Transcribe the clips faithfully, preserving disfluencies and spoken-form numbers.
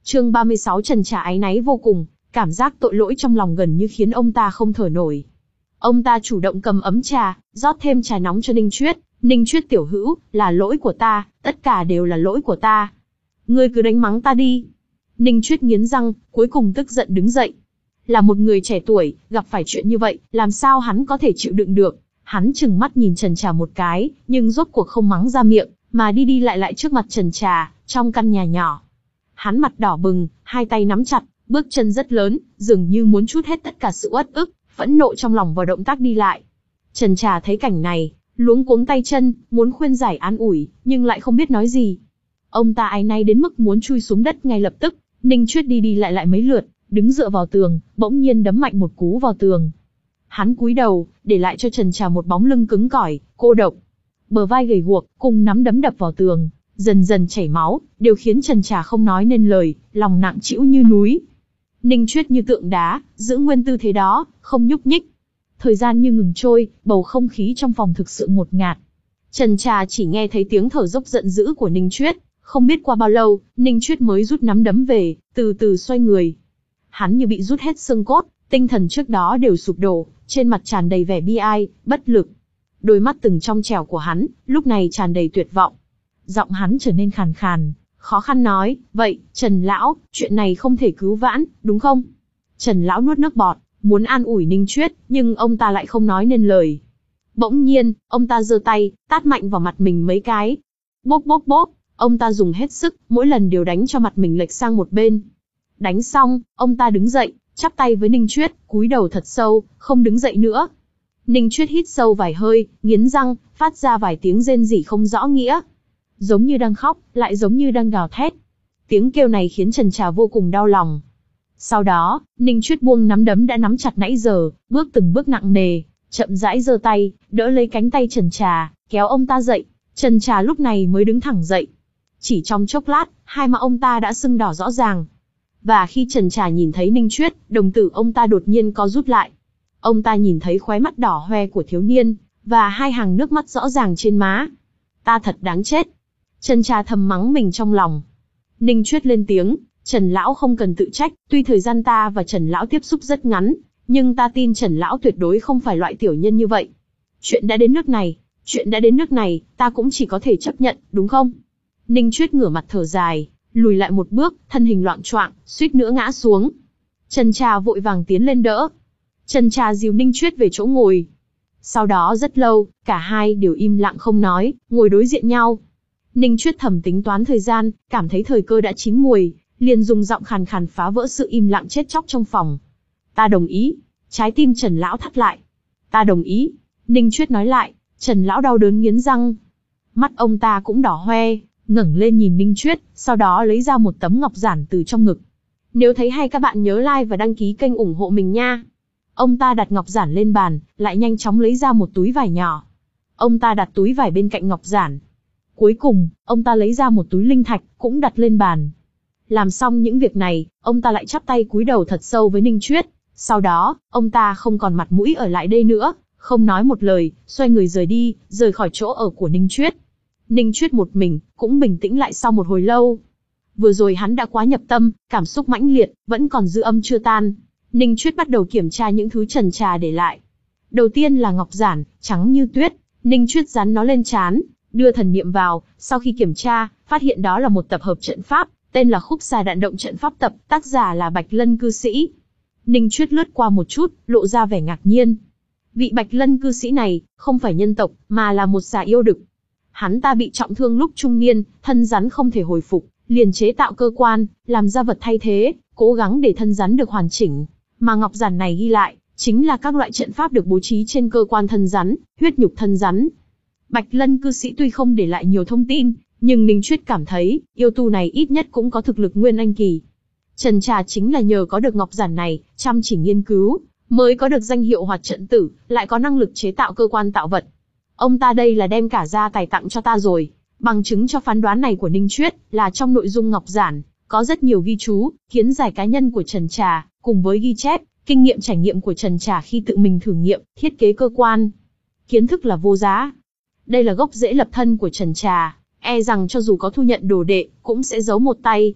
Chương ba mươi sáu Trần Trà áy náy vô cùng, cảm giác tội lỗi trong lòng gần như khiến ông ta không thở nổi. Ông ta chủ động cầm ấm trà, rót thêm trà nóng cho Ninh Chuyết. Ninh Chuyết tiểu hữu, là lỗi của ta, tất cả đều là lỗi của ta. Ngươi cứ đánh mắng ta đi. Ninh Chuyết nghiến răng, cuối cùng tức giận đứng dậy. Là một người trẻ tuổi, gặp phải chuyện như vậy, làm sao hắn có thể chịu đựng được. Hắn trừng mắt nhìn Trần Trà một cái, nhưng rốt cuộc không mắng ra miệng, mà đi đi lại lại trước mặt Trần Trà, trong căn nhà nhỏ. Hắn mặt đỏ bừng, hai tay nắm chặt, bước chân rất lớn, dường như muốn trút hết tất cả sự uất ức, phẫn nộ trong lòng vào động tác đi lại. Trần Trà thấy cảnh này, luống cuống tay chân, muốn khuyên giải an ủi, nhưng lại không biết nói gì. Ông ta áy náy đến mức muốn chui xuống đất ngay lập tức. Ninh Chuyết đi đi lại lại mấy lượt, đứng dựa vào tường, bỗng nhiên đấm mạnh một cú vào tường. Hắn cúi đầu, để lại cho Trần Trà một bóng lưng cứng cỏi, cô độc. Bờ vai gầy guộc, cùng nắm đấm đập vào tường, dần dần chảy máu, đều khiến Trần Trà không nói nên lời, lòng nặng trĩu như núi. Ninh Chuyết như tượng đá, giữ nguyên tư thế đó, không nhúc nhích. Thời gian như ngừng trôi, bầu không khí trong phòng thực sự ngột ngạt. Trần Trà chỉ nghe thấy tiếng thở dốc giận dữ của Ninh Chuyết. Không biết qua bao lâu, Ninh Chuyết mới rút nắm đấm về, từ từ xoay người. Hắn như bị rút hết xương cốt, tinh thần trước đó đều sụp đổ, trên mặt tràn đầy vẻ bi ai, bất lực. Đôi mắt từng trong trẻo của hắn, lúc này tràn đầy tuyệt vọng. Giọng hắn trở nên khàn khàn, khó khăn nói, vậy, Trần Lão, chuyện này không thể cứu vãn, đúng không? Trần Lão nuốt nước bọt, muốn an ủi Ninh Chuyết, nhưng ông ta lại không nói nên lời. Bỗng nhiên, ông ta giơ tay, tát mạnh vào mặt mình mấy cái. Bốp bốp bốp, ông ta dùng hết sức, mỗi lần đều đánh cho mặt mình lệch sang một bên. Đánh xong, ông ta đứng dậy, chắp tay với Ninh Chuyết, cúi đầu thật sâu, không đứng dậy nữa. Ninh Chuyết hít sâu vài hơi, nghiến răng, phát ra vài tiếng rên rỉ không rõ nghĩa. Giống như đang khóc, lại giống như đang gào thét. Tiếng kêu này khiến Trần Trà vô cùng đau lòng. Sau đó, Ninh Chuyết buông nắm đấm đã nắm chặt nãy giờ, bước từng bước nặng nề, chậm rãi giơ tay, đỡ lấy cánh tay Trần Trà, kéo ông ta dậy. Trần Trà lúc này mới đứng thẳng dậy. Chỉ trong chốc lát, hai má ông ta đã sưng đỏ rõ ràng. Và khi Trần Trà nhìn thấy Ninh Chuyết, đồng tử ông ta đột nhiên co rút lại. Ông ta nhìn thấy khóe mắt đỏ hoe của thiếu niên, và hai hàng nước mắt rõ ràng trên má. Ta thật đáng chết. Trần Trà thầm mắng mình trong lòng. Ninh Chuyết lên tiếng, Trần Lão không cần tự trách, tuy thời gian ta và Trần Lão tiếp xúc rất ngắn, nhưng ta tin Trần Lão tuyệt đối không phải loại tiểu nhân như vậy. Chuyện đã đến nước này, chuyện đã đến nước này, ta cũng chỉ có thể chấp nhận, đúng không? Ninh Chuyết ngửa mặt thở dài, lùi lại một bước, thân hình loạng choạng, suýt nữa ngã xuống. Trần Trà vội vàng tiến lên đỡ. Trần Trà dìu Ninh Chuyết về chỗ ngồi. Sau đó rất lâu, cả hai đều im lặng không nói, ngồi đối diện nhau. Ninh Chuyết thầm tính toán thời gian, cảm thấy thời cơ đã chín muồi, liền dùng giọng khàn khàn phá vỡ sự im lặng chết chóc trong phòng. Ta đồng ý. Trái tim Trần Lão thắt lại. Ta đồng ý. Ninh Chuyết nói lại. Trần Lão đau đớn nghiến răng. Mắt ông ta cũng đỏ hoe, ngẩng lên nhìn Ninh Chuyết, sau đó lấy ra một tấm ngọc giản từ trong ngực. Nếu thấy hay các bạn nhớ like và đăng ký kênh ủng hộ mình nha. Ông ta đặt ngọc giản lên bàn, lại nhanh chóng lấy ra một túi vải nhỏ. Ông ta đặt túi vải bên cạnh ngọc giản. Cuối cùng, ông ta lấy ra một túi linh thạch, cũng đặt lên bàn. Làm xong những việc này, ông ta lại chắp tay cúi đầu thật sâu với Ninh Chuyết. Sau đó, ông ta không còn mặt mũi ở lại đây nữa, không nói một lời, xoay người rời đi, rời khỏi chỗ ở của Ninh Chuyết. Ninh Chuyết một mình, cũng bình tĩnh lại sau một hồi lâu. Vừa rồi hắn đã quá nhập tâm, cảm xúc mãnh liệt, vẫn còn dư âm chưa tan. Ninh Chuyết bắt đầu kiểm tra những thứ Trần Trà để lại. Đầu tiên là ngọc giản, trắng như tuyết. Ninh Chuyết dán nó lên trán, đưa thần niệm vào, sau khi kiểm tra, phát hiện đó là một tập hợp trận pháp, tên là Khúc Xà Đạn Động Trận Pháp Tập, tác giả là Bạch Lân cư sĩ. Ninh Chuyết lướt qua một chút, lộ ra vẻ ngạc nhiên. Vị Bạch Lân cư sĩ này, không phải nhân tộc, mà là một xà yêu đực. Hắn ta bị trọng thương lúc trung niên, thân rắn không thể hồi phục, liền chế tạo cơ quan, làm ra vật thay thế, cố gắng để thân rắn được hoàn chỉnh. Mà ngọc giản này ghi lại, chính là các loại trận pháp được bố trí trên cơ quan thân rắn, huyết nhục thân rắn. Bạch Lân cư sĩ tuy không để lại nhiều thông tin, nhưng Ninh Chuyết cảm thấy, yêu tu này ít nhất cũng có thực lực nguyên anh kỳ. Trần Trà chính là nhờ có được ngọc giản này, chăm chỉ nghiên cứu, mới có được danh hiệu Hoạt Trận Tử, lại có năng lực chế tạo cơ quan tạo vật. Ông ta đây là đem cả gia tài tặng cho ta rồi. Bằng chứng cho phán đoán này của Ninh Chuyết là trong nội dung ngọc giản, có rất nhiều ghi chú, kiến giải cá nhân của Trần Trà, cùng với ghi chép, kinh nghiệm trải nghiệm của Trần Trà khi tự mình thử nghiệm, thiết kế cơ quan. Kiến thức là vô giá. Đây là gốc rễ lập thân của Trần Trà, e rằng cho dù có thu nhận đồ đệ, cũng sẽ giấu một tay.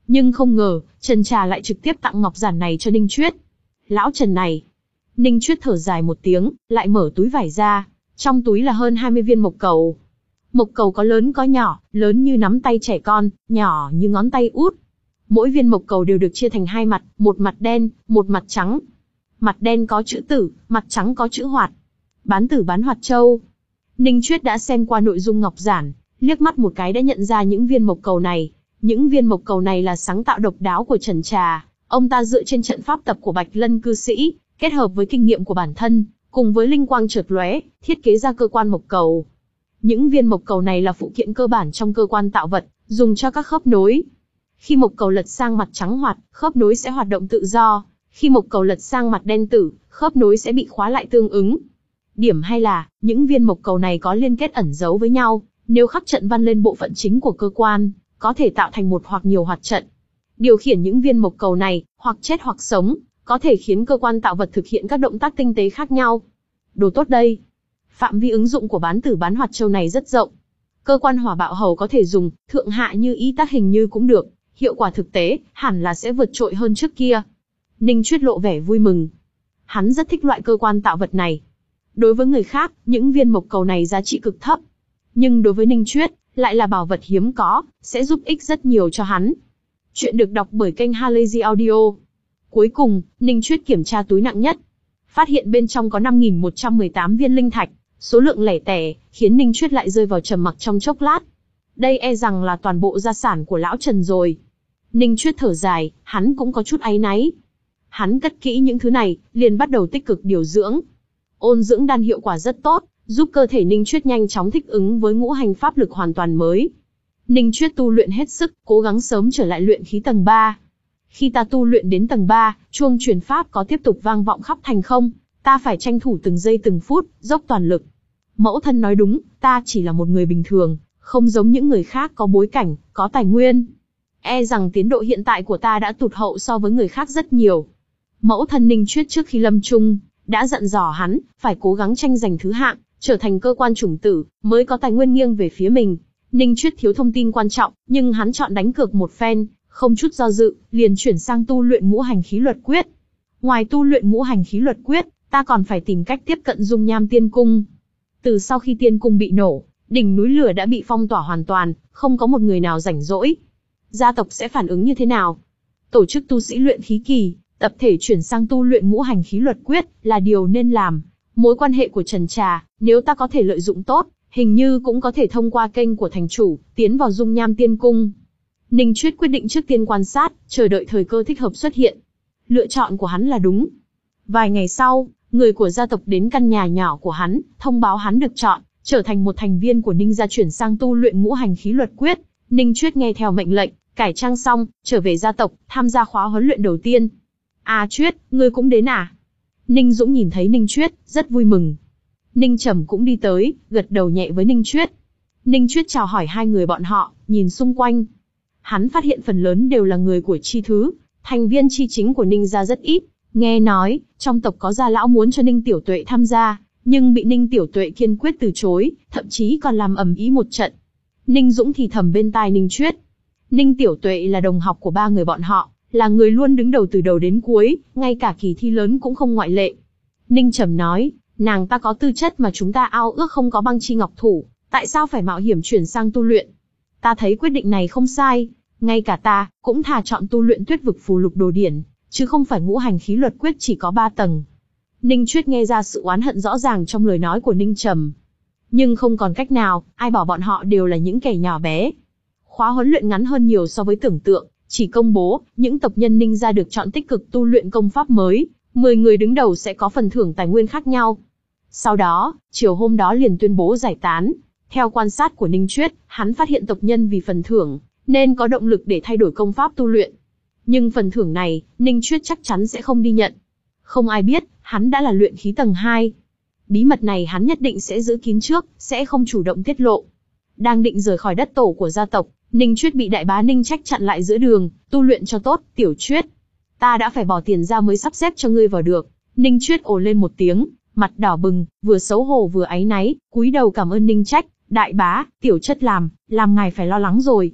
Nhưng không ngờ, Trần Trà lại trực tiếp tặng ngọc giản này cho Ninh Chuyết. Lão Trần này. Ninh Chuyết thở dài một tiếng, lại mở túi vải ra. Trong túi là hơn hai mươi viên mộc cầu. Mộc cầu có lớn có nhỏ, lớn như nắm tay trẻ con, nhỏ như ngón tay út. Mỗi viên mộc cầu đều được chia thành hai mặt, một mặt đen, một mặt trắng. Mặt đen có chữ tử, mặt trắng có chữ hoạt. Bán tử bán hoạt châu. Ninh Chuyết đã xem qua nội dung ngọc giản, liếc mắt một cái đã nhận ra những viên mộc cầu này. Những viên mộc cầu này là sáng tạo độc đáo của Trần Trà. Ông ta dựa trên trận pháp tập của Bạch Lân cư sĩ, kết hợp với kinh nghiệm của bản thân, cùng với linh quang chợt lóe, thiết kế ra cơ quan mộc cầu. Những viên mộc cầu này là phụ kiện cơ bản trong cơ quan tạo vật, dùng cho các khớp nối. Khi mộc cầu lật sang mặt trắng hoạt, khớp nối sẽ hoạt động tự do. Khi mộc cầu lật sang mặt đen tử, khớp nối sẽ bị khóa lại tương ứng. Điểm hay là, những viên mộc cầu này có liên kết ẩn giấu với nhau, nếu khắc trận văn lên bộ phận chính của cơ quan, có thể tạo thành một hoặc nhiều hoạt trận. Điều khiển những viên mộc cầu này, hoặc chết hoặc sống, có thể khiến cơ quan tạo vật thực hiện các động tác tinh tế khác nhau. Đồ tốt đây. Phạm vi ứng dụng của bán tử bán hoạt châu này rất rộng. Cơ quan hỏa bạo hầu có thể dùng, thượng hạ như ý tác hình như cũng được, hiệu quả thực tế, hẳn là sẽ vượt trội hơn trước kia. Ninh Chuyết lộ vẻ vui mừng. Hắn rất thích loại cơ quan tạo vật này. Đối với người khác, những viên mộc cầu này giá trị cực thấp. Nhưng đối với Ninh Chuyết, lại là bảo vật hiếm có, sẽ giúp ích rất nhiều cho hắn. Chuyện được đọc bởi kênh Halazy Audio. Cuối cùng, Ninh Chuyết kiểm tra túi nặng nhất. Phát hiện bên trong có năm nghìn một trăm mười tám viên linh thạch, số lượng lẻ tẻ, khiến Ninh Chuyết lại rơi vào trầm mặc trong chốc lát. Đây e rằng là toàn bộ gia sản của lão Trần rồi. Ninh Chuyết thở dài, hắn cũng có chút áy náy. Hắn cất kỹ những thứ này, liền bắt đầu tích cực điều dưỡng. Ôn dưỡng đan hiệu quả rất tốt, giúp cơ thể Ninh Chuyết nhanh chóng thích ứng với ngũ hành pháp lực hoàn toàn mới. Ninh Chuyết tu luyện hết sức, cố gắng sớm trở lại luyện khí tầng ba. Khi ta tu luyện đến tầng ba, chuông truyền pháp có tiếp tục vang vọng khắp thành không, ta phải tranh thủ từng giây từng phút, dốc toàn lực. Mẫu thân nói đúng, ta chỉ là một người bình thường, không giống những người khác có bối cảnh, có tài nguyên. E rằng tiến độ hiện tại của ta đã tụt hậu so với người khác rất nhiều. Mẫu thân Ninh Chuyết trước khi lâm chung, đã dặn dò hắn, phải cố gắng tranh giành thứ hạng, trở thành cơ quan chủng tử, mới có tài nguyên nghiêng về phía mình. Ninh Chuyết thiếu thông tin quan trọng, nhưng hắn chọn đánh cược một phen, không chút do dự, liền chuyển sang tu luyện ngũ hành khí luật quyết. Ngoài tu luyện ngũ hành khí luật quyết, ta còn phải tìm cách tiếp cận dung nham tiên cung. Từ sau khi tiên cung bị nổ, đỉnh núi lửa đã bị phong tỏa hoàn toàn, không có một người nào rảnh rỗi. Gia tộc sẽ phản ứng như thế nào? Tổ chức tu sĩ luyện khí kỳ, tập thể chuyển sang tu luyện ngũ hành khí luật quyết, là điều nên làm. Mối quan hệ của Trần Trà, nếu ta có thể lợi dụng tốt, hình như cũng có thể thông qua kênh của thành chủ, tiến vào dung nham tiên cung. Ninh Chuyết quyết định trước tiên quan sát, chờ đợi thời cơ thích hợp xuất hiện. Lựa chọn của hắn là đúng. Vài ngày sau, người của gia tộc đến căn nhà nhỏ của hắn, thông báo hắn được chọn, trở thành một thành viên của Ninh gia chuyển sang tu luyện ngũ hành khí luật quyết. Ninh Chuyết nghe theo mệnh lệnh, cải trang xong, trở về gia tộc, tham gia khóa huấn luyện đầu tiên. À Chuyết, ngươi cũng đến à? Ninh Dũng nhìn thấy Ninh Chuyết, rất vui mừng. Ninh Trầm cũng đi tới, gật đầu nhẹ với Ninh Chuyết. Ninh Chuyết chào hỏi hai người bọn họ, nhìn xung quanh. Hắn phát hiện phần lớn đều là người của chi thứ, thành viên chi chính của Ninh gia rất ít. Nghe nói, trong tộc có gia lão muốn cho Ninh Tiểu Tuệ tham gia, nhưng bị Ninh Tiểu Tuệ kiên quyết từ chối, thậm chí còn làm ầm ĩ một trận. Ninh Dũng thì thầm bên tai Ninh Chuyết. Ninh Tiểu Tuệ là đồng học của ba người bọn họ, là người luôn đứng đầu từ đầu đến cuối, ngay cả kỳ thi lớn cũng không ngoại lệ. Ninh Trầm nói, nàng ta có tư chất mà chúng ta ao ước không có băng chi ngọc thủ, tại sao phải mạo hiểm chuyển sang tu luyện? Ta thấy quyết định này không sai, ngay cả ta, cũng thà chọn tu luyện tuyết vực phù lục đồ điển, chứ không phải ngũ hành khí luật quyết chỉ có ba tầng. Ninh Chuyết nghe ra sự oán hận rõ ràng trong lời nói của Ninh Trầm. Nhưng không còn cách nào, ai bảo bọn họ đều là những kẻ nhỏ bé. Khóa huấn luyện ngắn hơn nhiều so với tưởng tượng, chỉ công bố, những tộc nhân Ninh gia được chọn tích cực tu luyện công pháp mới, mười người đứng đầu sẽ có phần thưởng tài nguyên khác nhau. Sau đó, chiều hôm đó liền tuyên bố giải tán. Theo quan sát của Ninh Chuyết, hắn phát hiện tộc nhân vì phần thưởng, nên có động lực để thay đổi công pháp tu luyện. Nhưng phần thưởng này, Ninh Chuyết chắc chắn sẽ không đi nhận. Không ai biết, hắn đã là luyện khí tầng hai. Bí mật này hắn nhất định sẽ giữ kín trước, sẽ không chủ động tiết lộ. Đang định rời khỏi đất tổ của gia tộc, Ninh Chuyết bị đại bá Ninh Trách chặn lại giữa đường, tu luyện cho tốt, Tiểu Chuyết. Ta đã phải bỏ tiền ra mới sắp xếp cho ngươi vào được. Ninh Chuyết ồ lên một tiếng, mặt đỏ bừng, vừa xấu hổ vừa áy náy, cúi đầu cảm ơn Ninh Trách. Đại bá, Tiểu Chất làm, làm ngài phải lo lắng rồi.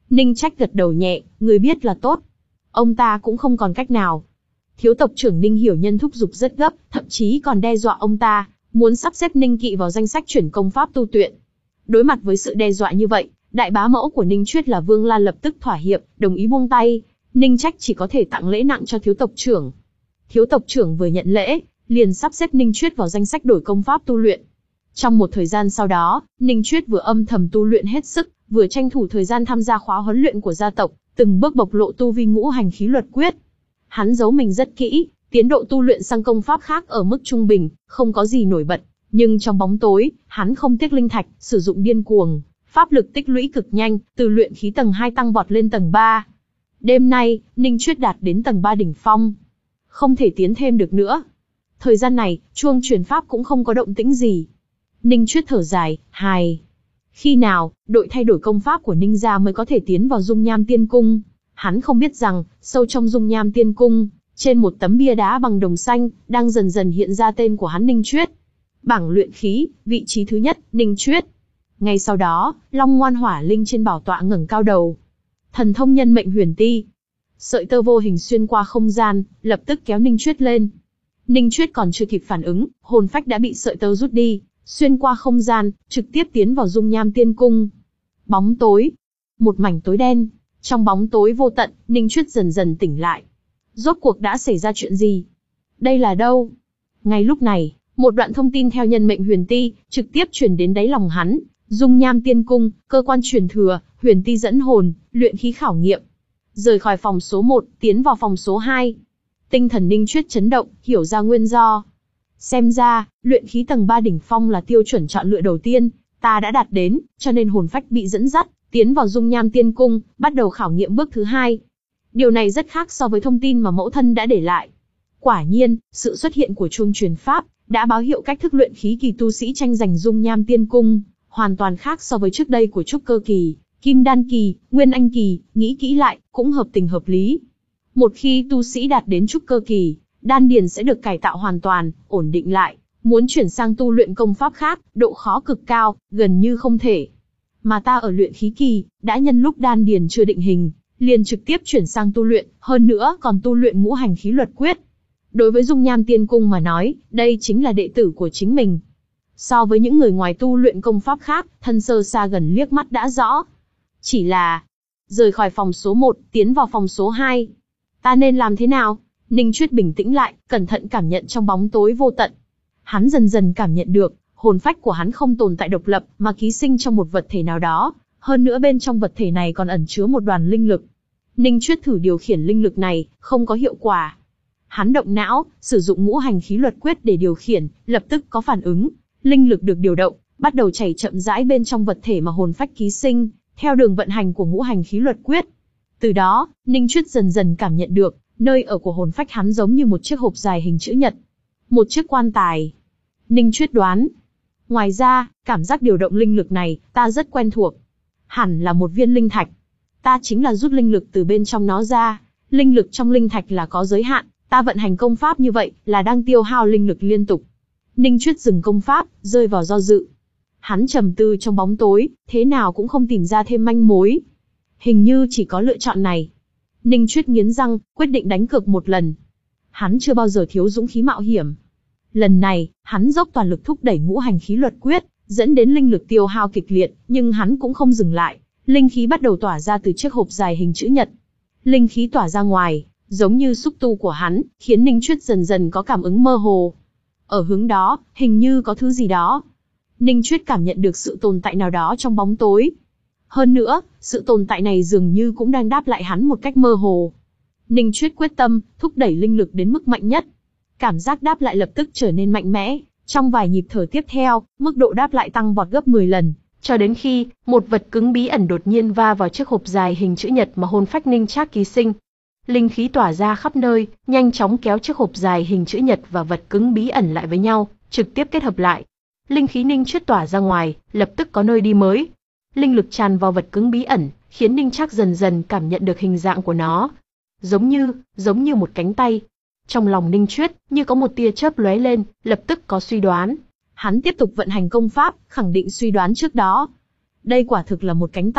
Ninh Trách gật đầu nhẹ, người biết là tốt. Ông ta cũng không còn cách nào. Thiếu tộc trưởng Ninh Hiểu Nhân thúc giục rất gấp, thậm chí còn đe dọa ông ta, muốn sắp xếp Ninh Kỵ vào danh sách chuyển công pháp tu luyện. Đối mặt với sự đe dọa như vậy, đại bá mẫu của Ninh Chuyết là Vương Lan lập tức thỏa hiệp, đồng ý buông tay. Ninh Trách chỉ có thể tặng lễ nặng cho thiếu tộc trưởng. Thiếu tộc trưởng vừa nhận lễ, liền sắp xếp Ninh Chuyết vào danh sách đổi công pháp tu luyện. Trong một thời gian sau đó, Ninh Chuyết vừa âm thầm tu luyện hết sức, vừa tranh thủ thời gian tham gia khóa huấn luyện của gia tộc, từng bước bộc lộ tu vi ngũ hành khí luật quyết. Hắn giấu mình rất kỹ, tiến độ tu luyện sang công pháp khác ở mức trung bình, không có gì nổi bật, nhưng trong bóng tối, hắn không tiếc linh thạch, sử dụng điên cuồng, pháp lực tích lũy cực nhanh, từ luyện khí tầng hai tăng vọt lên tầng ba. Đêm nay, Ninh Chuyết đạt đến tầng ba đỉnh phong, không thể tiến thêm được nữa. Thời gian này, chuông truyền pháp cũng không có động tĩnh gì. Ninh Chuyết thở dài, hài. Khi nào, đội thay đổi công pháp của Ninh gia mới có thể tiến vào Dung Nham Tiên Cung? Hắn không biết rằng, sâu trong Dung Nham Tiên Cung, trên một tấm bia đá bằng đồng xanh, đang dần dần hiện ra tên của hắn Ninh Chuyết. Bảng luyện khí, vị trí thứ nhất, Ninh Chuyết. Ngay sau đó, Long Ngoan Hỏa Linh trên bảo tọa ngẩng cao đầu. Thần thông nhân mệnh huyền ti. Sợi tơ vô hình xuyên qua không gian, lập tức kéo Ninh Chuyết lên. Ninh Chuyết còn chưa kịp phản ứng, hồn phách đã bị sợi tơ rút đi, xuyên qua không gian, trực tiếp tiến vào Dung Nham Tiên Cung. Bóng tối. Một mảnh tối đen. Trong bóng tối vô tận, Ninh Chuyết dần dần tỉnh lại. Rốt cuộc đã xảy ra chuyện gì? Đây là đâu? Ngay lúc này, một đoạn thông tin theo nhân mệnh huyền ti, trực tiếp truyền đến đáy lòng hắn. Dung Nham Tiên Cung, cơ quan truyền thừa, huyền ti dẫn hồn, luyện khí khảo nghiệm. Rời khỏi phòng số một, tiến vào phòng số hai. Tinh thần Ninh Chuyết chấn động, hiểu ra nguyên do. Xem ra, luyện khí tầng ba đỉnh phong là tiêu chuẩn chọn lựa đầu tiên, ta đã đạt đến, cho nên hồn phách bị dẫn dắt, tiến vào Dung Nham Tiên Cung, bắt đầu khảo nghiệm bước thứ hai. Điều này rất khác so với thông tin mà mẫu thân đã để lại. Quả nhiên, sự xuất hiện của chuông truyền pháp đã báo hiệu cách thức luyện khí kỳ tu sĩ tranh giành Dung Nham Tiên Cung, hoàn toàn khác so với trước đây của trúc cơ kỳ, kim đan kỳ, nguyên anh kỳ, nghĩ kỹ lại, cũng hợp tình hợp lý. Một khi tu sĩ đạt đến trúc cơ kỳ, đan điền sẽ được cải tạo hoàn toàn, ổn định lại, muốn chuyển sang tu luyện công pháp khác, độ khó cực cao, gần như không thể. Mà ta ở luyện khí kỳ, đã nhân lúc đan điền chưa định hình, liền trực tiếp chuyển sang tu luyện, hơn nữa còn tu luyện ngũ hành khí luật quyết. Đối với Dung Nham Tiên Cung mà nói, đây chính là đệ tử của chính mình. So với những người ngoài tu luyện công pháp khác, thân sơ xa gần liếc mắt đã rõ. Chỉ là, rời khỏi phòng số một, tiến vào phòng số hai. Ta nên làm thế nào? Ninh Chuyết bình tĩnh lại, cẩn thận cảm nhận trong bóng tối vô tận. Hắn dần dần cảm nhận được, hồn phách của hắn không tồn tại độc lập, mà ký sinh trong một vật thể nào đó. Hơn nữa bên trong vật thể này còn ẩn chứa một đoàn linh lực. Ninh Chuyết thử điều khiển linh lực này, không có hiệu quả. Hắn động não, sử dụng ngũ hành khí luật quyết để điều khiển, lập tức có phản ứng. Linh lực được điều động, bắt đầu chảy chậm rãi bên trong vật thể mà hồn phách ký sinh, theo đường vận hành của ngũ hành khí luật quyết. Từ đó, Ninh Chuyết dần dần cảm nhận được, nơi ở của hồn phách hắn giống như một chiếc hộp dài hình chữ nhật. Một chiếc quan tài. Ninh Chuyết đoán. Ngoài ra, cảm giác điều động linh lực này, ta rất quen thuộc. Hẳn là một viên linh thạch. Ta chính là rút linh lực từ bên trong nó ra. Linh lực trong linh thạch là có giới hạn, ta vận hành công pháp như vậy, là đang tiêu hao linh lực liên tục. Ninh Chuyết dừng công pháp, rơi vào do dự. Hắn trầm tư trong bóng tối, thế nào cũng không tìm ra thêm manh mối. Hình như chỉ có lựa chọn này. Ninh Chuyết nghiến răng, quyết định đánh cược một lần. Hắn chưa bao giờ thiếu dũng khí mạo hiểm. Lần này, hắn dốc toàn lực thúc đẩy ngũ hành khí luật quyết, dẫn đến linh lực tiêu hao kịch liệt, nhưng hắn cũng không dừng lại. Linh khí bắt đầu tỏa ra từ chiếc hộp dài hình chữ nhật. Linh khí tỏa ra ngoài, giống như xúc tu của hắn, khiến Ninh Chuyết dần dần có cảm ứng mơ hồ. Ở hướng đó, hình như có thứ gì đó. Ninh Chuyết cảm nhận được sự tồn tại nào đó trong bóng tối. Hơn nữa, sự tồn tại này dường như cũng đang đáp lại hắn một cách mơ hồ. Ninh Chuyết quyết tâm, thúc đẩy linh lực đến mức mạnh nhất. Cảm giác đáp lại lập tức trở nên mạnh mẽ. Trong vài nhịp thở tiếp theo, mức độ đáp lại tăng vọt gấp mười lần. Cho đến khi, một vật cứng bí ẩn đột nhiên va vào chiếc hộp dài hình chữ nhật mà hồn phách Ninh Trác ký sinh. Linh khí tỏa ra khắp nơi, nhanh chóng kéo chiếc hộp dài hình chữ nhật và vật cứng bí ẩn lại với nhau, trực tiếp kết hợp lại. Linh khí Ninh Chuyết tỏa ra ngoài, lập tức có nơi đi mới. Linh lực tràn vào vật cứng bí ẩn, khiến Ninh Trác dần dần cảm nhận được hình dạng của nó. Giống như, giống như một cánh tay. Trong lòng Ninh Chuyết, như có một tia chớp lóe lên, lập tức có suy đoán. Hắn tiếp tục vận hành công pháp, khẳng định suy đoán trước đó. Đây quả thực là một cánh tay,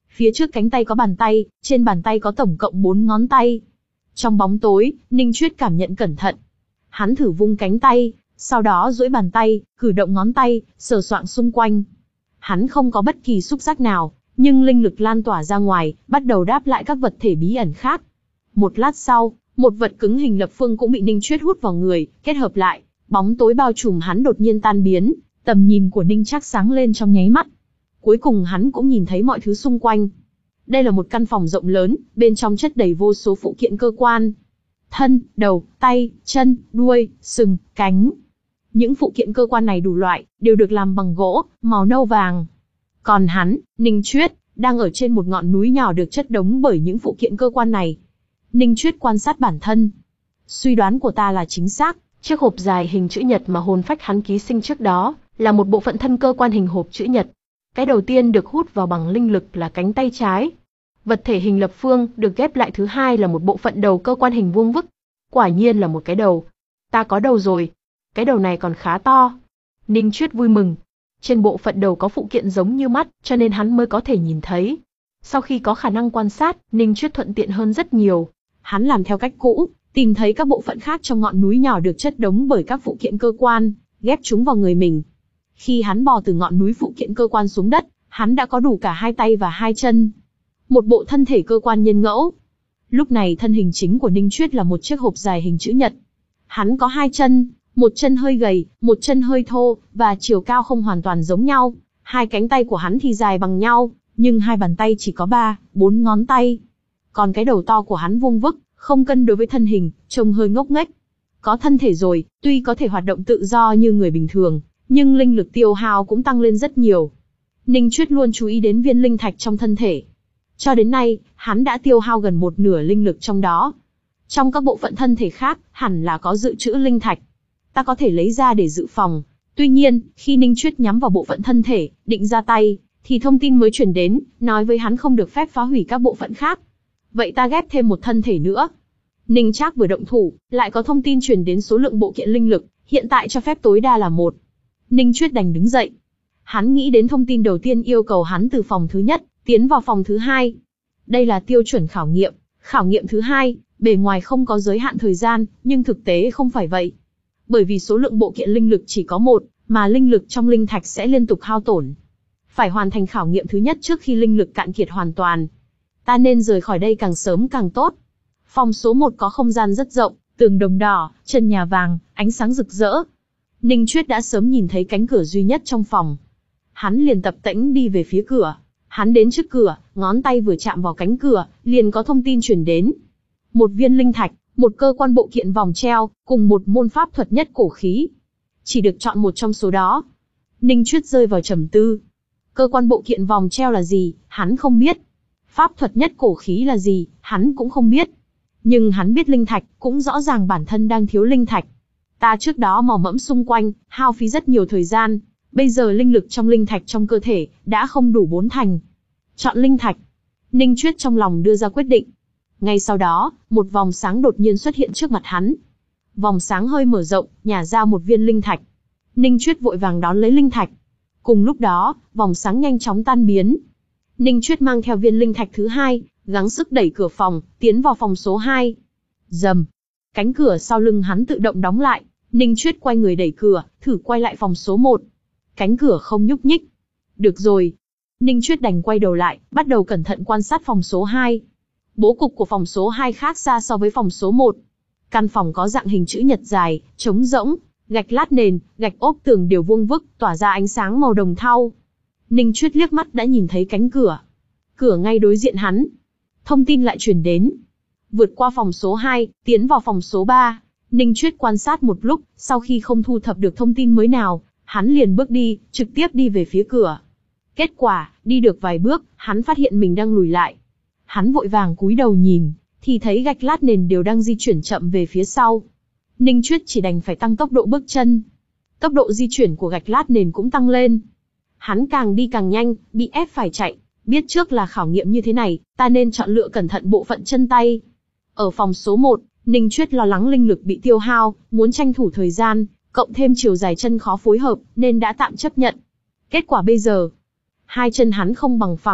Phía trước cánh tay có bàn tay, trên bàn tay có tổng cộng bốn ngón tay. Trong bóng tối, Ninh Chuyết cảm nhận cẩn thận. Hắn thử vung cánh tay, sau đó duỗi bàn tay, cử động ngón tay, sờ soạng xung quanh. Hắn không có bất kỳ xúc giác nào, nhưng linh lực lan tỏa ra ngoài, bắt đầu đáp lại các vật thể bí ẩn khác. Một lát sau, một vật cứng hình lập phương cũng bị Ninh Chuyết hút vào người, kết hợp lại, bóng tối bao trùm hắn đột nhiên tan biến, tầm nhìn của Ninh Trác sáng lên trong nháy mắt. Cuối cùng hắn cũng nhìn thấy mọi thứ xung quanh. Đây là một căn phòng rộng lớn, bên trong chất đầy vô số phụ kiện cơ quan. Thân, đầu, tay, chân, đuôi, sừng, cánh. Những phụ kiện cơ quan này đủ loại, đều được làm bằng gỗ, màu nâu vàng. Còn hắn, Ninh Chuyết, đang ở trên một ngọn núi nhỏ được chất đống bởi những phụ kiện cơ quan này. Ninh Chuyết quan sát bản thân. Suy đoán của ta là chính xác, chiếc hộp dài hình chữ nhật mà hồn phách hắn ký sinh trước đó, là một bộ phận thân cơ quan hình hộp chữ nhật. Cái đầu tiên được hút vào bằng linh lực là cánh tay trái. Vật thể hình lập phương được ghép lại thứ hai là một bộ phận đầu cơ quan hình vuông vức. Quả nhiên là một cái đầu. Ta có đầu rồi. Cái đầu này còn khá to. Ninh Chuyết vui mừng. Trên bộ phận đầu có phụ kiện giống như mắt, cho nên hắn mới có thể nhìn thấy. Sau khi có khả năng quan sát, Ninh Chuyết thuận tiện hơn rất nhiều. Hắn làm theo cách cũ, tìm thấy các bộ phận khác trong ngọn núi nhỏ được chất đống bởi các phụ kiện cơ quan, ghép chúng vào người mình. Khi hắn bò từ ngọn núi phụ kiện cơ quan xuống đất, hắn đã có đủ cả hai tay và hai chân. Một bộ thân thể cơ quan nhân ngẫu. Lúc này thân hình chính của Ninh Chuyết là một chiếc hộp dài hình chữ nhật. Hắn có hai chân, một chân hơi gầy, một chân hơi thô, và chiều cao không hoàn toàn giống nhau. Hai cánh tay của hắn thì dài bằng nhau, nhưng hai bàn tay chỉ có ba, bốn ngón tay. Còn cái đầu to của hắn vuông vức, không cân đối với thân hình, trông hơi ngốc nghếch. Có thân thể rồi, tuy có thể hoạt động tự do như người bình thường, nhưng linh lực tiêu hao cũng tăng lên rất nhiều. Ninh Chuyết luôn chú ý đến viên linh thạch trong thân thể. Cho đến nay, hắn đã tiêu hao gần một nửa linh lực trong đó. Trong các bộ phận thân thể khác, hẳn là có dự trữ linh thạch. Ta có thể lấy ra để dự phòng. Tuy nhiên, khi Ninh Chuyết nhắm vào bộ phận thân thể, định ra tay, thì thông tin mới truyền đến, nói với hắn không được phép phá hủy các bộ phận khác. Vậy ta ghép thêm một thân thể nữa. Ninh Trác vừa động thủ, lại có thông tin truyền đến số lượng bộ kiện linh lực, hiện tại cho phép tối đa là một. Ninh Chuyết đành đứng dậy. Hắn nghĩ đến thông tin đầu tiên yêu cầu hắn từ phòng thứ nhất, tiến vào phòng thứ hai. Đây là tiêu chuẩn khảo nghiệm. Khảo nghiệm thứ hai, bề ngoài không có giới hạn thời gian, nhưng thực tế không phải vậy. Bởi vì số lượng bộ kiện linh lực chỉ có một, mà linh lực trong linh thạch sẽ liên tục hao tổn. Phải hoàn thành khảo nghiệm thứ nhất trước khi linh lực cạn kiệt hoàn toàn. Ta nên rời khỏi đây càng sớm càng tốt. Phòng số một có không gian rất rộng, tường đồng đỏ, trần nhà vàng, ánh sáng rực rỡ. Ninh Chuyết đã sớm nhìn thấy cánh cửa duy nhất trong phòng. Hắn liền tập tễnh đi về phía cửa. Hắn đến trước cửa, ngón tay vừa chạm vào cánh cửa, liền có thông tin truyền đến. Một viên linh thạch, một cơ quan bộ kiện vòng treo, cùng một môn pháp thuật nhất cổ khí. Chỉ được chọn một trong số đó. Ninh Chuyết rơi vào trầm tư. Cơ quan bộ kiện vòng treo là gì, hắn không biết. Pháp thuật nhất cổ khí là gì, hắn cũng không biết. Nhưng hắn biết linh thạch, cũng rõ ràng bản thân đang thiếu linh thạch. Ta trước đó mò mẫm xung quanh, hao phí rất nhiều thời gian. Bây giờ linh lực trong linh thạch trong cơ thể, đã không đủ bốn thành. Chọn linh thạch. Ninh Chuyết trong lòng đưa ra quyết định. Ngay sau đó, một vòng sáng đột nhiên xuất hiện trước mặt hắn. Vòng sáng hơi mở rộng, nhả ra một viên linh thạch. Ninh Chuyết vội vàng đón lấy linh thạch. Cùng lúc đó, vòng sáng nhanh chóng tan biến. Ninh Chuyết mang theo viên linh thạch thứ hai, gắng sức đẩy cửa phòng, tiến vào phòng số hai. Rầm. Cánh cửa sau lưng hắn tự động đóng lại. Ninh Chuyết quay người đẩy cửa, thử quay lại phòng số một. Cánh cửa không nhúc nhích. Được rồi. Ninh Chuyết đành quay đầu lại, bắt đầu cẩn thận quan sát phòng số hai. Bố cục của phòng số hai khác xa so với phòng số một. Căn phòng có dạng hình chữ nhật dài, trống rỗng, gạch lát nền, gạch ốp tường đều vuông vức, tỏa ra ánh sáng màu đồng thau. Ninh Chuyết liếc mắt đã nhìn thấy cánh cửa. Cửa ngay đối diện hắn. Thông tin lại truyền đến. Vượt qua phòng số hai, tiến vào phòng số ba. Ninh Chuyết quan sát một lúc, sau khi không thu thập được thông tin mới nào, hắn liền bước đi, trực tiếp đi về phía cửa. Kết quả, đi được vài bước, hắn phát hiện mình đang lùi lại. Hắn vội vàng cúi đầu nhìn, thì thấy gạch lát nền đều đang di chuyển chậm về phía sau. Ninh Chuyết chỉ đành phải tăng tốc độ bước chân. Tốc độ di chuyển của gạch lát nền cũng tăng lên. Hắn càng đi càng nhanh, bị ép phải chạy. Biết trước là khảo nghiệm như thế này, ta nên chọn lựa cẩn thận bộ phận chân tay. Ở phòng số một, Ninh Chuyết lo lắng linh lực bị tiêu hao, muốn tranh thủ thời gian, cộng thêm chiều dài chân khó phối hợp, nên đã tạm chấp nhận. Kết quả bây giờ, hai chân hắn không bằng phẳng,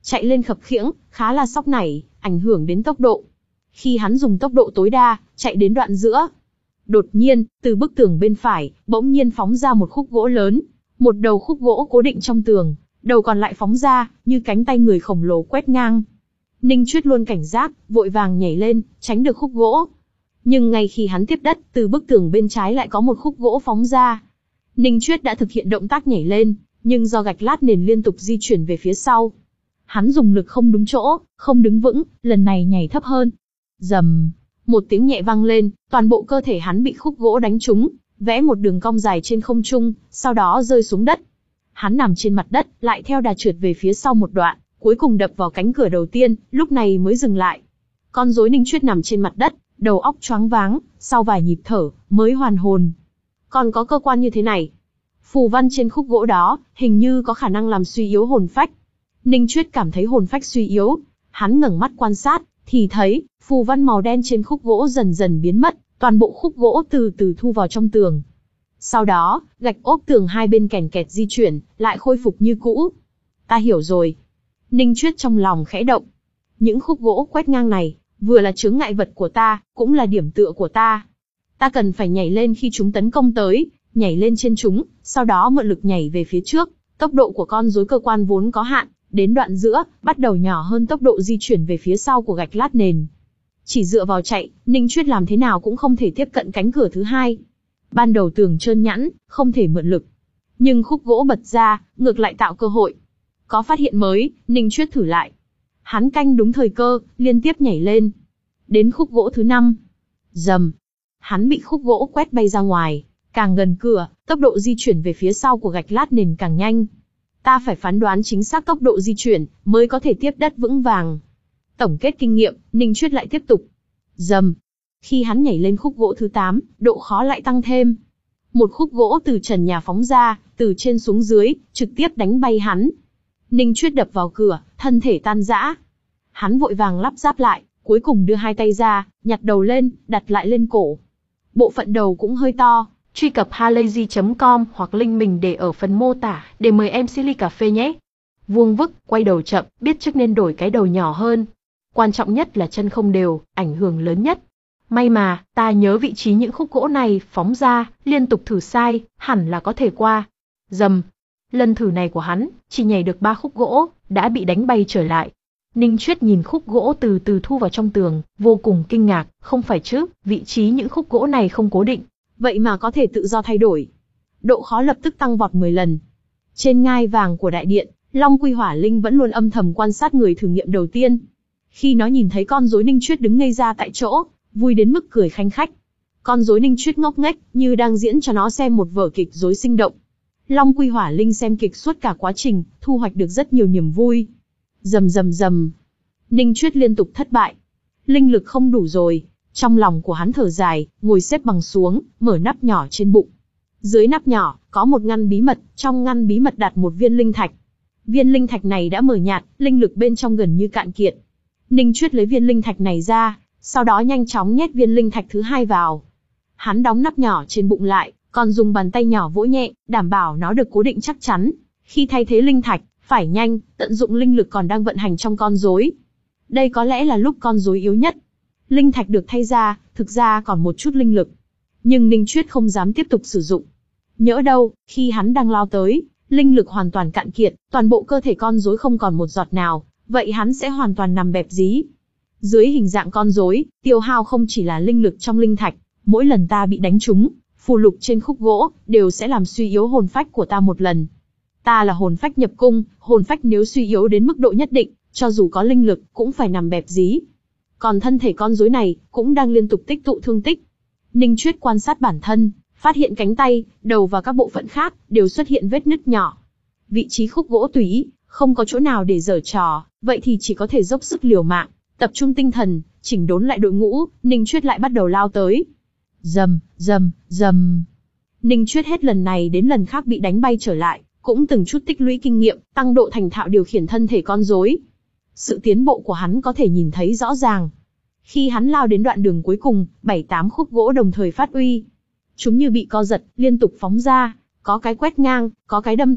chạy lên khập khiễng, khá là sóc nảy, ảnh hưởng đến tốc độ. Khi hắn dùng tốc độ tối đa, chạy đến đoạn giữa, đột nhiên, từ bức tường bên phải, bỗng nhiên phóng ra một khúc gỗ lớn. Một đầu khúc gỗ cố định trong tường, đầu còn lại phóng ra, như cánh tay người khổng lồ quét ngang. Ninh Chuyết luôn cảnh giác, vội vàng nhảy lên, tránh được khúc gỗ. Nhưng ngay khi hắn tiếp đất, từ bức tường bên trái lại có một khúc gỗ phóng ra. Ninh Chuyết đã thực hiện động tác nhảy lên, nhưng do gạch lát nền liên tục di chuyển về phía sau. Hắn dùng lực không đúng chỗ, không đứng vững, lần này nhảy thấp hơn. Rầm, một tiếng nhẹ vang lên, toàn bộ cơ thể hắn bị khúc gỗ đánh trúng, vẽ một đường cong dài trên không trung, sau đó rơi xuống đất. Hắn nằm trên mặt đất, lại theo đà trượt về phía sau một đoạn, cuối cùng đập vào cánh cửa đầu tiên, lúc này mới dừng lại. Con rối Ninh Chuyết nằm trên mặt đất, đầu óc choáng váng, sau vài nhịp thở, mới hoàn hồn. Còn có cơ quan như thế này. Phù văn trên khúc gỗ đó, hình như có khả năng làm suy yếu hồn phách. Ninh Chuyết cảm thấy hồn phách suy yếu. Hắn ngẩng mắt quan sát, thì thấy, phù văn màu đen trên khúc gỗ dần dần biến mất, toàn bộ khúc gỗ từ từ thu vào trong tường. Sau đó, gạch ốp tường hai bên kèn kẹt di chuyển, lại khôi phục như cũ. Ta hiểu rồi. Ninh Chuyết trong lòng khẽ động. Những khúc gỗ quét ngang này, vừa là chướng ngại vật của ta, cũng là điểm tựa của ta. Ta cần phải nhảy lên khi chúng tấn công tới, nhảy lên trên chúng, sau đó mượn lực nhảy về phía trước. Tốc độ của con rối cơ quan vốn có hạn, đến đoạn giữa, bắt đầu nhỏ hơn tốc độ di chuyển về phía sau của gạch lát nền. Chỉ dựa vào chạy, Ninh Chuyết làm thế nào cũng không thể tiếp cận cánh cửa thứ hai. Ban đầu tường trơn nhẵn, không thể mượn lực. Nhưng khúc gỗ bật ra, ngược lại tạo cơ hội. Có phát hiện mới, Ninh Chuyết thử lại. Hắn canh đúng thời cơ, liên tiếp nhảy lên. Đến khúc gỗ thứ năm. Rầm. Hắn bị khúc gỗ quét bay ra ngoài. Càng gần cửa, tốc độ di chuyển về phía sau của gạch lát nền càng nhanh. Ta phải phán đoán chính xác tốc độ di chuyển, mới có thể tiếp đất vững vàng. Tổng kết kinh nghiệm, Ninh Chuyết lại tiếp tục. Rầm. Khi hắn nhảy lên khúc gỗ thứ tám, độ khó lại tăng thêm. Một khúc gỗ từ trần nhà phóng ra, từ trên xuống dưới, trực tiếp đánh bay hắn. Ninh Chuyết đập vào cửa, thân thể tan rã. Hắn vội vàng lắp ráp lại, cuối cùng đưa hai tay ra, nhặt đầu lên, đặt lại lên cổ. Bộ phận đầu cũng hơi to. Truy cập halayzi chấm com hoặc link mình để ở phần mô tả để mời em xê ly cà phê nhé. Vuông vức, quay đầu chậm, biết trước nên đổi cái đầu nhỏ hơn. Quan trọng nhất là chân không đều, ảnh hưởng lớn nhất. May mà, ta nhớ vị trí những khúc gỗ này phóng ra, liên tục thử sai, hẳn là có thể qua. Rầm. Lần thử này của hắn, chỉ nhảy được ba khúc gỗ, đã bị đánh bay trở lại. Ninh Chuyết nhìn khúc gỗ từ từ thu vào trong tường, vô cùng kinh ngạc, không phải chứ, vị trí những khúc gỗ này không cố định, vậy mà có thể tự do thay đổi. Độ khó lập tức tăng vọt mười lần. Trên ngai vàng của đại điện, Long Quy Hỏa Linh vẫn luôn âm thầm quan sát người thử nghiệm đầu tiên. Khi nó nhìn thấy con rối Ninh Chuyết đứng ngây ra tại chỗ, vui đến mức cười khanh khách. Con rối Ninh Chuyết ngốc nghếch, như đang diễn cho nó xem một vở kịch rối sinh động. Long Quy Hỏa Linh xem kịch suốt cả quá trình, thu hoạch được rất nhiều niềm vui. Rầm rầm rầm. Ninh Chuyết liên tục thất bại. Linh lực không đủ rồi. Trong lòng của hắn thở dài, ngồi xếp bằng xuống, mở nắp nhỏ trên bụng. Dưới nắp nhỏ, có một ngăn bí mật, trong ngăn bí mật đặt một viên linh thạch. Viên linh thạch này đã mờ nhạt, linh lực bên trong gần như cạn kiệt. Ninh Chuyết lấy viên linh thạch này ra, sau đó nhanh chóng nhét viên linh thạch thứ hai vào. Hắn đóng nắp nhỏ trên bụng lại, còn dùng bàn tay nhỏ vỗ nhẹ, đảm bảo nó được cố định chắc chắn. Khi thay thế linh thạch, phải nhanh, tận dụng linh lực còn đang vận hành trong con rối. Đây có lẽ là lúc con rối yếu nhất. Linh thạch được thay ra, thực ra còn một chút linh lực. Nhưng Ninh Chuyết không dám tiếp tục sử dụng. Nhỡ đâu, khi hắn đang lao tới, linh lực hoàn toàn cạn kiệt, toàn bộ cơ thể con rối không còn một giọt nào, vậy hắn sẽ hoàn toàn nằm bẹp dí. Dưới hình dạng con rối, tiêu hao không chỉ là linh lực trong linh thạch, mỗi lần ta bị đánh trúng, phù lục trên khúc gỗ, đều sẽ làm suy yếu hồn phách của ta một lần. Ta là hồn phách nhập cung, hồn phách nếu suy yếu đến mức độ nhất định, cho dù có linh lực, cũng phải nằm bẹp dí. Còn thân thể con rối này, cũng đang liên tục tích tụ thương tích. Ninh Chuyết quan sát bản thân, phát hiện cánh tay, đầu và các bộ phận khác, đều xuất hiện vết nứt nhỏ. Vị trí khúc gỗ tùy ý, không có chỗ nào để giở trò, vậy thì chỉ có thể dốc sức liều mạng, tập trung tinh thần, chỉnh đốn lại đội ngũ, Ninh Chuyết lại bắt đầu lao tới. Rầm, rầm, rầm. Ninh Chuyết hết lần này đến lần khác bị đánh bay trở lại, cũng từng chút tích lũy kinh nghiệm, tăng độ thành thạo điều khiển thân thể con rối. Sự tiến bộ của hắn có thể nhìn thấy rõ ràng. Khi hắn lao đến đoạn đường cuối cùng, bảy tám khúc gỗ đồng thời phát uy. Chúng như bị co giật, liên tục phóng ra, có cái quét ngang, có cái đâm thẳng,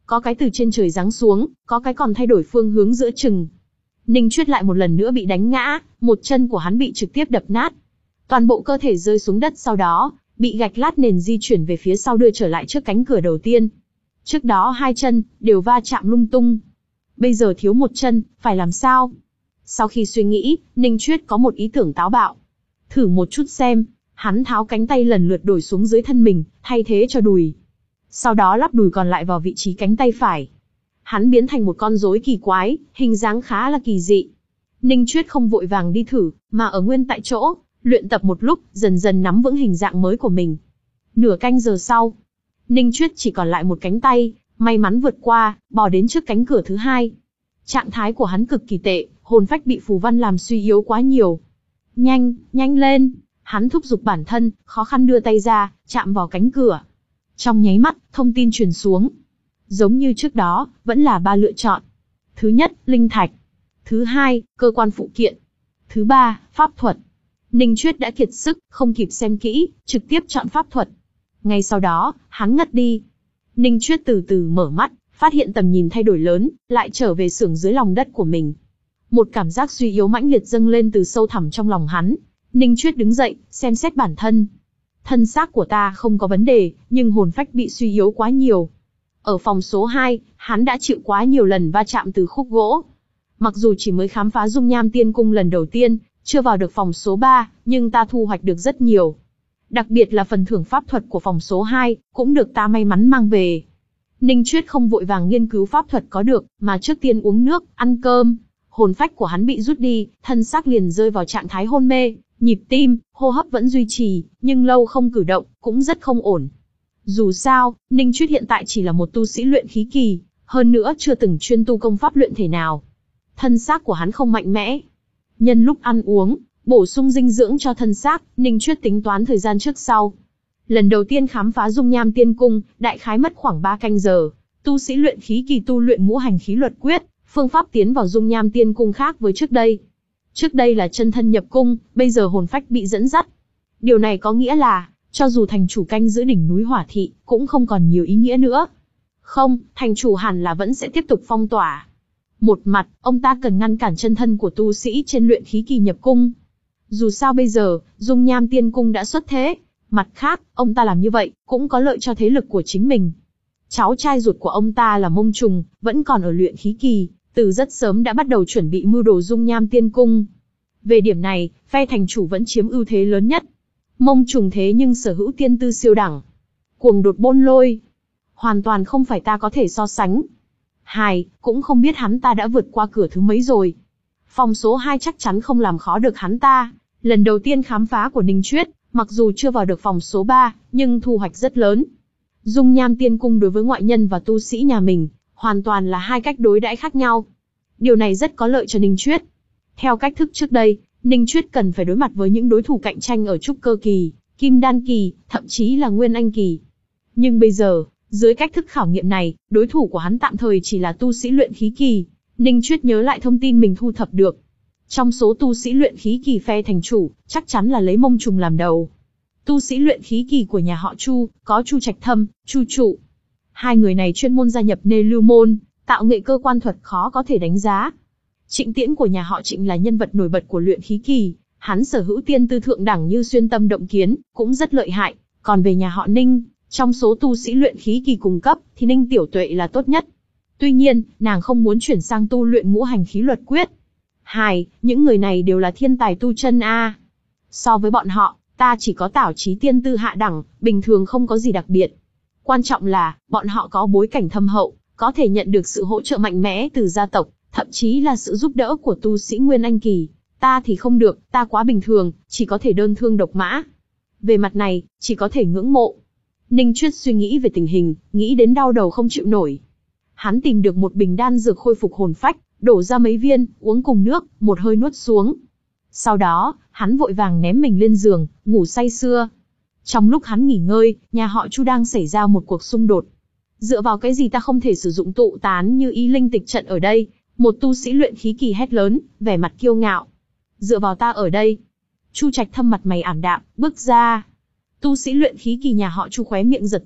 có cái từ trên trời giáng xuống, có cái còn thay đổi phương hướng giữa chừng. Ninh Chuyết lại một lần nữa bị đánh ngã, một chân của hắn bị trực tiếp đập nát. Toàn bộ cơ thể rơi xuống đất, sau đó bị gạch lát nền di chuyển về phía sau đưa trở lại trước cánh cửa đầu tiên. Trước đó hai chân đều va chạm lung tung. Bây giờ thiếu một chân, phải làm sao? Sau khi suy nghĩ, Ninh Chuyết có một ý tưởng táo bạo. Thử một chút xem, hắn tháo cánh tay lần lượt đổi xuống dưới thân mình, thay thế cho đùi. Sau đó lắp đùi còn lại vào vị trí cánh tay phải. Hắn biến thành một con rối kỳ quái, hình dáng khá là kỳ dị. Ninh Chuyết không vội vàng đi thử, mà ở nguyên tại chỗ, luyện tập một lúc, dần dần nắm vững hình dạng mới của mình. Nửa canh giờ sau, Ninh Chuyết chỉ còn lại một cánh tay, may mắn vượt qua, bò đến trước cánh cửa thứ hai. Trạng thái của hắn cực kỳ tệ, hồn phách bị phù văn làm suy yếu quá nhiều. Nhanh, nhanh lên, hắn thúc giục bản thân, khó khăn đưa tay ra, chạm vào cánh cửa. Trong nháy mắt, thông tin truyền xuống. Giống như trước đó, vẫn là ba lựa chọn. Thứ nhất, linh thạch. Thứ hai, cơ quan phụ kiện. Thứ ba, pháp thuật. Ninh Chuyết đã kiệt sức, không kịp xem kỹ, trực tiếp chọn pháp thuật. Ngay sau đó, hắn ngất đi. Ninh Chuyết từ từ mở mắt, phát hiện tầm nhìn thay đổi lớn, lại trở về xưởng dưới lòng đất của mình. Một cảm giác suy yếu mãnh liệt dâng lên từ sâu thẳm trong lòng hắn. Ninh Chuyết đứng dậy, xem xét bản thân. Thân xác của ta không có vấn đề, nhưng hồn phách bị suy yếu quá nhiều. Ở phòng số hai, hắn đã chịu quá nhiều lần va chạm từ khúc gỗ. Mặc dù chỉ mới khám phá dung nham tiên cung lần đầu tiên, chưa vào được phòng số ba, nhưng ta thu hoạch được rất nhiều. Đặc biệt là phần thưởng pháp thuật của phòng số hai, cũng được ta may mắn mang về. Ninh Chuyết không vội vàng nghiên cứu pháp thuật có được, mà trước tiên uống nước, ăn cơm. Hồn phách của hắn bị rút đi, thân xác liền rơi vào trạng thái hôn mê, nhịp tim, hô hấp vẫn duy trì, nhưng lâu không cử động, cũng rất không ổn. Dù sao, Ninh Chuyết hiện tại chỉ là một tu sĩ luyện khí kỳ, hơn nữa chưa từng chuyên tu công pháp luyện thể nào. Thân xác của hắn không mạnh mẽ. Nhân lúc ăn uống, bổ sung dinh dưỡng cho thân xác, Ninh Chuyết tính toán thời gian trước sau. Lần đầu tiên khám phá dung nham tiên cung, đại khái mất khoảng ba canh giờ. Tu sĩ luyện khí kỳ tu luyện ngũ hành khí luật quyết, phương pháp tiến vào dung nham tiên cung khác với trước đây. Trước đây là chân thân nhập cung, bây giờ hồn phách bị dẫn dắt. Điều này có nghĩa là, cho dù thành chủ canh giữ đỉnh núi Hỏa Thị, cũng không còn nhiều ý nghĩa nữa. Không, thành chủ hẳn là vẫn sẽ tiếp tục phong tỏa. Một mặt, ông ta cần ngăn cản chân thân của tu sĩ trên luyện khí kỳ nhập cung. Dù sao bây giờ, dung nham tiên cung đã xuất thế. Mặt khác, ông ta làm như vậy, cũng có lợi cho thế lực của chính mình. Cháu trai ruột của ông ta là Mông Trùng, vẫn còn ở luyện khí kỳ, từ rất sớm đã bắt đầu chuẩn bị mưu đồ dung nham tiên cung. Về điểm này, phe thành chủ vẫn chiếm ưu thế lớn nhất. Mông Trùng thế nhưng sở hữu tiên tư siêu đẳng. Cuồng đột bôn lôi. Hoàn toàn không phải ta có thể so sánh. Hài, cũng không biết hắn ta đã vượt qua cửa thứ mấy rồi. Phòng số hai chắc chắn không làm khó được hắn ta. Lần đầu tiên khám phá của Ninh Chuyết, mặc dù chưa vào được phòng số ba, nhưng thu hoạch rất lớn. Dung nham tiên cung đối với ngoại nhân và tu sĩ nhà mình, hoàn toàn là hai cách đối đãi khác nhau. Điều này rất có lợi cho Ninh Chuyết. Theo cách thức trước đây, Ninh Chuyết cần phải đối mặt với những đối thủ cạnh tranh ở trúc cơ kỳ, kim đan kỳ, thậm chí là nguyên anh kỳ. Nhưng bây giờ, dưới cách thức khảo nghiệm này, đối thủ của hắn tạm thời chỉ là tu sĩ luyện khí kỳ. Ninh Chuyết nhớ lại thông tin mình thu thập được. Trong số tu sĩ luyện khí kỳ phe thành chủ, chắc chắn là lấy Mông Trùng làm đầu. Tu sĩ luyện khí kỳ của nhà họ Chu, có Chu Trạch Thâm, Chu Trụ. Hai người này chuyên môn gia nhập Nê Lưu Môn, tạo nghệ cơ quan thuật khó có thể đánh giá. Trịnh Tiễn của nhà họ Trịnh là nhân vật nổi bật của luyện khí kỳ, hắn sở hữu tiên tư thượng đẳng như xuyên tâm động kiến, cũng rất lợi hại. Còn về nhà họ Ninh, trong số tu sĩ luyện khí kỳ cùng cấp, thì Ninh Tiểu Tuệ là tốt nhất. Tuy nhiên, nàng không muốn chuyển sang tu luyện ngũ hành khí luật quyết. Hai, những người này đều là thiên tài tu chân a. So với bọn họ, ta chỉ có tảo chí tiên tư hạ đẳng, bình thường không có gì đặc biệt. Quan trọng là, bọn họ có bối cảnh thâm hậu, có thể nhận được sự hỗ trợ mạnh mẽ từ gia tộc, thậm chí là sự giúp đỡ của tu sĩ Nguyên Anh kỳ. Ta thì không được, ta quá bình thường, chỉ có thể đơn thương độc mã. Về mặt này, chỉ có thể ngưỡng mộ. Ninh Chuyết suy nghĩ về tình hình, nghĩ đến đau đầu không chịu nổi. Hắn tìm được một bình đan dược khôi phục hồn phách, đổ ra mấy viên, uống cùng nước, một hơi nuốt xuống. Sau đó, hắn vội vàng ném mình lên giường, ngủ say sưa. Trong lúc hắn nghỉ ngơi, nhà họ Chu đang xảy ra một cuộc xung đột. Dựa vào cái gì ta không thể sử dụng tụ tán như ý linh tịch trận ở đây? Một tu sĩ luyện khí kỳ hét lớn, vẻ mặt kiêu ngạo. Dựa vào ta ở đây. Chu Trạch Thâm mặt mày ảm đạm, bước ra. Tu sĩ luyện khí kỳ nhà họ Chu khóe miệng giật giật,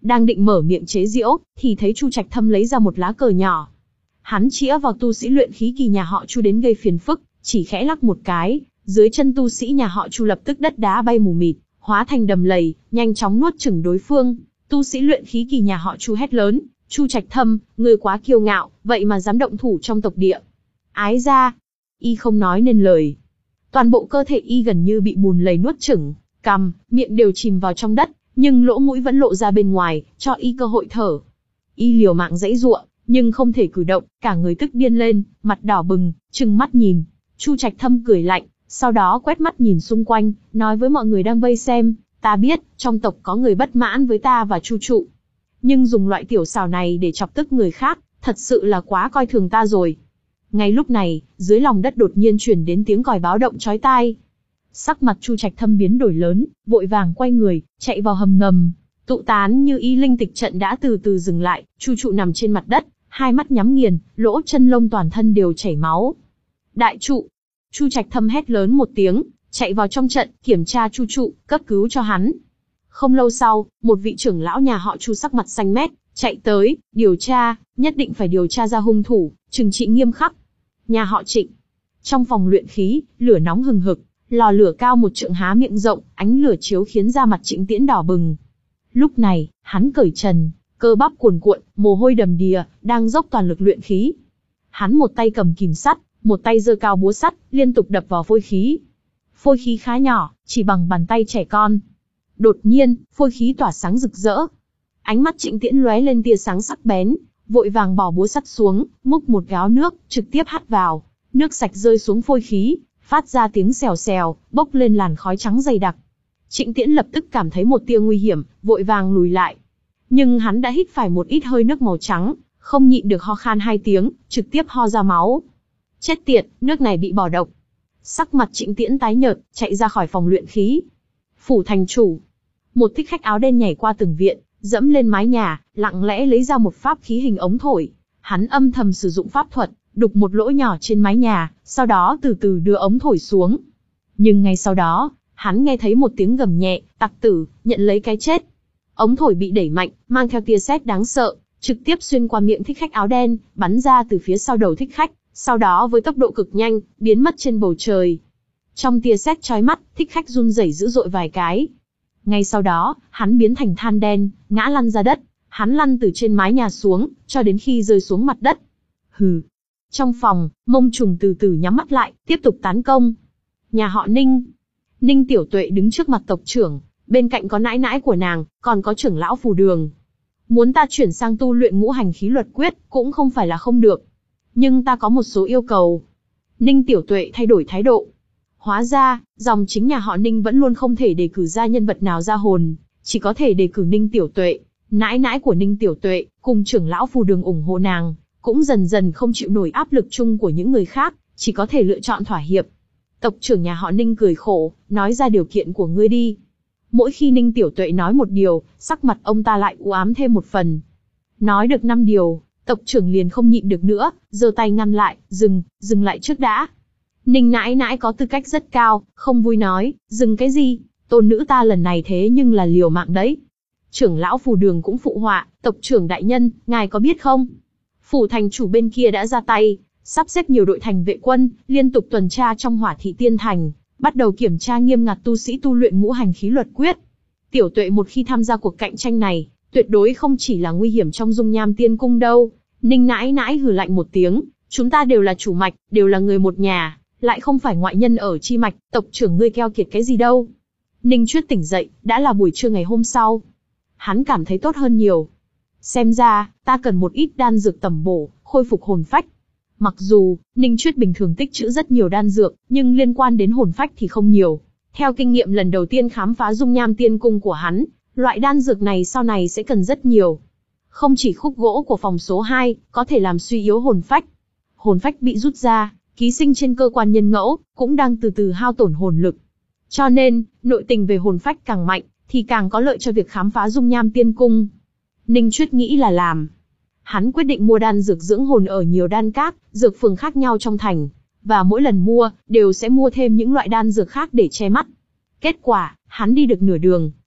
đang định mở miệng chế giễu, thì thấy Chu Trạch Thâm lấy ra một lá cờ nhỏ. Hắn chĩa vào tu sĩ luyện khí kỳ nhà họ Chu đến gây phiền phức, chỉ khẽ lắc một cái, dưới chân tu sĩ nhà họ Chu lập tức đất đá bay mù mịt, hóa thành đầm lầy, nhanh chóng nuốt chửng đối phương. Tu sĩ luyện khí kỳ nhà họ Chu hét lớn, Chu Trạch Thâm, ngươi quá kiêu ngạo, vậy mà dám động thủ trong tộc địa. Ái ra, y không nói nên lời. Toàn bộ cơ thể y gần như bị bùn lầy nuốt chửng, cằm, miệng đều chìm vào trong đất, nhưng lỗ mũi vẫn lộ ra bên ngoài, cho y cơ hội thở. Y liều mạng giãy giụa, nhưng không thể cử động, cả người tức điên lên, mặt đỏ bừng, trừng mắt nhìn. Chu Trạch Thâm cười lạnh, sau đó quét mắt nhìn xung quanh, nói với mọi người đang vây xem, ta biết, trong tộc có người bất mãn với ta và Chu trụ. Nhưng dùng loại tiểu xảo này để chọc tức người khác, thật sự là quá coi thường ta rồi. Ngay lúc này, dưới lòng đất đột nhiên truyền đến tiếng còi báo động chói tai. Sắc mặt Chu Trạch Thâm biến đổi lớn, vội vàng quay người, chạy vào hầm ngầm. Tụ tán như y linh tịch trận đã từ từ dừng lại, Chu trụ nằm trên mặt đất, hai mắt nhắm nghiền, lỗ chân lông toàn thân đều chảy máu. Đại trụ! Chu Trạch Thâm hét lớn một tiếng, chạy vào trong trận, kiểm tra Chu trụ, cấp cứu cho hắn. Không lâu sau, một vị trưởng lão nhà họ Chu sắc mặt xanh mét, chạy tới, điều tra, nhất định phải điều tra ra hung thủ, trừng trị nghiêm khắc. Nhà họ Trịnh. Trong phòng luyện khí, lửa nóng hừng hực, lò lửa cao một trượng há miệng rộng, ánh lửa chiếu khiến da mặt Trịnh Tiễn đỏ bừng. Lúc này, hắn cởi trần, cơ bắp cuồn cuộn, mồ hôi đầm đìa, đang dốc toàn lực luyện khí. Hắn một tay cầm kìm sắt, một tay giơ cao búa sắt, liên tục đập vào phôi khí. Phôi khí khá nhỏ, chỉ bằng bàn tay trẻ con. Đột nhiên, phôi khí tỏa sáng rực rỡ. Ánh mắt Trịnh Tiễn lóe lên tia sáng sắc bén, vội vàng bỏ búa sắt xuống, múc một gáo nước, trực tiếp hắt vào. Nước sạch rơi xuống phôi khí, phát ra tiếng xèo xèo, bốc lên làn khói trắng dày đặc. Trịnh Tiễn lập tức cảm thấy một tia nguy hiểm, vội vàng lùi lại. Nhưng hắn đã hít phải một ít hơi nước màu trắng, không nhịn được ho khan hai tiếng, trực tiếp ho ra máu. Chết tiệt, nước này bị bỏ độc. Sắc mặt Trịnh Tiễn tái nhợt, chạy ra khỏi phòng luyện khí. Phủ thành chủ. Một thích khách áo đen nhảy qua từng viện, dẫm lên mái nhà, lặng lẽ lấy ra một pháp khí hình ống thổi. Hắn âm thầm sử dụng pháp thuật, đục một lỗ nhỏ trên mái nhà, sau đó từ từ đưa ống thổi xuống. Nhưng ngay sau đó, hắn nghe thấy một tiếng gầm nhẹ, tặc tử, nhận lấy cái chết. Ống thổi bị đẩy mạnh, mang theo tia sét đáng sợ, trực tiếp xuyên qua miệng thích khách áo đen, bắn ra từ phía sau đầu thích khách, sau đó với tốc độ cực nhanh, biến mất trên bầu trời. Trong tia sét chói mắt, thích khách run rẩy dữ dội vài cái. Ngay sau đó, hắn biến thành than đen, ngã lăn ra đất. Hắn lăn từ trên mái nhà xuống, cho đến khi rơi xuống mặt đất. Hừ. Trong phòng, Mông Trùng từ từ nhắm mắt lại, tiếp tục tán công. Nhà họ Ninh. Ninh Tiểu Tuệ đứng trước mặt tộc trưởng, bên cạnh có nãi nãi của nàng, còn có trưởng lão Phù Đường. Muốn ta chuyển sang tu luyện ngũ hành khí luật quyết, cũng không phải là không được. Nhưng ta có một số yêu cầu. Ninh Tiểu Tuệ thay đổi thái độ. Hóa ra, dòng chính nhà họ Ninh vẫn luôn không thể đề cử ra nhân vật nào ra hồn, chỉ có thể đề cử Ninh Tiểu Tuệ. Nãi nãi của Ninh Tiểu Tuệ, cùng trưởng lão Phù Đường ủng hộ nàng, cũng dần dần không chịu nổi áp lực chung của những người khác, chỉ có thể lựa chọn thỏa hiệp. Tộc trưởng nhà họ Ninh cười khổ, nói ra điều kiện của ngươi đi. Mỗi khi Ninh Tiểu Tuệ nói một điều, sắc mặt ông ta lại u ám thêm một phần. Nói được năm điều, tộc trưởng liền không nhịn được nữa, giơ tay ngăn lại, dừng, dừng lại trước đã. Ninh nãi nãi có tư cách rất cao, không vui nói, dừng cái gì, tôn nữ ta lần này thế nhưng là liều mạng đấy. Trưởng lão Phù Đường cũng phụ họa, tộc trưởng đại nhân, ngài có biết không? Phủ thành chủ bên kia đã ra tay, sắp xếp nhiều đội thành vệ quân, liên tục tuần tra trong Hỏa Thị Tiên Thành, bắt đầu kiểm tra nghiêm ngặt tu sĩ tu luyện ngũ hành khí luật quyết. Tiểu Tuệ một khi tham gia cuộc cạnh tranh này, tuyệt đối không chỉ là nguy hiểm trong dung nham tiên cung đâu. Ninh nãi nãi hừ lạnh một tiếng, chúng ta đều là chủ mạch, đều là người một nhà, lại không phải ngoại nhân ở chi mạch, tộc trưởng ngươi keo kiệt cái gì đâu. Ninh Chuyết tỉnh dậy, đã là buổi trưa ngày hôm sau. Hắn cảm thấy tốt hơn nhiều. Xem ra, ta cần một ít đan dược tẩm bổ, khôi phục hồn phách. Mặc dù, Ninh Chuyết bình thường tích trữ rất nhiều đan dược, nhưng liên quan đến hồn phách thì không nhiều. Theo kinh nghiệm lần đầu tiên khám phá dung nham tiên cung của hắn, loại đan dược này sau này sẽ cần rất nhiều. Không chỉ khúc gỗ của phòng số hai, có thể làm suy yếu hồn phách. Hồn phách bị rút ra, ký sinh trên cơ quan nhân ngẫu, cũng đang từ từ hao tổn hồn lực. Cho nên, nội tình về hồn phách càng mạnh, thì càng có lợi cho việc khám phá dung nham tiên cung. Ninh Chuyết nghĩ là làm. Hắn quyết định mua đan dược dưỡng hồn ở nhiều đan các, dược phường khác nhau trong thành. Và mỗi lần mua, đều sẽ mua thêm những loại đan dược khác để che mắt. Kết quả, hắn đi được nửa đường,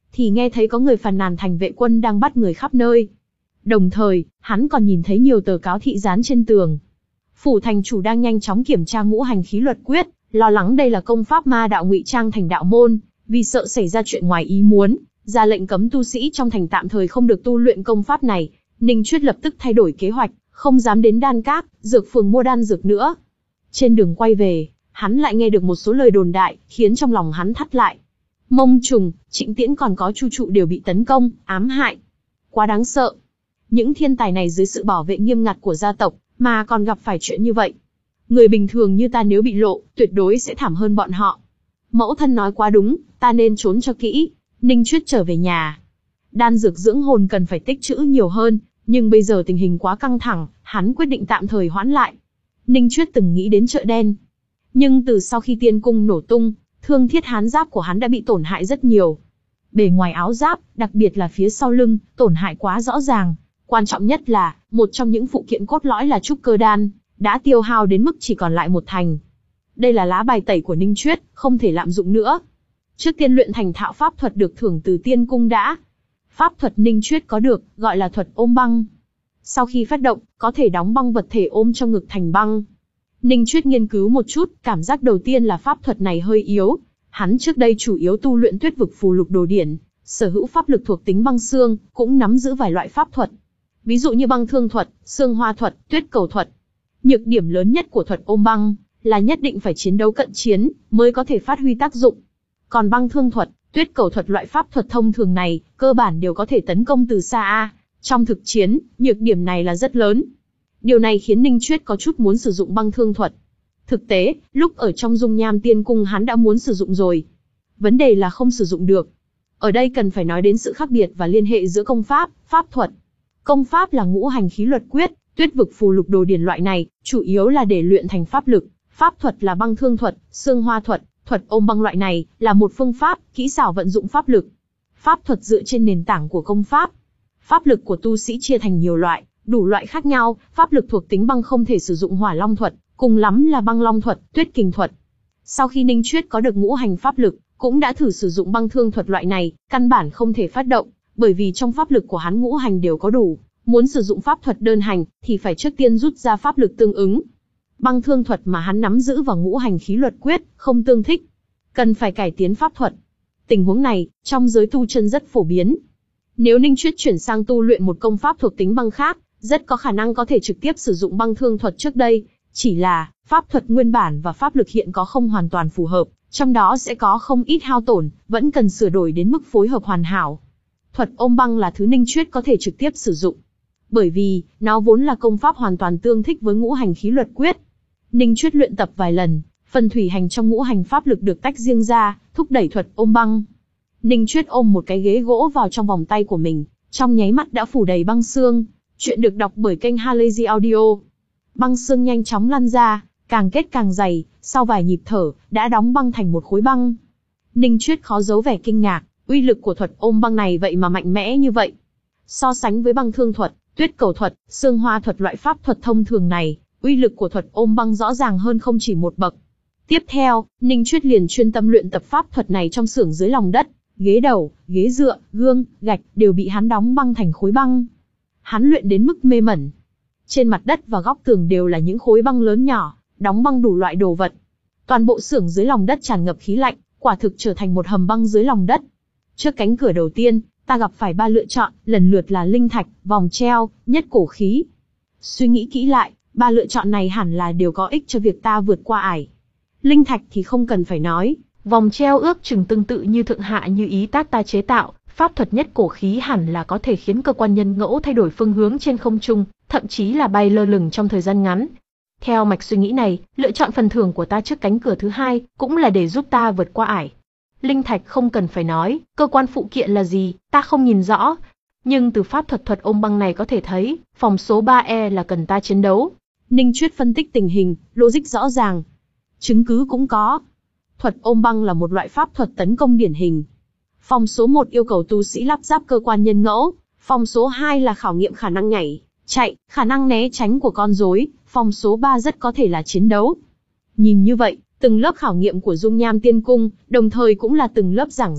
thì nghe thấy có người phàn nàn thành vệ quân đang bắt người khắp nơi. Đồng thời, hắn còn nhìn thấy nhiều tờ cáo thị dán trên tường. Phủ thành chủ đang nhanh chóng kiểm tra ngũ hành khí luật quyết, lo lắng đây là công pháp ma đạo ngụy trang thành đạo môn, vì sợ xảy ra chuyện ngoài ý muốn, ra lệnh cấm tu sĩ trong thành tạm thời không được tu luyện công pháp này. Ninh Chuyết lập tức thay đổi kế hoạch, không dám đến Đan Các, dược phường mua đan dược nữa. Trên đường quay về, hắn lại nghe được một số lời đồn đại, khiến trong lòng hắn thắt lại. Mông Trùng, Trịnh Tiễn còn có Chu Trụ đều bị tấn công, ám hại. Quá đáng sợ. Những thiên tài này dưới sự bảo vệ nghiêm ngặt của gia tộc, mà còn gặp phải chuyện như vậy. Người bình thường như ta nếu bị lộ, tuyệt đối sẽ thảm hơn bọn họ. Mẫu thân nói quá đúng, ta nên trốn cho kỹ. Ninh Chuyết trở về nhà. Đan dược dưỡng hồn cần phải tích trữ nhiều hơn, nhưng bây giờ tình hình quá căng thẳng, hắn quyết định tạm thời hoãn lại. Ninh Chuyết từng nghĩ đến chợ đen. Nhưng từ sau khi tiên cung nổ tung, thương thiết hán giáp của hắn đã bị tổn hại rất nhiều. Bề ngoài áo giáp, đặc biệt là phía sau lưng, tổn hại quá rõ ràng. Quan trọng nhất là, một trong những phụ kiện cốt lõi là trúc cơ đan, đã tiêu hao đến mức chỉ còn lại một thành. Đây là lá bài tẩy của Ninh Chuyết, không thể lạm dụng nữa. Trước tiên luyện thành thạo pháp thuật được thưởng từ tiên cung đã. Pháp thuật Ninh Chuyết có được, gọi là thuật ôm băng. Sau khi phát động, có thể đóng băng vật thể ôm trong ngực thành băng. Ninh Chuyết nghiên cứu một chút, cảm giác đầu tiên là pháp thuật này hơi yếu. Hắn trước đây chủ yếu tu luyện Tuyết vực phù lục đồ điển, sở hữu pháp lực thuộc tính băng xương, cũng nắm giữ vài loại pháp thuật. Ví dụ như băng thương thuật, xương hoa thuật, tuyết cầu thuật. Nhược điểm lớn nhất của thuật ôm băng là nhất định phải chiến đấu cận chiến mới có thể phát huy tác dụng. Còn băng thương thuật, tuyết cầu thuật loại pháp thuật thông thường này, cơ bản đều có thể tấn công từ xa a. Trong thực chiến, nhược điểm này là rất lớn. Điều này khiến Ninh Chuyết có chút muốn sử dụng băng thương thuật. Thực tế, lúc ở trong dung nham tiên cung hắn đã muốn sử dụng rồi. Vấn đề là không sử dụng được. Ở đây cần phải nói đến sự khác biệt và liên hệ giữa công pháp, pháp thuật. Công pháp là ngũ hành khí luật quyết, tuyết vực phù lục đồ điển loại này, chủ yếu là để luyện thành pháp lực. Pháp thuật là băng thương thuật, xương hoa thuật, thuật ôm băng loại này, là một phương pháp, kỹ xảo vận dụng pháp lực. Pháp thuật dựa trên nền tảng của công pháp. Pháp lực của tu sĩ chia thành nhiều loại, đủ loại khác nhau, pháp lực thuộc tính băng không thể sử dụng hỏa long thuật, cùng lắm là băng long thuật, tuyết kình thuật. Sau khi Ninh Chuyết có được ngũ hành pháp lực, cũng đã thử sử dụng băng thương thuật loại này, căn bản không thể phát động, bởi vì trong pháp lực của hắn ngũ hành đều có đủ, muốn sử dụng pháp thuật đơn hành, thì phải trước tiên rút ra pháp lực tương ứng. Băng thương thuật mà hắn nắm giữ vào ngũ hành khí luật quyết, không tương thích, cần phải cải tiến pháp thuật. Tình huống này, trong giới tu chân rất phổ biến. Nếu Ninh Chuyết chuyển sang tu luyện một công pháp thuộc tính băng khác, rất có khả năng có thể trực tiếp sử dụng băng thương thuật trước đây, chỉ là, pháp thuật nguyên bản và pháp lực hiện có không hoàn toàn phù hợp, trong đó sẽ có không ít hao tổn, vẫn cần sửa đổi đến mức phối hợp hoàn hảo. Thuật ôm băng là thứ Ninh Chuyết có thể trực tiếp sử dụng, bởi vì, nó vốn là công pháp hoàn toàn tương thích với ngũ hành khí luật quyết. Ninh Chuyết luyện tập vài lần, phần thủy hành trong ngũ hành pháp lực được tách riêng ra, thúc đẩy thuật ôm băng. Ninh Chuyết ôm một cái ghế gỗ vào trong vòng tay của mình, trong nháy mắt đã phủ đầy băng xương. Chuyện được đọc bởi kênh Halazy Audio. Băng xương nhanh chóng lăn ra, càng kết càng dày, sau vài nhịp thở, đã đóng băng thành một khối băng. Ninh Chuyết khó giấu vẻ kinh ngạc, uy lực của thuật ôm băng này vậy mà mạnh mẽ như vậy. So sánh với băng thương thuật, tuyết cầu thuật, xương hoa thuật loại pháp thuật thông thường này, uy lực của thuật ôm băng rõ ràng hơn không chỉ một bậc. Tiếp theo, Ninh Chuyết liền chuyên tâm luyện tập pháp thuật này trong xưởng dưới lòng đất, ghế đầu, ghế dựa, gương, gạch đều bị hắn đóng băng thành khối băng. Hắn luyện đến mức mê mẩn. Trên mặt đất và góc tường đều là những khối băng lớn nhỏ, đóng băng đủ loại đồ vật. Toàn bộ xưởng dưới lòng đất tràn ngập khí lạnh, quả thực trở thành một hầm băng dưới lòng đất. Trước cánh cửa đầu tiên, ta gặp phải ba lựa chọn, lần lượt là linh thạch, vòng treo, nhất cổ khí. Suy nghĩ kỹ lại, ba lựa chọn này hẳn là đều có ích cho việc ta vượt qua ải. Linh thạch thì không cần phải nói, vòng treo ước chừng tương tự như thượng hạ như ý tác ta chế tạo. Pháp thuật nhất cổ khí hẳn là có thể khiến cơ quan nhân ngẫu thay đổi phương hướng trên không trung, thậm chí là bay lơ lửng trong thời gian ngắn. Theo mạch suy nghĩ này, lựa chọn phần thưởng của ta trước cánh cửa thứ hai, cũng là để giúp ta vượt qua ải. Linh thạch không cần phải nói, cơ quan phụ kiện là gì, ta không nhìn rõ. Nhưng từ pháp thuật thuật ôm băng này có thể thấy, phòng số ba E là cần ta chiến đấu. Ninh Chuyết phân tích tình hình, logic rõ ràng. Chứng cứ cũng có. Thuật ôm băng là một loại pháp thuật tấn công điển hình. Phòng số một yêu cầu tu sĩ lắp ráp cơ quan nhân ngẫu, phòng số hai là khảo nghiệm khả năng nhảy, chạy, khả năng né tránh của con rối, phòng số ba rất có thể là chiến đấu. Nhìn như vậy, từng lớp khảo nghiệm của dung nham tiên cung, đồng thời cũng là từng lớp giảng dạy,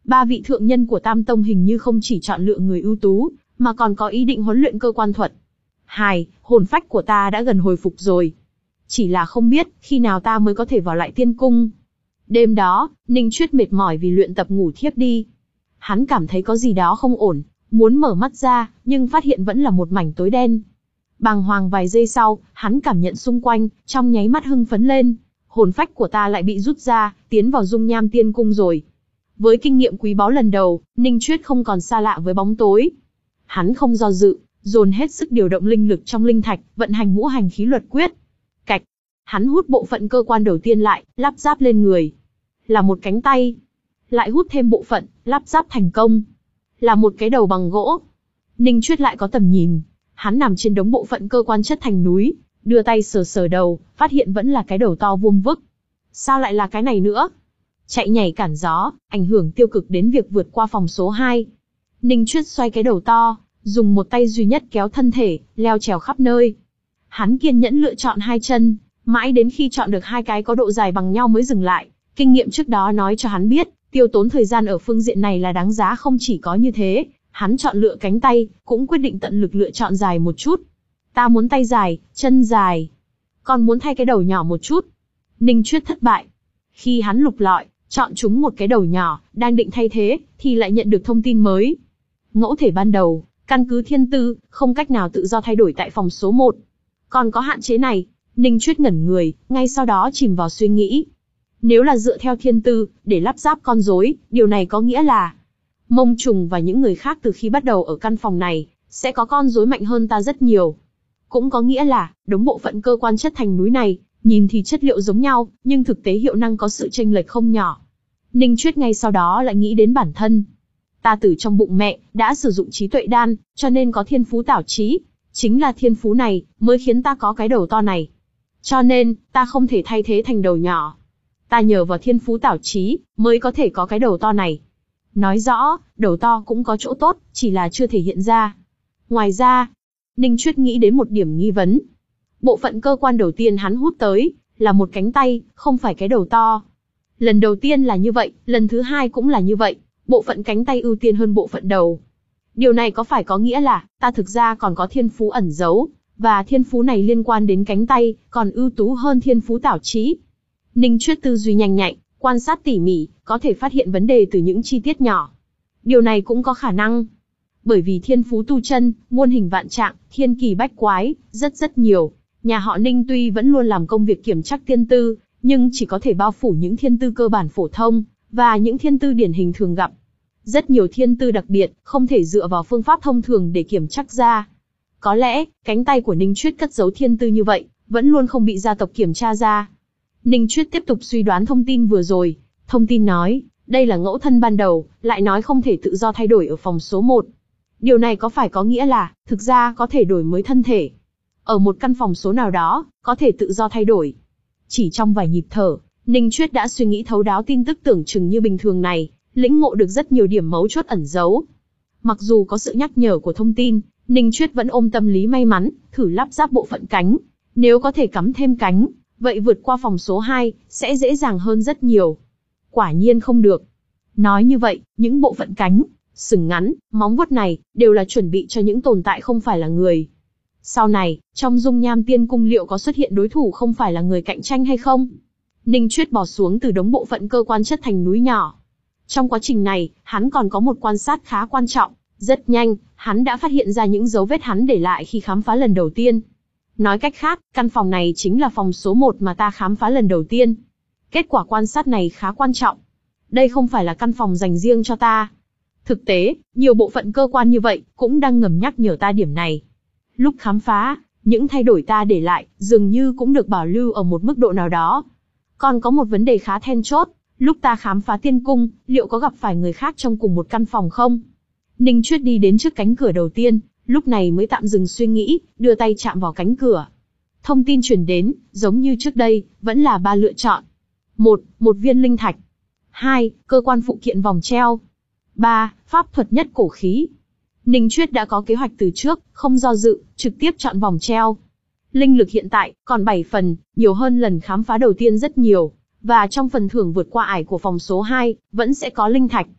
Ba vị thượng nhân của Tam Tông hình như không chỉ chọn lựa người ưu tú, mà còn có ý định huấn luyện cơ quan thuật. Hai, hồn phách của ta đã gần hồi phục rồi. Chỉ là không biết, khi nào ta mới có thể vào lại tiên cung. Đêm đó, Ninh Chuyết mệt mỏi vì luyện tập ngủ thiếp đi. Hắn cảm thấy có gì đó không ổn, muốn mở mắt ra, nhưng phát hiện vẫn là một mảnh tối đen. Bàng hoàng vài giây sau, hắn cảm nhận xung quanh, trong nháy mắt hưng phấn lên. Hồn phách của ta lại bị rút ra, tiến vào dung nham tiên cung rồi. Với kinh nghiệm quý báu lần đầu, Ninh Chuyết không còn xa lạ với bóng tối. Hắn không do dự, dồn hết sức điều động linh lực trong linh thạch, vận hành ngũ hành khí luật quyết. Cạch, hắn hút bộ phận cơ quan đầu tiên lại, lắp ráp lên người. Là một cánh tay. Lại hút thêm bộ phận, lắp ráp thành công. Là một cái đầu bằng gỗ. Ninh Chuyết lại có tầm nhìn. Hắn nằm trên đống bộ phận cơ quan chất thành núi, đưa tay sờ sờ đầu, phát hiện vẫn là cái đầu to vuông vức. Sao lại là cái này nữa? Chạy nhảy cản gió, ảnh hưởng tiêu cực đến việc vượt qua phòng số hai. Ninh Chuyết xoay cái đầu to, dùng một tay duy nhất kéo thân thể, leo trèo khắp nơi. Hắn kiên nhẫn lựa chọn hai chân, mãi đến khi chọn được hai cái có độ dài bằng nhau mới dừng lại. Kinh nghiệm trước đó nói cho hắn biết, tiêu tốn thời gian ở phương diện này là đáng giá. Không chỉ có như thế, hắn chọn lựa cánh tay, cũng quyết định tận lực lựa chọn dài một chút. Ta muốn tay dài, chân dài. Còn muốn thay cái đầu nhỏ một chút. Ninh Chuyết thất bại. Khi hắn lục lọi, chọn chúng một cái đầu nhỏ, đang định thay thế, thì lại nhận được thông tin mới. Ngẫu thể ban đầu, căn cứ thiên tư, không cách nào tự do thay đổi tại phòng số một. Còn có hạn chế này, Ninh Chuyết ngẩn người, ngay sau đó chìm vào suy nghĩ. Nếu là dựa theo thiên tư, để lắp ráp con rối, điều này có nghĩa là Mông Trùng và những người khác từ khi bắt đầu ở căn phòng này, sẽ có con rối mạnh hơn ta rất nhiều. Cũng có nghĩa là, đống bộ phận cơ quan chất thành núi này, nhìn thì chất liệu giống nhau, nhưng thực tế hiệu năng có sự chênh lệch không nhỏ. Ninh Chuyết ngay sau đó lại nghĩ đến bản thân. Ta từ trong bụng mẹ, đã sử dụng trí tuệ đan, cho nên có thiên phú tảo trí. Chính là thiên phú này, mới khiến ta có cái đầu to này. Cho nên, ta không thể thay thế thành đầu nhỏ. Ta nhờ vào thiên phú tảo trí, mới có thể có cái đầu to này. Nói rõ, đầu to cũng có chỗ tốt, chỉ là chưa thể hiện ra. Ngoài ra, Ninh Chuyết nghĩ đến một điểm nghi vấn. Bộ phận cơ quan đầu tiên hắn hút tới, là một cánh tay, không phải cái đầu to. Lần đầu tiên là như vậy, lần thứ hai cũng là như vậy, bộ phận cánh tay ưu tiên hơn bộ phận đầu. Điều này có phải có nghĩa là, ta thực ra còn có thiên phú ẩn giấu, và thiên phú này liên quan đến cánh tay, còn ưu tú hơn thiên phú tảo trí. Ninh Chuyết tư duy nhanh nhạy, quan sát tỉ mỉ, có thể phát hiện vấn đề từ những chi tiết nhỏ. Điều này cũng có khả năng. Bởi vì thiên phú tu chân, muôn hình vạn trạng, thiên kỳ bách quái, rất rất nhiều. Nhà họ Ninh tuy vẫn luôn làm công việc kiểm trắc thiên tư, nhưng chỉ có thể bao phủ những thiên tư cơ bản phổ thông, và những thiên tư điển hình thường gặp. Rất nhiều thiên tư đặc biệt, không thể dựa vào phương pháp thông thường để kiểm trắc ra. Có lẽ, cánh tay của Ninh Chuyết cất giấu thiên tư như vậy, vẫn luôn không bị gia tộc kiểm tra ra. Ninh Chuyết tiếp tục suy đoán thông tin vừa rồi. Thông tin nói, đây là ngẫu thân ban đầu, lại nói không thể tự do thay đổi ở phòng số một. Điều này có phải có nghĩa là, thực ra có thể đổi mới thân thể. Ở một căn phòng số nào đó, có thể tự do thay đổi. Chỉ trong vài nhịp thở, Ninh Chuyết đã suy nghĩ thấu đáo tin tức tưởng chừng như bình thường này, lĩnh ngộ được rất nhiều điểm mấu chốt ẩn giấu. Mặc dù có sự nhắc nhở của thông tin, Ninh Chuyết vẫn ôm tâm lý may mắn, thử lắp ráp bộ phận cánh. Nếu có thể cắm thêm cánh, vậy vượt qua phòng số hai, sẽ dễ dàng hơn rất nhiều. Quả nhiên không được. Nói như vậy, những bộ phận cánh, sừng ngắn, móng vuốt này, đều là chuẩn bị cho những tồn tại không phải là người. Sau này, trong dung nham tiên cung liệu có xuất hiện đối thủ không phải là người cạnh tranh hay không? Ninh Chuyết bò xuống từ đống bộ phận cơ quan chất thành núi nhỏ. Trong quá trình này, hắn còn có một quan sát khá quan trọng. Rất nhanh, hắn đã phát hiện ra những dấu vết hắn để lại khi khám phá lần đầu tiên. Nói cách khác, căn phòng này chính là phòng số một mà ta khám phá lần đầu tiên. Kết quả quan sát này khá quan trọng. Đây không phải là căn phòng dành riêng cho ta. Thực tế, nhiều bộ phận cơ quan như vậy, cũng đang ngầm nhắc nhở ta điểm này. Lúc khám phá, những thay đổi ta để lại, dường như cũng được bảo lưu ở một mức độ nào đó. Còn có một vấn đề khá then chốt, lúc ta khám phá tiên cung, liệu có gặp phải người khác trong cùng một căn phòng không? Ninh Chuyết đi đến trước cánh cửa đầu tiên, lúc này mới tạm dừng suy nghĩ, đưa tay chạm vào cánh cửa. Thông tin truyền đến, giống như trước đây, vẫn là ba lựa chọn. một. Một viên linh thạch. hai. Cơ quan phụ kiện vòng treo. ba. Pháp thuật nhất cổ khí. Ninh Chuyết đã có kế hoạch từ trước, không do dự, trực tiếp chọn vòng treo. Linh lực hiện tại, còn bảy phần, nhiều hơn lần khám phá đầu tiên rất nhiều. Và trong phần thưởng vượt qua ải của phòng số hai, vẫn sẽ có linh thạch.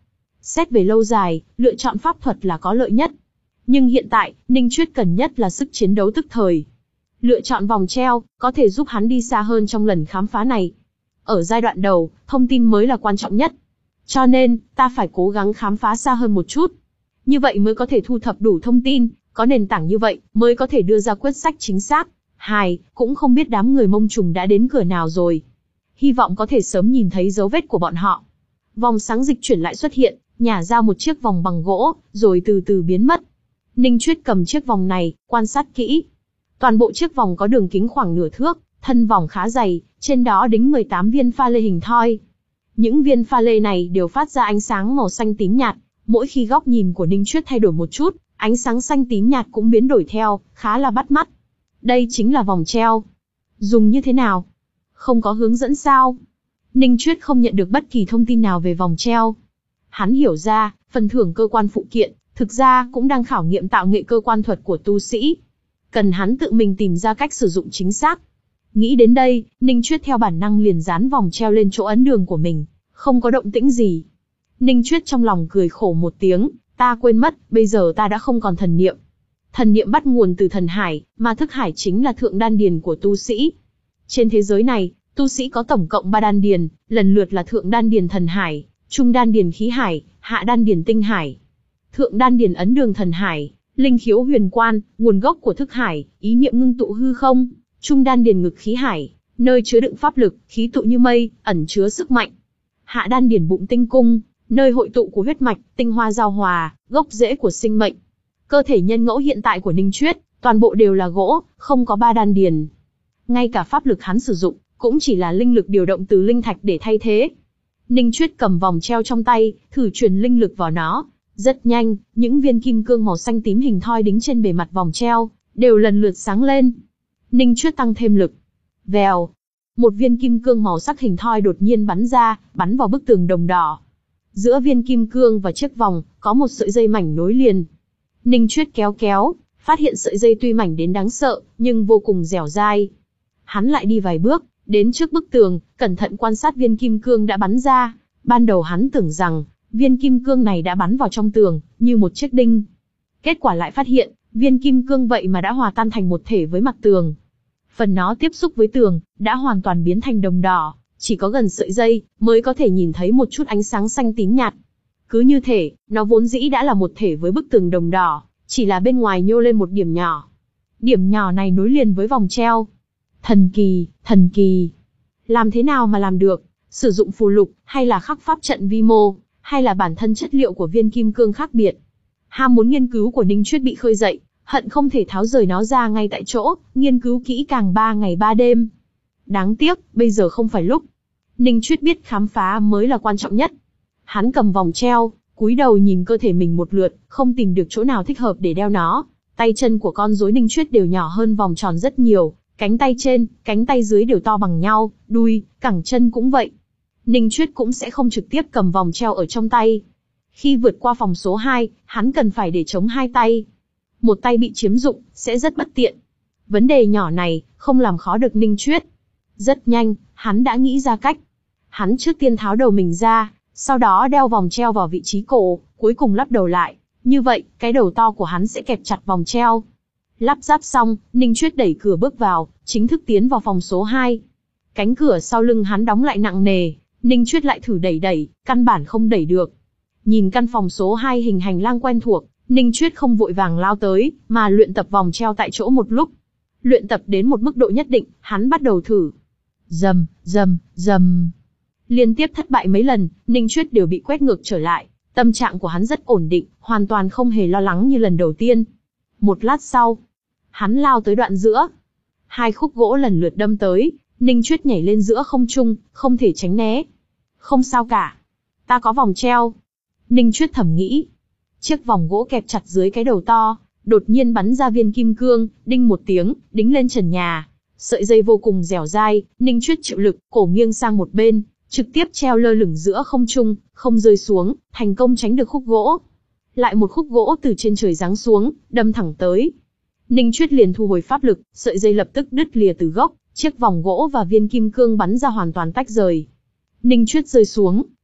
Xét về lâu dài, lựa chọn pháp thuật là có lợi nhất. Nhưng hiện tại, Ninh Chuyết cần nhất là sức chiến đấu tức thời. Lựa chọn vòng treo, có thể giúp hắn đi xa hơn trong lần khám phá này. Ở giai đoạn đầu, thông tin mới là quan trọng nhất. Cho nên, ta phải cố gắng khám phá xa hơn một chút. Như vậy mới có thể thu thập đủ thông tin, có nền tảng như vậy, mới có thể đưa ra quyết sách chính xác. Hai, cũng không biết đám người Mông Trùng đã đến cửa nào rồi. Hy vọng có thể sớm nhìn thấy dấu vết của bọn họ. Vòng sáng dịch chuyển lại xuất hiện, nhả ra một chiếc vòng bằng gỗ, rồi từ từ biến mất. Ninh Chuyết cầm chiếc vòng này, quan sát kỹ. Toàn bộ chiếc vòng có đường kính khoảng nửa thước, thân vòng khá dày, trên đó đính mười tám viên pha lê hình thoi. Những viên pha lê này đều phát ra ánh sáng màu xanh tím nhạt, mỗi khi góc nhìn của Ninh Chuyết thay đổi một chút, ánh sáng xanh tím nhạt cũng biến đổi theo, khá là bắt mắt. Đây chính là vòng treo. Dùng như thế nào? Không có hướng dẫn sao? Ninh Chuyết không nhận được bất kỳ thông tin nào về vòng treo. Hắn hiểu ra, phần thưởng cơ quan phụ kiện, thực ra cũng đang khảo nghiệm tạo nghệ cơ quan thuật của tu sĩ. Cần hắn tự mình tìm ra cách sử dụng chính xác. Nghĩ đến đây, Ninh Chuyết theo bản năng liền dán vòng treo lên chỗ ấn đường của mình, không có động tĩnh gì. Ninh Chuyết trong lòng cười khổ một tiếng, ta quên mất, bây giờ ta đã không còn thần niệm. Thần niệm bắt nguồn từ thần hải, mà thức hải chính là thượng đan điền của tu sĩ. Trên thế giới này, tu sĩ có tổng cộng ba đan điền, lần lượt là thượng đan điền thần hải, trung đan điền khí hải, hạ đan điền tinh hải. Thượng đan điền ấn đường thần hải, linh khiếu huyền quan, nguồn gốc của thức hải, ý niệm ngưng tụ hư không. Trung đan điền ngực khí hải, nơi chứa đựng pháp lực, khí tụ như mây, ẩn chứa sức mạnh. Hạ đan điền bụng tinh cung, nơi hội tụ của huyết mạch, tinh hoa giao hòa, gốc rễ của sinh mệnh. Cơ thể nhân ngẫu hiện tại của Ninh Chuyết, toàn bộ đều là gỗ, không có ba đan điền. Ngay cả pháp lực hắn sử dụng, cũng chỉ là linh lực điều động từ linh thạch để thay thế. Ninh Chuyết cầm vòng treo trong tay, thử truyền linh lực vào nó. Rất nhanh, những viên kim cương màu xanh tím hình thoi đính trên bề mặt vòng treo, đều lần lượt sáng lên. Ninh Chuyết tăng thêm lực. Vèo. Một viên kim cương màu sắc hình thoi đột nhiên bắn ra, bắn vào bức tường đồng đỏ. Giữa viên kim cương và chiếc vòng, có một sợi dây mảnh nối liền. Ninh Chuyết kéo kéo, phát hiện sợi dây tuy mảnh đến đáng sợ, nhưng vô cùng dẻo dai. Hắn lại đi vài bước, đến trước bức tường, cẩn thận quan sát viên kim cương đã bắn ra. Ban đầu hắn tưởng rằng, viên kim cương này đã bắn vào trong tường, như một chiếc đinh. Kết quả lại phát hiện, viên kim cương vậy mà đã hòa tan thành một thể với mặt tường. Phần nó tiếp xúc với tường, đã hoàn toàn biến thành đồng đỏ, chỉ có gần sợi dây, mới có thể nhìn thấy một chút ánh sáng xanh tím nhạt. Cứ như thể, nó vốn dĩ đã là một thể với bức tường đồng đỏ, chỉ là bên ngoài nhô lên một điểm nhỏ. Điểm nhỏ này nối liền với vòng treo. Thần kỳ, thần kỳ. Làm thế nào mà làm được? Sử dụng phù lục, hay là khắc pháp trận vi mô, hay là bản thân chất liệu của viên kim cương khác biệt? Ham muốn nghiên cứu của Ninh Chuyết bị khơi dậy, hận không thể tháo rời nó ra ngay tại chỗ, nghiên cứu kỹ càng ba ngày ba đêm. Đáng tiếc, bây giờ không phải lúc. Ninh Chuyết biết khám phá mới là quan trọng nhất. Hắn cầm vòng treo, cúi đầu nhìn cơ thể mình một lượt, không tìm được chỗ nào thích hợp để đeo nó. Tay chân của con rối Ninh Chuyết đều nhỏ hơn vòng tròn rất nhiều, cánh tay trên, cánh tay dưới đều to bằng nhau, đuôi, cẳng chân cũng vậy. Ninh Chuyết cũng sẽ không trực tiếp cầm vòng treo ở trong tay. Khi vượt qua phòng số hai, hắn cần phải để chống hai tay. Một tay bị chiếm dụng, sẽ rất bất tiện. Vấn đề nhỏ này, không làm khó được Ninh Chuyết. Rất nhanh, hắn đã nghĩ ra cách. Hắn trước tiên tháo đầu mình ra, sau đó đeo vòng treo vào vị trí cổ, cuối cùng lắp đầu lại. Như vậy, cái đầu to của hắn sẽ kẹp chặt vòng treo. Lắp ráp xong, Ninh Chuyết đẩy cửa bước vào, chính thức tiến vào phòng số hai. Cánh cửa sau lưng hắn đóng lại nặng nề, Ninh Chuyết lại thử đẩy đẩy, căn bản không đẩy được. Nhìn căn phòng số hai hình hành lang quen thuộc, Ninh Chuyết không vội vàng lao tới, mà luyện tập vòng treo tại chỗ một lúc. Luyện tập đến một mức độ nhất định, hắn bắt đầu thử. Rầm, rầm, rầm. Liên tiếp thất bại mấy lần, Ninh Chuyết đều bị quét ngược trở lại. Tâm trạng của hắn rất ổn định, hoàn toàn không hề lo lắng như lần đầu tiên. Một lát sau, hắn lao tới đoạn giữa. Hai khúc gỗ lần lượt đâm tới, Ninh Chuyết nhảy lên giữa không trung, không thể tránh né. Không sao cả. Ta có vòng treo. Ninh Chuyết thầm nghĩ. Chiếc vòng gỗ kẹp chặt dưới cái đầu to, đột nhiên bắn ra viên kim cương, đinh một tiếng, đính lên trần nhà. Sợi dây vô cùng dẻo dai, Ninh Chuyết chịu lực, cổ nghiêng sang một bên, trực tiếp treo lơ lửng giữa không trung, không rơi xuống, thành công tránh được khúc gỗ. Lại một khúc gỗ từ trên trời giáng xuống, đâm thẳng tới. Ninh Chuyết liền thu hồi pháp lực, sợi dây lập tức đứt lìa từ gốc, chiếc vòng gỗ và viên kim cương bắn ra hoàn toàn tách rời. Ninh Chuyết rơi xuống,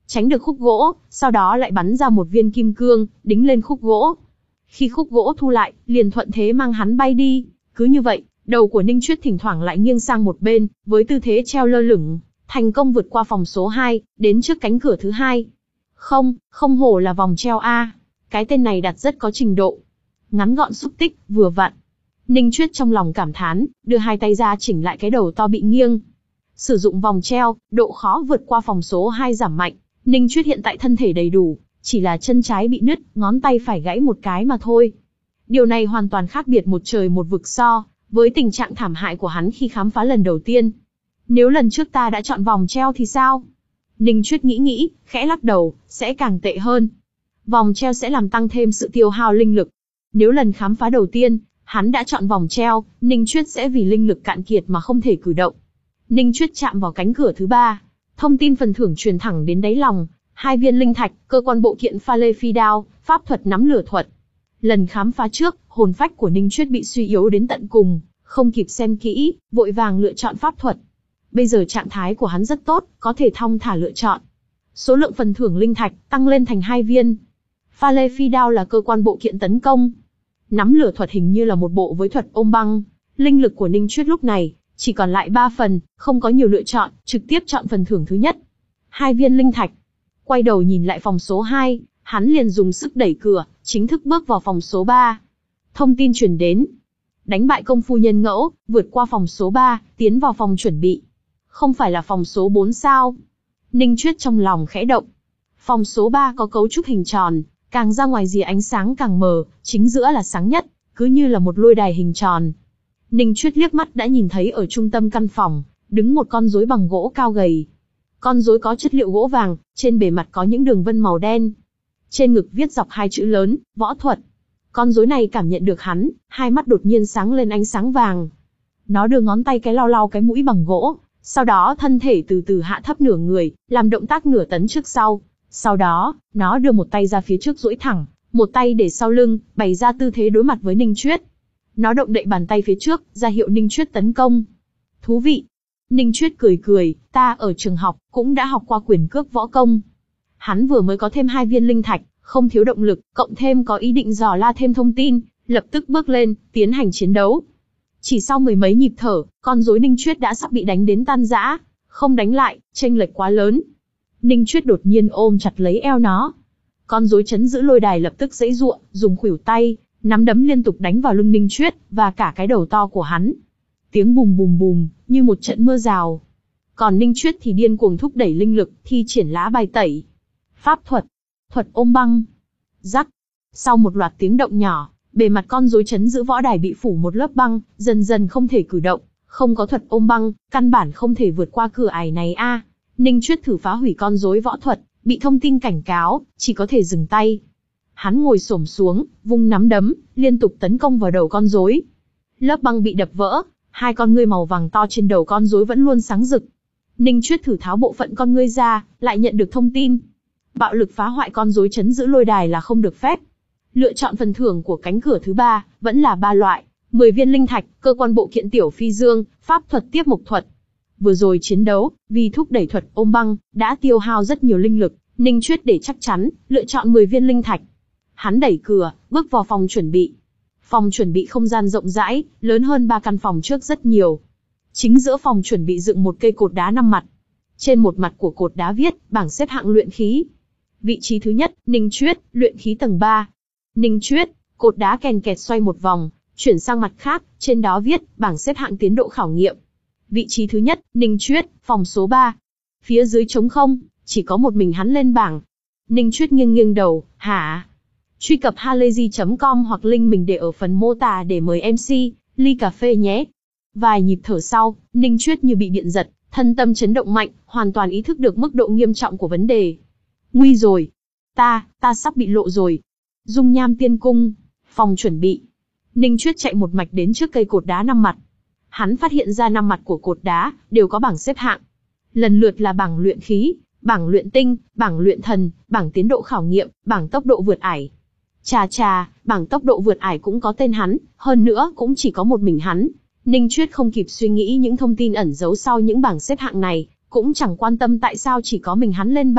tránh được khúc gỗ, sau đó lại bắn ra một viên kim cương, đính lên khúc gỗ. Khi khúc gỗ thu lại, liền thuận thế mang hắn bay đi. Cứ như vậy, đầu của Ninh Chuyết thỉnh thoảng lại nghiêng sang một bên, với tư thế treo lơ lửng, thành công vượt qua phòng số hai, đến trước cánh cửa thứ hai. Không, không hổ là vòng treo A. Cái tên này đặt rất có trình độ. Ngắn gọn xúc tích, vừa vặn. Ninh Chuyết trong lòng cảm thán, đưa hai tay ra chỉnh lại cái đầu to bị nghiêng. Sử dụng vòng treo, độ khó vượt qua phòng số hai giảm mạnh. Ninh Chuyết hiện tại thân thể đầy đủ, chỉ là chân trái bị nứt, ngón tay phải gãy một cái mà thôi. Điều này hoàn toàn khác biệt một trời một vực so với tình trạng thảm hại của hắn khi khám phá lần đầu tiên. Nếu lần trước ta đã chọn vòng treo thì sao? Ninh Chuyết nghĩ nghĩ, khẽ lắc đầu, sẽ càng tệ hơn. Vòng treo sẽ làm tăng thêm sự tiêu hao linh lực. Nếu lần khám phá đầu tiên, hắn đã chọn vòng treo, Ninh Chuyết sẽ vì linh lực cạn kiệt mà không thể cử động. Ninh Chuyết chạm vào cánh cửa thứ ba. Thông tin phần thưởng truyền thẳng đến đáy lòng. Hai viên linh thạch, cơ quan bộ kiện pha lê phi đao, pháp thuật nắm lửa thuật. Lần khám phá trước, hồn phách của Ninh Chuyết bị suy yếu đến tận cùng, không kịp xem kỹ, vội vàng lựa chọn pháp thuật. Bây giờ trạng thái của hắn rất tốt, có thể thong thả lựa chọn. Số lượng phần thưởng linh thạch tăng lên thành hai viên. Pha lê phi đao là cơ quan bộ kiện tấn công. Nắm lửa thuật hình như là một bộ với thuật ôm băng. Linh lực của Ninh Chuyết lúc này chỉ còn lại ba phần, không có nhiều lựa chọn, trực tiếp chọn phần thưởng thứ nhất. Hai viên linh thạch. Quay đầu nhìn lại phòng số hai, hắn liền dùng sức đẩy cửa, chính thức bước vào phòng số ba. Thông tin truyền đến. Đánh bại công phu nhân ngẫu, vượt qua phòng số ba, tiến vào phòng chuẩn bị. Không phải là phòng số bốn sao? Ninh Chuyết trong lòng khẽ động. Phòng số ba có cấu trúc hình tròn, càng ra ngoài rìa ánh sáng càng mờ, chính giữa là sáng nhất, cứ như là một lôi đài hình tròn. Ninh Chuyết liếc mắt đã nhìn thấy ở trung tâm căn phòng, đứng một con rối bằng gỗ cao gầy. Con rối có chất liệu gỗ vàng, trên bề mặt có những đường vân màu đen. Trên ngực viết dọc hai chữ lớn, võ thuật. Con rối này cảm nhận được hắn, hai mắt đột nhiên sáng lên ánh sáng vàng. Nó đưa ngón tay cái lau lau cái mũi bằng gỗ, sau đó thân thể từ từ hạ thấp nửa người, làm động tác nửa tấn trước sau. Sau đó, nó đưa một tay ra phía trước duỗi thẳng, một tay để sau lưng, bày ra tư thế đối mặt với Ninh Chuyết. Nó động đậy bàn tay phía trước, ra hiệu Ninh Chuyết tấn công. Thú vị. Ninh Chuyết cười cười, ta ở trường học, cũng đã học qua quyền cước võ công. Hắn vừa mới có thêm hai viên linh thạch, không thiếu động lực, cộng thêm có ý định dò la thêm thông tin, lập tức bước lên, tiến hành chiến đấu. Chỉ sau mười mấy nhịp thở, con rối Ninh Chuyết đã sắp bị đánh đến tan rã, không đánh lại, chênh lệch quá lớn. Ninh Chuyết đột nhiên ôm chặt lấy eo nó. Con rối trấn giữ lôi đài lập tức giãy giụa, dùng khuỷu tay, nắm đấm liên tục đánh vào lưng Ninh Chuyết và cả cái đầu to của hắn. Tiếng bùm bùm bùm, như một trận mưa rào. Còn Ninh Chuyết thì điên cuồng thúc đẩy linh lực, thi triển lá bài tẩy. Pháp thuật, thuật ôm băng. Rắc. Sau một loạt tiếng động nhỏ, bề mặt con rối trấn giữ võ đài bị phủ một lớp băng, dần dần không thể cử động. Không có thuật ôm băng, căn bản không thể vượt qua cửa ải này a. À, Ninh Chuyết thử phá hủy con rối võ thuật, bị thông tin cảnh cáo, chỉ có thể dừng tay. Hắn ngồi xổm xuống, vung nắm đấm, liên tục tấn công vào đầu con rối. Lớp băng bị đập vỡ, hai con ngươi màu vàng to trên đầu con rối vẫn luôn sáng rực. Ninh Chuyết thử tháo bộ phận con ngươi ra, lại nhận được thông tin. Bạo lực phá hoại con rối trấn giữ lôi đài là không được phép. Lựa chọn phần thưởng của cánh cửa thứ ba, vẫn là ba loại, mười viên linh thạch, cơ quan bộ kiện tiểu phi dương, pháp thuật tiếp mộc thuật. Vừa rồi chiến đấu, vì thúc đẩy thuật ôm băng, đã tiêu hao rất nhiều linh lực, Ninh Chuyết để chắc chắn, lựa chọn mười viên linh thạch. Hắn đẩy cửa, bước vào phòng chuẩn bị. Phòng chuẩn bị không gian rộng rãi, lớn hơn ba căn phòng trước rất nhiều. Chính giữa phòng chuẩn bị dựng một cây cột đá năm mặt. Trên một mặt của cột đá viết, bảng xếp hạng luyện khí. Vị trí thứ nhất, Ninh Chuyết, luyện khí tầng ba. Ninh Chuyết, cột đá kèn kẹt xoay một vòng, chuyển sang mặt khác, trên đó viết, bảng xếp hạng tiến độ khảo nghiệm. Vị trí thứ nhất, Ninh Chuyết, phòng số ba. Phía dưới trống không, chỉ có một mình hắn lên bảng. Ninh Chuyết nghiêng nghiêng đầu, hả? Truy cập halayzi chấm com hoặc link mình để ở phần mô tả để mời em xê, ly cà phê nhé. Vài nhịp thở sau, Ninh Chuyết như bị điện giật, thân tâm chấn động mạnh, hoàn toàn ý thức được mức độ nghiêm trọng của vấn đề. Nguy rồi. Ta, ta sắp bị lộ rồi. Dung nham tiên cung, phòng chuẩn bị. Ninh Chuyết chạy một mạch đến trước cây cột đá năm mặt. Hắn phát hiện ra năm mặt của cột đá, đều có bảng xếp hạng. Lần lượt là bảng luyện khí, bảng luyện tinh, bảng luyện thần, bảng tiến độ khảo nghiệm, bảng tốc độ vượt ải. Chà chà, bảng tốc độ vượt ải cũng có tên hắn, hơn nữa cũng chỉ có một mình hắn. Ninh Chuyết không kịp suy nghĩ những thông tin ẩn giấu sau những bảng xếp hạng này, cũng chẳng quan tâm tại sao chỉ có mình hắn lên bảng,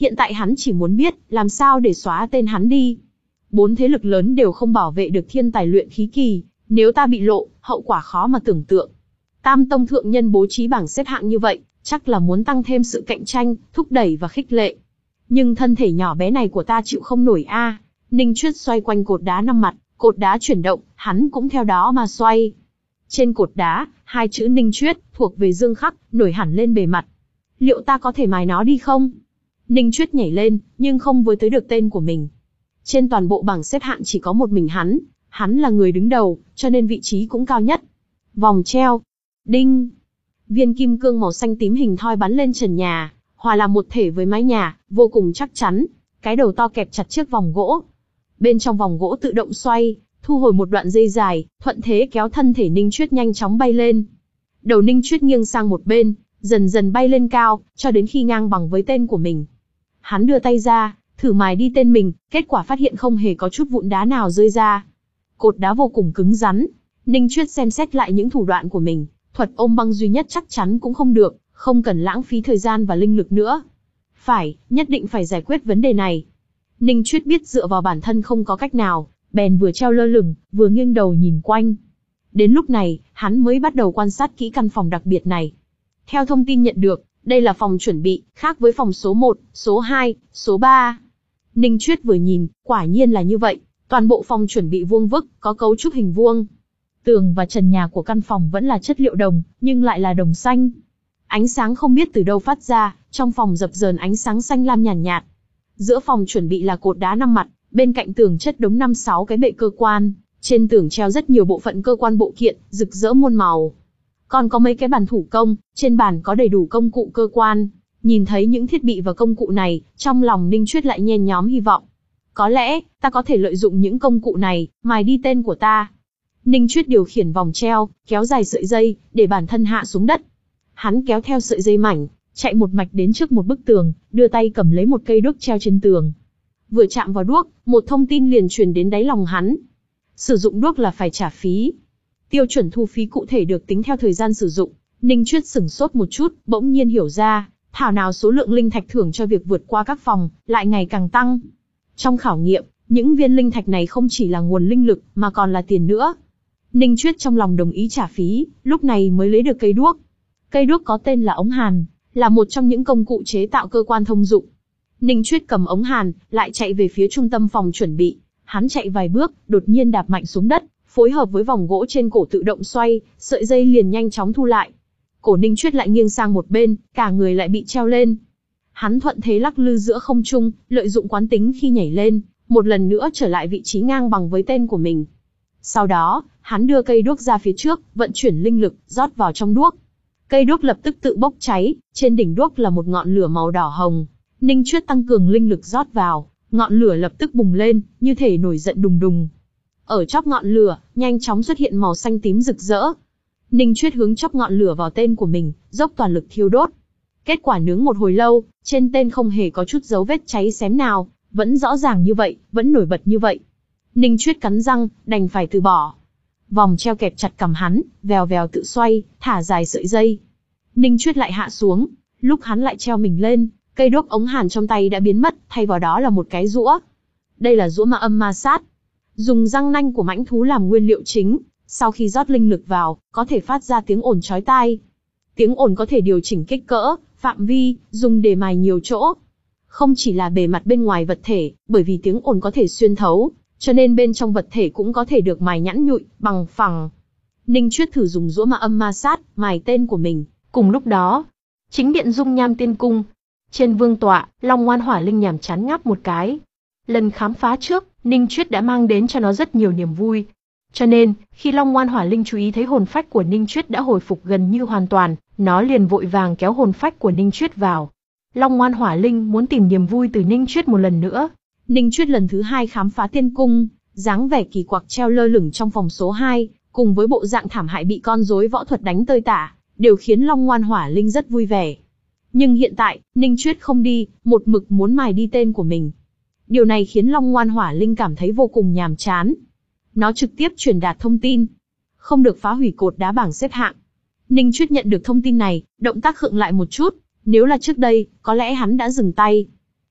hiện tại hắn chỉ muốn biết, làm sao để xóa tên hắn đi. Bốn thế lực lớn đều không bảo vệ được thiên tài luyện khí kỳ, nếu ta bị lộ, hậu quả khó mà tưởng tượng. Tam tông thượng nhân bố trí bảng xếp hạng như vậy, chắc là muốn tăng thêm sự cạnh tranh, thúc đẩy và khích lệ. Nhưng thân thể nhỏ bé này của ta chịu không nổi a. Ninh Chuyết xoay quanh cột đá năm mặt, cột đá chuyển động, hắn cũng theo đó mà xoay. Trên cột đá, hai chữ Ninh Chuyết, thuộc về Dương Khắc, nổi hẳn lên bề mặt. Liệu ta có thể mài nó đi không? Ninh Chuyết nhảy lên, nhưng không với tới được tên của mình. Trên toàn bộ bảng xếp hạng chỉ có một mình hắn, hắn là người đứng đầu, cho nên vị trí cũng cao nhất. Vòng treo. Đinh. Viên kim cương màu xanh tím hình thoi bắn lên trần nhà, hòa làm một thể với mái nhà, vô cùng chắc chắn. Cái đầu to kẹp chặt chiếc vòng gỗ. Bên trong vòng gỗ tự động xoay, thu hồi một đoạn dây dài, thuận thế kéo thân thể Ninh Chuyết nhanh chóng bay lên. Đầu Ninh Chuyết nghiêng sang một bên, dần dần bay lên cao, cho đến khi ngang bằng với tên của mình. Hắn đưa tay ra, thử mài đi tên mình, kết quả phát hiện không hề có chút vụn đá nào rơi ra. Cột đá vô cùng cứng rắn. Ninh Chuyết xem xét lại những thủ đoạn của mình, thuật ôm băng duy nhất chắc chắn cũng không được, không cần lãng phí thời gian và linh lực nữa. Phải, nhất định phải giải quyết vấn đề này. Ninh Chuyết biết dựa vào bản thân không có cách nào, bèn vừa treo lơ lửng, vừa nghiêng đầu nhìn quanh. Đến lúc này, hắn mới bắt đầu quan sát kỹ căn phòng đặc biệt này. Theo thông tin nhận được, đây là phòng chuẩn bị, khác với phòng số một, số hai, số ba. Ninh Chuyết vừa nhìn, quả nhiên là như vậy, toàn bộ phòng chuẩn bị vuông vức, có cấu trúc hình vuông. Tường và trần nhà của căn phòng vẫn là chất liệu đồng, nhưng lại là đồng xanh. Ánh sáng không biết từ đâu phát ra, trong phòng dập dờn ánh sáng xanh lam nhàn nhạt, nhạt. Giữa phòng chuẩn bị là cột đá năm mặt, bên cạnh tường chất đống năm sáu cái bệ cơ quan, trên tường treo rất nhiều bộ phận cơ quan bộ kiện, rực rỡ muôn màu. Còn có mấy cái bàn thủ công, trên bàn có đầy đủ công cụ cơ quan. Nhìn thấy những thiết bị và công cụ này, trong lòng Ninh Chuyết lại nhen nhóm hy vọng. Có lẽ, ta có thể lợi dụng những công cụ này, mài đi tên của ta. Ninh Chuyết điều khiển vòng treo, kéo dài sợi dây, để bản thân hạ xuống đất. Hắn kéo theo sợi dây mảnh, chạy một mạch đến trước một bức tường, đưa tay cầm lấy một cây đuốc treo trên tường. Vừa chạm vào đuốc, một thông tin liền truyền đến đáy lòng hắn. Sử dụng đuốc là phải trả phí. Tiêu chuẩn thu phí cụ thể được tính theo thời gian sử dụng. Ninh Chuyết sửng sốt một chút, bỗng nhiên hiểu ra, thảo nào số lượng linh thạch thưởng cho việc vượt qua các phòng, lại ngày càng tăng. Trong khảo nghiệm, những viên linh thạch này không chỉ là nguồn linh lực, mà còn là tiền nữa. Ninh Chuyết trong lòng đồng ý trả phí, lúc này mới lấy được cây đuốc. Cây đuốc có tên là ống hàn, là một trong những công cụ chế tạo cơ quan thông dụng. Ninh Chuyết cầm ống hàn, lại chạy về phía trung tâm phòng chuẩn bị. Hắn chạy vài bước, đột nhiên đạp mạnh xuống đất, phối hợp với vòng gỗ trên cổ tự động xoay, sợi dây liền nhanh chóng thu lại. Cổ Ninh Chuyết lại nghiêng sang một bên, cả người lại bị treo lên. Hắn thuận thế lắc lư giữa không trung, lợi dụng quán tính khi nhảy lên, một lần nữa trở lại vị trí ngang bằng với tên của mình. Sau đó, hắn đưa cây đuốc ra phía trước, vận chuyển linh lực, rót vào trong đuốc. Cây đuốc lập tức tự bốc cháy, trên đỉnh đuốc là một ngọn lửa màu đỏ hồng. Ninh Chuyết tăng cường linh lực rót vào, ngọn lửa lập tức bùng lên, như thể nổi giận đùng đùng. Ở chóp ngọn lửa, nhanh chóng xuất hiện màu xanh tím rực rỡ. Ninh Chuyết hướng chóp ngọn lửa vào tên của mình, dốc toàn lực thiêu đốt. Kết quả nướng một hồi lâu, trên tên không hề có chút dấu vết cháy xém nào, vẫn rõ ràng như vậy, vẫn nổi bật như vậy. Ninh Chuyết cắn răng, đành phải từ bỏ. Vòng treo kẹp chặt cằm hắn, vèo vèo tự xoay, thả dài sợi dây. Ninh Chuyết lại hạ xuống, lúc hắn lại treo mình lên, cây đuốc ống hàn trong tay đã biến mất, thay vào đó là một cái rũa. Đây là rũa ma âm ma sát. Dùng răng nanh của mãnh thú làm nguyên liệu chính, sau khi rót linh lực vào, có thể phát ra tiếng ồn chói tai. Tiếng ồn có thể điều chỉnh kích cỡ, phạm vi, dùng để mài nhiều chỗ. Không chỉ là bề mặt bên ngoài vật thể, bởi vì tiếng ồn có thể xuyên thấu, cho nên bên trong vật thể cũng có thể được mài nhẵn nhụi, bằng phẳng. Ninh Chuyết thử dùng rũa ma âm ma sát, mài tên của mình. Cùng lúc đó, chính điện Dung Nham Tiên Cung, trên vương tọa, Long Ngoan Hỏa Linh nhàm chán ngáp một cái. Lần khám phá trước, Ninh Chuyết đã mang đến cho nó rất nhiều niềm vui. Cho nên, khi Long Ngoan Hỏa Linh chú ý thấy hồn phách của Ninh Chuyết đã hồi phục gần như hoàn toàn, nó liền vội vàng kéo hồn phách của Ninh Chuyết vào. Long Ngoan Hỏa Linh muốn tìm niềm vui từ Ninh Chuyết một lần nữa. Ninh Chuyết lần thứ hai khám phá tiên cung, dáng vẻ kỳ quặc treo lơ lửng trong phòng số hai, cùng với bộ dạng thảm hại bị con rối võ thuật đánh tơi tả, đều khiến Long Ngoan Hỏa Linh rất vui vẻ. Nhưng hiện tại, Ninh Chuyết không đi, một mực muốn mài đi tên của mình. Điều này khiến Long Ngoan Hỏa Linh cảm thấy vô cùng nhàm chán. Nó trực tiếp truyền đạt thông tin, không được phá hủy cột đá bảng xếp hạng. Ninh Chuyết nhận được thông tin này, động tác khựng lại một chút, nếu là trước đây, có lẽ hắn đã dừng tay.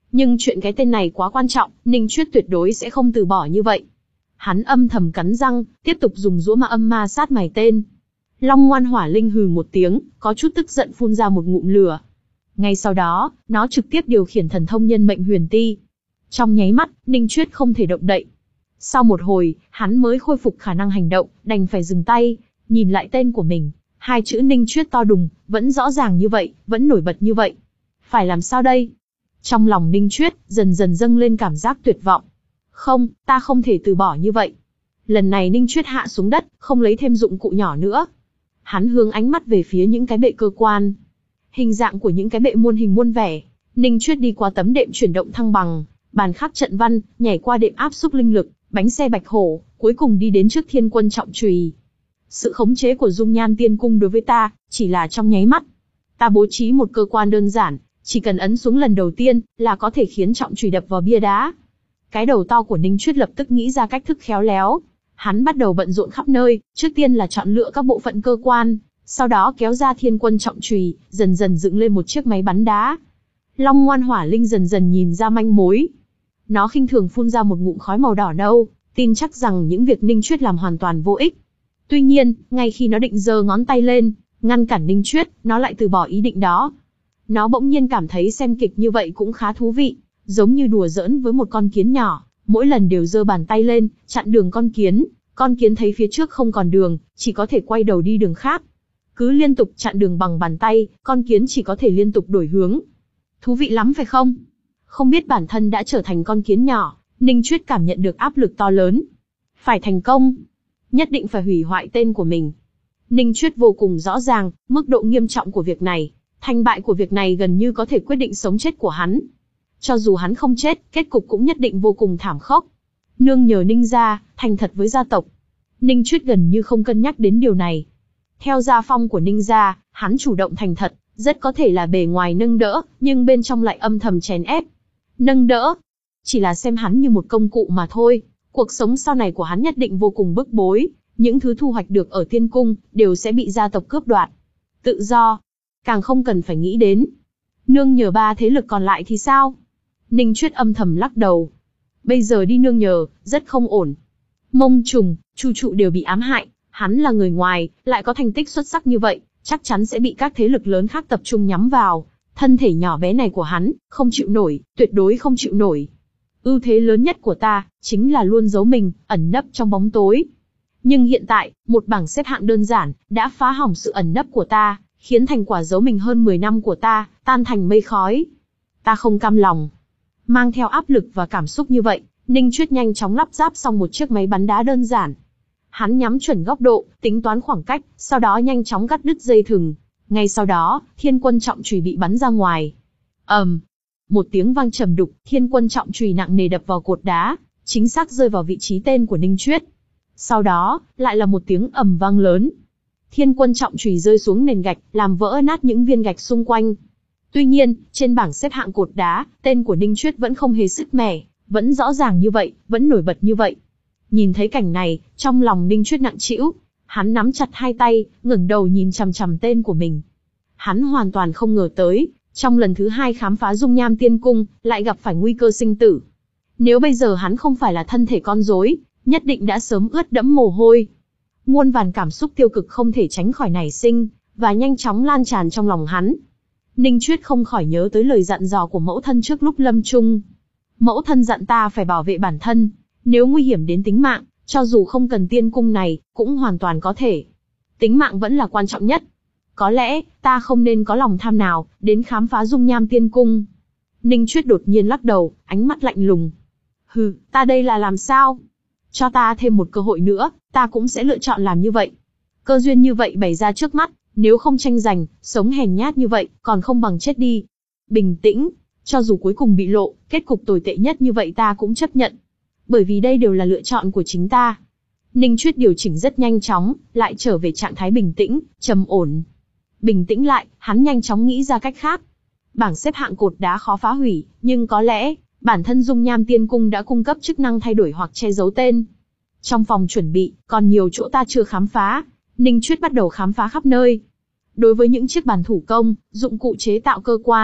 Nhưng chuyện cái tên này quá quan trọng, Ninh Chuyết tuyệt đối sẽ không từ bỏ như vậy. Hắn âm thầm cắn răng, tiếp tục dùng rũa ma âm ma sát mài tên. Long Ngoan Hỏa Linh hừ một tiếng, có chút tức giận phun ra một ngụm lửa. Ngay sau đó, nó trực tiếp điều khiển thần thông nhân mệnh huyền ti. Trong nháy mắt, Ninh Chuyết không thể động đậy. Sau một hồi, hắn mới khôi phục khả năng hành động, đành phải dừng tay, nhìn lại tên của mình. Hai chữ Ninh Chuyết to đùng, vẫn rõ ràng như vậy, vẫn nổi bật như vậy. Phải làm sao đây? Trong lòng Ninh Chuyết, dần dần dâng lên cảm giác tuyệt vọng. Không, ta không thể từ bỏ như vậy. Lần này Ninh Chuyết hạ xuống đất, không lấy thêm dụng cụ nhỏ nữa. Hắn hướng ánh mắt về phía những cái bệ cơ quan. Hình dạng của những cái bệ muôn hình muôn vẻ. Ninh Chuyết đi qua tấm đệm chuyển động thăng bằng, bàn khắc trận văn, nhảy qua đệm áp xúc linh lực, bánh xe bạch hổ, cuối cùng đi đến trước Thiên Quân Trọng Chùy. Sự khống chế của Dung Nhan Tiên Cung đối với ta, chỉ là trong nháy mắt. Ta bố trí một cơ quan đơn giản, chỉ cần ấn xuống lần đầu tiên, là có thể khiến trọng chùy đập vào bia đá. Cái đầu to của Ninh Chuyết lập tức nghĩ ra cách thức khéo léo. Hắn bắt đầu bận rộn khắp nơi, trước tiên là chọn lựa các bộ phận cơ quan, sau đó kéo ra Thiên Quân Trọng Chùy, dần dần dựng lên một chiếc máy bắn đá. Long Ngoan Hỏa Linh dần dần nhìn ra manh mối. Nó khinh thường phun ra một ngụm khói màu đỏ nâu, tin chắc rằng những việc Ninh Chuyết làm hoàn toàn vô ích. Tuy nhiên, ngay khi nó định giơ ngón tay lên, ngăn cản Ninh Chuyết, nó lại từ bỏ ý định đó. Nó bỗng nhiên cảm thấy xem kịch như vậy cũng khá thú vị, giống như đùa giỡn với một con kiến nhỏ, mỗi lần đều giơ bàn tay lên, chặn đường con kiến, con kiến thấy phía trước không còn đường, chỉ có thể quay đầu đi đường khác. Cứ liên tục chặn đường bằng bàn tay, con kiến chỉ có thể liên tục đổi hướng. Thú vị lắm phải không? Không biết bản thân đã trở thành con kiến nhỏ, Ninh Chuyết cảm nhận được áp lực to lớn. Phải thành công, nhất định phải hủy hoại tên của mình. Ninh Chuyết vô cùng rõ ràng, mức độ nghiêm trọng của việc này. Thành bại của việc này gần như có thể quyết định sống chết của hắn. Cho dù hắn không chết, kết cục cũng nhất định vô cùng thảm khốc. Nương nhờ Ninh gia, thành thật với gia tộc. Ninh Chuyết gần như không cân nhắc đến điều này. Theo gia phong của Ninh gia, hắn chủ động thành thật, rất có thể là bề ngoài nâng đỡ, nhưng bên trong lại âm thầm chèn ép. Nâng đỡ, chỉ là xem hắn như một công cụ mà thôi. Cuộc sống sau này của hắn nhất định vô cùng bức bối, những thứ thu hoạch được ở tiên cung, đều sẽ bị gia tộc cướp đoạt. Tự do, càng không cần phải nghĩ đến. Nương nhờ ba thế lực còn lại thì sao? Ninh Chuyết âm thầm lắc đầu. Bây giờ đi nương nhờ, rất không ổn. Mông Trùng, Chu Trụ đều bị ám hại, hắn là người ngoài, lại có thành tích xuất sắc như vậy, chắc chắn sẽ bị các thế lực lớn khác tập trung nhắm vào. Thân thể nhỏ bé này của hắn, không chịu nổi, tuyệt đối không chịu nổi. Ưu thế lớn nhất của ta, chính là luôn giấu mình, ẩn nấp trong bóng tối. Nhưng hiện tại, một bảng xếp hạng đơn giản, đã phá hỏng sự ẩn nấp của ta, khiến thành quả giấu mình hơn mười năm của ta, tan thành mây khói. Ta không cam lòng. Mang theo áp lực và cảm xúc như vậy, Ninh Chuyết nhanh chóng lắp ráp xong một chiếc máy bắn đá đơn giản. Hắn nhắm chuẩn góc độ, tính toán khoảng cách, sau đó nhanh chóng cắt đứt dây thừng. Ngay sau đó, Thiên Quân Trọng Chùy bị bắn ra ngoài. ầm, um, một tiếng vang trầm đục, Thiên Quân Trọng Chùy nặng nề đập vào cột đá, chính xác rơi vào vị trí tên của Ninh Chuyết. Sau đó, lại là một tiếng ầm vang lớn. Thiên Quân Trọng Chùy rơi xuống nền gạch, làm vỡ nát những viên gạch xung quanh. Tuy nhiên, trên bảng xếp hạng cột đá, tên của Ninh Chuyết vẫn không hề sứt mẻ, vẫn rõ ràng như vậy, vẫn nổi bật như vậy. Nhìn thấy cảnh này, trong lòng Ninh Chuyết nặng trĩu, hắn nắm chặt hai tay, ngẩng đầu nhìn chằm chằm tên của mình. Hắn hoàn toàn không ngờ tới, trong lần thứ hai khám phá Dung Nham Tiên Cung, lại gặp phải nguy cơ sinh tử. Nếu bây giờ hắn không phải là thân thể con rối, nhất định đã sớm ướt đẫm mồ hôi. Muôn vàn cảm xúc tiêu cực không thể tránh khỏi nảy sinh, và nhanh chóng lan tràn trong lòng hắn. Ninh Chuyết không khỏi nhớ tới lời dặn dò của mẫu thân trước lúc lâm chung. Mẫu thân dặn ta phải bảo vệ bản thân, nếu nguy hiểm đến tính mạng, cho dù không cần tiên cung này, cũng hoàn toàn có thể. Tính mạng vẫn là quan trọng nhất. Có lẽ, ta không nên có lòng tham nào, đến khám phá Dung Nham Tiên Cung. Ninh Chuyết đột nhiên lắc đầu, ánh mắt lạnh lùng. Hừ, ta đây là làm sao? Cho ta thêm một cơ hội nữa, ta cũng sẽ lựa chọn làm như vậy. Cơ duyên như vậy bày ra trước mắt, nếu không tranh giành, sống hèn nhát như vậy, còn không bằng chết đi. Bình tĩnh, cho dù cuối cùng bị lộ, kết cục tồi tệ nhất như vậy ta cũng chấp nhận. Bởi vì đây đều là lựa chọn của chính ta. Ninh Chuyết điều chỉnh rất nhanh chóng, lại trở về trạng thái bình tĩnh, trầm ổn. Bình tĩnh lại, hắn nhanh chóng nghĩ ra cách khác. Bảng xếp hạng cột đá khó phá hủy, nhưng có lẽ, bản thân Dung Nham Tiên Cung đã cung cấp chức năng thay đổi hoặc che giấu tên. Trong phòng chuẩn bị, còn nhiều chỗ ta chưa khám phá. Ninh Chuyết bắt đầu khám phá khắp nơi. Đối với những chiếc bàn thủ công, dụng cụ chế tạo cơ quan,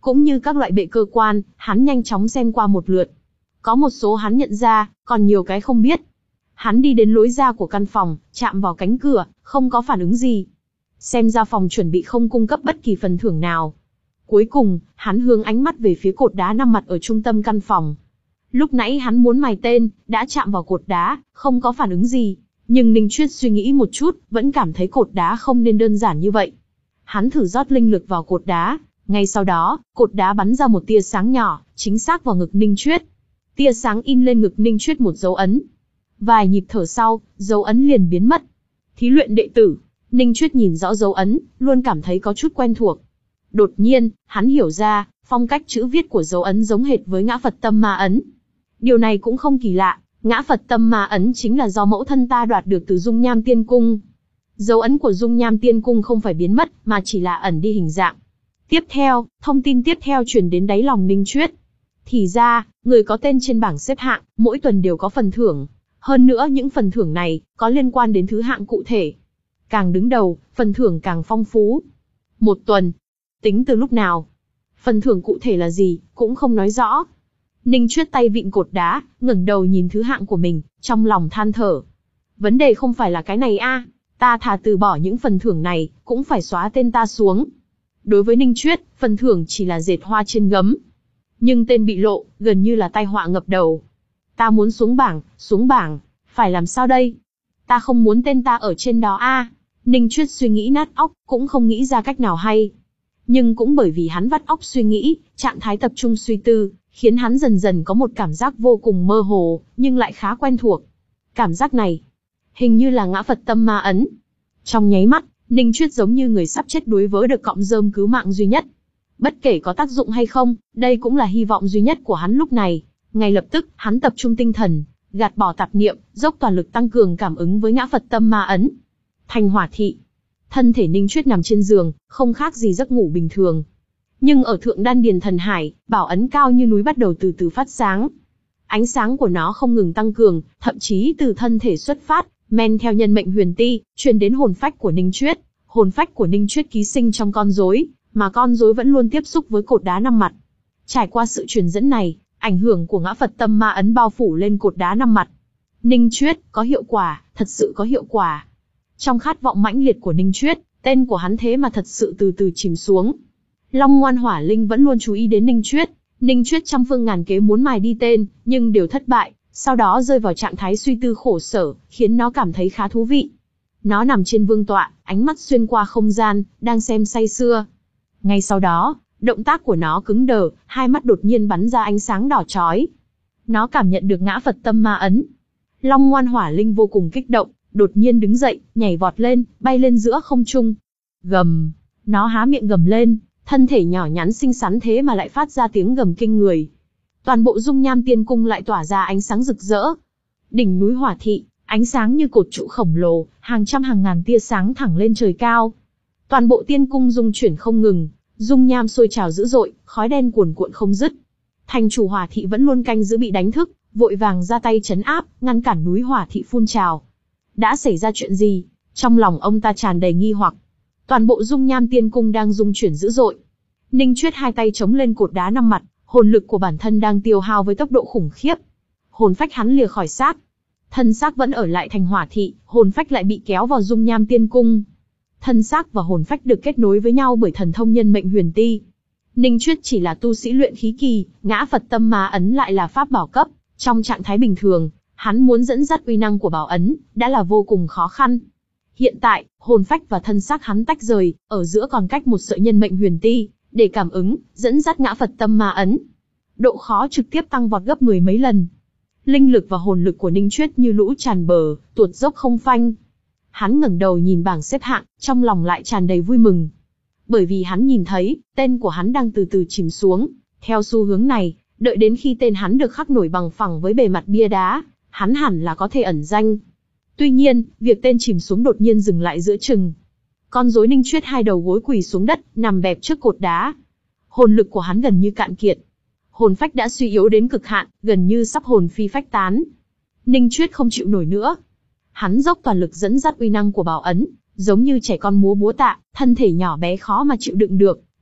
cũng như các loại bệ cơ quan, hắn nhanh chóng xem qua một lượt. Có một số hắn nhận ra, còn nhiều cái không biết. Hắn đi đến lối ra của căn phòng, chạm vào cánh cửa, không có phản ứng gì. Xem ra phòng chuẩn bị không cung cấp bất kỳ phần thưởng nào. Cuối cùng, hắn hướng ánh mắt về phía cột đá nằm mặt ở trung tâm căn phòng. Lúc nãy hắn muốn mài tên, đã chạm vào cột đá, không có phản ứng gì. Nhưng Ninh Chuyết suy nghĩ một chút, vẫn cảm thấy cột đá không nên đơn giản như vậy. Hắn thử rót linh lực vào cột đá, ngay sau đó, cột đá bắn ra một tia sáng nhỏ, chính xác vào ngực Ninh Chuyết. Tia sáng in lên ngực Ninh Chuyết một dấu ấn. Vài nhịp thở sau, dấu ấn liền biến mất. Thí luyện đệ tử, Ninh Chuyết nhìn rõ dấu ấn, luôn cảm thấy có chút quen thuộc. Đột nhiên, hắn hiểu ra, phong cách chữ viết của dấu ấn giống hệt với ngã Phật tâm ma ấn. Điều này cũng không kỳ lạ, ngã Phật tâm ma ấn chính là do mẫu thân ta đoạt được từ Dung Nham Tiên Cung. Dấu ấn của Dung Nham Tiên Cung không phải biến mất, mà chỉ là ẩn đi hình dạng. Tiếp theo, thông tin tiếp theo truyền đến đáy lòng Ninh Chuyết. Thì ra, người có tên trên bảng xếp hạng, mỗi tuần đều có phần thưởng. Hơn nữa những phần thưởng này, có liên quan đến thứ hạng cụ thể. Càng đứng đầu, phần thưởng càng phong phú. Một tuần. Tính từ lúc nào? Phần thưởng cụ thể là gì, cũng không nói rõ. Ninh Chuyết tay vịn cột đá, ngẩng đầu nhìn thứ hạng của mình, trong lòng than thở. Vấn đề không phải là cái này a, ta thà từ bỏ những phần thưởng này, cũng phải xóa tên ta xuống. Đối với Ninh Chuyết, phần thưởng chỉ là dệt hoa trên gấm. Nhưng tên bị lộ, gần như là tai họa ngập đầu. Ta muốn xuống bảng, xuống bảng, phải làm sao đây? Ta không muốn tên ta ở trên đó a. Ninh Chuyết suy nghĩ nát óc, cũng không nghĩ ra cách nào hay. Nhưng cũng bởi vì hắn vắt óc suy nghĩ, trạng thái tập trung suy tư, khiến hắn dần dần có một cảm giác vô cùng mơ hồ, nhưng lại khá quen thuộc. Cảm giác này, hình như là ngã Phật tâm ma ấn. Trong nháy mắt, Ninh Chuyết giống như người sắp chết đuối vớ được cọng rơm cứu mạng duy nhất. Bất kể có tác dụng hay không, đây cũng là hy vọng duy nhất của hắn lúc này. Ngay lập tức, hắn tập trung tinh thần, gạt bỏ tạp niệm, dốc toàn lực tăng cường cảm ứng với ngã Phật tâm ma ấn. Thành hỏa thị. Thân thể Ninh Chuyết nằm trên giường, không khác gì giấc ngủ bình thường. Nhưng ở thượng đan điền thần hải, bảo ấn cao như núi bắt đầu từ từ phát sáng. Ánh sáng của nó không ngừng tăng cường, thậm chí từ thân thể xuất phát, men theo nhân mệnh huyền ti, truyền đến hồn phách của Ninh Chuyết. Hồn phách của Ninh Chuyết ký sinh trong con rối, mà con rối vẫn luôn tiếp xúc với cột đá năm mặt. Trải qua sự truyền dẫn này, ảnh hưởng của ngã Phật tâm ma ấn bao phủ lên cột đá năm mặt. Ninh Chuyết, có hiệu quả, thật sự có hiệu quả. Trong khát vọng mãnh liệt của Ninh Chuyết, tên của hắn thế mà thật sự từ từ chìm xuống. Long Ngoan Hỏa Linh vẫn luôn chú ý đến Ninh Chuyết. Ninh Chuyết trăm phương ngàn kế muốn mài đi tên, nhưng đều thất bại, sau đó rơi vào trạng thái suy tư khổ sở, khiến nó cảm thấy khá thú vị. Nó nằm trên vương tọa, ánh mắt xuyên qua không gian, đang xem say sưa. Ngay sau đó, động tác của nó cứng đờ, hai mắt đột nhiên bắn ra ánh sáng đỏ chói. Nó cảm nhận được ngã Phật tâm ma ấn. Long Ngoan Hỏa Linh vô cùng kích động, đột nhiên đứng dậy, nhảy vọt lên, bay lên giữa không trung. Gầm, nó há miệng gầm lên, thân thể nhỏ nhắn xinh xắn thế mà lại phát ra tiếng gầm kinh người. Toàn bộ Dung Nham Tiên Cung lại tỏa ra ánh sáng rực rỡ. Đỉnh núi Hỏa Thị, ánh sáng như cột trụ khổng lồ, hàng trăm hàng ngàn tia sáng thẳng lên trời cao. Toàn bộ tiên cung rung chuyển không ngừng, dung nham sôi trào dữ dội, khói đen cuồn cuộn không dứt. Thành chủ Hỏa Thị vẫn luôn canh giữ bị đánh thức, vội vàng ra tay trấn áp, ngăn cản núi Hỏa Thị phun trào. Đã xảy ra chuyện gì? Trong lòng ông ta tràn đầy nghi hoặc. Toàn bộ Dung Nham Tiên Cung đang rung chuyển dữ dội. Ninh Chuyết hai tay chống lên cột đá năm mặt, hồn lực của bản thân đang tiêu hao với tốc độ khủng khiếp. Hồn phách hắn lìa khỏi xác, thân xác vẫn ở lại thành Hỏa Thị, hồn phách lại bị kéo vào Dung Nham Tiên Cung. Thân xác và hồn phách được kết nối với nhau bởi thần thông nhân mệnh huyền ti. Ninh Chuyết chỉ là tu sĩ luyện khí kỳ, ngã Phật tâm ma ấn lại là pháp bảo cấp. Trong trạng thái bình thường, hắn muốn dẫn dắt uy năng của bảo ấn, đã là vô cùng khó khăn. Hiện tại, hồn phách và thân xác hắn tách rời, ở giữa còn cách một sợi nhân mệnh huyền ti, để cảm ứng, dẫn dắt ngã Phật tâm ma ấn. Độ khó trực tiếp tăng vọt gấp mười mấy lần. Linh lực và hồn lực của Ninh Chuyết như lũ tràn bờ, tuột dốc không phanh. Hắn ngẩng đầu nhìn bảng xếp hạng, trong lòng lại tràn đầy vui mừng. Bởi vì hắn nhìn thấy, tên của hắn đang từ từ chìm xuống. Theo xu hướng này, đợi đến khi tên hắn được khắc nổi bằng phẳng với bề mặt bia đá, hắn hẳn là có thể ẩn danh. Tuy nhiên, việc tên chìm xuống đột nhiên dừng lại giữa chừng. Con rối Ninh Chuyết hai đầu gối quỳ xuống đất, nằm bẹp trước cột đá. Hồn lực của hắn gần như cạn kiệt. Hồn phách đã suy yếu đến cực hạn, gần như sắp hồn phi phách tán. Ninh Chuyết không chịu nổi nữa. Hắn dốc toàn lực dẫn dắt uy năng của bảo ấn, giống như trẻ con múa búa tạ, thân thể nhỏ bé khó mà chịu đựng được,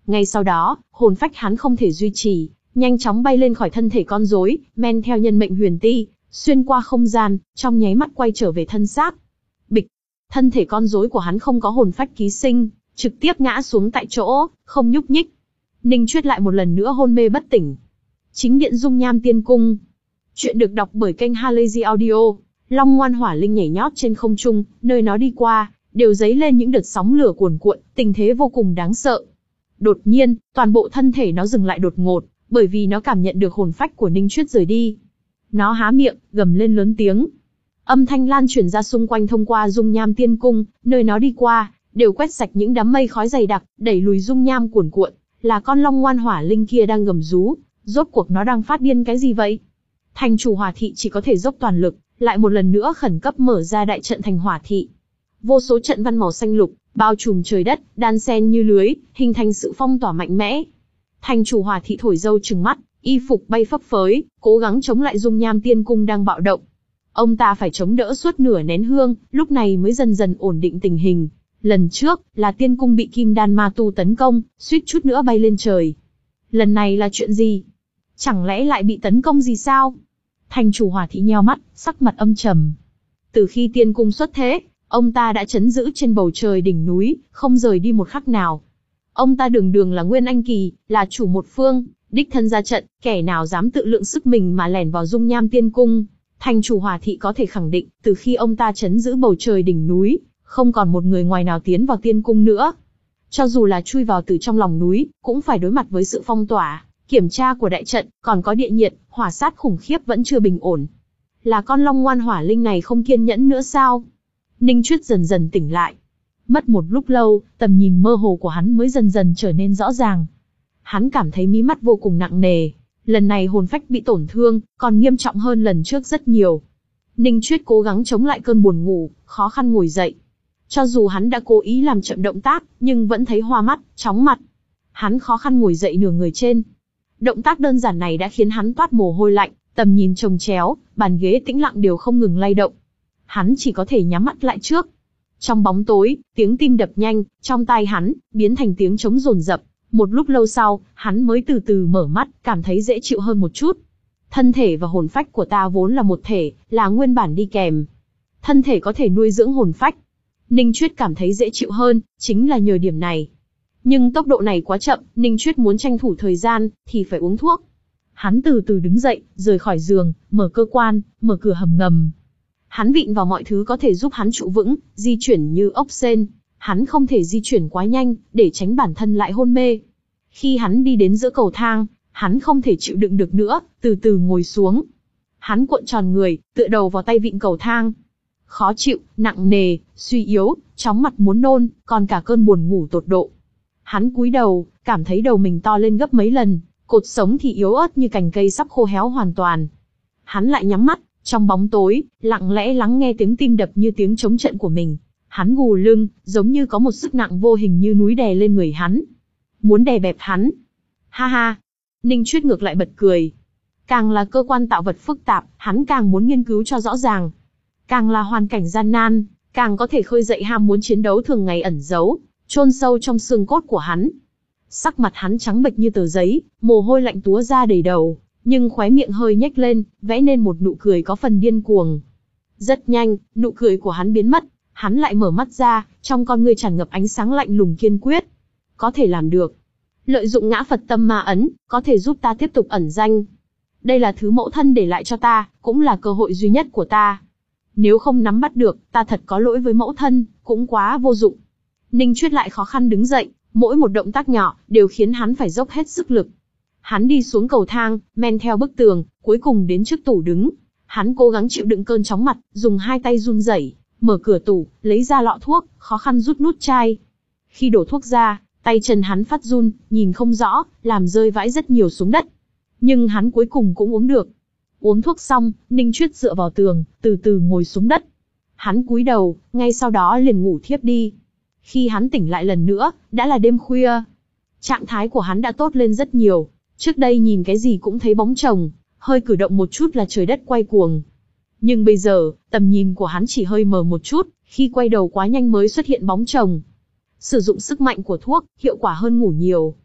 Ngay sau đó, hồn phách hắn không thể duy trì, nhanh chóng bay lên khỏi thân thể con rối, men theo nhân mệnh huyền ti, xuyên qua không gian, trong nháy mắt quay trở về thân xác. Bịch, thân thể con rối của hắn không có hồn phách ký sinh, trực tiếp ngã xuống tại chỗ, không nhúc nhích. Ninh Chuyết lại một lần nữa hôn mê bất tỉnh. Chính điện Dung Nham Tiên Cung. Chuyện được đọc bởi kênh Halazy Audio. Long Ngoan Hỏa Linh nhảy nhót trên không trung, nơi nó đi qua, đều dấy lên những đợt sóng lửa cuồn cuộn, tình thế vô cùng đáng sợ. Đột nhiên, toàn bộ thân thể nó dừng lại đột ngột, bởi vì nó cảm nhận được hồn phách của Ninh Chuyết rời đi. Nó há miệng, gầm lên lớn tiếng. Âm thanh lan truyền ra xung quanh thông qua Dung Nham Tiên Cung, nơi nó đi qua, đều quét sạch những đám mây khói dày đặc, đẩy lùi dung nham cuồn cuộn. Là con Long Ngoan Hỏa Linh kia đang gầm rú, rốt cuộc nó đang phát điên cái gì vậy? Thành chủ Hỏa Thị chỉ có thể dốc toàn lực, lại một lần nữa khẩn cấp mở ra đại trận thành Hỏa Thị. Vô số trận văn màu xanh lục, bao trùm trời đất, đan xen như lưới, hình thành sự phong tỏa mạnh mẽ. Thành chủ Hỏa Thị thổi dâu trừng mắt, y phục bay phấp phới, cố gắng chống lại Dung Nham Tiên Cung đang bạo động. Ông ta phải chống đỡ suốt nửa nén hương, lúc này mới dần dần ổn định tình hình. Lần trước, là Tiên Cung bị Kim Đan Ma Tu tấn công, suýt chút nữa bay lên trời. Lần này là chuyện gì? Chẳng lẽ lại bị tấn công gì sao? Thành chủ Hỏa Thị nheo mắt, sắc mặt âm trầm. Từ khi Tiên Cung xuất thế, ông ta đã trấn giữ trên bầu trời đỉnh núi, không rời đi một khắc nào. Ông ta đường đường là Nguyên Anh Kỳ, là chủ một phương, đích thân ra trận, kẻ nào dám tự lượng sức mình mà lẻn vào Dung Nham Tiên Cung. Thành chủ Hỏa Thị có thể khẳng định, từ khi ông ta trấn giữ bầu trời đỉnh núi, không còn một người ngoài nào tiến vào Tiên Cung nữa. Cho dù là chui vào từ trong lòng núi, cũng phải đối mặt với sự phong tỏa, kiểm tra của đại trận, còn có địa nhiệt, hỏa sát khủng khiếp vẫn chưa bình ổn. Là con Long Ngoan Hỏa Linh này không kiên nhẫn nữa sao? Ninh Chuyết dần dần tỉnh lại. Mất một lúc lâu, tầm nhìn mơ hồ của hắn mới dần dần trở nên rõ ràng. Hắn cảm thấy mí mắt vô cùng nặng nề. Lần này hồn phách bị tổn thương, còn nghiêm trọng hơn lần trước rất nhiều. Ninh Chuyết cố gắng chống lại cơn buồn ngủ, khó khăn ngồi dậy. Cho dù hắn đã cố ý làm chậm động tác, nhưng vẫn thấy hoa mắt, chóng mặt. Hắn khó khăn ngồi dậy nửa người trên. Động tác đơn giản này đã khiến hắn toát mồ hôi lạnh, tầm nhìn chồng chéo, bàn ghế tĩnh lặng đều không ngừng lay động. Hắn chỉ có thể nhắm mắt lại trước. Trong bóng tối, tiếng tim đập nhanh, trong tai hắn, biến thành tiếng trống rồn rập. Một lúc lâu sau, hắn mới từ từ mở mắt, cảm thấy dễ chịu hơn một chút. Thân thể và hồn phách của ta vốn là một thể, là nguyên bản đi kèm. Thân thể có thể nuôi dưỡng hồn phách. Ninh Chuyết cảm thấy dễ chịu hơn, chính là nhờ điểm này. Nhưng tốc độ này quá chậm, Ninh Chuyết muốn tranh thủ thời gian, thì phải uống thuốc. Hắn từ từ đứng dậy, rời khỏi giường, mở cơ quan, mở cửa hầm ngầm. Hắn vịn vào mọi thứ có thể giúp hắn trụ vững, di chuyển như ốc sên. Hắn không thể di chuyển quá nhanh, để tránh bản thân lại hôn mê. Khi hắn đi đến giữa cầu thang, hắn không thể chịu đựng được nữa, từ từ ngồi xuống. Hắn cuộn tròn người, tựa đầu vào tay vịn cầu thang. Khó chịu, nặng nề, suy yếu, chóng mặt muốn nôn, còn cả cơn buồn ngủ tột độ. Hắn cúi đầu, cảm thấy đầu mình to lên gấp mấy lần, cột sống thì yếu ớt như cành cây sắp khô héo hoàn toàn. Hắn lại nhắm mắt, trong bóng tối, lặng lẽ lắng nghe tiếng tim đập như tiếng trống trận của mình. Hắn gù lưng, giống như có một sức nặng vô hình như núi đè lên người hắn. Muốn đè bẹp hắn. Ha ha. Ninh Chuyết ngược lại bật cười. Càng là cơ quan tạo vật phức tạp, hắn càng muốn nghiên cứu cho rõ ràng. Càng là hoàn cảnh gian nan, càng có thể khơi dậy ham muốn chiến đấu thường ngày ẩn giấu, chôn sâu trong xương cốt của hắn. Sắc mặt hắn trắng bệch như tờ giấy, mồ hôi lạnh túa ra đầy đầu, nhưng khóe miệng hơi nhếch lên, vẽ nên một nụ cười có phần điên cuồng. Rất nhanh, nụ cười của hắn biến mất, hắn lại mở mắt ra, trong con ngươi tràn ngập ánh sáng lạnh lùng kiên quyết. Có thể làm được. Lợi dụng ngã Phật tâm ma ấn, có thể giúp ta tiếp tục ẩn danh. Đây là thứ mẫu thân để lại cho ta, cũng là cơ hội duy nhất của ta. Nếu không nắm bắt được, ta thật có lỗi với mẫu thân, cũng quá vô dụng. Ninh Chuyết lại khó khăn đứng dậy, mỗi một động tác nhỏ, đều khiến hắn phải dốc hết sức lực. Hắn đi xuống cầu thang, men theo bức tường, cuối cùng đến trước tủ đứng. Hắn cố gắng chịu đựng cơn chóng mặt, dùng hai tay run rẩy, mở cửa tủ, lấy ra lọ thuốc, khó khăn rút nút chai. Khi đổ thuốc ra, tay chân hắn phát run, nhìn không rõ, làm rơi vãi rất nhiều xuống đất. Nhưng hắn cuối cùng cũng uống được. Uống thuốc xong, Ninh Chuyết dựa vào tường, từ từ ngồi xuống đất. Hắn cúi đầu, ngay sau đó liền ngủ thiếp đi. Khi hắn tỉnh lại lần nữa, đã là đêm khuya. Trạng thái của hắn đã tốt lên rất nhiều. Trước đây nhìn cái gì cũng thấy bóng chồng, hơi cử động một chút là trời đất quay cuồng. Nhưng bây giờ, tầm nhìn của hắn chỉ hơi mờ một chút, khi quay đầu quá nhanh mới xuất hiện bóng chồng. Sử dụng sức mạnh của thuốc, hiệu quả hơn ngủ nhiều.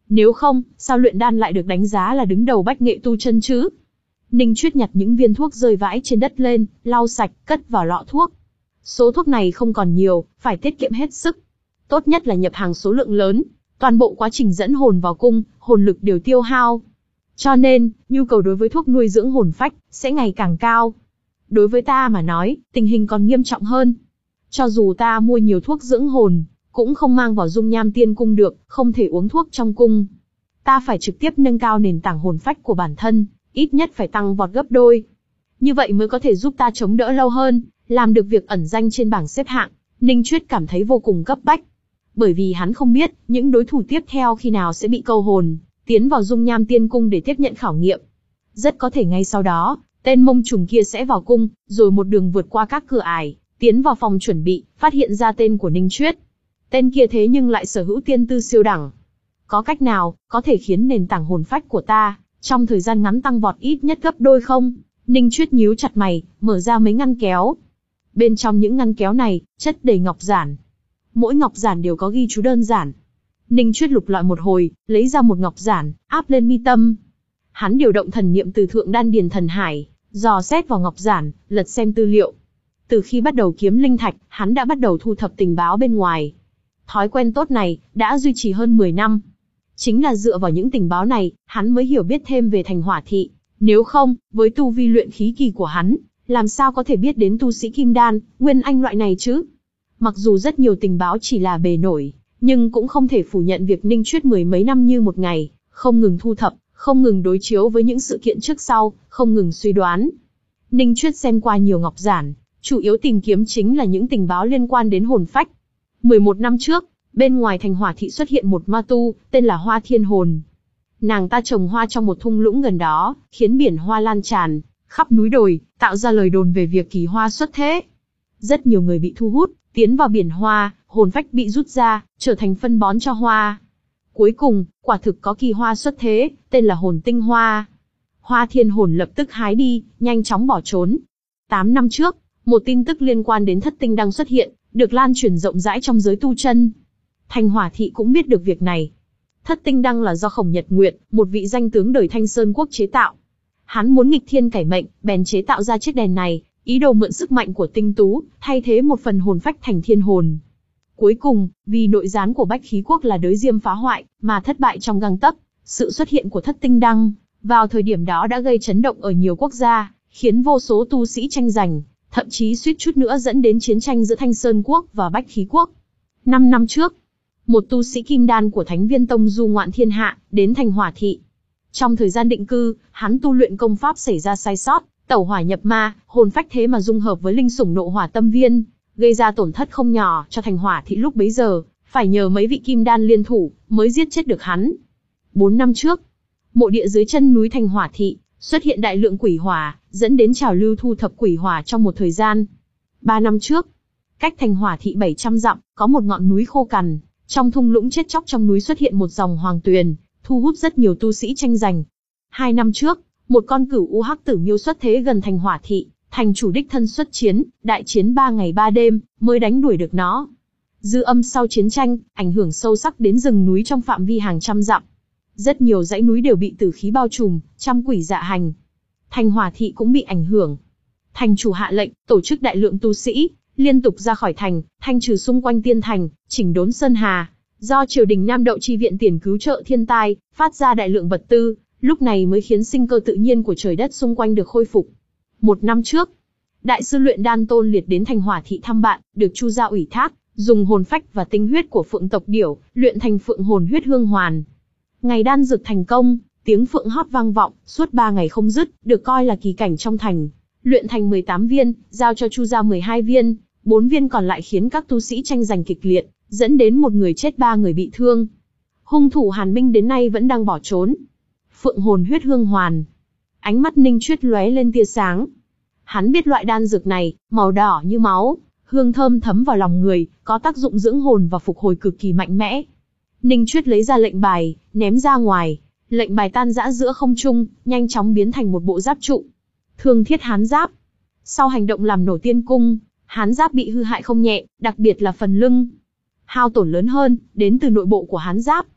Nếu không, sao luyện đan lại được đánh giá là đứng đầu bách nghệ tu chân chứ? Ninh Chuyết nhặt những viên thuốc rơi vãi trên đất lên, lau sạch, cất vào lọ thuốc. Số thuốc này không còn nhiều, phải tiết kiệm hết sức. Tốt nhất là nhập hàng số lượng lớn, toàn bộ quá trình dẫn hồn vào cung, hồn lực đều tiêu hao. Cho nên, nhu cầu đối với thuốc nuôi dưỡng hồn phách sẽ ngày càng cao. Đối với ta mà nói, tình hình còn nghiêm trọng hơn. Cho dù ta mua nhiều thuốc dưỡng hồn, cũng không mang vào dung nham tiên cung được, không thể uống thuốc trong cung. Ta phải trực tiếp nâng cao nền tảng hồn phách của bản thân, ít nhất phải tăng vọt gấp đôi. Như vậy mới có thể giúp ta chống đỡ lâu hơn, làm được việc ẩn danh trên bảng xếp hạng. Ninh Chuyết cảm thấy vô cùng cấp bách. Bởi vì hắn không biết, những đối thủ tiếp theo khi nào sẽ bị câu hồn, tiến vào dung nham tiên cung để tiếp nhận khảo nghiệm. Rất có thể ngay sau đó, tên mông trùng kia sẽ vào cung, rồi một đường vượt qua các cửa ải, tiến vào phòng chuẩn bị, phát hiện ra tên của Ninh Chuyết. Tên kia thế nhưng lại sở hữu tiên tư siêu đẳng. Có cách nào, có thể khiến nền tảng hồn phách của ta, trong thời gian ngắn tăng vọt ít nhất gấp đôi không? Ninh Chuyết nhíu chặt mày, mở ra mấy ngăn kéo. Bên trong những ngăn kéo này, chất đầy ngọc giản. Mỗi ngọc giản đều có ghi chú đơn giản. Ninh Chuyết lục lọi một hồi, lấy ra một ngọc giản, áp lên mi tâm. Hắn điều động thần niệm từ thượng đan điền thần hải, dò xét vào ngọc giản, lật xem tư liệu. Từ khi bắt đầu kiếm linh thạch, hắn đã bắt đầu thu thập tình báo bên ngoài. Thói quen tốt này, đã duy trì hơn mười năm. Chính là dựa vào những tình báo này, hắn mới hiểu biết thêm về thành Hỏa Thị. Nếu không, với tu vi luyện khí kỳ của hắn, làm sao có thể biết đến tu sĩ kim đan, nguyên anh loại này chứ? Mặc dù rất nhiều tình báo chỉ là bề nổi, nhưng cũng không thể phủ nhận việc Ninh Chuyết mười mấy năm như một ngày, không ngừng thu thập, không ngừng đối chiếu với những sự kiện trước sau, không ngừng suy đoán. Ninh Chuyết xem qua nhiều ngọc giản, chủ yếu tìm kiếm chính là những tình báo liên quan đến hồn phách. mười một năm trước, bên ngoài thành Hỏa Thị xuất hiện một ma tu, tên là Hoa Thiên Hồn. Nàng ta trồng hoa trong một thung lũng gần đó, khiến biển hoa lan tràn, khắp núi đồi, tạo ra lời đồn về việc kỳ hoa xuất thế. Rất nhiều người bị thu hút, tiến vào biển hoa, hồn phách bị rút ra, trở thành phân bón cho hoa. Cuối cùng, quả thực có kỳ hoa xuất thế, tên là hồn tinh hoa. Hoa Thiên Hồn lập tức hái đi, nhanh chóng bỏ trốn. Tám năm trước, một tin tức liên quan đến thất tinh đăng xuất hiện, được lan truyền rộng rãi trong giới tu chân. Thành Hỏa Thị cũng biết được việc này. Thất tinh đăng là do Khổng Nhật Nguyệt, một vị danh tướng đời Thanh Sơn Quốc chế tạo. Hắn muốn nghịch thiên cải mệnh, bèn chế tạo ra chiếc đèn này, ý đồ mượn sức mạnh của tinh tú, thay thế một phần hồn phách thành thiên hồn. Cuối cùng, vì nội gián của Bách Khí Quốc là đới diêm phá hoại, mà thất bại trong gang tấc, sự xuất hiện của thất tinh đăng, vào thời điểm đó đã gây chấn động ở nhiều quốc gia, khiến vô số tu sĩ tranh giành, thậm chí suýt chút nữa dẫn đến chiến tranh giữa Thanh Sơn Quốc và Bách Khí Quốc. Năm năm trước, một tu sĩ kim đan của Thánh Viên Tông du ngoạn thiên hạ, đến thành Hỏa Thị. Trong thời gian định cư, hắn tu luyện công pháp xảy ra sai sót, tẩu hỏa nhập ma, hồn phách thế mà dung hợp với linh sủng nộ hỏa tâm viên, gây ra tổn thất không nhỏ cho thành Hỏa Thị lúc bấy giờ, phải nhờ mấy vị kim đan liên thủ, mới giết chết được hắn. Bốn năm trước, mộ địa dưới chân núi thành Hỏa Thị, xuất hiện đại lượng quỷ hỏa, dẫn đến trào lưu thu thập quỷ hỏa trong một thời gian. Ba năm trước, cách thành Hỏa Thị bảy trăm dặm, có một ngọn núi khô cằn, trong thung lũng chết chóc trong núi xuất hiện một dòng hoàng tuyền, thu hút rất nhiều tu sĩ tranh giành. Hai năm trước, một con cửu u hắc tử miêu xuất thế gần thành Hỏa Thị, thành chủ đích thân xuất chiến, đại chiến ba ngày ba đêm, mới đánh đuổi được nó. Dư âm sau chiến tranh, ảnh hưởng sâu sắc đến rừng núi trong phạm vi hàng trăm dặm. Rất nhiều dãy núi đều bị tử khí bao trùm, trăm quỷ dạ hành. Thành Hỏa Thị cũng bị ảnh hưởng. Thành chủ hạ lệnh, tổ chức đại lượng tu sĩ, liên tục ra khỏi thành, thanh trừ xung quanh tiên thành, chỉnh đốn sơn hà. Do triều đình Nam Đậu chi viện tiền cứu trợ thiên tai, phát ra đại lượng vật tư, lúc này mới khiến sinh cơ tự nhiên của trời đất xung quanh được khôi phục. Một năm trước, đại sư luyện đan Tôn Liệt đến thành Hỏa Thị thăm bạn, được Chu gia ủy thác, dùng hồn phách và tinh huyết của phượng tộc điểu, luyện thành phượng hồn huyết hương hoàn. Ngày đan dược thành công, tiếng phượng hót vang vọng, suốt ba ngày không dứt, được coi là kỳ cảnh trong thành. Luyện thành mười tám viên, giao cho Chu gia mười hai viên, bốn viên còn lại khiến các tu sĩ tranh giành kịch liệt, dẫn đến một người chết ba người bị thương. Hung thủ Hàn Minh đến nay vẫn đang bỏ trốn. Phượng hồn huyết hương hoàn. Ánh mắt Ninh Chuyết lóe lên tia sáng. Hắn biết loại đan dược này, màu đỏ như máu, hương thơm thấm vào lòng người, có tác dụng dưỡng hồn và phục hồi cực kỳ mạnh mẽ. Ninh Chuyết lấy ra lệnh bài, ném ra ngoài. Lệnh bài tan rã giữa không trung, nhanh chóng biến thành một bộ giáp trụ. Thương Thiết Hán Giáp. Sau hành động làm nổ tiên cung, Hán Giáp bị hư hại không nhẹ, đặc biệt là phần lưng. Hao tổn lớn hơn, đến từ nội bộ của Hán Giáp.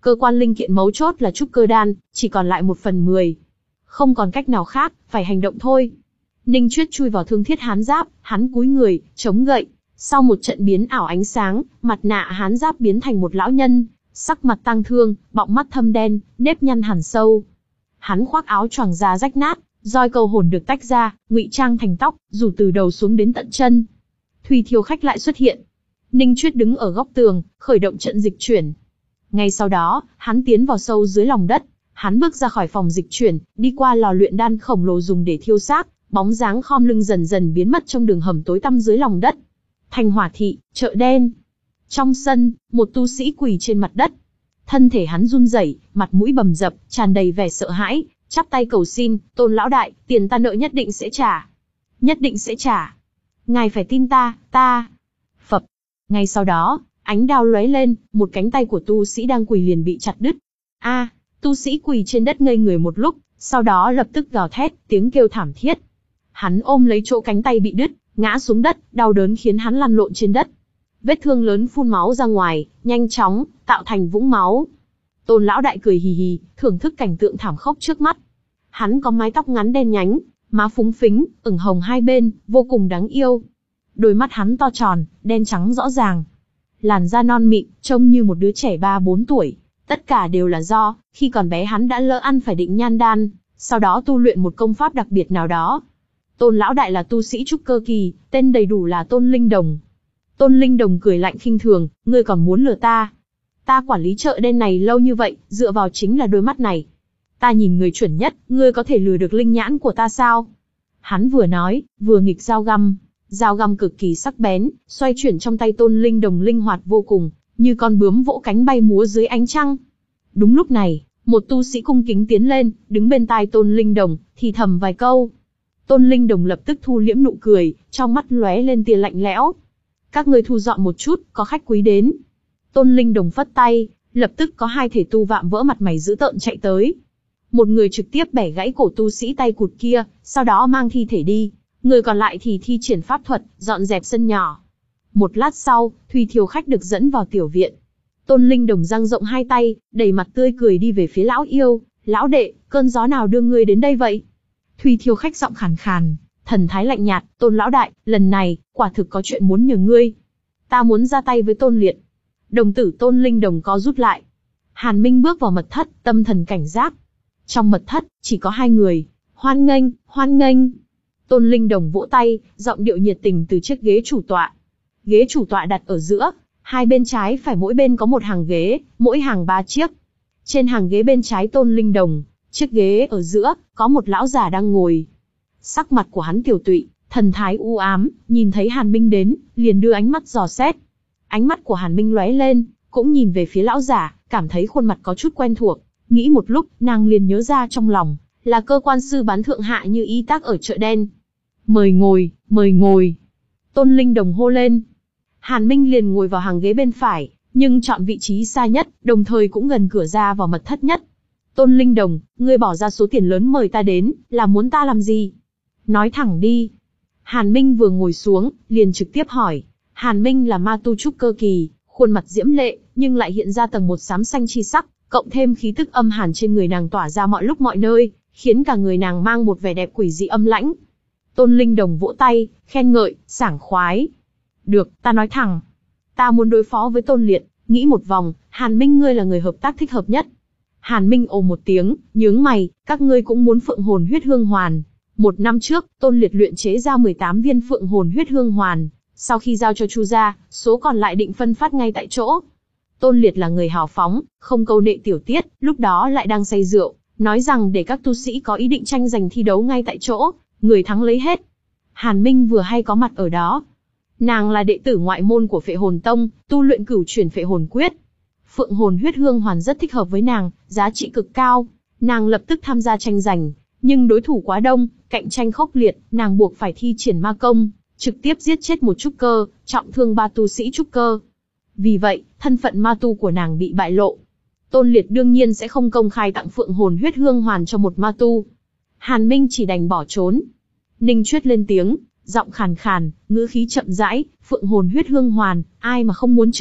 cơ quan linh kiện mấu chốt là trúc cơ đan, chỉ còn lại một phần mười. Không còn cách nào khác, phải hành động thôi. Ninh Chuyết chui vào thương thiết hán giáp, hắn cúi người, chống gậy. Sau một trận biến ảo ánh sáng, mặt nạ hán giáp biến thành một lão nhân, sắc mặt tang thương, bọng mắt thâm đen, nếp nhăn hằn sâu. Hắn khoác áo choàng da rách nát, roi câu hồn được tách ra, ngụy trang thành tóc, rủ từ đầu xuống đến tận chân. Thùy Thiêu Khách lại xuất hiện. Ninh Chuyết đứng ở góc tường, khởi động trận dịch chuyển. Ngay sau đó, hắn tiến vào sâu dưới lòng đất. Hắn bước ra khỏi phòng dịch chuyển, đi qua lò luyện đan khổng lồ dùng để thiêu xác, bóng dáng khom lưng dần dần biến mất trong đường hầm tối tăm dưới lòng đất. Thành Hỏa thị, chợ đen. Trong sân, một tu sĩ quỳ trên mặt đất. Thân thể hắn run rẩy, mặt mũi bầm dập, tràn đầy vẻ sợ hãi, chắp tay cầu xin, Tôn lão đại, tiền ta nợ nhất định sẽ trả. Nhất định sẽ trả. Ngài phải tin ta, ta. Phập. Ngay sau đó, ánh đao lóe lên, một cánh tay của tu sĩ đang quỳ liền bị chặt đứt. A, tu sĩ quỳ trên đất ngây người một lúc, sau đó lập tức gào thét, tiếng kêu thảm thiết. Hắn ôm lấy chỗ cánh tay bị đứt, ngã xuống đất, đau đớn khiến hắn lăn lộn trên đất. Vết thương lớn phun máu ra ngoài, nhanh chóng, tạo thành vũng máu. Tôn lão đại cười hì hì, thưởng thức cảnh tượng thảm khốc trước mắt. Hắn có mái tóc ngắn đen nhánh, má phúng phính, ửng hồng hai bên, vô cùng đáng yêu. Đôi mắt hắn to tròn, đen trắng rõ ràng. Làn da non mịn, trông như một đứa trẻ ba bốn tuổi. Tất cả đều là do, khi còn bé hắn đã lỡ ăn phải định nhan đan, sau đó tu luyện một công pháp đặc biệt nào đó. Tôn lão đại là tu sĩ trúc cơ kỳ, tên đầy đủ là Tôn Linh Đồng. Tôn Linh Đồng cười lạnh khinh thường, ngươi còn muốn lừa ta? Ta quản lý chợ đen này lâu như vậy, dựa vào chính là đôi mắt này. Ta nhìn người chuẩn nhất, ngươi có thể lừa được linh nhãn của ta sao? Hắn vừa nói, vừa nghịch dao găm. Dao găm cực kỳ sắc bén, xoay chuyển trong tay Tôn Linh Đồng linh hoạt vô cùng, như con bướm vỗ cánh bay múa dưới ánh trăng. Đúng lúc này, một tu sĩ cung kính tiến lên, đứng bên tai Tôn Linh Đồng, thì thầm vài câu. Tôn Linh Đồng lập tức thu liễm nụ cười, trong mắt lóe lên tia lạnh lẽo. Các ngươi thu dọn một chút, có khách quý đến. Tôn Linh Đồng phất tay, lập tức có hai thể tu vạm vỡ mặt mày dữ tợn chạy tới. Một người trực tiếp bẻ gãy cổ tu sĩ tay cụt kia, sau đó mang thi thể đi. Người còn lại thì thi triển pháp thuật, dọn dẹp sân nhỏ. Một lát sau, Thùy Thiêu Khách được dẫn vào tiểu viện. Tôn Linh Đồng dang rộng hai tay, đầy mặt tươi cười đi về phía lão yêu. Lão đệ, cơn gió nào đưa ngươi đến đây vậy? Thùy Thiêu Khách giọng khàn khàn, thần thái lạnh nhạt. Tôn lão đại, lần này, quả thực có chuyện muốn nhờ ngươi. Ta muốn ra tay với Tôn Liệt. Đồng tử Tôn Linh Đồng co rút lại. Hàn Minh bước vào mật thất, tâm thần cảnh giác. Trong mật thất, chỉ có hai người. Hoan nghênh, hoan nghênh. Tôn Linh Đồng vỗ tay, giọng điệu nhiệt tình từ chiếc ghế chủ tọa. Ghế chủ tọa đặt ở giữa, hai bên trái phải mỗi bên có một hàng ghế, mỗi hàng ba chiếc. Trên hàng ghế bên trái Tôn Linh Đồng, chiếc ghế ở giữa, có một lão già đang ngồi. Sắc mặt của hắn tiều tụy, thần thái u ám, nhìn thấy Hàn Minh đến, liền đưa ánh mắt dò xét. Ánh mắt của Hàn Minh lóe lên, cũng nhìn về phía lão già, cảm thấy khuôn mặt có chút quen thuộc. Nghĩ một lúc, nàng liền nhớ ra trong lòng, là cơ quan sư bán thượng hạ như y tác ở chợ đen. Mời ngồi, mời ngồi. Tôn Linh Đồng hô lên. Hàn Minh liền ngồi vào hàng ghế bên phải, nhưng chọn vị trí xa nhất, đồng thời cũng gần cửa ra vào mật thất nhất. Tôn Linh Đồng, ngươi bỏ ra số tiền lớn mời ta đến, là muốn ta làm gì? Nói thẳng đi. Hàn Minh vừa ngồi xuống, liền trực tiếp hỏi. Hàn Minh là ma tu trúc cơ kỳ, khuôn mặt diễm lệ, nhưng lại hiện ra tầng một xám xanh chi sắc, cộng thêm khí tức âm hàn trên người nàng tỏa ra mọi lúc mọi nơi, khiến cả người nàng mang một vẻ đẹp quỷ dị âm lãnh. Tôn Linh Đồng vỗ tay, khen ngợi, sảng khoái. Được, ta nói thẳng. Ta muốn đối phó với Tôn Liệt, nghĩ một vòng, Hàn Minh ngươi là người hợp tác thích hợp nhất. Hàn Minh ồ một tiếng, nhướng mày, các ngươi cũng muốn phượng hồn huyết hương hoàn. Một năm trước, Tôn Liệt luyện chế ra mười tám viên phượng hồn huyết hương hoàn, sau khi giao cho Chu gia, số còn lại định phân phát ngay tại chỗ. Tôn Liệt là người hào phóng, không câu nệ tiểu tiết, lúc đó lại đang say rượu, nói rằng để các tu sĩ có ý định tranh giành thi đấu ngay tại chỗ, người thắng lấy hết. Hàn Minh vừa hay có mặt ở đó. Nàng là đệ tử ngoại môn của Phệ Hồn Tông, tu luyện cửu chuyển Phệ Hồn Quyết. Phượng hồn huyết hương hoàn rất thích hợp với nàng, giá trị cực cao. Nàng lập tức tham gia tranh giành, nhưng đối thủ quá đông, cạnh tranh khốc liệt, nàng buộc phải thi triển ma công, trực tiếp giết chết một trúc cơ, trọng thương ba tu sĩ trúc cơ. Vì vậy, thân phận ma tu của nàng bị bại lộ. Tôn Liệt đương nhiên sẽ không công khai tặng phượng hồn huyết hương hoàn cho một ma tu. Hàn Minh chỉ đành bỏ trốn. Ninh Chuyết lên tiếng, giọng khàn khàn, ngữ khí chậm rãi, phượng hồn huyết hương hoàn, ai mà không muốn chứ?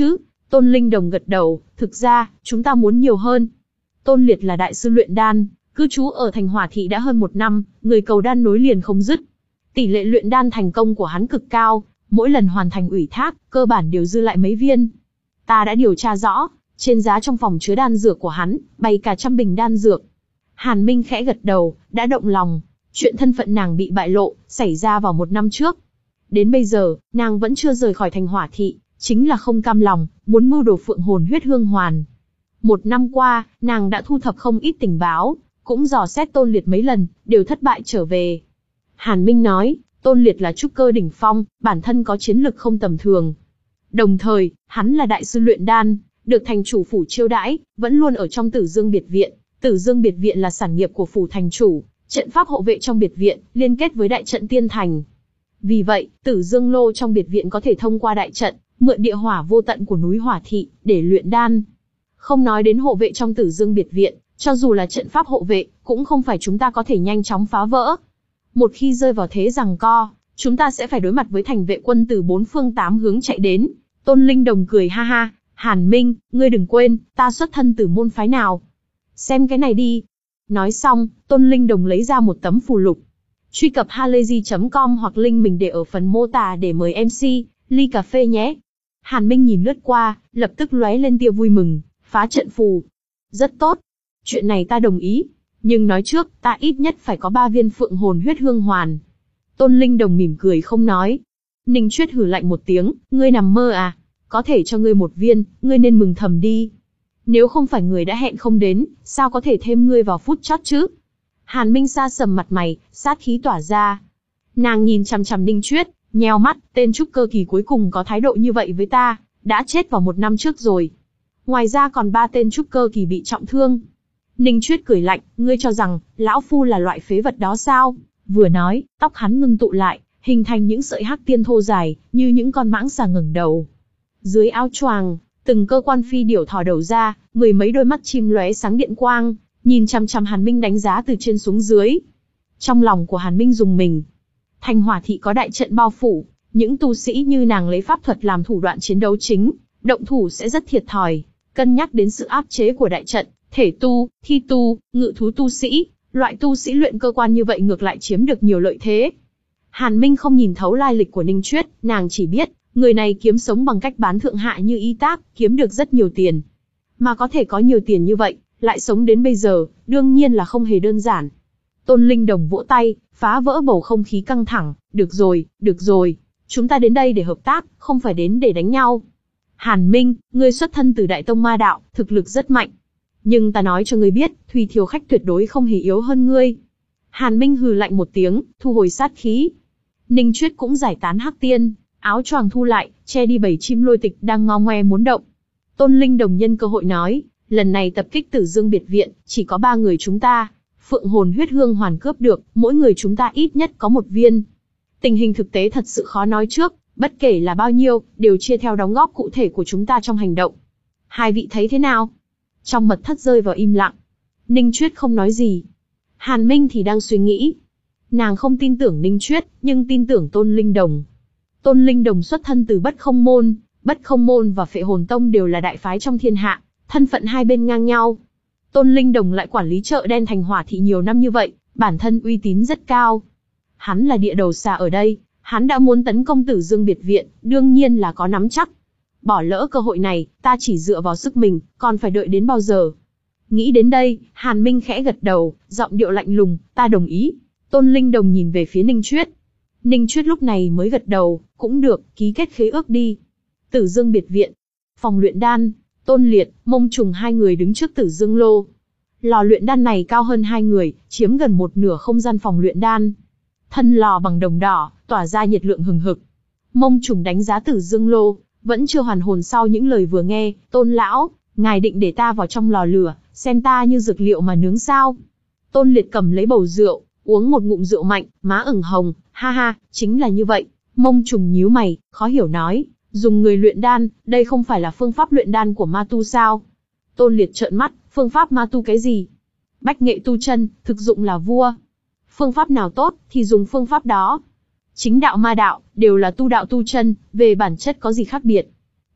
Tôn Linh Đồng gật đầu, thực ra, chúng ta muốn nhiều hơn. Tôn Liệt là đại sư luyện đan, cư trú ở thành Hỏa Thị đã hơn một năm, người cầu đan nối liền không dứt. Tỷ lệ luyện đan thành công của hắn cực cao, mỗi lần hoàn thành ủy thác, cơ bản đều dư lại mấy viên. Ta đã điều tra rõ, trên giá trong phòng chứa đan dược của hắn, bày cả trăm bình đan dược. Hàn Minh khẽ gật đầu, đã động lòng. Chuyện thân phận nàng bị bại lộ, xảy ra vào một năm trước. Đến bây giờ, nàng vẫn chưa rời khỏi thành Hỏa Thị, chính là không cam lòng, muốn mưu đồ phượng hồn huyết hương hoàn. Một năm qua, nàng đã thu thập không ít tình báo, cũng dò xét Tôn Liệt mấy lần, đều thất bại trở về. Hàn Minh nói, Tôn Liệt là trúc cơ đỉnh phong, bản thân có chiến lực không tầm thường. Đồng thời, hắn là đại sư luyện đan, được thành chủ phủ chiêu đãi, vẫn luôn ở trong Tử Dương biệt viện. Tử Dương biệt viện là sản nghiệp của phủ thành chủ, trận pháp hộ vệ trong biệt viện liên kết với đại trận tiên thành. Vì vậy, Tử Dương lô trong biệt viện có thể thông qua đại trận, mượn địa hỏa vô tận của núi Hỏa Thị để luyện đan. Không nói đến hộ vệ trong Tử Dương biệt viện, cho dù là trận pháp hộ vệ, cũng không phải chúng ta có thể nhanh chóng phá vỡ. Một khi rơi vào thế giằng co, chúng ta sẽ phải đối mặt với thành vệ quân từ bốn phương tám hướng chạy đến. Tôn Linh Đồng cười ha ha, Hàn Minh, ngươi đừng quên, ta xuất thân từ môn phái nào. Xem cái này đi. Nói xong, Tôn Linh Đồng lấy ra một tấm phù lục. Truy cập halayzi chấm com hoặc link mình để ở phần mô tả để mời em xê, ly cà phê nhé. Hàn Minh nhìn lướt qua, lập tức lóe lên tia vui mừng, phá trận phù. Rất tốt. Chuyện này ta đồng ý. Nhưng nói trước, ta ít nhất phải có ba viên phượng hồn huyết hương hoàn. Tôn Linh Đồng mỉm cười không nói. Ninh Chuyết hử lạnh một tiếng, ngươi nằm mơ à? Có thể cho ngươi một viên, ngươi nên mừng thầm đi. Nếu không phải người đã hẹn không đến, sao có thể thêm ngươi vào phút chót chứ? Hàn Minh xa sầm mặt mày, sát khí tỏa ra. Nàng nhìn chằm chằm Ninh Chuyết, nheo mắt, tên trúc cơ kỳ cuối cùng có thái độ như vậy với ta, đã chết vào một năm trước rồi. Ngoài ra còn ba tên trúc cơ kỳ bị trọng thương. Ninh Chuyết cười lạnh, ngươi cho rằng, lão phu là loại phế vật đó sao? Vừa nói, tóc hắn ngưng tụ lại, hình thành những sợi hắc tiên thô dài, như những con mãng xà ngẩng đầu. Dưới áo choàng, từng cơ quan phi điểu thò đầu ra, mười mấy đôi mắt chim lóe sáng điện quang, nhìn chằm chằm Hàn Minh đánh giá từ trên xuống dưới. Trong lòng của Hàn Minh rùng mình. Thành Hỏa Thị có đại trận bao phủ, những tu sĩ như nàng lấy pháp thuật làm thủ đoạn chiến đấu chính, động thủ sẽ rất thiệt thòi. Cân nhắc đến sự áp chế của đại trận, thể tu, thi tu, ngự thú tu sĩ, loại tu sĩ luyện cơ quan như vậy ngược lại chiếm được nhiều lợi thế. Hàn Minh không nhìn thấu lai lịch của Ninh Chuyết, nàng chỉ biết, người này kiếm sống bằng cách bán thượng hạ như y tác, kiếm được rất nhiều tiền. Mà có thể có nhiều tiền như vậy, lại sống đến bây giờ, đương nhiên là không hề đơn giản. Tôn Linh Đồng vỗ tay, phá vỡ bầu không khí căng thẳng, được rồi, được rồi, chúng ta đến đây để hợp tác, không phải đến để đánh nhau. Hàn Minh, ngươi xuất thân từ Đại Tông Ma Đạo, thực lực rất mạnh. Nhưng ta nói cho ngươi biết, Thùy Thiều Khách tuyệt đối không hề yếu hơn ngươi. Hàn Minh hừ lạnh một tiếng, thu hồi sát khí. Ninh Chuyết cũng giải tán hắc tiên, áo choàng thu lại, che đi bầy chim lôi tịch đang ngo ngoe muốn động. Tôn Linh Đồng nhân cơ hội nói, lần này tập kích Tử Dương biệt viện, chỉ có ba người chúng ta. Phượng hồn huyết hương hoàn cướp được, mỗi người chúng ta ít nhất có một viên. Tình hình thực tế thật sự khó nói trước, bất kể là bao nhiêu, đều chia theo đóng góp cụ thể của chúng ta trong hành động. Hai vị thấy thế nào? Trong mật thất rơi vào im lặng. Ninh Chuyết không nói gì. Hàn Minh thì đang suy nghĩ. Nàng không tin tưởng Ninh Chuyết, nhưng tin tưởng Tôn Linh Đồng. Tôn Linh Đồng xuất thân từ Bất Không Môn, Bất Không Môn và Phệ Hồn Tông đều là đại phái trong thiên hạ, thân phận hai bên ngang nhau. Tôn Linh Đồng lại quản lý chợ đen thành Hỏa Thị nhiều năm như vậy, bản thân uy tín rất cao. Hắn là địa đầu xà ở đây, hắn đã muốn tấn công Tử Dương biệt viện, đương nhiên là có nắm chắc. Bỏ lỡ cơ hội này, ta chỉ dựa vào sức mình, còn phải đợi đến bao giờ? Nghĩ đến đây, Hàn Minh khẽ gật đầu, giọng điệu lạnh lùng, ta đồng ý. Tôn Linh Đồng nhìn về phía Ninh Chuyết. Ninh Chuyết lúc này mới gật đầu, cũng được, ký kết khế ước đi. Tử Dương biệt viện, phòng luyện đan, Tôn Liệt, Mông Trùng hai người đứng trước Tử Dương lô. Lò luyện đan này cao hơn hai người, chiếm gần một nửa không gian phòng luyện đan. Thân lò bằng đồng đỏ, tỏa ra nhiệt lượng hừng hực. Mông Trùng đánh giá Tử Dương lô, vẫn chưa hoàn hồn sau những lời vừa nghe. Tôn lão, ngài định để ta vào trong lò lửa, xem ta như dược liệu mà nướng sao? Tôn Liệt cầm lấy bầu rượu, uống một ngụm rượu mạnh, má ửng hồng, ha ha, chính là như vậy. Mông Trùng nhíu mày, khó hiểu nói, dùng người luyện đan, đây không phải là phương pháp luyện đan của ma tu sao? Tôn Liệt trợn mắt, phương pháp ma tu cái gì? Bách nghệ tu chân, thực dụng là vua. Phương pháp nào tốt, thì dùng phương pháp đó. Chính đạo ma đạo, đều là tu đạo tu chân, về bản chất có gì khác biệt.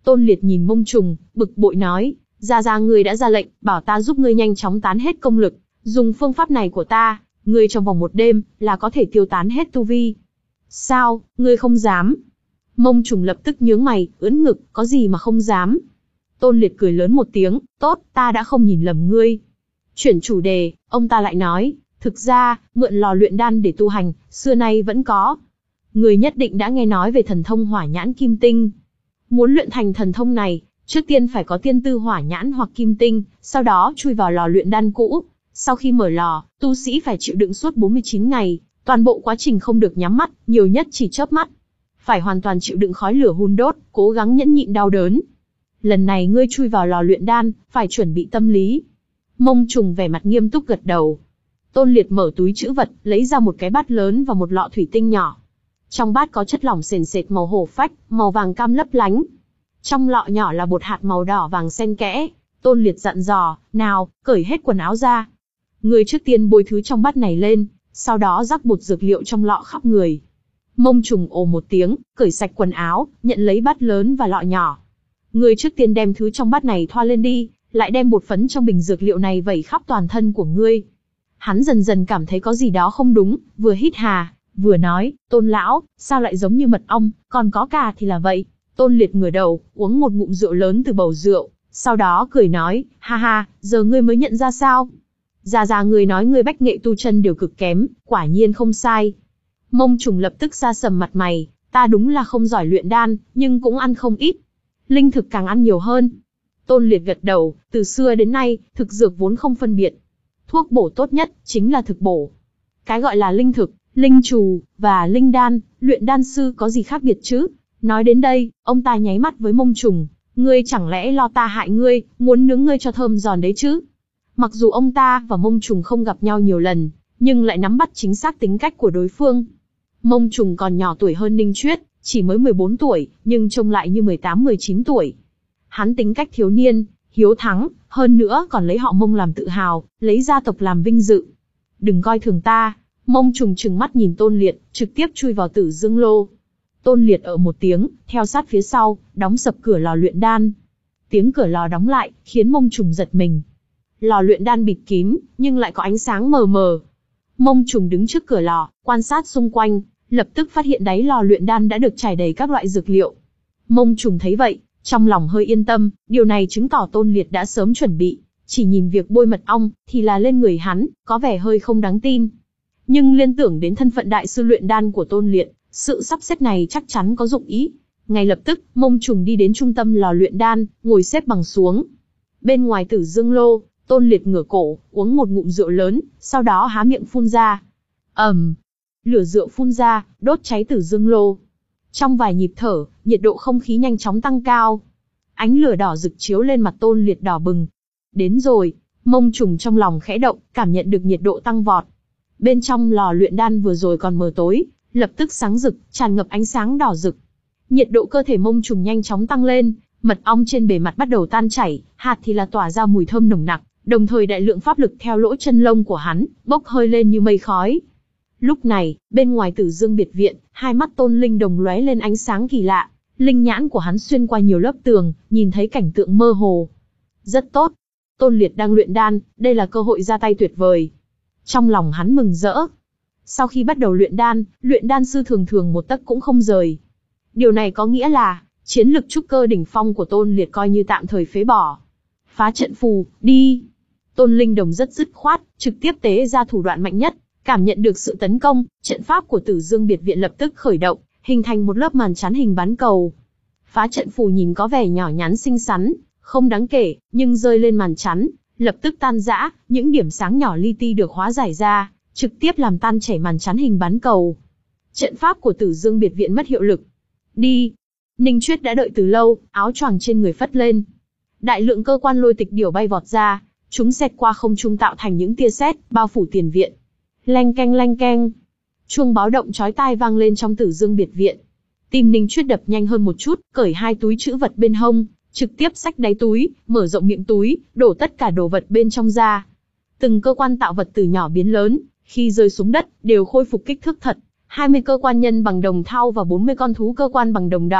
Tôn Liệt nhìn Mông Trùng, bực bội nói, ra ra ngươi đã ra lệnh, bảo ta giúp ngươi nhanh chóng tán hết công lực, dùng phương pháp này của ta, ngươi trong vòng một đêm, là có thể tiêu tán hết tu vi. Sao, ngươi không dám? Mông Trùng lập tức nhướng mày, ưỡn ngực, có gì mà không dám? Tôn Liệt cười lớn một tiếng, tốt, ta đã không nhìn lầm ngươi. Chuyển chủ đề, ông ta lại nói, thực ra, mượn lò luyện đan để tu hành, xưa nay vẫn có. Người nhất định đã nghe nói về thần thông hỏa nhãn kim tinh. Muốn luyện thành thần thông này, trước tiên phải có tiên tư hỏa nhãn hoặc kim tinh, sau đó chui vào lò luyện đan cũ. Sau khi mở lò, tu sĩ phải chịu đựng suốt bốn mươi chín ngày, toàn bộ quá trình không được nhắm mắt, nhiều nhất chỉ chớp mắt. Phải hoàn toàn chịu đựng khói lửa hun đốt, cố gắng nhẫn nhịn đau đớn. Lần này ngươi chui vào lò luyện đan, phải chuẩn bị tâm lý. Mông Trùng vẻ mặt nghiêm túc gật đầu. Tôn Liệt mở túi trữ vật, lấy ra một cái bát lớn và một lọ thủy tinh nhỏ. Trong bát có chất lỏng sền sệt màu hổ phách, màu vàng cam lấp lánh. Trong lọ nhỏ là bột hạt màu đỏ vàng xen kẽ. Tôn Liệt dặn dò, nào, cởi hết quần áo ra. Ngươi trước tiên bôi thứ trong bát này lên, sau đó rắc bột dược liệu trong lọ khắp người. Mông Trùng ồ một tiếng, cởi sạch quần áo, nhận lấy bát lớn và lọ nhỏ. Ngươi trước tiên đem thứ trong bát này thoa lên đi, lại đem bột phấn trong bình dược liệu này vẩy khắp toàn thân của ngươi. Hắn dần dần cảm thấy có gì đó không đúng, vừa hít hà, vừa nói, Tôn lão, sao lại giống như mật ong, còn có cà thì là vậy. Tôn Liệt ngửa đầu, uống một ngụm rượu lớn từ bầu rượu, sau đó cười nói, ha ha, giờ ngươi mới nhận ra sao? Già già ngươi nói ngươi bách nghệ tu chân đều cực kém, quả nhiên không sai. Mông Trùng lập tức sa sầm mặt mày, ta đúng là không giỏi luyện đan, nhưng cũng ăn không ít. Linh thực càng ăn nhiều hơn. Tôn Liệt gật đầu, từ xưa đến nay, thực dược vốn không phân biệt. Thuốc bổ tốt nhất, chính là thực bổ. Cái gọi là linh thực, linh trù, và linh đan, luyện đan sư có gì khác biệt chứ? Nói đến đây, ông ta nháy mắt với Mông Trùng, ngươi chẳng lẽ lo ta hại ngươi, muốn nướng ngươi cho thơm giòn đấy chứ? Mặc dù ông ta và Mông Trùng không gặp nhau nhiều lần, nhưng lại nắm bắt chính xác tính cách của đối phương. Mông Trùng còn nhỏ tuổi hơn Ninh Chuyết, chỉ mới mười bốn tuổi, nhưng trông lại như mười tám mười chín tuổi. Hắn tính cách thiếu niên, hiếu thắng, hơn nữa còn lấy họ Mông làm tự hào, lấy gia tộc làm vinh dự. Đừng coi thường ta. Mông Trùng trừng mắt nhìn Tôn Liệt, trực tiếp chui vào Tử Dương Lô. Tôn Liệt ở một tiếng, theo sát phía sau, đóng sập cửa lò luyện đan. Tiếng cửa lò đóng lại, khiến Mông Trùng giật mình. Lò luyện đan bịt kín, nhưng lại có ánh sáng mờ mờ. Mông Trùng đứng trước cửa lò, quan sát xung quanh, lập tức phát hiện đáy lò luyện đan đã được trải đầy các loại dược liệu. Mông Trùng thấy vậy, trong lòng hơi yên tâm, điều này chứng tỏ Tôn Liệt đã sớm chuẩn bị, chỉ nhìn việc bôi mật ong, thì là lên người hắn, có vẻ hơi không đáng tin. Nhưng liên tưởng đến thân phận đại sư luyện đan của Tôn Liệt, sự sắp xếp này chắc chắn có dụng ý. Ngay lập tức, Mông Trùng đi đến trung tâm lò luyện đan, ngồi xếp bằng xuống. Bên ngoài Tử Dương Lô, Tôn Liệt ngửa cổ, uống một ngụm rượu lớn, sau đó há miệng phun ra. ầm, lửa rượu phun ra, đốt cháy Tử Dương Lô. Trong vài nhịp thở, nhiệt độ không khí nhanh chóng tăng cao. Ánh lửa đỏ rực chiếu lên mặt Tôn Liệt đỏ bừng. Đến rồi, Mông Trùng trong lòng khẽ động, cảm nhận được nhiệt độ tăng vọt. Bên trong lò luyện đan vừa rồi còn mờ tối, lập tức sáng rực, tràn ngập ánh sáng đỏ rực. Nhiệt độ cơ thể Mông Trùng nhanh chóng tăng lên, mật ong trên bề mặt bắt đầu tan chảy, hạt thì là tỏa ra mùi thơm nồng nặc, đồng thời đại lượng pháp lực theo lỗ chân lông của hắn, bốc hơi lên như mây khói. Lúc này, bên ngoài Tử Dương biệt viện, hai mắt Tôn Linh Đồng lóe lên ánh sáng kỳ lạ, linh nhãn của hắn xuyên qua nhiều lớp tường, nhìn thấy cảnh tượng mơ hồ. Rất tốt. Tôn Liệt đang luyện đan, đây là cơ hội ra tay tuyệt vời. Trong lòng hắn mừng rỡ. Sau khi bắt đầu luyện đan, luyện đan sư thường thường một tấc cũng không rời. Điều này có nghĩa là, chiến lực trúc cơ đỉnh phong của Tôn Liệt coi như tạm thời phế bỏ. Phá trận phù, đi. Tôn Linh Đồng rất dứt khoát, trực tiếp tế ra thủ đoạn mạnh nhất, cảm nhận được sự tấn công, trận pháp của Tử Dương biệt viện lập tức khởi động, hình thành một lớp màn chắn hình bán cầu. Phá trận phù nhìn có vẻ nhỏ nhắn xinh xắn, không đáng kể, nhưng rơi lên màn chắn, lập tức tan rã, những điểm sáng nhỏ li ti được hóa giải ra, trực tiếp làm tan chảy màn chắn hình bán cầu. Trận pháp của Tử Dương biệt viện mất hiệu lực. Đi. Ninh Chuyết đã đợi từ lâu, áo choàng trên người phất lên. Đại lượng cơ quan lôi tịch điểu bay vọt ra, chúng xẹt qua không trung tạo thành những tia sét, bao phủ tiền viện. Leng keng leng keng. Chuông báo động chói tai vang lên trong Tử Dương biệt viện. Tim Ninh Chuyết đập nhanh hơn một chút, cởi hai túi trữ vật bên hông, trực tiếp xách đáy túi, mở rộng miệng túi, đổ tất cả đồ vật bên trong ra. Từng cơ quan tạo vật từ nhỏ biến lớn, khi rơi xuống đất, đều khôi phục kích thước thật. hai mươi cơ quan nhân bằng đồng thau và bốn mươi con thú cơ quan bằng đồng đỏ,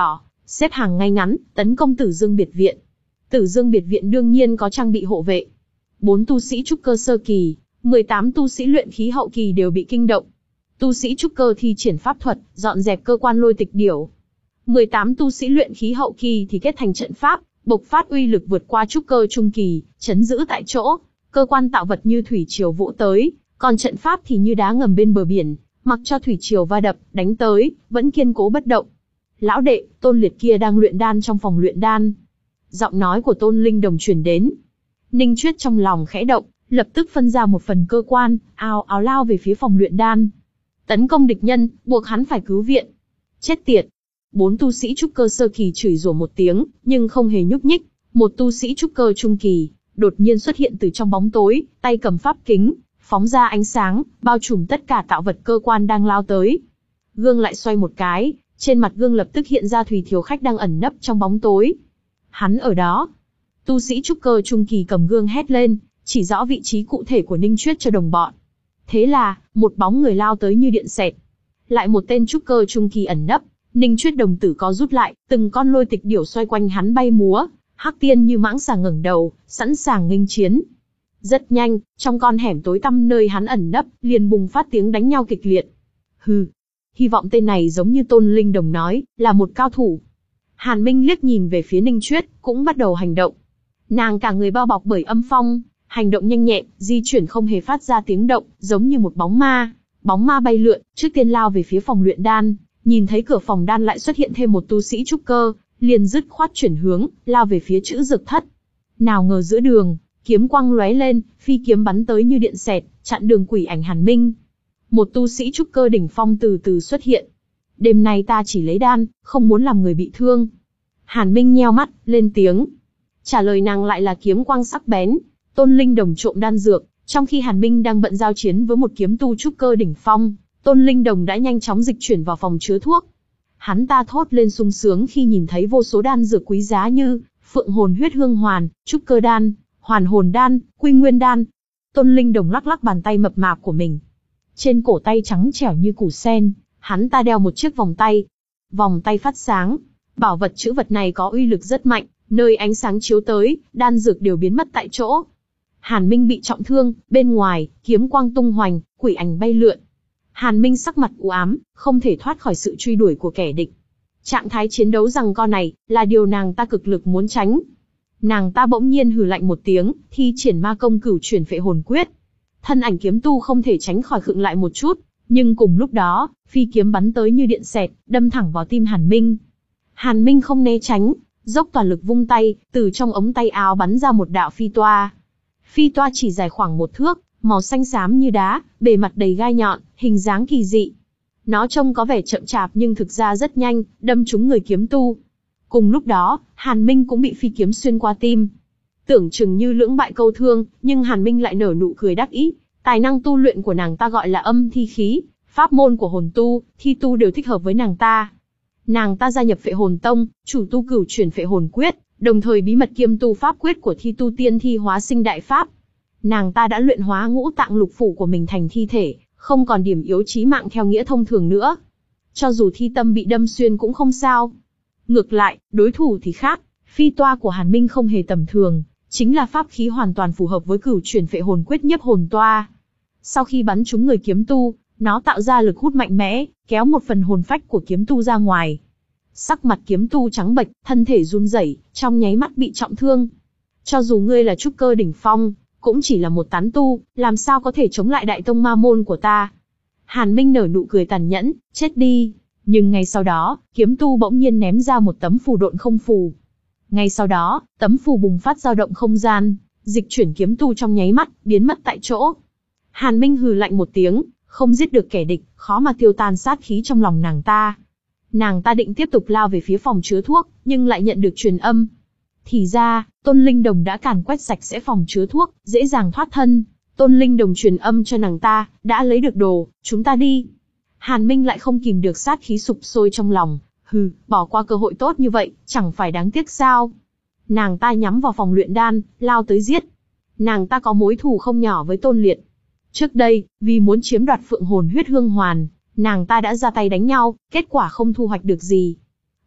xếp hàng ngay ngắn, tấn công Tử Dương biệt viện. Tử Dương biệt viện đương nhiên có trang bị hộ vệ. Bốn tu sĩ trúc cơ sơ kỳ, mười tám tu sĩ luyện khí hậu kỳ đều bị kinh động. Tu sĩ trúc cơ thi triển pháp thuật, dọn dẹp cơ quan lôi tịch điểu. mười tám tu sĩ luyện khí hậu kỳ thì kết thành trận pháp, bộc phát uy lực vượt qua trúc cơ trung kỳ, chấn giữ tại chỗ. Cơ quan tạo vật như thủy triều vỗ tới, còn trận pháp thì như đá ngầm bên bờ biển, mặc cho thủy triều va đập, đánh tới, vẫn kiên cố bất động. Lão đệ, Tôn Liệt kia đang luyện đan trong phòng luyện đan. Giọng nói của Tôn Linh Đồng truyền đến. Ninh Chuyết trong lòng khẽ động, lập tức phân ra một phần cơ quan, ào ào lao về phía phòng luyện đan. Tấn công địch nhân, buộc hắn phải cứu viện. Chết tiệt! Bốn tu sĩ trúc cơ sơ kỳ chửi rủa một tiếng, nhưng không hề nhúc nhích. Một tu sĩ trúc cơ trung kỳ, đột nhiên xuất hiện từ trong bóng tối, tay cầm pháp kính, phóng ra ánh sáng, bao trùm tất cả tạo vật cơ quan đang lao tới. Gương lại xoay một cái, trên mặt gương lập tức hiện ra Thủy Thiếu Khách đang ẩn nấp trong bóng tối. Hắn ở đó. Tu sĩ trúc cơ trung kỳ cầm gương hét lên, chỉ rõ vị trí cụ thể của Ninh Chuyết cho đồng bọn. Thế là, một bóng người lao tới như điện xẹt. Lại một tên trúc cơ trung kỳ ẩn nấp, Ninh Chuyết đồng tử co rút lại, từng con lôi tịch điểu xoay quanh hắn bay múa, Hắc Tiên như mãng xà ngẩng đầu, sẵn sàng nghênh chiến. Rất nhanh, trong con hẻm tối tăm nơi hắn ẩn nấp, liền bùng phát tiếng đánh nhau kịch liệt. Hừ, hy vọng tên này giống như Tôn Linh Đồng nói, là một cao thủ. Hàn Minh liếc nhìn về phía Ninh Chuyết, cũng bắt đầu hành động. Nàng cả người bao bọc bởi âm phong, hành động nhanh nhẹn, di chuyển không hề phát ra tiếng động, giống như một bóng ma. Bóng ma bay lượn, trước tiên lao về phía phòng luyện đan, nhìn thấy cửa phòng đan lại xuất hiện thêm một tu sĩ trúc cơ, liền dứt khoát chuyển hướng, lao về phía chữ dược thất. Nào ngờ giữa đường, kiếm quang lóe lên, phi kiếm bắn tới như điện xẹt, chặn đường quỷ ảnh Hàn Minh. Một tu sĩ trúc cơ đỉnh phong từ từ xuất hiện. Đêm nay ta chỉ lấy đan, không muốn làm người bị thương. Hàn Minh nheo mắt, lên tiếng. Trả lời nàng lại là kiếm quang sắc bén. Tôn Linh Đồng trộm đan dược, trong khi Hàn Minh đang bận giao chiến với một kiếm tu trúc cơ đỉnh phong, Tôn Linh Đồng đã nhanh chóng dịch chuyển vào phòng chứa thuốc. Hắn ta thốt lên sung sướng khi nhìn thấy vô số đan dược quý giá như Phượng Hồn Huyết Hương Hoàn, Trúc Cơ Đan, Hoàn Hồn Đan, Quy Nguyên Đan. Tôn Linh Đồng lắc lắc bàn tay mập mạp của mình. Trên cổ tay trắng trẻo như củ sen, hắn ta đeo một chiếc vòng tay. Vòng tay phát sáng. Bảo vật chữ vật này có uy lực rất mạnh, nơi ánh sáng chiếu tới, đan dược đều biến mất tại chỗ. Hàn Minh bị trọng thương, bên ngoài, kiếm quang tung hoành, quỷ ảnh bay lượn. Hàn Minh sắc mặt u ám, không thể thoát khỏi sự truy đuổi của kẻ địch. Trạng thái chiến đấu giằng co này, là điều nàng ta cực lực muốn tránh. Nàng ta bỗng nhiên hừ lạnh một tiếng, thi triển ma công cửu chuyển phệ hồn quyết. Thân ảnh kiếm tu không thể tránh khỏi khựng lại một chút, nhưng cùng lúc đó, phi kiếm bắn tới như điện xẹt, đâm thẳng vào tim Hàn Minh. Hàn Minh không né tránh, dốc toàn lực vung tay, từ trong ống tay áo bắn ra một đạo phi toa. Phi toa chỉ dài khoảng một thước, màu xanh xám như đá, bề mặt đầy gai nhọn, hình dáng kỳ dị. Nó trông có vẻ chậm chạp nhưng thực ra rất nhanh, đâm trúng người kiếm tu. Cùng lúc đó, Hàn Minh cũng bị phi kiếm xuyên qua tim. Tưởng chừng như lưỡng bại câu thương, nhưng Hàn Minh lại nở nụ cười đắc ý. Tài năng tu luyện của nàng ta gọi là âm thi khí, pháp môn của hồn tu, thi tu đều thích hợp với nàng ta. Nàng ta gia nhập Phệ Hồn Tông, chủ tu cửu chuyển Phệ Hồn Quyết, đồng thời bí mật kiêm tu pháp quyết của thi tu tiên thi hóa sinh đại pháp. Nàng ta đã luyện hóa ngũ tạng lục phủ của mình thành thi thể, không còn điểm yếu chí mạng theo nghĩa thông thường nữa. Cho dù thi tâm bị đâm xuyên cũng không sao. Ngược lại, đối thủ thì khác, phi toa của Hàn Minh không hề tầm thường, chính là pháp khí hoàn toàn phù hợp với cửu chuyển Phệ Hồn Quyết nhiếp hồn toa. Sau khi bắn trúng người kiếm tu, nó tạo ra lực hút mạnh mẽ, kéo một phần hồn phách của kiếm tu ra ngoài. Sắc mặt kiếm tu trắng bệch, thân thể run rẩy, trong nháy mắt bị trọng thương. Cho dù ngươi là trúc cơ đỉnh phong, cũng chỉ là một tán tu, làm sao có thể chống lại đại tông ma môn của ta. Hàn Minh nở nụ cười tàn nhẫn, chết đi. Nhưng ngay sau đó, kiếm tu bỗng nhiên ném ra một tấm phù độn không phù. Ngay sau đó, tấm phù bùng phát dao động không gian, dịch chuyển kiếm tu trong nháy mắt, biến mất tại chỗ. Hàn Minh hừ lạnh một tiếng, không giết được kẻ địch, khó mà tiêu tan sát khí trong lòng nàng ta. Nàng ta định tiếp tục lao về phía phòng chứa thuốc, nhưng lại nhận được truyền âm. Thì ra, Tôn Linh Đồng đã càn quét sạch sẽ phòng chứa thuốc, dễ dàng thoát thân. Tôn Linh Đồng truyền âm cho nàng ta, đã lấy được đồ, chúng ta đi. Hàn Minh lại không kìm được sát khí sục sôi trong lòng, hừ, bỏ qua cơ hội tốt như vậy, chẳng phải đáng tiếc sao. Nàng ta nhắm vào phòng luyện đan, lao tới giết. Nàng ta có mối thù không nhỏ với Tôn Liệt. Trước đây, vì muốn chiếm đoạt Phượng Hồn Huyết Hương Hoàn, nàng ta đã ra tay đánh nhau, kết quả không thu hoạch được gì.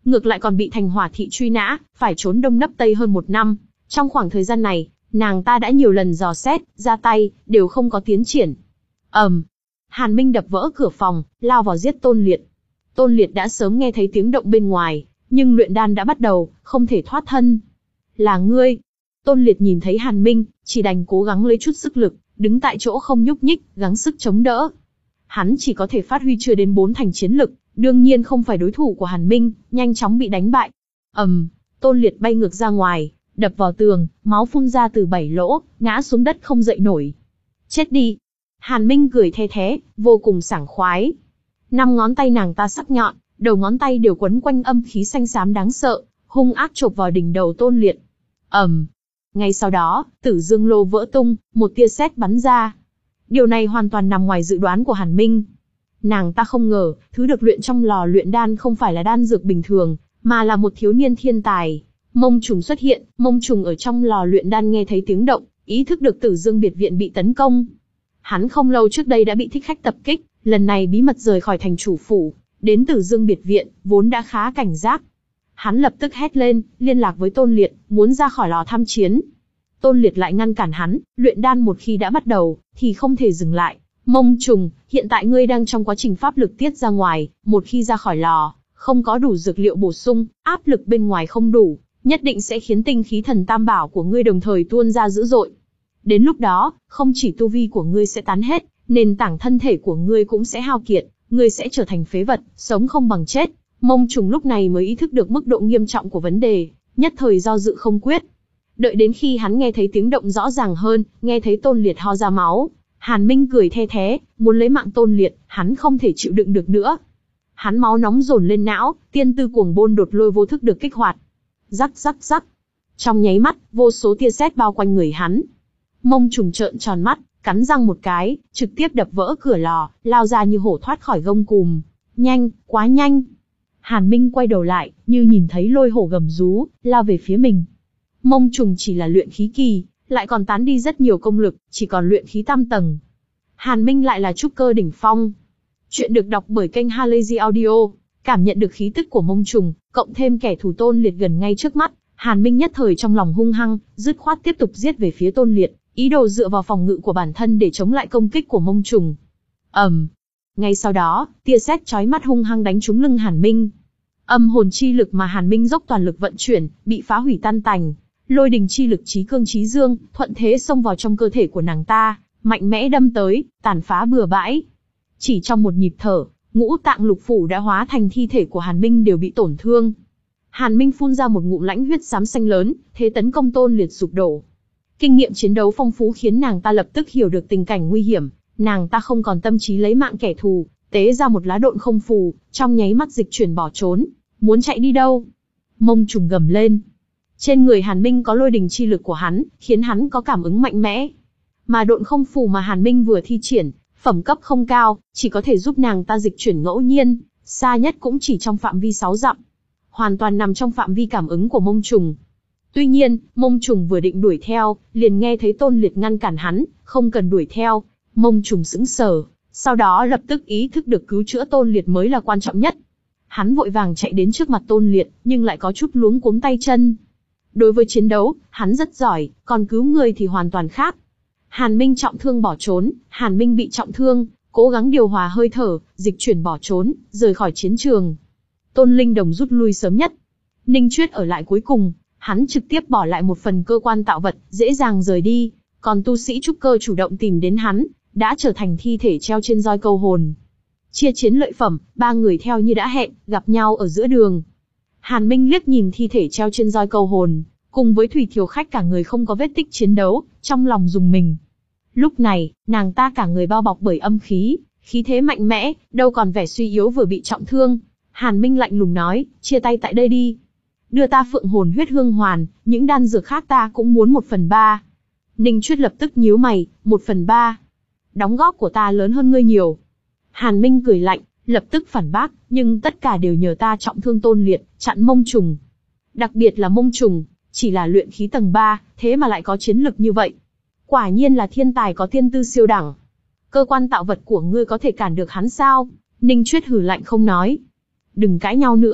ngược lại còn bị Thành Hỏa thị truy nã, phải trốn đông nấp tây hơn một năm. Trong khoảng thời gian này, nàng ta đã nhiều lần dò xét, ra tay, đều không có tiến triển. ầm, um, Hàn Minh đập vỡ cửa phòng, lao vào giết Tôn Liệt. Tôn Liệt đã sớm nghe thấy tiếng động bên ngoài, nhưng luyện đan đã bắt đầu, không thể thoát thân. Là ngươi. Tôn Liệt nhìn thấy Hàn Minh, chỉ đành cố gắng lấy chút sức lực, đứng tại chỗ không nhúc nhích, gắng sức chống đỡ. Hắn chỉ có thể phát huy chưa đến bốn thành chiến lực, đương nhiên không phải đối thủ của Hàn Minh, nhanh chóng bị đánh bại. ầm, um, Tôn Liệt bay ngược ra ngoài, đập vào tường, máu phun ra từ bảy lỗ, ngã xuống đất không dậy nổi. Chết đi. Hàn Minh cười the thé, vô cùng sảng khoái. Năm ngón tay nàng ta sắc nhọn, đầu ngón tay đều quấn quanh âm khí xanh xám đáng sợ, hung ác chộp vào đỉnh đầu Tôn Liệt. ầm, um, ngay sau đó, Tử Dương Lô vỡ tung, một tia sét bắn ra. Điều này hoàn toàn nằm ngoài dự đoán của Hàn Minh. Nàng ta không ngờ, thứ được luyện trong lò luyện đan không phải là đan dược bình thường, mà là một thiếu niên thiên tài. Mông Trùng xuất hiện, Mông Trùng ở trong lò luyện đan nghe thấy tiếng động, ý thức được Tử Dương biệt viện bị tấn công. Hắn không lâu trước đây đã bị thích khách tập kích, lần này bí mật rời khỏi thành chủ phủ, đến Tử Dương biệt viện, vốn đã khá cảnh giác. Hắn lập tức hét lên, liên lạc với Tôn Liệt, muốn ra khỏi lò tham chiến. Tôn Liệt lại ngăn cản hắn, luyện đan một khi đã bắt đầu, thì không thể dừng lại. Mông Trùng, hiện tại ngươi đang trong quá trình pháp lực tiết ra ngoài, một khi ra khỏi lò, không có đủ dược liệu bổ sung, áp lực bên ngoài không đủ, nhất định sẽ khiến tinh khí thần tam bảo của ngươi đồng thời tuôn ra dữ dội. Đến lúc đó, không chỉ tu vi của ngươi sẽ tán hết, nền tảng thân thể của ngươi cũng sẽ hao kiệt, ngươi sẽ trở thành phế vật, sống không bằng chết. Mông Trùng lúc này mới ý thức được mức độ nghiêm trọng của vấn đề, nhất thời do dự không quyết. Đợi đến khi hắn nghe thấy tiếng động rõ ràng hơn, nghe thấy Tôn Liệt ho ra máu, Hàn Minh cười the thé, muốn lấy mạng Tôn Liệt, hắn không thể chịu đựng được nữa. Hắn máu nóng dồn lên não, tiên tư cuồng bôn đột lôi vô thức được kích hoạt. Rắc rắc rắc. Trong nháy mắt, vô số tia sét bao quanh người hắn. Mông Trùng trợn tròn mắt, cắn răng một cái, trực tiếp đập vỡ cửa lò, lao ra như hổ thoát khỏi gông cùm. Nhanh, quá nhanh. Hàn Minh quay đầu lại, như nhìn thấy lôi hổ gầm rú, lao về phía mình. Mông Trùng chỉ là luyện khí kỳ, lại còn tán đi rất nhiều công lực, chỉ còn luyện khí tam tầng. Hàn Minh lại là trúc cơ đỉnh phong. Chuyện được đọc bởi kênh Halazy Audio. Cảm nhận được khí tức của Mông Trùng, cộng thêm kẻ thù Tôn Liệt gần ngay trước mắt, Hàn Minh nhất thời trong lòng hung hăng, dứt khoát tiếp tục giết về phía Tôn Liệt, ý đồ dựa vào phòng ngự của bản thân để chống lại công kích của Mông Trùng. ầm, um. Ngay sau đó, tia sét chói mắt hung hăng đánh trúng lưng Hàn Minh. Âm hồn chi lực mà Hàn Minh dốc toàn lực vận chuyển, bị phá hủy tan tành. Lôi đình chi lực chí cương chí dương, thuận thế xông vào trong cơ thể của nàng ta, mạnh mẽ đâm tới, tàn phá bừa bãi. Chỉ trong một nhịp thở, ngũ tạng lục phủ đã hóa thành thi thể của Hàn Minh đều bị tổn thương. Hàn Minh phun ra một ngụm lãnh huyết xám xanh lớn, thế tấn công Tôn Liệt sụp đổ. Kinh nghiệm chiến đấu phong phú khiến nàng ta lập tức hiểu được tình cảnh nguy hiểm, nàng ta không còn tâm trí lấy mạng kẻ thù, tế ra một lá độn không phù, trong nháy mắt dịch chuyển bỏ trốn. Muốn chạy đi đâu? Mông Trùng gầm lên. Trên người Hàn Minh có lôi đình chi lực của hắn, khiến hắn có cảm ứng mạnh mẽ. Mà độn không phù mà Hàn Minh vừa thi triển, phẩm cấp không cao, chỉ có thể giúp nàng ta dịch chuyển ngẫu nhiên, xa nhất cũng chỉ trong phạm vi sáu dặm. Hoàn toàn nằm trong phạm vi cảm ứng của Mông Trùng. Tuy nhiên, Mông Trùng vừa định đuổi theo, liền nghe thấy Tôn Liệt ngăn cản hắn, không cần đuổi theo. Mông Trùng sững sờ, sau đó lập tức ý thức được cứu chữa Tôn Liệt mới là quan trọng nhất. Hắn vội vàng chạy đến trước mặt Tôn Liệt, nhưng lại có chút luống cuống tay chân. Đối với chiến đấu, hắn rất giỏi, còn cứu người thì hoàn toàn khác. Hàn Minh trọng thương bỏ trốn, Hàn Minh bị trọng thương, cố gắng điều hòa hơi thở, dịch chuyển bỏ trốn, rời khỏi chiến trường. Tôn Linh Đồng rút lui sớm nhất. Ninh Chuyết ở lại cuối cùng, hắn trực tiếp bỏ lại một phần cơ quan tạo vật, dễ dàng rời đi. Còn tu sĩ trúc cơ chủ động tìm đến hắn, đã trở thành thi thể treo trên roi câu hồn. Chia chiến lợi phẩm, ba người theo như đã hẹn, gặp nhau ở giữa đường. Hàn Minh liếc nhìn thi thể treo trên roi câu hồn, cùng với Thủy Thiều Khách cả người không có vết tích chiến đấu, trong lòng rùng mình. Lúc này, nàng ta cả người bao bọc bởi âm khí, khí thế mạnh mẽ, đâu còn vẻ suy yếu vừa bị trọng thương. Hàn Minh lạnh lùng nói, chia tay tại đây đi. Đưa ta phượng hồn huyết hương hoàn, những đan dược khác ta cũng muốn một phần ba. Ninh Chuyết lập tức nhíu mày, một phần ba. Đóng góp của ta lớn hơn ngươi nhiều. Hàn Minh cười lạnh, lập tức phản bác, nhưng tất cả đều nhờ ta trọng thương Tôn Liệt, chặn Mông Trùng. Đặc biệt là Mông Trùng, chỉ là luyện khí tầng ba, thế mà lại có chiến lực như vậy. Quả nhiên là thiên tài có tiên tư siêu đẳng. Cơ quan tạo vật của ngươi có thể cản được hắn sao? Ninh Chuyết hừ lạnh không nói. Đừng cãi nhau nữa,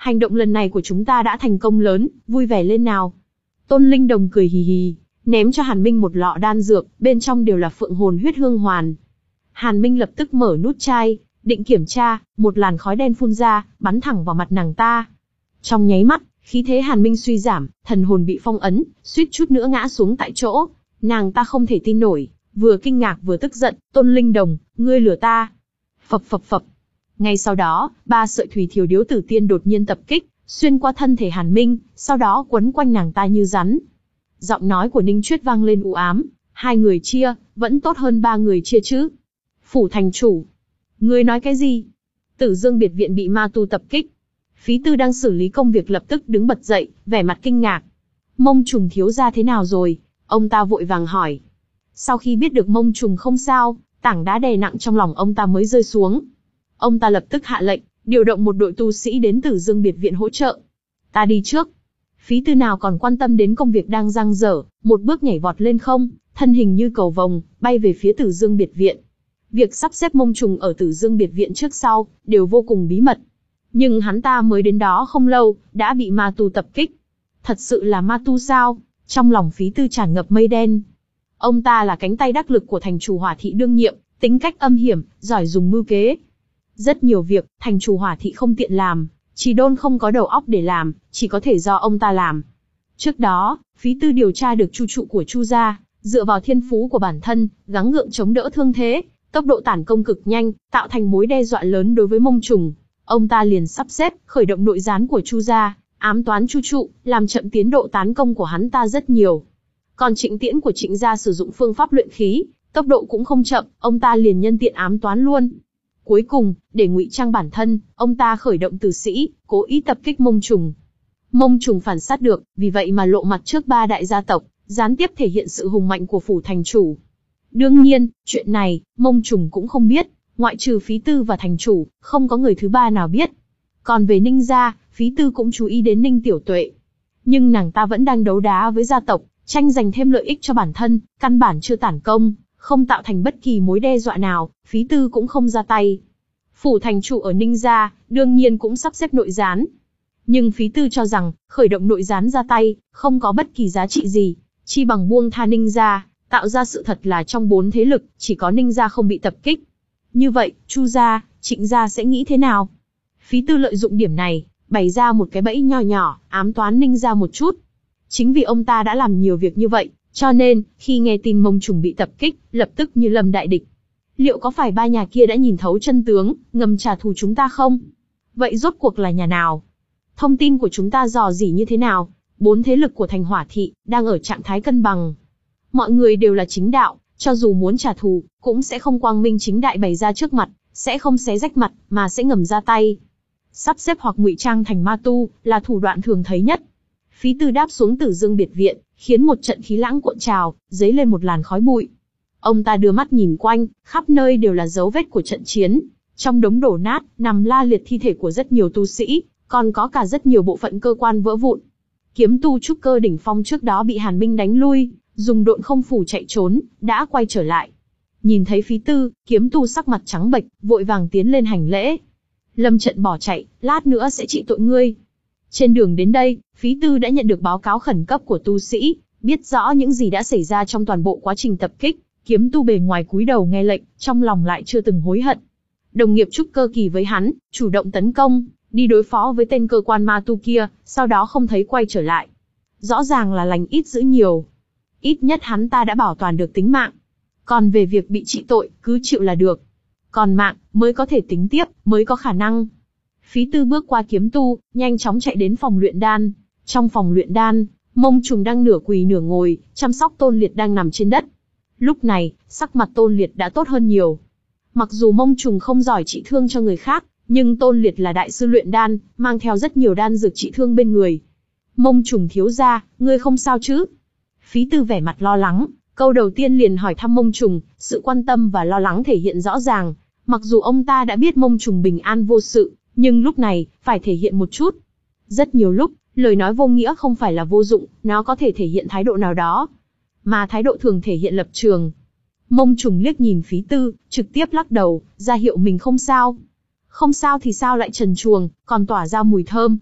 Hành động lần này của chúng ta đã thành công lớn, vui vẻ lên nào. Tôn Linh Đồng cười hì hì, ném cho Hàn Minh một lọ đan dược, bên trong đều là phượng hồn huyết hương hoàn. Hàn Minh lập tức mở nút chai, định kiểm tra, một làn khói đen phun ra, bắn thẳng vào mặt nàng ta. Trong nháy mắt, khí thế Hàn Minh suy giảm, thần hồn bị phong ấn, suýt chút nữa ngã xuống tại chỗ. Nàng ta không thể tin nổi, vừa kinh ngạc vừa tức giận, Tôn Linh Đồng, ngươi lừa ta. Phập phập phập. Ngay sau đó, ba sợi thủy thiều điếu tử tiên đột nhiên tập kích, xuyên qua thân thể Hàn Minh, sau đó quấn quanh nàng ta như rắn. Giọng nói của Ninh Chuyết vang lên u ám, hai người chia, vẫn tốt hơn ba người chia chứ. Phủ thành chủ. Ngươi nói cái gì? Tử Dương biệt viện bị ma tu tập kích. Phí Tư đang xử lý công việc lập tức đứng bật dậy, vẻ mặt kinh ngạc. Mông Trùng thiếu gia thế nào rồi? Ông ta vội vàng hỏi. Sau khi biết được Mông Trùng không sao, tảng đá đè nặng trong lòng ông ta mới rơi xuống. Ông ta lập tức hạ lệnh, điều động một đội tu sĩ đến Tử Dương biệt viện hỗ trợ. Ta đi trước. Phí Tư nào còn quan tâm đến công việc đang dang dở, một bước nhảy vọt lên không, thân hình như cầu vồng, bay về phía Tử Dương biệt viện. Việc sắp xếp Mông Trùng ở Tử Dương biệt viện trước sau, đều vô cùng bí mật. Nhưng hắn ta mới đến đó không lâu, đã bị ma tu tập kích. Thật sự là ma tu sao? Trong lòng Phí Tư tràn ngập mây đen. Ông ta là cánh tay đắc lực của thành chủ Hỏa thị đương nhiệm, tính cách âm hiểm, giỏi dùng mưu kế. Rất nhiều việc, thành chủ Hỏa thị không tiện làm, Trì Đôn không có đầu óc để làm, chỉ có thể do ông ta làm. Trước đó, Phí Tư điều tra được chu trụ của Chu gia, dựa vào thiên phú của bản thân, gắng gượng chống đỡ thương thế, tốc độ tản công cực nhanh, tạo thành mối đe dọa lớn đối với Mông Trùng. Ông ta liền sắp xếp, khởi động nội gián của Chu gia, ám toán Chu trụ, làm chậm tiến độ tán công của hắn ta rất nhiều. Còn Trịnh Tiễn của Trịnh gia sử dụng phương pháp luyện khí, tốc độ cũng không chậm, ông ta liền nhân tiện ám toán luôn. Cuối cùng, để ngụy trang bản thân, ông ta khởi động tử sĩ, cố ý tập kích Mông Trùng. Mông Trùng phản sát được, vì vậy mà lộ mặt trước ba đại gia tộc, gián tiếp thể hiện sự hùng mạnh của phủ thành chủ. Đương nhiên, chuyện này, Mông Trùng cũng không biết, ngoại trừ Phí Tư và thành chủ, không có người thứ ba nào biết. Còn về Ninh gia, Phí Tư cũng chú ý đến Ninh Tiểu Tuệ. Nhưng nàng ta vẫn đang đấu đá với gia tộc, tranh giành thêm lợi ích cho bản thân, căn bản chưa tản công, không tạo thành bất kỳ mối đe dọa nào, Phí Tư cũng không ra tay. Phủ thành chủ ở Ninh gia, đương nhiên cũng sắp xếp nội gián. Nhưng Phí Tư cho rằng, khởi động nội gián ra tay, không có bất kỳ giá trị gì, chi bằng buông tha Ninh gia, tạo ra sự thật là trong bốn thế lực, chỉ có Ninh gia không bị tập kích. Như vậy, Chu gia, Trịnh gia sẽ nghĩ thế nào? Phí Tư lợi dụng điểm này, bày ra một cái bẫy nho nhỏ, ám toán Ninh gia một chút. Chính vì ông ta đã làm nhiều việc như vậy, cho nên, khi nghe tin Mông Trùng bị tập kích, lập tức như lâm đại địch. Liệu có phải ba nhà kia đã nhìn thấu chân tướng, ngầm trả thù chúng ta không? Vậy rốt cuộc là nhà nào? Thông tin của chúng ta dò dỉ như thế nào? Bốn thế lực của thành Hỏa thị, đang ở trạng thái cân bằng. Mọi người đều là chính đạo, cho dù muốn trả thù, cũng sẽ không quang minh chính đại bày ra trước mặt, sẽ không xé rách mặt, mà sẽ ngầm ra tay. Sắp xếp hoặc ngụy trang thành ma tu, là thủ đoạn thường thấy nhất. Phí Tư đáp xuống Tử Dương biệt viện, khiến một trận khí lãng cuộn trào, dấy lên một làn khói bụi. Ông ta đưa mắt nhìn quanh, khắp nơi đều là dấu vết của trận chiến. Trong đống đổ nát, nằm la liệt thi thể của rất nhiều tu sĩ, còn có cả rất nhiều bộ phận cơ quan vỡ vụn. Kiếm tu trúc cơ đỉnh phong trước đó bị Hàn Minh đánh lui, dùng độn không phủ chạy trốn, đã quay trở lại. Nhìn thấy Phí Tư, kiếm tu sắc mặt trắng bệch, vội vàng tiến lên hành lễ. Lâm trận bỏ chạy, lát nữa sẽ trị tội ngươi. Trên đường đến đây, Phí Tư đã nhận được báo cáo khẩn cấp của tu sĩ, biết rõ những gì đã xảy ra trong toàn bộ quá trình tập kích. Kiếm tu bề ngoài cúi đầu nghe lệnh, trong lòng lại chưa từng hối hận. Đồng nghiệp trúc cơ kỳ với hắn, chủ động tấn công, đi đối phó với tên cơ quan ma tu kia, sau đó không thấy quay trở lại. Rõ ràng là lành ít dữ nhiều. Ít nhất hắn ta đã bảo toàn được tính mạng. Còn về việc bị trị tội, cứ chịu là được. Còn mạng, mới có thể tính tiếp, mới có khả năng. Phí Tư bước qua kiếm tu, nhanh chóng chạy đến phòng luyện đan. Trong phòng luyện đan, Mông Trùng đang nửa quỳ nửa ngồi, chăm sóc Tôn Liệt đang nằm trên đất. Lúc này, sắc mặt Tôn Liệt đã tốt hơn nhiều. Mặc dù Mông Trùng không giỏi trị thương cho người khác, nhưng Tôn Liệt là đại sư luyện đan, mang theo rất nhiều đan dược trị thương bên người. Mông Trùng thiếu gia, ngươi không sao chứ? Phí Tư vẻ mặt lo lắng, câu đầu tiên liền hỏi thăm Mông Trùng, sự quan tâm và lo lắng thể hiện rõ ràng. Mặc dù ông ta đã biết Mông Trùng bình an vô sự, nhưng lúc này, phải thể hiện một chút. Rất nhiều lúc, lời nói vô nghĩa không phải là vô dụng, nó có thể thể hiện thái độ nào đó. Mà thái độ thường thể hiện lập trường. Mông Trùng liếc nhìn Phí Tư, trực tiếp lắc đầu, ra hiệu mình không sao. Không sao thì sao lại trần truồng, còn tỏa ra mùi thơm.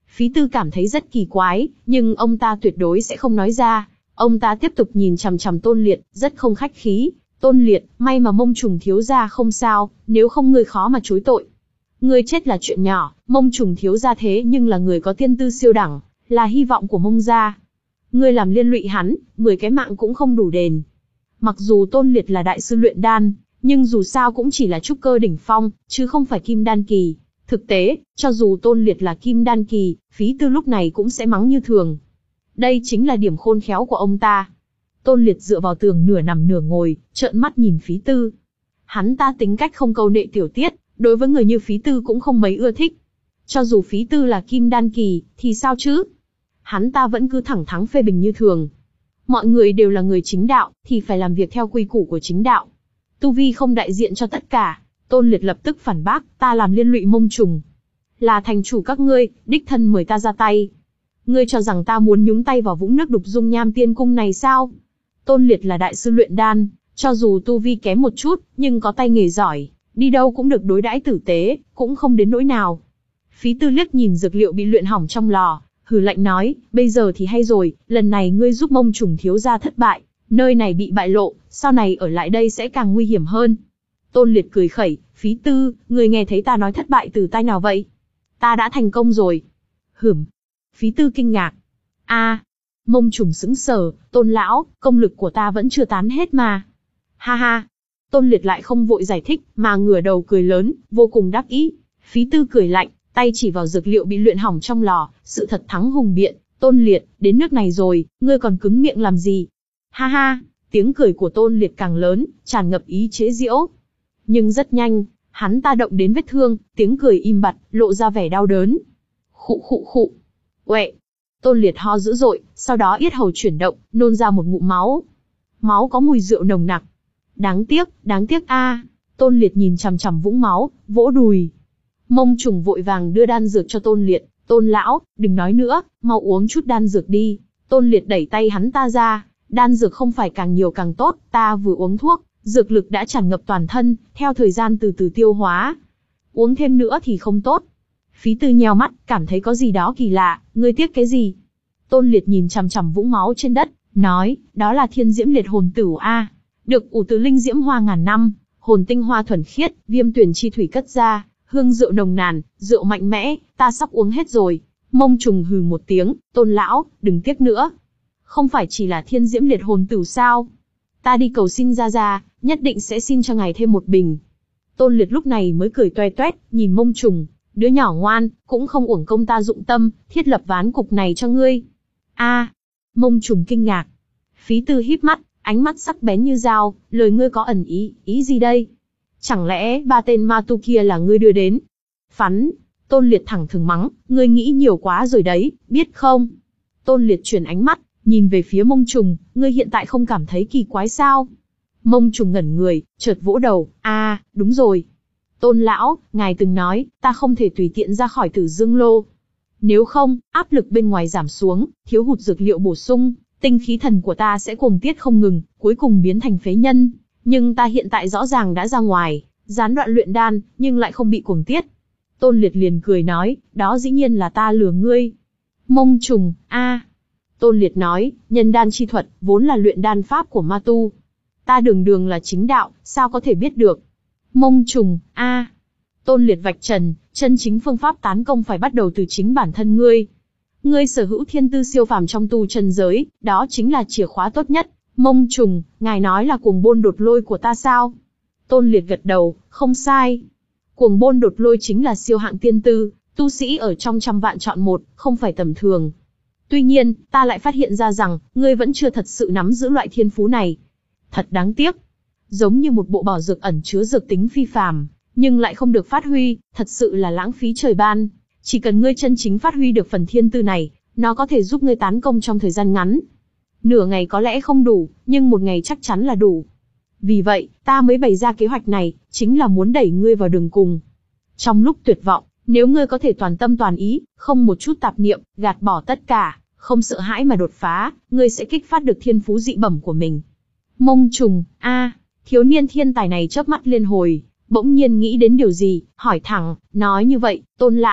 Phí Tư cảm thấy rất kỳ quái, nhưng ông ta tuyệt đối sẽ không nói ra. Ông ta tiếp tục nhìn chằm chằm Tôn Liệt, rất không khách khí. Tôn Liệt, may mà Mông Trùng thiếu gia không sao, nếu không ngươi khó mà chối tội. Ngươi chết là chuyện nhỏ, Mông Trùng thiếu gia thế nhưng là người có thiên tư siêu đẳng, là hy vọng của Mông gia. Ngươi làm liên lụy hắn, mười cái mạng cũng không đủ đền. Mặc dù Tôn Liệt là đại sư luyện đan, nhưng dù sao cũng chỉ là trúc cơ đỉnh phong, chứ không phải kim đan kỳ. Thực tế, cho dù Tôn Liệt là kim đan kỳ, Phí Tư lúc này cũng sẽ mắng như thường. Đây chính là điểm khôn khéo của ông ta. Tôn Liệt dựa vào tường nửa nằm nửa ngồi, trợn mắt nhìn Phí Tư. Hắn ta tính cách không câu nệ tiểu tiết, đối với người như Phí Tư cũng không mấy ưa thích. Cho dù Phí Tư là kim đan kỳ, thì sao chứ? Hắn ta vẫn cứ thẳng thắn phê bình như thường. Mọi người đều là người chính đạo, thì phải làm việc theo quy củ của chính đạo. Tu vi không đại diện cho tất cả. Tôn Liệt lập tức phản bác, ta làm liên lụy Mông Trùng. Là thành chủ các ngươi, đích thân mời ta ra tay. Ngươi cho rằng ta muốn nhúng tay vào vũng nước đục dung nham tiên cung này sao? Tôn Liệt là đại sư luyện đan, cho dù tu vi kém một chút, nhưng có tay nghề giỏi, đi đâu cũng được đối đãi tử tế, cũng không đến nỗi nào. Phí Tư liếc nhìn dược liệu bị luyện hỏng trong lò, hừ lạnh nói, bây giờ thì hay rồi, lần này ngươi giúp Mông Trùng thiếu gia thất bại, nơi này bị bại lộ, sau này ở lại đây sẽ càng nguy hiểm hơn. Tôn Liệt cười khẩy, Phí Tư, ngươi nghe thấy ta nói thất bại từ tai nào vậy? Ta đã thành công rồi. Hửm. Phí Tư kinh ngạc. A, Mông Trùng sững sờ, Tôn lão, công lực của ta vẫn chưa tán hết mà. Ha ha. Tôn Liệt lại không vội giải thích, mà ngửa đầu cười lớn, vô cùng đắc ý. Phí Tư cười lạnh, tay chỉ vào dược liệu bị luyện hỏng trong lò, sự thật thắng hùng biện. Tôn Liệt, đến nước này rồi, ngươi còn cứng miệng làm gì? Ha ha. Tiếng cười của Tôn Liệt càng lớn, tràn ngập ý chế giễu. Nhưng rất nhanh, hắn ta động đến vết thương, tiếng cười im bặt, lộ ra vẻ đau đớn. Khụ khụ khụ. Uệ. Tôn Liệt ho dữ dội, sau đó yết hầu chuyển động, nôn ra một ngụm máu. Máu có mùi rượu nồng nặc. Đáng tiếc, đáng tiếc a. Tôn Liệt nhìn chằm chằm vũng máu, vỗ đùi. Mông Trùng vội vàng đưa đan dược cho Tôn Liệt. Tôn lão, đừng nói nữa, mau uống chút đan dược đi. Tôn Liệt đẩy tay hắn ta ra. Đan dược không phải càng nhiều càng tốt, ta vừa uống thuốc, dược lực đã tràn ngập toàn thân, theo thời gian từ từ tiêu hóa. Uống thêm nữa thì không tốt. Phí Tư nheo mắt, cảm thấy có gì đó kỳ lạ, ngươi tiếc cái gì? Tôn Liệt nhìn chằm chằm vũng máu trên đất, nói, đó là thiên diễm liệt hồn tửu a, được ủ từ linh diễm hoa ngàn năm, hồn tinh hoa thuần khiết, viêm tuyển chi thủy cất ra, hương rượu nồng nàn, rượu mạnh mẽ, ta sắp uống hết rồi. Mông Trùng hừ một tiếng, Tôn lão, đừng tiếc nữa. Không phải chỉ là thiên diễm liệt hồn tửu sao? Ta đi cầu xin ra ra, nhất định sẽ xin cho ngài thêm một bình. Tôn Liệt lúc này mới cười toe toét, nhìn Mông Trùng, đứa nhỏ ngoan, cũng không uổng công ta dụng tâm, thiết lập ván cục này cho ngươi. A, Mông Trùng kinh ngạc. Phí Tư híp mắt, ánh mắt sắc bén như dao, lời ngươi có ẩn ý, ý gì đây? Chẳng lẽ ba tên ma tu kia là ngươi đưa đến? Phắn, Tôn Liệt thẳng thừng mắng, ngươi nghĩ nhiều quá rồi đấy, biết không? Tôn Liệt chuyển ánh mắt, nhìn về phía Mông Trùng, ngươi hiện tại không cảm thấy kỳ quái sao? Mông Trùng ngẩn người, chợt vỗ đầu, a, à, đúng rồi. Tôn lão, ngài từng nói, ta không thể tùy tiện ra khỏi Tử Dương Lô. Nếu không, áp lực bên ngoài giảm xuống, thiếu hụt dược liệu bổ sung, tinh khí thần của ta sẽ cuồng tiết không ngừng, cuối cùng biến thành phế nhân. Nhưng ta hiện tại rõ ràng đã ra ngoài, gián đoạn luyện đan, nhưng lại không bị cuồng tiết. Tôn Liệt liền cười nói, đó dĩ nhiên là ta lừa ngươi. Mông Trùng, a. À. Tôn Liệt nói, nhân đan chi thuật, vốn là luyện đan pháp của ma tu. Ta đường đường là chính đạo, sao có thể biết được. Mông Trùng, a. À. Tôn Liệt vạch trần, chân chính phương pháp tán công phải bắt đầu từ chính bản thân ngươi. Ngươi sở hữu thiên tư siêu phàm trong tu chân giới, đó chính là chìa khóa tốt nhất. Mông Trùng, ngài nói là cuồng bôn đột lôi của ta sao? Tôn Liệt gật đầu, không sai. Cuồng bôn đột lôi chính là siêu hạng tiên tư, tu sĩ ở trong trăm vạn chọn một, không phải tầm thường. Tuy nhiên, ta lại phát hiện ra rằng, ngươi vẫn chưa thật sự nắm giữ loại thiên phú này. Thật đáng tiếc. Giống như một bộ bảo dược ẩn chứa dược tính phi phàm, nhưng lại không được phát huy, thật sự là lãng phí trời ban. Chỉ cần ngươi chân chính phát huy được phần thiên tư này, nó có thể giúp ngươi tán công trong thời gian ngắn. Nửa ngày có lẽ không đủ, nhưng một ngày chắc chắn là đủ. Vì vậy, ta mới bày ra kế hoạch này, chính là muốn đẩy ngươi vào đường cùng. Trong lúc tuyệt vọng, nếu ngươi có thể toàn tâm toàn ý, không một chút tạp niệm, gạt bỏ tất cả, không sợ hãi mà đột phá, ngươi sẽ kích phát được thiên phú dị bẩm của mình. Mông Trùng, a, à, thiếu niên thiên tài này chớp mắt liên hồi, bỗng nhiên nghĩ đến điều gì, hỏi thẳng, nói như vậy, Tôn lão,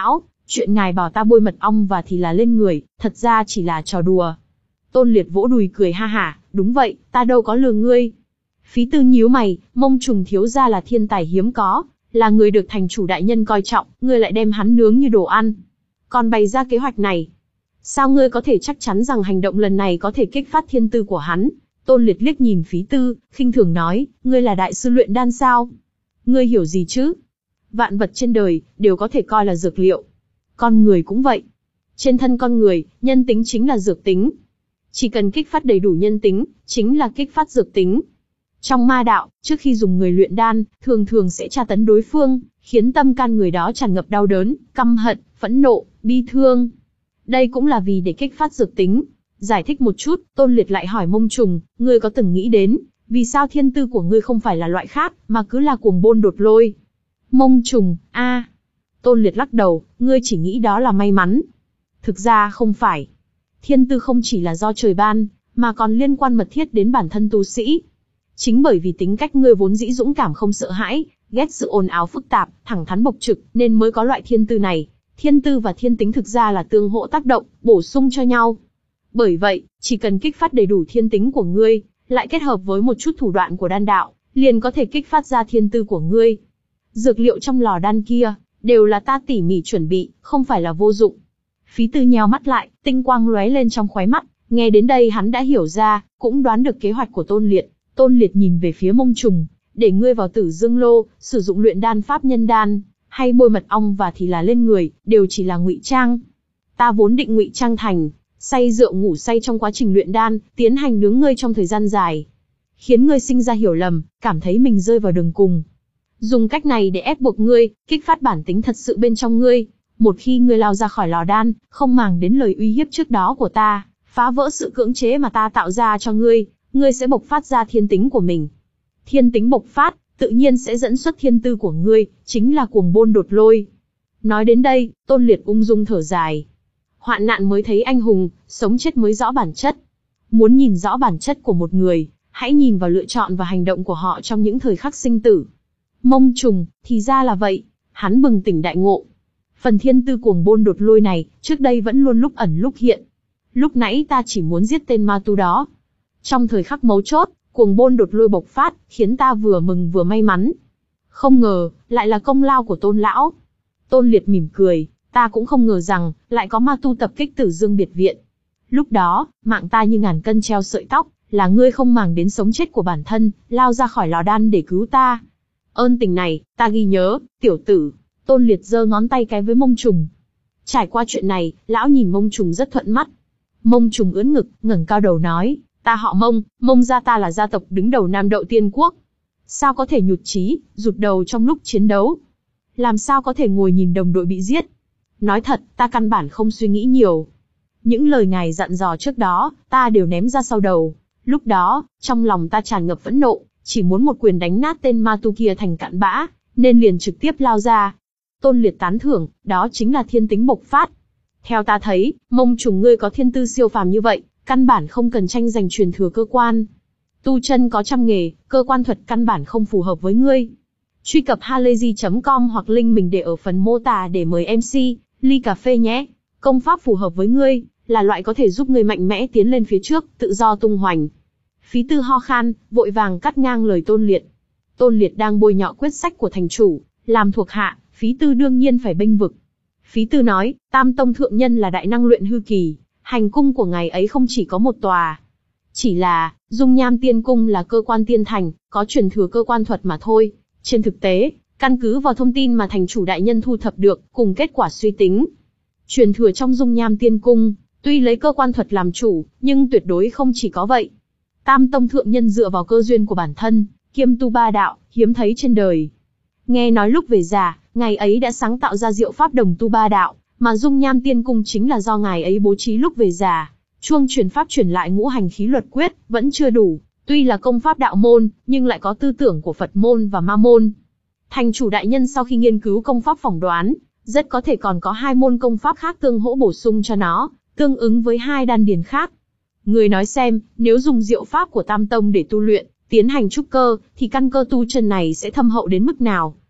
Chuyện ngài bảo ta bôi mật ong và thì là lên người, thật ra chỉ là trò đùa. Tôn Liệt vỗ đùi cười ha hả, đúng vậy, ta đâu có lừa ngươi. Phí Tư nhíu mày, Mông Trùng thiếu gia là thiên tài hiếm có, là người được thành chủ đại nhân coi trọng, ngươi lại đem hắn nướng như đồ ăn. Còn bày ra kế hoạch này. Sao ngươi có thể chắc chắn rằng hành động lần này có thể kích phát thiên tư của hắn? Tôn Liệt liếc nhìn Phí Tư, khinh thường nói, ngươi là đại sư luyện đan sao? Ngươi hiểu gì chứ? Vạn vật trên đời, đều có thể coi là dược liệu. Con người cũng vậy. Trên thân con người, nhân tính chính là dược tính. Chỉ cần kích phát đầy đủ nhân tính, chính là kích phát dược tính. Trong ma đạo, trước khi dùng người luyện đan, thường thường sẽ tra tấn đối phương, khiến tâm can người đó tràn ngập đau đớn, căm hận, phẫn nộ, bi thương. Đây cũng là vì để kích phát dược tính. Giải thích một chút, Tôn Liệt lại hỏi Mông Trùng, ngươi có từng nghĩ đến, vì sao thiên tư của ngươi không phải là loại khác, mà cứ là cuồng bôn đột lôi? Mông Trùng, a, à. Tôn Liệt lắc đầu, ngươi chỉ nghĩ đó là may mắn. Thực ra không phải. Thiên tư không chỉ là do trời ban, mà còn liên quan mật thiết đến bản thân tu sĩ. Chính bởi vì tính cách ngươi vốn dĩ dũng cảm không sợ hãi, ghét sự ồn ào phức tạp, thẳng thắn bộc trực, nên mới có loại thiên tư này. Thiên tư và thiên tính thực ra là tương hỗ tác động, bổ sung cho nhau. Bởi vậy, chỉ cần kích phát đầy đủ thiên tính của ngươi, lại kết hợp với một chút thủ đoạn của đan đạo, liền có thể kích phát ra thiên tư của ngươi. Dược liệu trong lò đan kia, đều là ta tỉ mỉ chuẩn bị, không phải là vô dụng. Phí Tư nheo mắt lại, tinh quang lóe lên trong khóe mắt, nghe đến đây hắn đã hiểu ra, cũng đoán được kế hoạch của Tôn Liệt. Tôn Liệt nhìn về phía Mông Trùng, để ngươi vào Tử Dương Lô, sử dụng luyện đan pháp nhân đan, hay bôi mật ong và thì là lên người, đều chỉ là ngụy trang. Ta vốn định ngụy trang thành say rượu ngủ say trong quá trình luyện đan, tiến hành nướng ngươi trong thời gian dài, khiến ngươi sinh ra hiểu lầm, cảm thấy mình rơi vào đường cùng. Dùng cách này để ép buộc ngươi, kích phát bản tính thật sự bên trong ngươi. Một khi ngươi lao ra khỏi lò đan, không màng đến lời uy hiếp trước đó của ta, phá vỡ sự cưỡng chế mà ta tạo ra cho ngươi, ngươi sẽ bộc phát ra thiên tính của mình. Thiên tính bộc phát, tự nhiên sẽ dẫn xuất thiên tư của ngươi, chính là cuồng bôn đột lôi. Nói đến đây, Tôn Liệt ung dung thở dài. Hoạn nạn mới thấy anh hùng, sống chết mới rõ bản chất. Muốn nhìn rõ bản chất của một người, hãy nhìn vào lựa chọn và hành động của họ trong những thời khắc sinh tử. Mông Trùng, thì ra là vậy, hắn bừng tỉnh đại ngộ. Phần thiên tư cuồng bôn đột lôi này, trước đây vẫn luôn lúc ẩn lúc hiện. Lúc nãy ta chỉ muốn giết tên ma tu đó. Trong thời khắc mấu chốt, cuồng bôn đột lôi bộc phát, khiến ta vừa mừng vừa may mắn. Không ngờ, lại là công lao của Tôn lão. Tôn Liệt mỉm cười, ta cũng không ngờ rằng, lại có ma tu tập kích Tử Dương biệt viện. Lúc đó, mạng ta như ngàn cân treo sợi tóc, là ngươi không màng đến sống chết của bản thân, lao ra khỏi lò đan để cứu ta. Ơn tình này, ta ghi nhớ, tiểu tử. Tôn Liệt giơ ngón tay cái với Mông Trùng. Trải qua chuyện này, lão nhìn Mông Trùng rất thuận mắt. Mông Trùng ưỡn ngực, ngẩng cao đầu nói, ta họ Mông, Mông gia ta là gia tộc đứng đầu Nam Đậu Tiên Quốc. Sao có thể nhụt chí, rụt đầu trong lúc chiến đấu? Làm sao có thể ngồi nhìn đồng đội bị giết? Nói thật, ta căn bản không suy nghĩ nhiều. Những lời ngài dặn dò trước đó, ta đều ném ra sau đầu. Lúc đó, trong lòng ta tràn ngập phẫn nộ, chỉ muốn một quyền đánh nát tên ma tu kia thành cặn bã, nên liền trực tiếp lao ra. Tôn Liệt tán thưởng, đó chính là thiên tính bộc phát. Theo ta thấy, Mông Trùng ngươi có thiên tư siêu phàm như vậy, căn bản không cần tranh giành truyền thừa cơ quan. Tu chân có trăm nghề, cơ quan thuật căn bản không phù hợp với ngươi. Truy cập halayzi chấm com hoặc link mình để ở phần mô tả để mời em xê, ly cà phê nhé. Công pháp phù hợp với ngươi, là loại có thể giúp ngươi mạnh mẽ tiến lên phía trước, tự do tung hoành. Phí Tư ho khan, vội vàng cắt ngang lời Tôn Liệt. Tôn Liệt đang bôi nhọ quyết sách của thành chủ, làm thuộc hạ, Phí Tư đương nhiên phải bênh vực. Phí Tư nói, Tam Tông thượng nhân là đại năng luyện hư kỳ, hành cung của ngài ấy không chỉ có một tòa. Chỉ là, Dung Nham Tiên Cung là cơ quan tiên thành, có truyền thừa cơ quan thuật mà thôi. Trên thực tế, căn cứ vào thông tin mà thành chủ đại nhân thu thập được, cùng kết quả suy tính. Truyền thừa trong Dung Nham Tiên Cung, tuy lấy cơ quan thuật làm chủ, nhưng tuyệt đối không chỉ có vậy. Tam Tông thượng nhân dựa vào cơ duyên của bản thân, kiêm tu ba đạo, hiếm thấy trên đời. Nghe nói lúc về già, ngài ấy đã sáng tạo ra diệu pháp đồng tu ba đạo, mà Dung Nham Tiên Cung chính là do ngài ấy bố trí lúc về già. Chuông truyền pháp truyền lại ngũ hành khí luật quyết, vẫn chưa đủ, tuy là công pháp đạo môn, nhưng lại có tư tưởng của Phật môn và Ma môn. Thành chủ đại nhân sau khi nghiên cứu công pháp phỏng đoán, rất có thể còn có hai môn công pháp khác tương hỗ bổ sung cho nó, tương ứng với hai đan điền khác. Người nói xem, nếu dùng diệu pháp của Tam Tông để tu luyện, tiến hành trúc cơ, thì căn cơ tu chân này sẽ thâm hậu đến mức nào?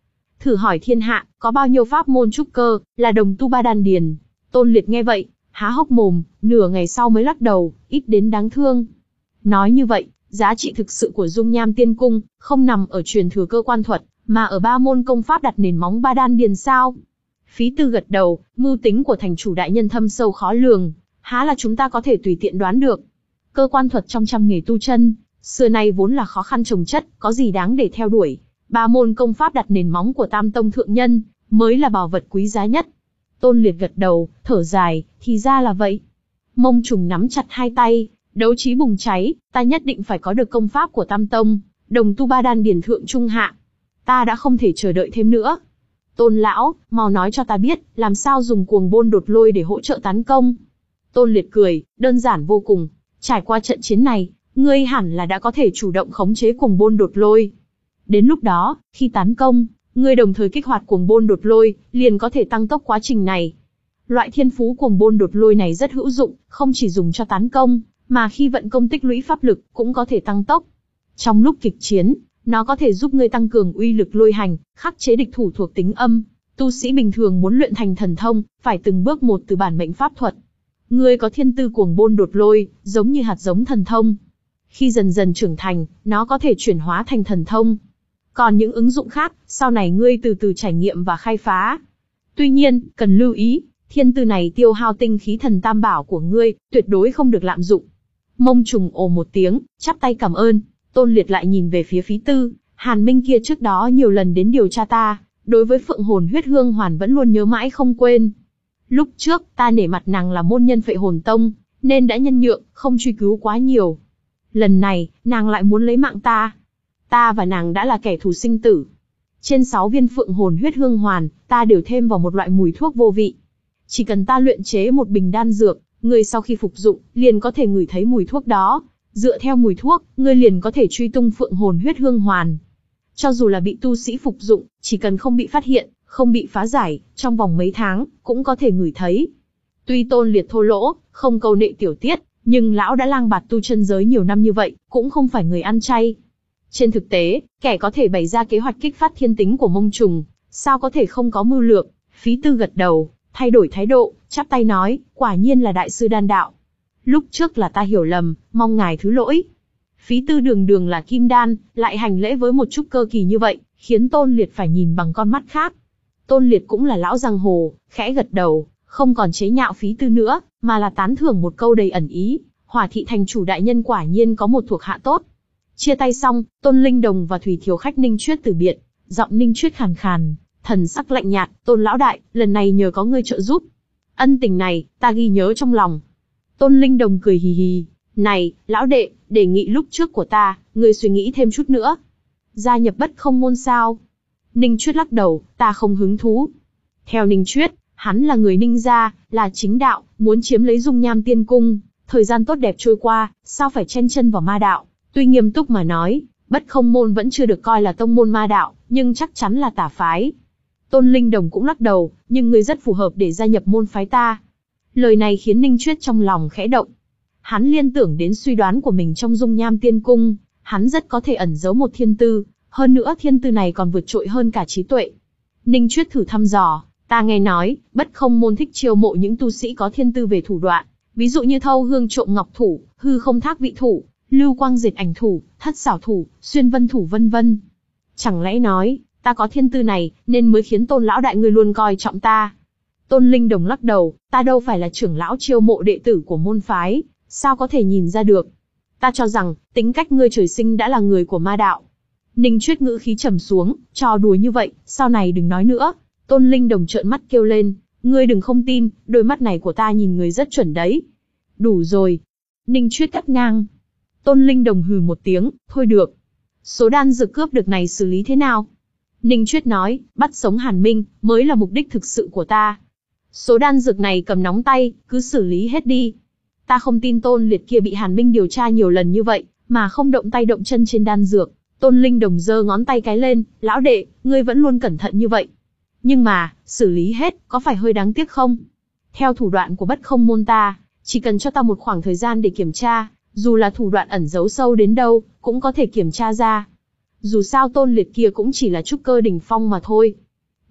thử hỏi thiên hạ, có bao nhiêu pháp môn trúc cơ, là đồng tu ba đan điền. Tôn Liệt nghe vậy, há hốc mồm, nửa ngày sau mới lắc đầu, ít đến đáng thương. Nói như vậy, giá trị thực sự của dung nham tiên cung, không nằm ở truyền thừa cơ quan thuật, mà ở ba môn công pháp đặt nền móng ba đan điền sao? Phí Tư gật đầu, mưu tính của thành chủ đại nhân thâm sâu khó lường, há là chúng ta có thể tùy tiện đoán được. Cơ quan thuật trong trăm nghề tu chân, xưa nay vốn là khó khăn chồng chất, có gì đáng để theo đuổi. Ba môn công pháp đặt nền móng của Tam Tông thượng nhân, mới là bảo vật quý giá nhất. Tôn Liệt gật đầu, thở dài, thì ra là vậy. Mông Trùng nắm chặt hai tay, đấu trí bùng cháy, ta nhất định phải có được công pháp của Tam Tông, đồng tu ba đan điển thượng trung hạ. Ta đã không thể chờ đợi thêm nữa. Tôn lão, mau nói cho ta biết, làm sao dùng cuồng bôn đột lôi để hỗ trợ tấn công. Tôn Liệt cười, đơn giản vô cùng. Trải qua trận chiến này, ngươi hẳn là đã có thể chủ động khống chế cuồng bôn đột lôi. Đến lúc đó, khi tấn công, ngươi đồng thời kích hoạt cuồng bôn đột lôi, liền có thể tăng tốc quá trình này. Loại thiên phú cuồng bôn đột lôi này rất hữu dụng, không chỉ dùng cho tấn công, mà khi vận công tích lũy pháp lực, cũng có thể tăng tốc. Trong lúc kịch chiến, nó có thể giúp ngươi tăng cường uy lực lôi hành, khắc chế địch thủ thuộc tính âm. Tu sĩ bình thường muốn luyện thành thần thông, phải từng bước một từ bản mệnh pháp thuật. Ngươi có thiên tư cuồng bôn đột lôi, giống như hạt giống thần thông. Khi dần dần trưởng thành, nó có thể chuyển hóa thành thần thông. Còn những ứng dụng khác, sau này ngươi từ từ trải nghiệm và khai phá. Tuy nhiên, cần lưu ý, thiên tư này tiêu hao tinh khí thần tam bảo của ngươi, tuyệt đối không được lạm dụng. Mông Trùng ồ một tiếng, chắp tay cảm ơn. Tôn Liệt lại nhìn về phía Phí Tư, Hàn Minh kia trước đó nhiều lần đến điều tra ta, đối với Phượng Hồn Huyết Hương Hoàn vẫn luôn nhớ mãi không quên. Lúc trước, ta nể mặt nàng là môn nhân Phệ Hồn Tông, nên đã nhân nhượng, không truy cứu quá nhiều. Lần này, nàng lại muốn lấy mạng ta. Ta và nàng đã là kẻ thù sinh tử. Trên sáu viên Phượng Hồn Huyết Hương Hoàn, ta đều thêm vào một loại mùi thuốc vô vị. Chỉ cần ta luyện chế một bình đan dược, người sau khi phục dụng, liền có thể ngửi thấy mùi thuốc đó. Dựa theo mùi thuốc, ngươi liền có thể truy tung Phượng Hồn Huyết Hương Hoàn. Cho dù là bị tu sĩ phục dụng, chỉ cần không bị phát hiện, không bị phá giải, trong vòng mấy tháng, cũng có thể ngửi thấy. Tuy Tôn Liệt thô lỗ, không câu nệ tiểu tiết, nhưng lão đã lang bạt tu chân giới nhiều năm như vậy, cũng không phải người ăn chay. Trên thực tế, kẻ có thể bày ra kế hoạch kích phát thiên tính của Mông Trùng, sao có thể không có mưu lược. Phí Tư gật đầu, thay đổi thái độ, chắp tay nói, quả nhiên là đại sư đan đạo. Lúc trước là ta hiểu lầm, mong ngài thứ lỗi. Phí Tư đường đường là kim đan, lại hành lễ với một chút cơ kỳ như vậy, khiến Tôn Liệt phải nhìn bằng con mắt khác. Tôn Liệt cũng là lão giang hồ, khẽ gật đầu, không còn chế nhạo Phí Tư nữa, mà là tán thưởng một câu đầy ẩn ý, Hỏa thị thành chủ đại nhân quả nhiên có một thuộc hạ tốt. Chia tay xong, Tôn Linh Đồng và Thủy Thiếu khách Ninh Chuyết từ biệt, giọng Ninh Chuyết khàn khàn, thần sắc lạnh nhạt, Tôn lão đại, lần này nhờ có ngươi trợ giúp. Ân tình này, ta ghi nhớ trong lòng. Tôn Linh Đồng cười hì hì, này, lão đệ, đề nghị lúc trước của ta, ngươi suy nghĩ thêm chút nữa. Gia nhập Bất Không môn sao? Ninh Chuyết lắc đầu, ta không hứng thú. Theo Ninh Chuyết, hắn là người Ninh gia, là chính đạo, muốn chiếm lấy dung nham tiên cung, thời gian tốt đẹp trôi qua, sao phải chen chân vào ma đạo? Tuy nghiêm túc mà nói, Bất Không môn vẫn chưa được coi là tông môn ma đạo, nhưng chắc chắn là tà phái. Tôn Linh Đồng cũng lắc đầu, nhưng ngươi rất phù hợp để gia nhập môn phái ta. Lời này khiến Ninh Chuyết trong lòng khẽ động. Hắn liên tưởng đến suy đoán của mình trong dung nham tiên cung, hắn rất có thể ẩn giấu một thiên tư, hơn nữa thiên tư này còn vượt trội hơn cả trí tuệ. Ninh Chuyết thử thăm dò, ta nghe nói, Bất Không môn thích chiêu mộ những tu sĩ có thiên tư về thủ đoạn, ví dụ như thâu hương trộm ngọc thủ, hư không thác vị thủ, lưu quang diệt ảnh thủ, thất xảo thủ, xuyên vân thủ vân vân. Chẳng lẽ nói, ta có thiên tư này, nên mới khiến Tôn lão đại ngươi luôn coi trọng ta? Tôn Linh Đồng lắc đầu, ta đâu phải là trưởng lão chiêu mộ đệ tử của môn phái, sao có thể nhìn ra được? Ta cho rằng, tính cách ngươi trời sinh đã là người của ma đạo. Ninh Chuyết ngữ khí trầm xuống, trò đùa như vậy, sau này đừng nói nữa. Tôn Linh Đồng trợn mắt kêu lên, ngươi đừng không tin, đôi mắt này của ta nhìn người rất chuẩn đấy. Đủ rồi. Ninh Chuyết cắt ngang. Tôn Linh Đồng hừ một tiếng, thôi được. Số đan dược cướp được này xử lý thế nào? Ninh Chuyết nói, bắt sống Hàn Minh, mới là mục đích thực sự của ta. Số đan dược này cầm nóng tay, cứ xử lý hết đi. Ta không tin Tôn Liệt kia bị Hàn Minh điều tra nhiều lần như vậy, mà không động tay động chân trên đan dược. Tôn Linh Đồng giơ ngón tay cái lên, lão đệ, ngươi vẫn luôn cẩn thận như vậy. Nhưng mà, xử lý hết, có phải hơi đáng tiếc không? Theo thủ đoạn của Bất Không môn ta, chỉ cần cho ta một khoảng thời gian để kiểm tra, dù là thủ đoạn ẩn giấu sâu đến đâu, cũng có thể kiểm tra ra. Dù sao Tôn Liệt kia cũng chỉ là trúc cơ đỉnh phong mà thôi.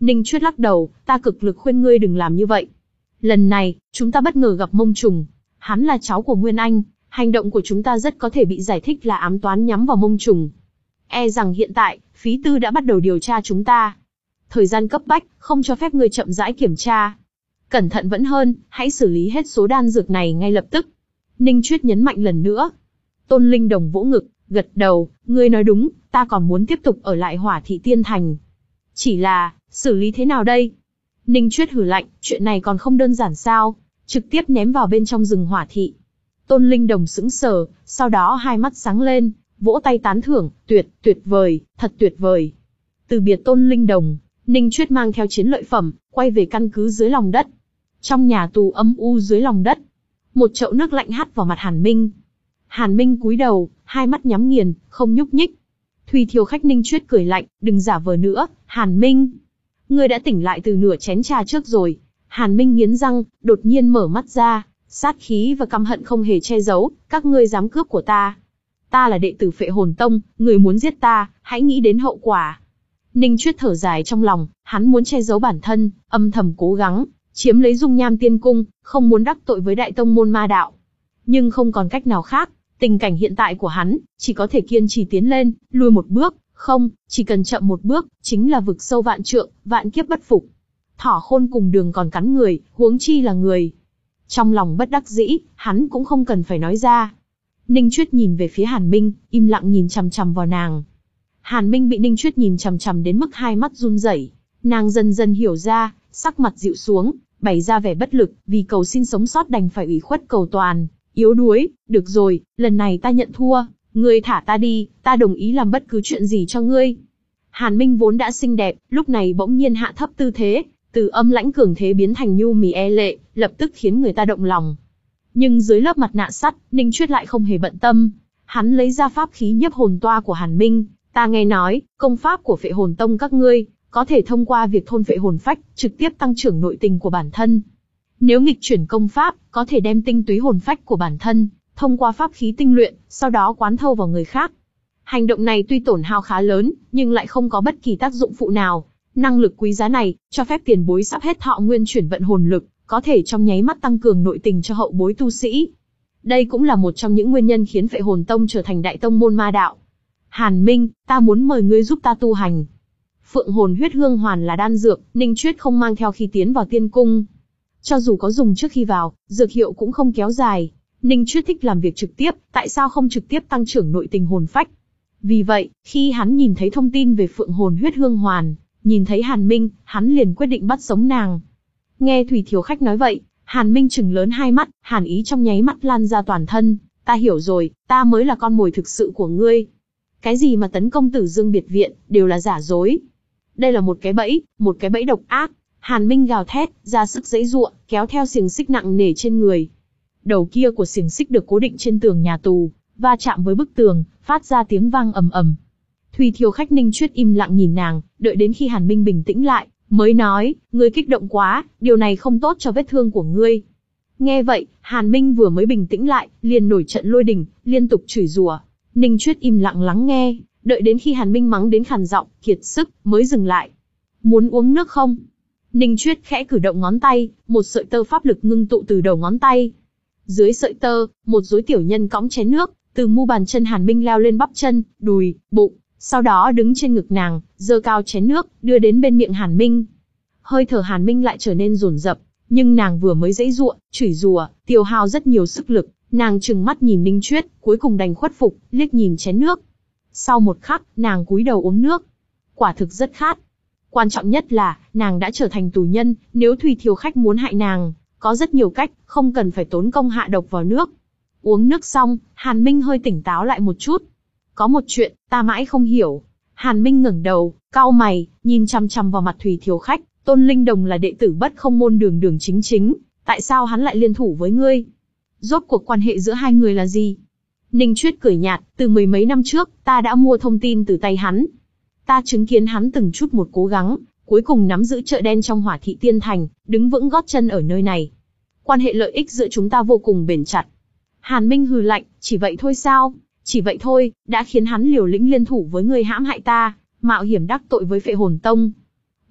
Ninh Chuyết lắc đầu, ta cực lực khuyên ngươi đừng làm như vậy. Lần này, chúng ta bất ngờ gặp Mông Trùng. Hắn là cháu của Nguyên Anh, hành động của chúng ta rất có thể bị giải thích là ám toán nhắm vào Mông Trùng. E rằng hiện tại, phí tư đã bắt đầu điều tra chúng ta. Thời gian cấp bách, không cho phép ngươi chậm rãi kiểm tra. Cẩn thận vẫn hơn, hãy xử lý hết số đan dược này ngay lập tức. Ninh Chuyết nhấn mạnh lần nữa. Tôn Linh Đồng vỗ ngực, gật đầu, ngươi nói đúng, ta còn muốn tiếp tục ở lại Hỏa Thị Tiên Thành. Chỉ là, xử lý thế nào đây? Ninh Chuyết hừ lạnh, chuyện này còn không đơn giản sao? Trực tiếp ném vào bên trong rừng Hỏa Thị. Tôn Linh Đồng sững sờ, sau đó hai mắt sáng lên, vỗ tay tán thưởng, tuyệt, tuyệt vời, thật tuyệt vời. Từ biệt Tôn Linh Đồng, Ninh Chuyết mang theo chiến lợi phẩm, quay về căn cứ dưới lòng đất. Trong nhà tù âm u dưới lòng đất, một chậu nước lạnh hắt vào mặt Hàn Minh. Hàn Minh cúi đầu, hai mắt nhắm nghiền, không nhúc nhích. Thùy Thiều Khách Ninh Chuyết cười lạnh, đừng giả vờ nữa, Hàn Minh. Ngươi đã tỉnh lại từ nửa chén trà trước rồi. Hàn Minh nghiến răng, đột nhiên mở mắt ra, sát khí và căm hận không hề che giấu, các ngươi dám cướp của ta. Ta là đệ tử Phệ Hồn Tông, người muốn giết ta, hãy nghĩ đến hậu quả. Ninh Chuyết thở dài trong lòng, hắn muốn che giấu bản thân, âm thầm cố gắng, chiếm lấy dung nham tiên cung, không muốn đắc tội với đại tông môn ma đạo. Nhưng không còn cách nào khác, tình cảnh hiện tại của hắn, chỉ có thể kiên trì tiến lên, lùi một bước, không, chỉ cần chậm một bước, chính là vực sâu vạn trượng, vạn kiếp bất phục. Thỏ khôn cùng đường còn cắn người, huống chi là người. Trong lòng bất đắc dĩ, hắn cũng không cần phải nói ra. Ninh Chuyết nhìn về phía Hàn Minh, im lặng nhìn chằm chằm vào nàng. Hàn Minh bị Ninh Chuyết nhìn chằm chằm đến mức hai mắt run rẩy, nàng dần dần hiểu ra, sắc mặt dịu xuống, bày ra vẻ bất lực, vì cầu xin sống sót đành phải ủy khuất cầu toàn, yếu đuối, được rồi, lần này ta nhận thua, ngươi thả ta đi, ta đồng ý làm bất cứ chuyện gì cho ngươi. Hàn Minh vốn đã xinh đẹp, lúc này bỗng nhiên hạ thấp tư thế, từ âm lãnh cường thế biến thành nhu mì e lệ, lập tức khiến người ta động lòng. Nhưng dưới lớp mặt nạ sắt, Ninh Chuyết lại không hề bận tâm, hắn lấy ra pháp khí nhiếp hồn toa của Hàn Minh, ta nghe nói, công pháp của Phệ Hồn Tông các ngươi, có thể thông qua việc thôn phệ hồn phách, trực tiếp tăng trưởng nội tình của bản thân. Nếu nghịch chuyển công pháp, có thể đem tinh túy hồn phách của bản thân, thông qua pháp khí tinh luyện, sau đó quán thâu vào người khác. Hành động này tuy tổn hao khá lớn, nhưng lại không có bất kỳ tác dụng phụ nào. Năng lực quý giá này, cho phép tiền bối sắp hết thọ nguyên chuyển vận hồn lực, có thể trong nháy mắt tăng cường nội tình cho hậu bối tu sĩ. Đây cũng là một trong những nguyên nhân khiến Phệ Hồn Tông trở thành đại tông môn ma đạo. Hàn Minh, ta muốn mời ngươi giúp ta tu hành. Phượng hồn huyết hương hoàn là đan dược, Ninh Chuyết không mang theo khi tiến vào tiên cung. Cho dù có dùng trước khi vào, dược hiệu cũng không kéo dài. Ninh Chuyết thích làm việc trực tiếp, tại sao không trực tiếp tăng trưởng nội tình hồn phách? Vì vậy, khi hắn nhìn thấy thông tin về Phượng hồn huyết hương hoàn, nhìn thấy Hàn Minh, hắn liền quyết định bắt sống nàng. Nghe Thủy Thiều Khách nói vậy, Hàn Minh trừng lớn hai mắt, hàn ý trong nháy mắt lan ra toàn thân. Ta hiểu rồi, ta mới là con mồi thực sự của ngươi. Cái gì mà tấn công Tử Dương biệt viện, đều là giả dối. Đây là một cái bẫy, một cái bẫy độc ác. Hàn Minh gào thét, ra sức giãy giụa, kéo theo xiềng xích nặng nề trên người. Đầu kia của xiềng xích được cố định trên tường nhà tù, va chạm với bức tường, phát ra tiếng vang ầm ầm. Thùy Thiều Khách Ninh Chuyết im lặng nhìn nàng, đợi đến khi Hàn Minh bình tĩnh lại, mới nói, ngươi kích động quá, điều này không tốt cho vết thương của ngươi. Nghe vậy, Hàn Minh vừa mới bình tĩnh lại, liền nổi trận lôi đình, liên tục chửi rủa. Ninh Chuyết im lặng lắng nghe, đợi đến khi Hàn Minh mắng đến khàn giọng, kiệt sức, mới dừng lại. Muốn uống nước không? Ninh Chuyết khẽ cử động ngón tay, một sợi tơ pháp lực ngưng tụ từ đầu ngón tay. Dưới sợi tơ, một rối tiểu nhân cõng chén nước, từ mu bàn chân Hàn Minh leo lên bắp chân, đùi, bụng, sau đó đứng trên ngực nàng, giơ cao chén nước, đưa đến bên miệng Hàn Minh. Hơi thở Hàn Minh lại trở nên dồn dập, nhưng nàng vừa mới giãy giụa, chửi rủa, tiêu hao rất nhiều sức lực, nàng trừng mắt nhìn Ninh Chuyết, cuối cùng đành khuất phục, liếc nhìn chén nước. Sau một khắc, nàng cúi đầu uống nước. Quả thực rất khát. Quan trọng nhất là, nàng đã trở thành tù nhân, nếu Thùy Thiều Khách muốn hại nàng, có rất nhiều cách, không cần phải tốn công hạ độc vào nước. Uống nước xong, Hàn Minh hơi tỉnh táo lại một chút. Có một chuyện, ta mãi không hiểu. Hàn Minh ngẩng đầu, cau mày, nhìn chằm chằm vào mặt Thùy Thiều Khách. Tôn Linh Đồng là đệ tử Bất Không Môn đường đường chính chính, tại sao hắn lại liên thủ với ngươi? Rốt cuộc quan hệ giữa hai người là gì? Ninh Chuyết cười nhạt, từ mười mấy năm trước, ta đã mua thông tin từ tay hắn. Ta chứng kiến hắn từng chút một cố gắng, cuối cùng nắm giữ chợ đen trong Hỏa Thị Tiên Thành, đứng vững gót chân ở nơi này. Quan hệ lợi ích giữa chúng ta vô cùng bền chặt. Hàn Minh hừ lạnh, chỉ vậy thôi sao? Chỉ vậy thôi, đã khiến hắn liều lĩnh liên thủ với ngươi hãm hại ta, mạo hiểm đắc tội với Phệ Hồn Tông.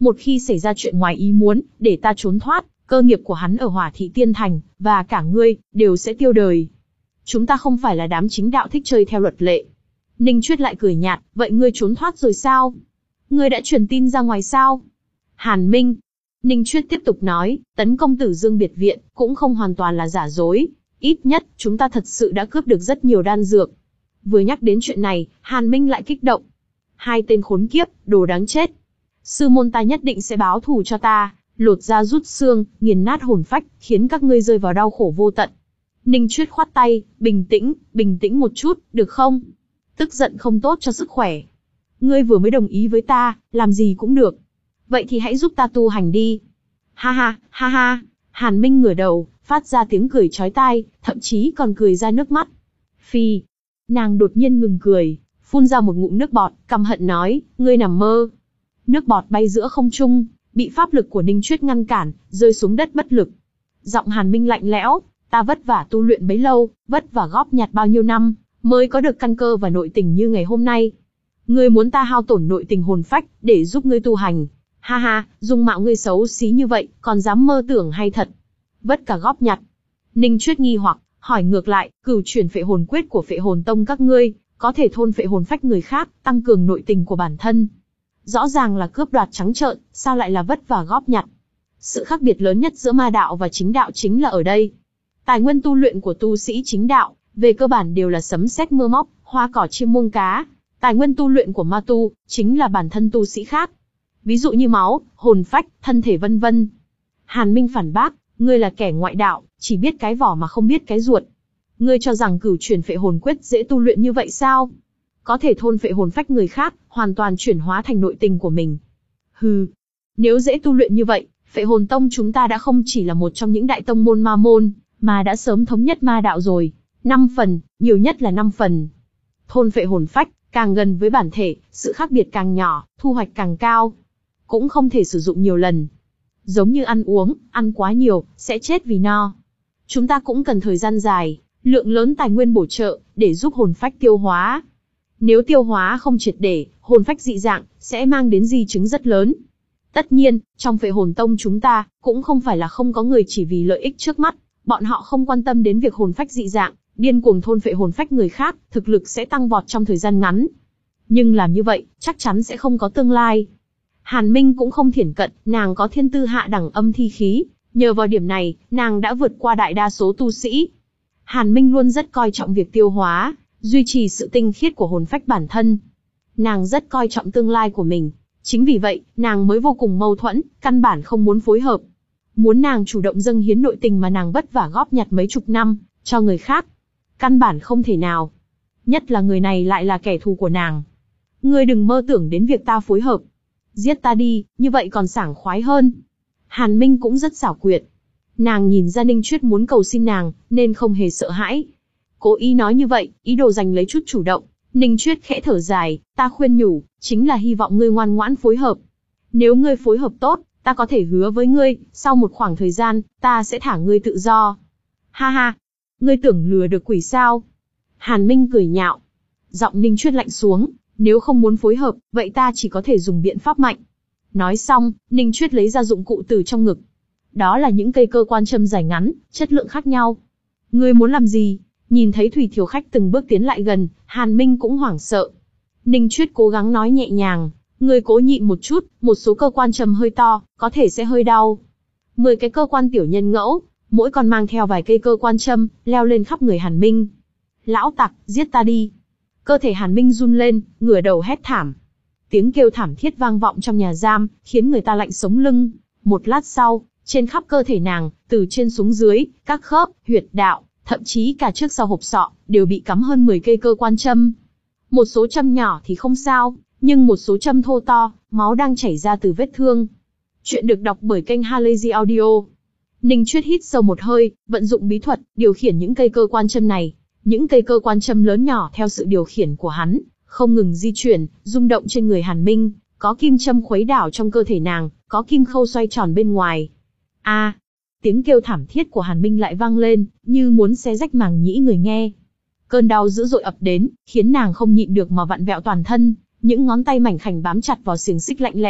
Một khi xảy ra chuyện ngoài ý muốn, để ta trốn thoát, cơ nghiệp của hắn ở Hỏa Thị Tiên Thành, và cả ngươi, đều sẽ tiêu đời. Chúng ta không phải là đám chính đạo thích chơi theo luật lệ. Ninh Chuyết lại cười nhạt, vậy ngươi trốn thoát rồi sao? Ngươi đã truyền tin ra ngoài sao? Hàn Minh. Ninh Chuyết tiếp tục nói, tấn công Tử Dương biệt viện, cũng không hoàn toàn là giả dối. Ít nhất, chúng ta thật sự đã cướp được rất nhiều đan dược. Vừa nhắc đến chuyện này, Hàn Minh lại kích động. Hai tên khốn kiếp, đồ đáng chết. Sư môn ta nhất định sẽ báo thù cho ta, lột da rút xương, nghiền nát hồn phách, khiến các ngươi rơi vào đau khổ vô tận. Ninh Chuyết khoát tay, bình tĩnh, bình tĩnh một chút, được không? Tức giận không tốt cho sức khỏe. Ngươi vừa mới đồng ý với ta, làm gì cũng được. Vậy thì hãy giúp ta tu hành đi. Ha ha, ha ha. Hàn Minh ngửa đầu, phát ra tiếng cười chói tai, thậm chí còn cười ra nước mắt. Phi. Nàng đột nhiên ngừng cười, phun ra một ngụm nước bọt, căm hận nói, ngươi nằm mơ. Nước bọt bay giữa không trung, bị pháp lực của Ninh Chuyết ngăn cản, rơi xuống đất bất lực. Giọng Hàn Minh lạnh lẽo, ta vất vả tu luyện bấy lâu, vất vả góp nhặt bao nhiêu năm, mới có được căn cơ và nội tình như ngày hôm nay. Ngươi muốn ta hao tổn nội tình hồn phách, để giúp ngươi tu hành. Ha ha, dung mạo ngươi xấu xí như vậy, còn dám mơ tưởng hay thật. Vất cả góp nhặt. Ninh Chuyết nghi hoặc, hỏi ngược lại, cửu chuyển phệ hồn quyết của phệ hồn tông các ngươi, có thể thôn phệ hồn phách người khác, tăng cường nội tình của bản thân. Rõ ràng là cướp đoạt trắng trợn, sao lại là vất vả góp nhặt? Sự khác biệt lớn nhất giữa ma đạo và chính đạo chính là ở đây. Tài nguyên tu luyện của tu sĩ chính đạo, về cơ bản đều là sấm sét mưa móc, hoa cỏ chim muông cá. Tài nguyên tu luyện của ma tu, chính là bản thân tu sĩ khác. Ví dụ như máu, hồn phách, thân thể vân vân. Hàn Minh phản bác, ngươi là kẻ ngoại đạo, chỉ biết cái vỏ mà không biết cái ruột. Ngươi cho rằng cửu chuyển phệ hồn quyết dễ tu luyện như vậy sao? Có thể thôn phệ hồn phách người khác, hoàn toàn chuyển hóa thành nội tình của mình. Hừ, nếu dễ tu luyện như vậy, phệ hồn tông chúng ta đã không chỉ là một trong những đại tông môn ma môn, mà đã sớm thống nhất ma đạo rồi. Năm phần, nhiều nhất là năm phần. Thôn phệ hồn phách, càng gần với bản thể, sự khác biệt càng nhỏ, thu hoạch càng cao. Cũng không thể sử dụng nhiều lần. Giống như ăn uống, ăn quá nhiều, sẽ chết vì no. Chúng ta cũng cần thời gian dài, lượng lớn tài nguyên bổ trợ, để giúp hồn phách tiêu hóa. Nếu tiêu hóa không triệt để, hồn phách dị dạng, sẽ mang đến di chứng rất lớn. Tất nhiên, trong phệ hồn tông chúng ta, cũng không phải là không có người chỉ vì lợi ích trước mắt, bọn họ không quan tâm đến việc hồn phách dị dạng, điên cuồng thôn phệ hồn phách người khác, thực lực sẽ tăng vọt trong thời gian ngắn. Nhưng làm như vậy, chắc chắn sẽ không có tương lai. Hàn Minh cũng không thiển cận, nàng có thiên tư hạ đẳng âm thi khí, nhờ vào điểm này, nàng đã vượt qua đại đa số tu sĩ. Hàn Minh luôn rất coi trọng việc tiêu hóa, duy trì sự tinh khiết của hồn phách bản thân. Nàng rất coi trọng tương lai của mình, chính vì vậy, nàng mới vô cùng mâu thuẫn, căn bản không muốn phối hợp. Muốn nàng chủ động dâng hiến nội tình mà nàng vất vả góp nhặt mấy chục năm, cho người khác. Căn bản không thể nào. Nhất là người này lại là kẻ thù của nàng. Ngươi đừng mơ tưởng đến việc ta phối hợp. Giết ta đi, như vậy còn sảng khoái hơn. Hàn Minh cũng rất xảo quyệt. Nàng nhìn ra Ninh Chuyết muốn cầu xin nàng, nên không hề sợ hãi. Cố ý nói như vậy, ý đồ giành lấy chút chủ động. Ninh Chuyết khẽ thở dài, ta khuyên nhủ, chính là hy vọng ngươi ngoan ngoãn phối hợp. Nếu ngươi phối hợp tốt, ta có thể hứa với ngươi, sau một khoảng thời gian, ta sẽ thả ngươi tự do. Ha ha, ngươi tưởng lừa được quỷ sao? Hàn Minh cười nhạo. Giọng Ninh Chuyết lạnh xuống, nếu không muốn phối hợp, vậy ta chỉ có thể dùng biện pháp mạnh. Nói xong, Ninh Chuyết lấy ra dụng cụ từ trong ngực. Đó là những cây cơ quan châm dài ngắn, chất lượng khác nhau. Ngươi muốn làm gì? Nhìn thấy Thủy Thiều Khách từng bước tiến lại gần, Hàn Minh cũng hoảng sợ. Ninh Chuyết cố gắng nói nhẹ nhàng, ngươi cố nhịn một chút, một số cơ quan châm hơi to, có thể sẽ hơi đau. Mười cái cơ quan tiểu nhân ngẫu, mỗi con mang theo vài cây cơ quan châm, leo lên khắp người Hàn Minh. Lão tặc, giết ta đi. Cơ thể Hàn Minh run lên, ngửa đầu hét thảm. Tiếng kêu thảm thiết vang vọng trong nhà giam, khiến người ta lạnh sống lưng. Một lát sau, trên khắp cơ thể nàng, từ trên xuống dưới, các khớp, huyệt đạo, thậm chí cả trước sau hộp sọ, đều bị cắm hơn mười cây cơ quan châm. Một số châm nhỏ thì không sao, nhưng một số châm thô to, máu đang chảy ra từ vết thương. Chuyện được đọc bởi kênh Halazy Audio. Ninh Chuyết hít sâu một hơi, vận dụng bí thuật, điều khiển những cây cơ quan châm này. Những cây cơ quan châm lớn nhỏ theo sự điều khiển của hắn, không ngừng di chuyển, rung động trên người Hàn Minh, có kim châm khuấy đảo trong cơ thể nàng, có kim khâu xoay tròn bên ngoài. A, à, tiếng kêu thảm thiết của Hàn Minh lại vang lên, như muốn xé rách màng nhĩ người nghe. Cơn đau dữ dội ập đến, khiến nàng không nhịn được mà vặn vẹo toàn thân, những ngón tay mảnh khảnh bám chặt vào xiềng xích lạnh lẽo,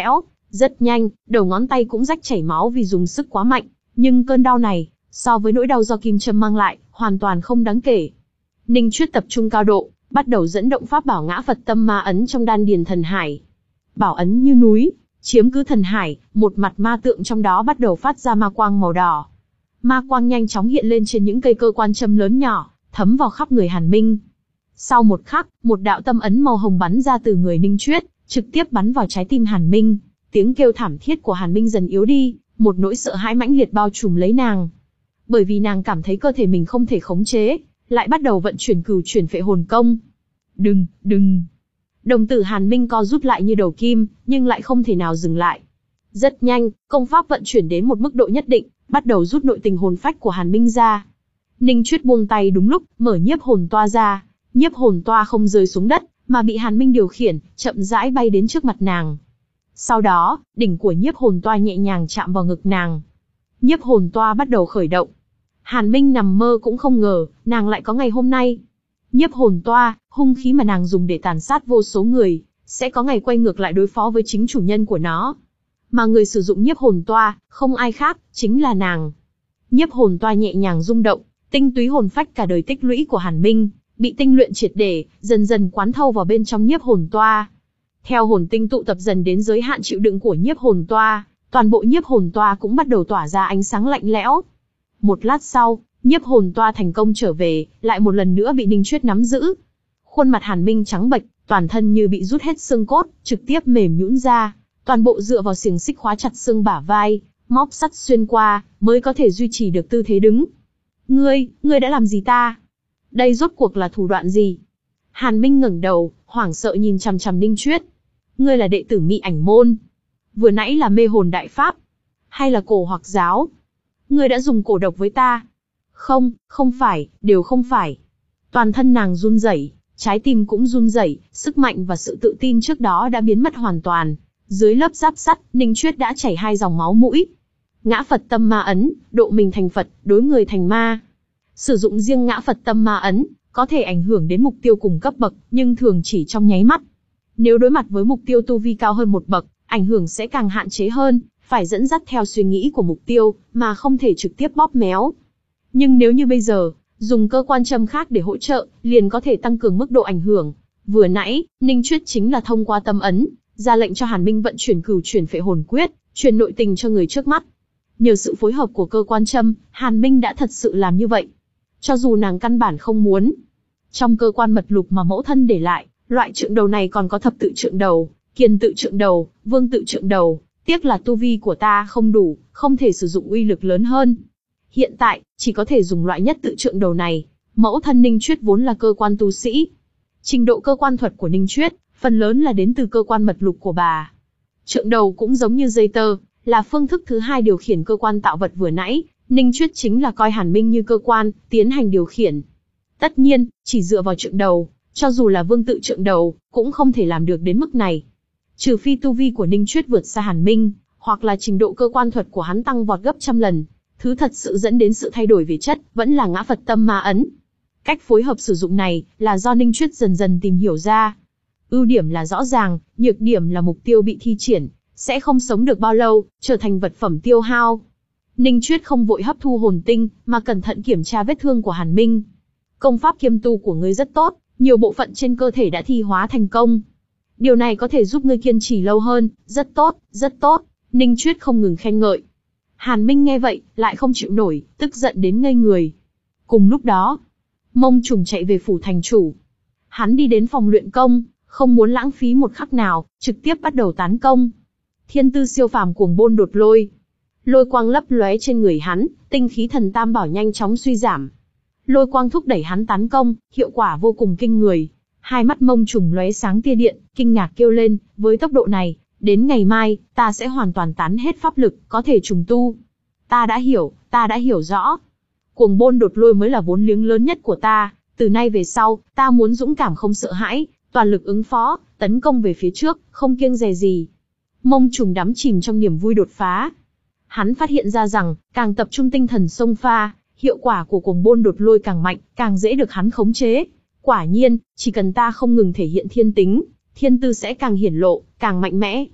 Rất nhanh, đầu ngón tay cũng rách chảy máu vì dùng sức quá mạnh, nhưng cơn đau này, so với nỗi đau do kim châm mang lại, hoàn toàn không đáng kể. Ninh Chuyết tập trung cao độ, bắt đầu dẫn động pháp bảo Ngã Phật Tâm Ma Ấn trong đan điền thần hải. Bảo ấn như núi, chiếm cứ thần hải, một mặt ma tượng trong đó bắt đầu phát ra ma quang màu đỏ. Ma quang nhanh chóng hiện lên trên những cây cơ quan châm lớn nhỏ, thấm vào khắp người Hàn Minh. Sau một khắc, một đạo tâm ấn màu hồng bắn ra từ người Ninh Chuyết, trực tiếp bắn vào trái tim Hàn Minh. Tiếng kêu thảm thiết của Hàn Minh dần yếu đi, một nỗi sợ hãi mãnh liệt bao trùm lấy nàng. Bởi vì nàng cảm thấy cơ thể mình không thể khống chế, lại bắt đầu vận chuyển cửu chuyển phệ hồn công. Đừng, đừng. Đồng tử Hàn Minh co rút lại như đầu kim, nhưng lại không thể nào dừng lại. Rất nhanh, công pháp vận chuyển đến một mức độ nhất định, bắt đầu rút nội tình hồn phách của Hàn Minh ra. Ninh Chuyết buông tay đúng lúc, mở nhiếp hồn toa ra. Nhiếp hồn toa không rơi xuống đất, mà bị Hàn Minh điều khiển, chậm rãi bay đến trước mặt nàng. Sau đó, đỉnh của nhiếp hồn toa nhẹ nhàng chạm vào ngực nàng. Nhiếp hồn toa bắt đầu khởi động. Hàn Minh nằm mơ cũng không ngờ, nàng lại có ngày hôm nay. Nhiếp hồn toa, hung khí mà nàng dùng để tàn sát vô số người, sẽ có ngày quay ngược lại đối phó với chính chủ nhân của nó. Mà người sử dụng nhiếp hồn toa, không ai khác, chính là nàng. Nhiếp hồn toa nhẹ nhàng rung động, tinh túy hồn phách cả đời tích lũy của Hàn Minh, bị tinh luyện triệt để, dần dần quán thâu vào bên trong nhiếp hồn toa. Theo hồn tinh tụ tập dần đến giới hạn chịu đựng của nhiếp hồn toa, toàn bộ nhiếp hồn toa cũng bắt đầu tỏa ra ánh sáng lạnh lẽo. Một lát sau, nhiếp hồn toa thành công trở về, lại một lần nữa bị Ninh Chuyết nắm giữ. Khuôn mặt Hàn Minh trắng bệch, toàn thân như bị rút hết xương cốt, trực tiếp mềm nhũn ra, toàn bộ dựa vào xiềng xích khóa chặt xương bả vai, móc sắt xuyên qua, mới có thể duy trì được tư thế đứng. Ngươi, ngươi đã làm gì ta? Đây rốt cuộc là thủ đoạn gì? Hàn Minh ngẩng đầu, hoảng sợ nhìn chằm chằm Ninh Chuyết. Ngươi là đệ tử Mị Ảnh môn. Vừa nãy là mê hồn đại pháp. Hay là cổ hoặc giáo? Ngươi đã dùng cổ độc với ta. Không, không phải, đều không phải. Toàn thân nàng run rẩy, trái tim cũng run rẩy, sức mạnh và sự tự tin trước đó đã biến mất hoàn toàn. Dưới lớp giáp sắt, Ninh Chuyết đã chảy hai dòng máu mũi. Ngã Phật Tâm Ma Ấn, độ mình thành Phật, đối người thành ma. Sử dụng riêng Ngã Phật Tâm Ma Ấn, có thể ảnh hưởng đến mục tiêu cùng cấp bậc, nhưng thường chỉ trong nháy mắt. Nếu đối mặt với mục tiêu tu vi cao hơn một bậc, ảnh hưởng sẽ càng hạn chế hơn, phải dẫn dắt theo suy nghĩ của mục tiêu, mà không thể trực tiếp bóp méo. Nhưng nếu như bây giờ, dùng cơ quan châm khác để hỗ trợ, liền có thể tăng cường mức độ ảnh hưởng. Vừa nãy, Ninh Chuyết chính là thông qua tâm ấn, ra lệnh cho Hàn Minh vận chuyển cửu chuyển phệ hồn quyết, truyền nội tình cho người trước mắt. Nhờ sự phối hợp của cơ quan châm, Hàn Minh đã thật sự làm như vậy. Cho dù nàng căn bản không muốn. Trong cơ quan mật lục mà mẫu thân để lại, loại trượng đầu này còn có thập tự trượng đầu, kiền tự trượng đầu, vương tự trượng đầu. Tiếc là tu vi của ta không đủ, không thể sử dụng uy lực lớn hơn. Hiện tại, chỉ có thể dùng loại nhất tự trượng đầu này. Mẫu thân Ninh Chuyết vốn là cơ quan tu sĩ. Trình độ cơ quan thuật của Ninh Chuyết, phần lớn là đến từ cơ quan mật lục của bà. Trượng đầu cũng giống như dây tơ, là phương thức thứ hai điều khiển cơ quan tạo vật vừa nãy. Ninh Chuyết chính là coi Hàn Minh như cơ quan, tiến hành điều khiển. Tất nhiên, chỉ dựa vào trượng đầu, cho dù là vương tự trượng đầu, cũng không thể làm được đến mức này. Trừ phi tu vi của Ninh Chuyết vượt xa Hàn Minh, hoặc là trình độ cơ quan thuật của hắn tăng vọt gấp trăm lần. Thứ thật sự dẫn đến sự thay đổi về chất, vẫn là Ngã Phật Tâm Ma Ấn. Cách phối hợp sử dụng này, là do Ninh Chuyết dần dần tìm hiểu ra. Ưu điểm là rõ ràng, nhược điểm là mục tiêu bị thi triển, sẽ không sống được bao lâu, trở thành vật phẩm tiêu hao. Ninh Chuyết không vội hấp thu hồn tinh, mà cẩn thận kiểm tra vết thương của Hàn Minh. Công pháp kiêm tu của ngươi rất tốt, nhiều bộ phận trên cơ thể đã thi hóa thành công. Điều này có thể giúp ngươi kiên trì lâu hơn, rất tốt, rất tốt. Ninh Chuyết không ngừng khen ngợi. Hàn Minh nghe vậy, lại không chịu nổi, tức giận đến ngây người. Cùng lúc đó, Mông Trùng chạy về phủ thành chủ. Hắn đi đến phòng luyện công, không muốn lãng phí một khắc nào, trực tiếp bắt đầu tán công. Thiên tư siêu phàm cuồng bôn đột lôi. Lôi quang lấp lóe trên người hắn, tinh khí thần tam bảo nhanh chóng suy giảm. Lôi quang thúc đẩy hắn tán công, hiệu quả vô cùng kinh người. Hai mắt Mông Trùng lóe sáng tia điện, kinh ngạc kêu lên, với tốc độ này, đến ngày mai, ta sẽ hoàn toàn tán hết pháp lực, có thể trùng tu. Ta đã hiểu, ta đã hiểu rõ. Cuồng bôn đột lôi mới là vốn liếng lớn nhất của ta, từ nay về sau, ta muốn dũng cảm không sợ hãi, toàn lực ứng phó, tấn công về phía trước, không kiêng dè gì. Mông Trùng đắm chìm trong niềm vui đột phá. Hắn phát hiện ra rằng, càng tập trung tinh thần xông pha, hiệu quả của cuồng bôn đột lôi càng mạnh, càng dễ được hắn khống chế. Quả nhiên, chỉ cần ta không ngừng thể hiện thiên tính, thiên tư sẽ càng hiển lộ, càng mạnh mẽ.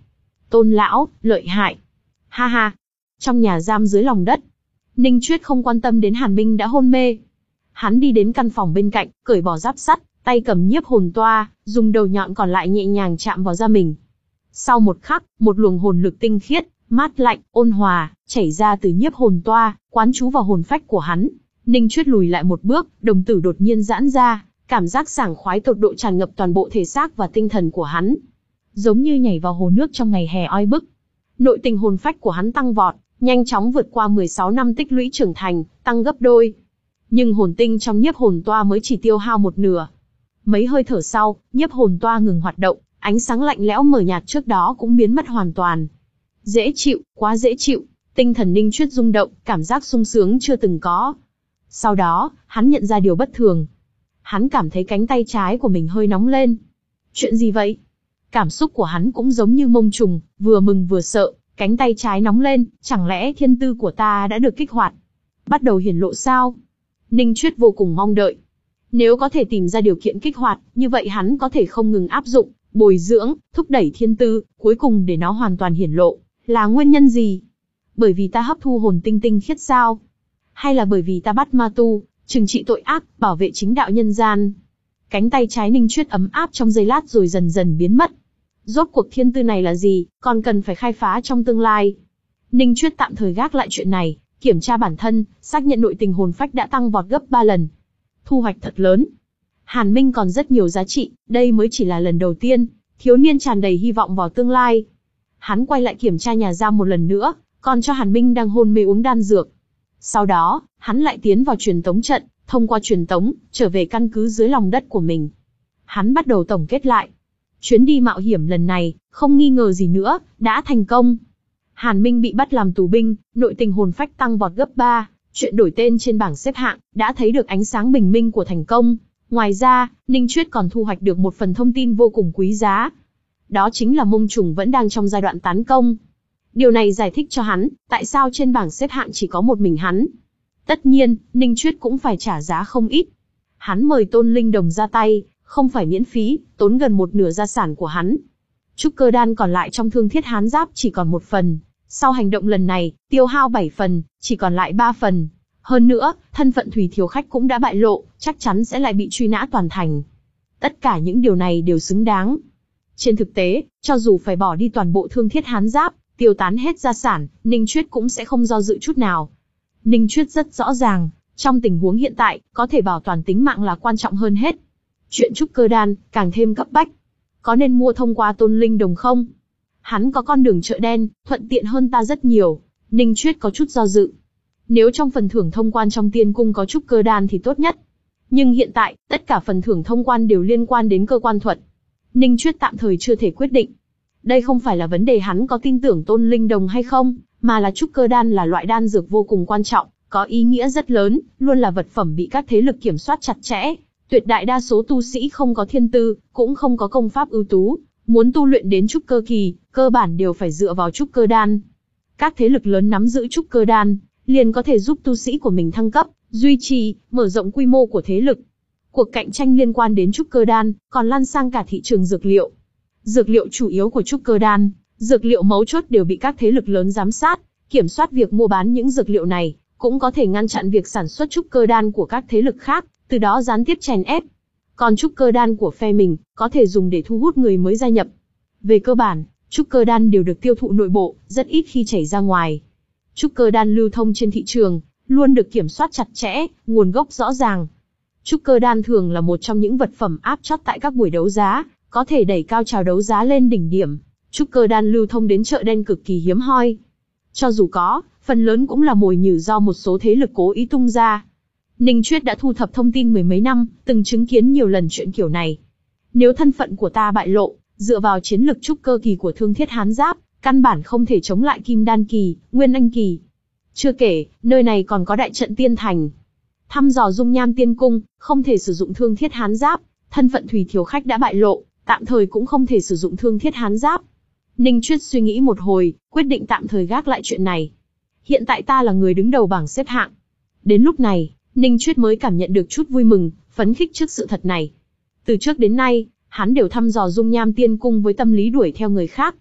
Tôn lão, lợi hại. Ha ha. Trong nhà giam dưới lòng đất, Ninh Chuyết không quan tâm đến Hàn Minh đã hôn mê. Hắn đi đến căn phòng bên cạnh, cởi bỏ giáp sắt, tay cầm nhiếp hồn toa, dùng đầu nhọn còn lại nhẹ nhàng chạm vào da mình. Sau một khắc, một luồng hồn lực tinh khiết, mát lạnh, ôn hòa, chảy ra từ nhiếp hồn toa, quán trú vào hồn phách của hắn. Ninh Chuyết lùi lại một bước, đồng tử đột nhiên giãn ra, cảm giác sảng khoái tột độ tràn ngập toàn bộ thể xác và tinh thần của hắn. Giống như nhảy vào hồ nước trong ngày hè oi bức. Nội tình hồn phách của hắn tăng vọt, nhanh chóng vượt qua mười sáu năm tích lũy trưởng thành, tăng gấp đôi. Nhưng hồn tinh trong nhiếp hồn toa mới chỉ tiêu hao một nửa. Mấy hơi thở sau, nhiếp hồn toa ngừng hoạt động, ánh sáng lạnh lẽo mờ nhạt trước đó cũng biến mất hoàn toàn. Dễ chịu, quá dễ chịu, tinh thần Ninh Chuyết rung động, cảm giác sung sướng chưa từng có. Sau đó, hắn nhận ra điều bất thường. Hắn cảm thấy cánh tay trái của mình hơi nóng lên. Chuyện gì vậy? Cảm xúc của hắn cũng giống như mông trùng, vừa mừng vừa sợ, cánh tay trái nóng lên, chẳng lẽ thiên tư của ta đã được kích hoạt? Bắt đầu hiển lộ sao? Ninh Chuyết vô cùng mong đợi. Nếu có thể tìm ra điều kiện kích hoạt, như vậy hắn có thể không ngừng áp dụng, bồi dưỡng, thúc đẩy thiên tư, cuối cùng để nó hoàn toàn hiển lộ. Là nguyên nhân gì? Bởi vì ta hấp thu hồn tinh tinh khiết sao? Hay là bởi vì ta bắt ma tu, trừng trị tội ác, bảo vệ chính đạo nhân gian? Cánh tay trái Ninh Chuyết ấm áp trong giây lát rồi dần dần biến mất. Rốt cuộc thiên tư này là gì, còn cần phải khai phá trong tương lai. Ninh Chuyết tạm thời gác lại chuyện này, kiểm tra bản thân, xác nhận nội tình hồn phách đã tăng vọt gấp ba lần. Thu hoạch thật lớn. Hàn Minh còn rất nhiều giá trị, đây mới chỉ là lần đầu tiên, thiếu niên tràn đầy hy vọng vào tương lai. Hắn quay lại kiểm tra nhà giam một lần nữa, còn cho Hàn Minh đang hôn mê uống đan dược. Sau đó, hắn lại tiến vào truyền tống trận, thông qua truyền tống, trở về căn cứ dưới lòng đất của mình. Hắn bắt đầu tổng kết lại. Chuyến đi mạo hiểm lần này, không nghi ngờ gì nữa, đã thành công. Hàn Minh bị bắt làm tù binh, nội tình hồn phách tăng vọt gấp ba, chuyện đổi tên trên bảng xếp hạng, đã thấy được ánh sáng bình minh của thành công. Ngoài ra, Ninh Chuyết còn thu hoạch được một phần thông tin vô cùng quý giá. Đó chính là mông trùng vẫn đang trong giai đoạn tán công. Điều này giải thích cho hắn, tại sao trên bảng xếp hạng chỉ có một mình hắn. Tất nhiên, Ninh Chuyết cũng phải trả giá không ít. Hắn mời Tôn Linh Đồng ra tay, không phải miễn phí, tốn gần một nửa gia sản của hắn. Trúc cơ đan còn lại trong Thương Thiết Hán Giáp chỉ còn một phần. Sau hành động lần này, tiêu hao bảy phần, chỉ còn lại ba phần. Hơn nữa, thân phận Thủy Thiếu Khách cũng đã bại lộ, chắc chắn sẽ lại bị truy nã toàn thành. Tất cả những điều này đều xứng đáng. Trên thực tế, cho dù phải bỏ đi toàn bộ Thương Thiết Hán Giáp, tiêu tán hết gia sản, Ninh Chuyết cũng sẽ không do dự chút nào. Ninh Chuyết rất rõ ràng, trong tình huống hiện tại, có thể bảo toàn tính mạng là quan trọng hơn hết. Chuyện trúc cơ đan, càng thêm cấp bách. Có nên mua thông qua Tôn Linh Đồng không? Hắn có con đường chợ đen, thuận tiện hơn ta rất nhiều. Ninh Chuyết có chút do dự. Nếu trong phần thưởng thông quan trong tiên cung có trúc cơ đan thì tốt nhất. Nhưng hiện tại, tất cả phần thưởng thông quan đều liên quan đến cơ quan thuật. Ninh Chuyết tạm thời chưa thể quyết định. Đây không phải là vấn đề hắn có tin tưởng Tôn Linh Đồng hay không, mà là trúc cơ đan là loại đan dược vô cùng quan trọng, có ý nghĩa rất lớn, luôn là vật phẩm bị các thế lực kiểm soát chặt chẽ. Tuyệt đại đa số tu sĩ không có thiên tư, cũng không có công pháp ưu tú, muốn tu luyện đến trúc cơ kỳ, cơ bản đều phải dựa vào trúc cơ đan. Các thế lực lớn nắm giữ trúc cơ đan, liền có thể giúp tu sĩ của mình thăng cấp, duy trì, mở rộng quy mô của thế lực. Cuộc cạnh tranh liên quan đến trúc cơ đan, còn lan sang cả thị trường dược liệu. Dược liệu chủ yếu của trúc cơ đan, dược liệu mấu chốt đều bị các thế lực lớn giám sát, kiểm soát việc mua bán những dược liệu này, cũng có thể ngăn chặn việc sản xuất trúc cơ đan của các thế lực khác, từ đó gián tiếp chèn ép. Còn trúc cơ đan của phe mình, có thể dùng để thu hút người mới gia nhập. Về cơ bản, trúc cơ đan đều được tiêu thụ nội bộ, rất ít khi chảy ra ngoài. Trúc cơ đan lưu thông trên thị trường, luôn được kiểm soát chặt chẽ, nguồn gốc rõ ràng. Trúc cơ đan thường là một trong những vật phẩm áp chót tại các buổi đấu giá, có thể đẩy cao chào đấu giá lên đỉnh điểm. Trúc cơ đan lưu thông đến chợ đen cực kỳ hiếm hoi. Cho dù có, phần lớn cũng là mồi nhử do một số thế lực cố ý tung ra. Ninh Chuyết đã thu thập thông tin mười mấy năm, từng chứng kiến nhiều lần chuyện kiểu này. Nếu thân phận của ta bại lộ, dựa vào chiến lực trúc cơ kỳ của Thương Thiết Hán Giáp, căn bản không thể chống lại Kim Đan kỳ, Nguyên Anh kỳ. Chưa kể, nơi này còn có đại trận tiên thành. Thăm dò dung nham tiên cung, không thể sử dụng Thương Thiết Hán Giáp, thân phận Thủy Thiếu Khách đã bại lộ, tạm thời cũng không thể sử dụng Thương Thiết Hán Giáp. Ninh Chuyết suy nghĩ một hồi, quyết định tạm thời gác lại chuyện này. Hiện tại ta là người đứng đầu bảng xếp hạng. Đến lúc này, Ninh Chuyết mới cảm nhận được chút vui mừng, phấn khích trước sự thật này. Từ trước đến nay, hắn đều thăm dò dung nham tiên cung với tâm lý đuổi theo người khác.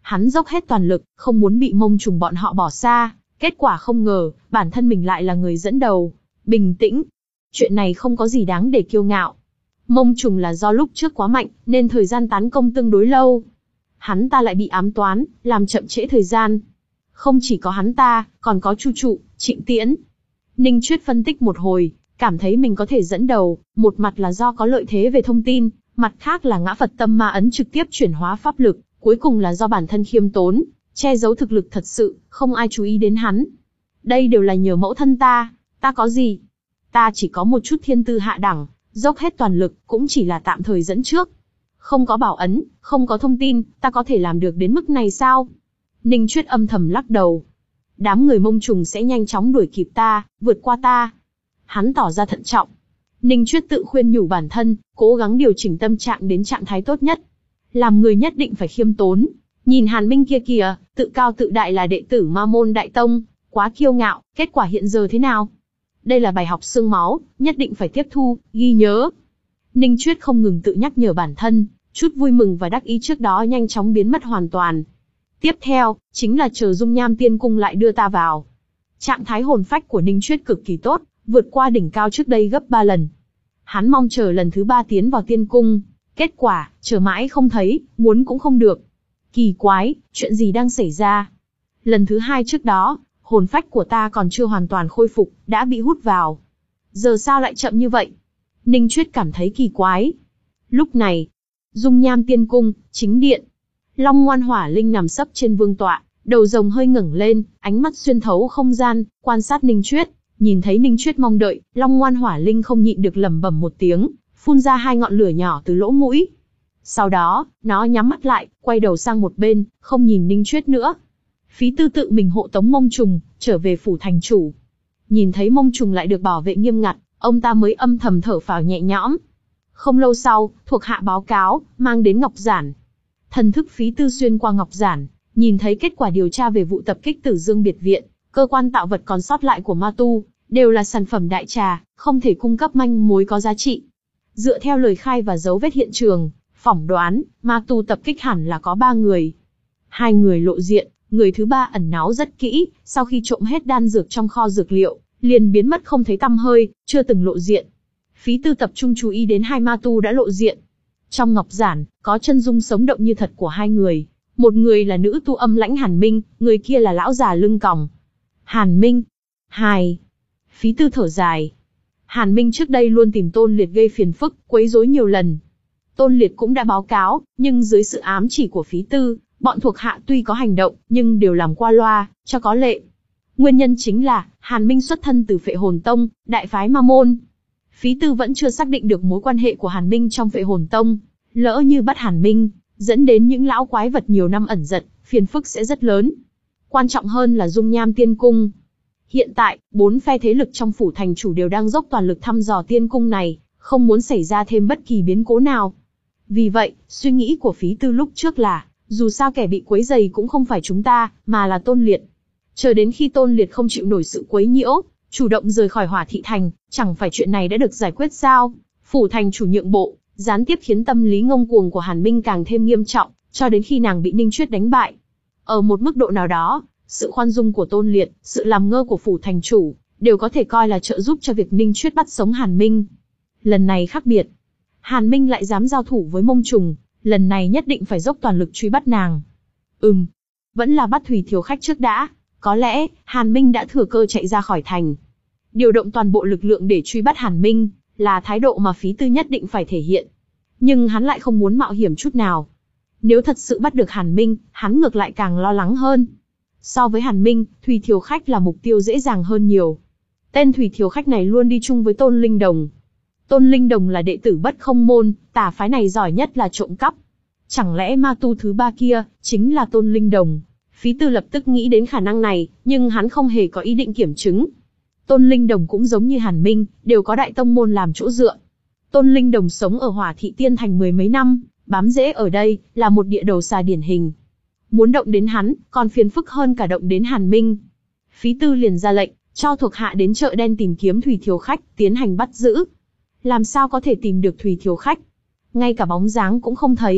Hắn dốc hết toàn lực, không muốn bị Mông Trùng bọn họ bỏ xa, kết quả không ngờ, bản thân mình lại là người dẫn đầu. Bình tĩnh. Chuyện này không có gì đáng để kiêu ngạo. Mông Trùng là do lúc trước quá mạnh, nên thời gian tán công tương đối lâu. Hắn ta lại bị ám toán, làm chậm trễ thời gian. Không chỉ có hắn ta, còn có Chu Trụ, Trịnh Tiễn. Ninh Chuyết phân tích một hồi, cảm thấy mình có thể dẫn đầu, một mặt là do có lợi thế về thông tin, mặt khác là ngã Phật tâm ma ấn trực tiếp chuyển hóa pháp lực, cuối cùng là do bản thân khiêm tốn, che giấu thực lực thật sự, không ai chú ý đến hắn. Đây đều là nhờ mẫu thân ta, ta có gì? Ta chỉ có một chút thiên tư hạ đẳng, dốc hết toàn lực, cũng chỉ là tạm thời dẫn trước. Không có bảo ấn, không có thông tin, ta có thể làm được đến mức này sao? Ninh Chuyết âm thầm lắc đầu. Đám người Mông Trùng sẽ nhanh chóng đuổi kịp ta, vượt qua ta. Hắn tỏ ra thận trọng. Ninh Chuyết tự khuyên nhủ bản thân, cố gắng điều chỉnh tâm trạng đến trạng thái tốt nhất. Làm người nhất định phải khiêm tốn. Nhìn Hàn Minh kia kìa, tự cao tự đại là đệ tử Ma Môn Đại Tông, quá kiêu ngạo, kết quả hiện giờ thế nào? Đây là bài học xương máu, nhất định phải tiếp thu, ghi nhớ. Ninh Chuyết không ngừng tự nhắc nhở bản thân, chút vui mừng và đắc ý trước đó nhanh chóng biến mất hoàn toàn. Tiếp theo, chính là chờ Dung Nham Tiên Cung lại đưa ta vào. Trạng thái hồn phách của Ninh Chuyết cực kỳ tốt, vượt qua đỉnh cao trước đây gấp ba lần. Hắn mong chờ lần thứ ba tiến vào Tiên Cung, kết quả, chờ mãi không thấy, muốn cũng không được. Kỳ quái, chuyện gì đang xảy ra? Lần thứ hai trước đó, hồn phách của ta còn chưa hoàn toàn khôi phục, đã bị hút vào. Giờ sao lại chậm như vậy? Ninh Chuyết cảm thấy kỳ quái. Lúc này, Dung Nham Tiên Cung, chính điện. Long Ngoan Hỏa Linh nằm sấp trên vương tọa, đầu rồng hơi ngẩng lên, ánh mắt xuyên thấu không gian, quan sát Ninh Chuyết. Nhìn thấy Ninh Chuyết mong đợi, Long Ngoan Hỏa Linh không nhịn được lẩm bẩm một tiếng, phun ra hai ngọn lửa nhỏ từ lỗ mũi. Sau đó, nó nhắm mắt lại, quay đầu sang một bên, không nhìn Ninh Chuyết nữa. Phí Tư tự mình hộ tống Mông Trùng, trở về phủ thành chủ. Nhìn thấy Mông Trùng lại được bảo vệ nghiêm ngặt, ông ta mới âm thầm thở phào nhẹ nhõm. Không lâu sau, thuộc hạ báo cáo, mang đến ngọc giản. Thần thức Phí Tư xuyên qua ngọc giản, nhìn thấy kết quả điều tra về vụ tập kích Tử Dương biệt viện, cơ quan tạo vật còn sót lại của ma tu, đều là sản phẩm đại trà, không thể cung cấp manh mối có giá trị. Dựa theo lời khai và dấu vết hiện trường, phỏng đoán, ma tu tập kích hẳn là có ba người. Hai người lộ diện, người thứ ba ẩn náu rất kỹ, sau khi trộm hết đan dược trong kho dược liệu, liền biến mất không thấy tăm hơi, chưa từng lộ diện. Phí Tư tập trung chú ý đến hai ma tu đã lộ diện. Trong ngọc giản, có chân dung sống động như thật của hai người. Một người là nữ tu âm lãnh Hàn Minh, người kia là lão già lưng còng. Hàn Minh. Hài. Phí Tư thở dài. Hàn Minh trước đây luôn tìm Tôn Liệt gây phiền phức, quấy rối nhiều lần. Tôn Liệt cũng đã báo cáo, nhưng dưới sự ám chỉ của Phí Tư, bọn thuộc hạ tuy có hành động, nhưng đều làm qua loa, cho có lệ. Nguyên nhân chính là, Hàn Minh xuất thân từ Phệ Hồn Tông, đại phái Ma Môn. Phí Tư vẫn chưa xác định được mối quan hệ của Hàn Minh trong Phệ Hồn Tông. Lỡ như bắt Hàn Minh, dẫn đến những lão quái vật nhiều năm ẩn giật, phiền phức sẽ rất lớn. Quan trọng hơn là Dung Nham Tiên Cung. Hiện tại, bốn phe thế lực trong phủ thành chủ đều đang dốc toàn lực thăm dò tiên cung này, không muốn xảy ra thêm bất kỳ biến cố nào. Vì vậy, suy nghĩ của Phí Tư lúc trước là, dù sao kẻ bị quấy rầy cũng không phải chúng ta, mà là Tôn Liệt. Chờ đến khi Tôn Liệt không chịu nổi sự quấy nhiễu, chủ động rời khỏi Hỏa Thị Thành, chẳng phải chuyện này đã được giải quyết sao? Phủ thành chủ nhượng bộ, gián tiếp khiến tâm lý ngông cuồng của Hàn Minh càng thêm nghiêm trọng, cho đến khi nàng bị Ninh Chuyết đánh bại. Ở một mức độ nào đó, sự khoan dung của Tôn Liệt, sự làm ngơ của phủ thành chủ, đều có thể coi là trợ giúp cho việc Ninh Chuyết bắt sống Hàn Minh. Lần này khác biệt. Hàn Minh lại dám giao thủ với Mông Trùng, lần này nhất định phải dốc toàn lực truy bắt nàng. Ừm, vẫn là bắt Thủy Thiếu Khách trước đã, có lẽ, Hàn Minh đã thừa cơ chạy ra khỏi thành. Điều động toàn bộ lực lượng để truy bắt Hàn Minh, là thái độ mà Phí Tư nhất định phải thể hiện. Nhưng hắn lại không muốn mạo hiểm chút nào. Nếu thật sự bắt được Hàn Minh, hắn ngược lại càng lo lắng hơn. So với Hàn Minh, Thủy Thiếu Khách là mục tiêu dễ dàng hơn nhiều. Tên Thủy Thiếu Khách này luôn đi chung với Tôn Linh Đồng. Tôn Linh Đồng là đệ tử Bất Không Môn, tà phái này giỏi nhất là trộm cắp. Chẳng lẽ ma tu thứ ba kia, chính là Tôn Linh Đồng? Phí Tư lập tức nghĩ đến khả năng này, nhưng hắn không hề có ý định kiểm chứng. Tôn Linh Đồng cũng giống như Hàn Minh, đều có đại tông môn làm chỗ dựa. Tôn Linh Đồng sống ở Hỏa Thị Tiên Thành mười mấy năm, bám rễ ở đây, là một địa đầu xà điển hình. Muốn động đến hắn, còn phiền phức hơn cả động đến Hàn Minh. Phí Tư liền ra lệnh, cho thuộc hạ đến chợ đen tìm kiếm Thủy Thiếu Khách, tiến hành bắt giữ. Làm sao có thể tìm được Thủy Thiếu Khách? Ngay cả bóng dáng cũng không thấy.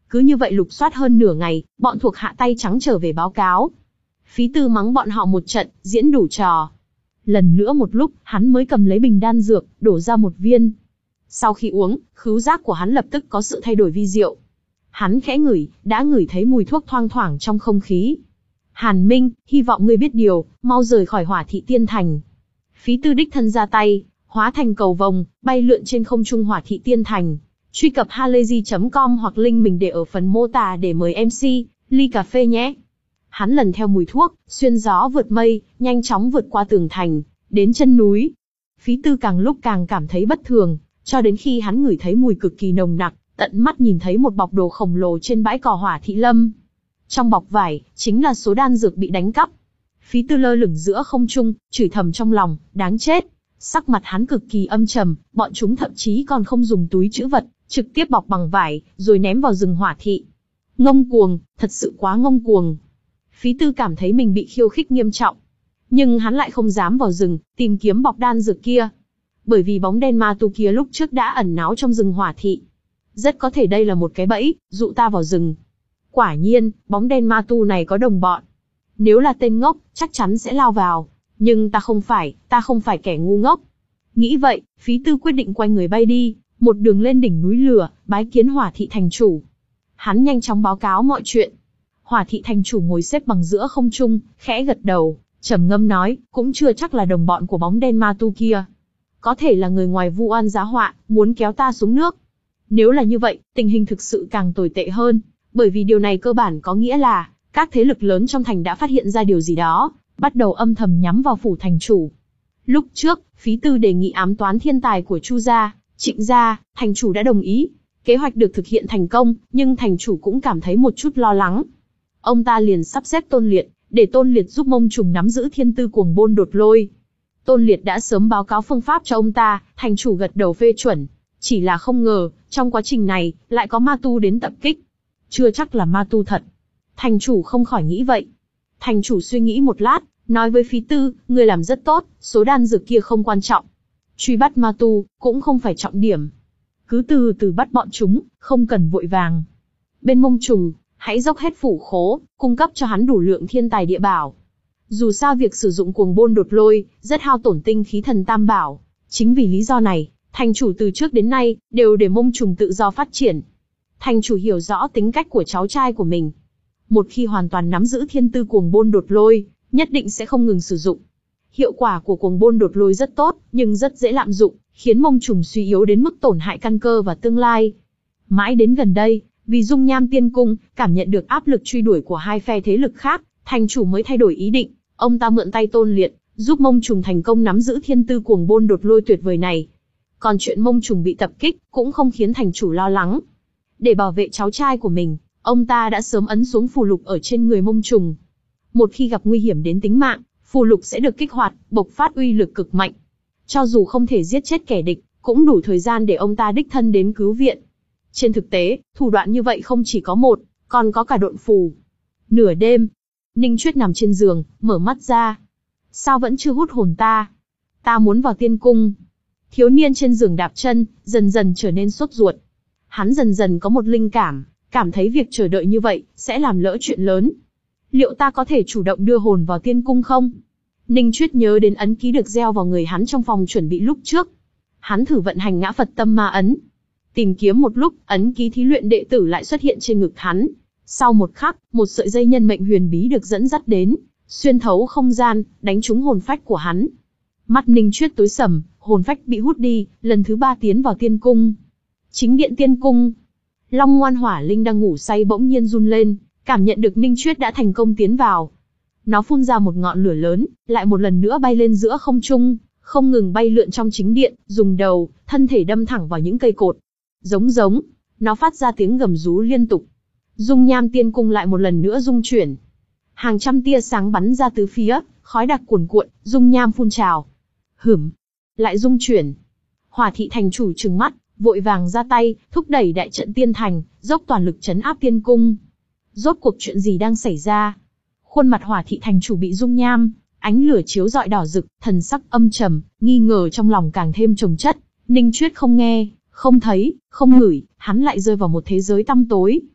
Cứ như vậy lục soát hơn nửa ngày, bọn thuộc hạ tay trắng trở về báo cáo. Phí Tư mắng bọn họ một trận, diễn đủ trò. Lần nữa một lúc, hắn mới cầm lấy bình đan dược, đổ ra một viên. Sau khi uống, khứu giác của hắn lập tức có sự thay đổi vi diệu. Hắn khẽ ngửi, đã ngửi thấy mùi thuốc thoang thoảng trong không khí. Hàn Minh, hy vọng ngươi biết điều, mau rời khỏi Hỏa Thị Tiên Thành. Phí Tư đích thân ra tay, hóa thành cầu vồng, bay lượn trên không trung Hỏa Thị Tiên Thành. Truy cập halayzi chấm com hoặc link mình để ở phần mô tả để mời em xê, ly cà phê nhé. Hắn lần theo mùi thuốc, xuyên gió vượt mây, nhanh chóng vượt qua tường thành, đến chân núi. Phí Tư càng lúc càng cảm thấy bất thường, cho đến khi hắn ngửi thấy mùi cực kỳ nồng nặc, tận mắt nhìn thấy một bọc đồ khổng lồ trên bãi cỏ Hỏa Thị Lâm. Trong bọc vải, chính là số đan dược bị đánh cắp. Phí Tư lơ lửng giữa không trung, chửi thầm trong lòng, đáng chết. Sắc mặt hắn cực kỳ âm trầm, bọn chúng thậm chí còn không dùng túi trữ vật, trực tiếp bọc bằng vải, rồi ném vào rừng Hỏa Thị. Ngông cuồng, thật sự quá ngông cuồng. Phí Tư cảm thấy mình bị khiêu khích nghiêm trọng. Nhưng hắn lại không dám vào rừng, tìm kiếm bọc đan dược kia. Bởi vì bóng đen ma tu kia lúc trước đã ẩn náu trong rừng Hỏa Thị. Rất có thể đây là một cái bẫy, dụ ta vào rừng. Quả nhiên, bóng đen ma tu này có đồng bọn. Nếu là tên ngốc, chắc chắn sẽ lao vào. Nhưng ta không phải, ta không phải kẻ ngu ngốc. Nghĩ vậy, Phí Tư quyết định quay người bay đi, một đường lên đỉnh núi lửa, bái kiến Hỏa Thị thành chủ. Hắn nhanh chóng báo cáo mọi chuyện. Hỏa Thị thành chủ ngồi xếp bằng giữa không trung, khẽ gật đầu, trầm ngâm nói, cũng chưa chắc là đồng bọn của bóng đen ma tu kia. Có thể là người ngoài vu oan giá họa, muốn kéo ta xuống nước. Nếu là như vậy, tình hình thực sự càng tồi tệ hơn, bởi vì điều này cơ bản có nghĩa là, các thế lực lớn trong thành đã phát hiện ra điều gì đó, bắt đầu âm thầm nhắm vào phủ thành chủ. Lúc trước, Phí Tư đề nghị ám toán thiên tài của Chu gia, Trịnh gia, thành chủ đã đồng ý. Kế hoạch được thực hiện thành công, nhưng thành chủ cũng cảm thấy một chút lo lắng. Ông ta liền sắp xếp Tôn Liệt, để Tôn Liệt giúp Mông Trùng nắm giữ thiên tư cuồng bôn đột lôi. Tôn Liệt đã sớm báo cáo phương pháp cho ông ta, thành chủ gật đầu phê chuẩn. Chỉ là không ngờ, trong quá trình này, lại có ma tu đến tập kích. Chưa chắc là ma tu thật. Thành chủ không khỏi nghĩ vậy. Thành chủ suy nghĩ một lát, nói với Phí Tư, người làm rất tốt, số đan dược kia không quan trọng. Truy bắt ma tu, cũng không phải trọng điểm. Cứ từ từ bắt bọn chúng, không cần vội vàng. Bên Mông Trùng, hãy dốc hết phủ khố, cung cấp cho hắn đủ lượng thiên tài địa bảo. Dù sao việc sử dụng cuồng bôn đột lôi, rất hao tổn tinh khí thần tam bảo. Chính vì lý do này, thành chủ từ trước đến nay, đều để Mông Trùng tự do phát triển. Thành chủ hiểu rõ tính cách của cháu trai của mình. Một khi hoàn toàn nắm giữ thiên tư cuồng bôn đột lôi, nhất định sẽ không ngừng sử dụng. Hiệu quả của cuồng bôn đột lôi rất tốt, nhưng rất dễ lạm dụng, khiến Mông Trùng suy yếu đến mức tổn hại căn cơ và tương lai. Mãi đến gần đây, vì Dung Nham Tiên Cung, cảm nhận được áp lực truy đuổi của hai phe thế lực khác, thành chủ mới thay đổi ý định, ông ta mượn tay Tôn Liệt, giúp Mông Trùng thành công nắm giữ thiên tư cuồng bôn đột lôi tuyệt vời này. Còn chuyện Mông Trùng bị tập kích, cũng không khiến thành chủ lo lắng. Để bảo vệ cháu trai của mình, ông ta đã sớm ấn xuống phù lục ở trên người Mông Trùng. Một khi gặp nguy hiểm đến tính mạng, phù lục sẽ được kích hoạt, bộc phát uy lực cực mạnh. Cho dù không thể giết chết kẻ địch, cũng đủ thời gian để ông ta đích thân đến cứu viện. Trên thực tế, thủ đoạn như vậy không chỉ có một, còn có cả độn phù. Nửa đêm, Ninh Chuyết nằm trên giường, mở mắt ra. Sao vẫn chưa hút hồn ta? Ta muốn vào tiên cung. Thiếu niên trên giường đạp chân, dần dần trở nên sốt ruột. Hắn dần dần có một linh cảm, cảm thấy việc chờ đợi như vậy, sẽ làm lỡ chuyện lớn. Liệu ta có thể chủ động đưa hồn vào tiên cung không? Ninh Chuyết nhớ đến ấn ký được gieo vào người hắn trong phòng chuẩn bị lúc trước. Hắn thử vận hành ngã Phật tâm ma ấn. Tìm kiếm một lúc, ấn ký thí luyện đệ tử lại xuất hiện trên ngực hắn. Sau một khắc, một sợi dây nhân mệnh huyền bí được dẫn dắt đến, xuyên thấu không gian, đánh trúng hồn phách của hắn. Mắt Ninh Chuyết tối sầm, hồn phách bị hút đi, lần thứ ba tiến vào tiên cung. Chính điện tiên cung. Long Ngoan Hỏa Linh đang ngủ say bỗng nhiên run lên, cảm nhận được Ninh Chuyết đã thành công tiến vào. Nó phun ra một ngọn lửa lớn, lại một lần nữa bay lên giữa không trung, không ngừng bay lượn trong chính điện, dùng đầu, thân thể đâm thẳng vào những cây cột. Giống giống, nó phát ra tiếng gầm rú liên tục. Dung Nham Tiên Cung lại một lần nữa rung chuyển. Hàng trăm tia sáng bắn ra tứ phía, khói đặc cuồn cuộn, dung nham phun trào. Hửm, lại rung chuyển. Hỏa Thị thành chủ trừng mắt, vội vàng ra tay, thúc đẩy đại trận tiên thành, dốc toàn lực trấn áp tiên cung. Rốt cuộc chuyện gì đang xảy ra? Khuôn mặt Hỏa Thị thành chủ bị dung nham, ánh lửa chiếu rọi đỏ rực, thần sắc âm trầm, nghi ngờ trong lòng càng thêm chồng chất. Ninh Chuyết không nghe, không thấy, không ngửi, hắn lại rơi vào một thế giới tăm tối.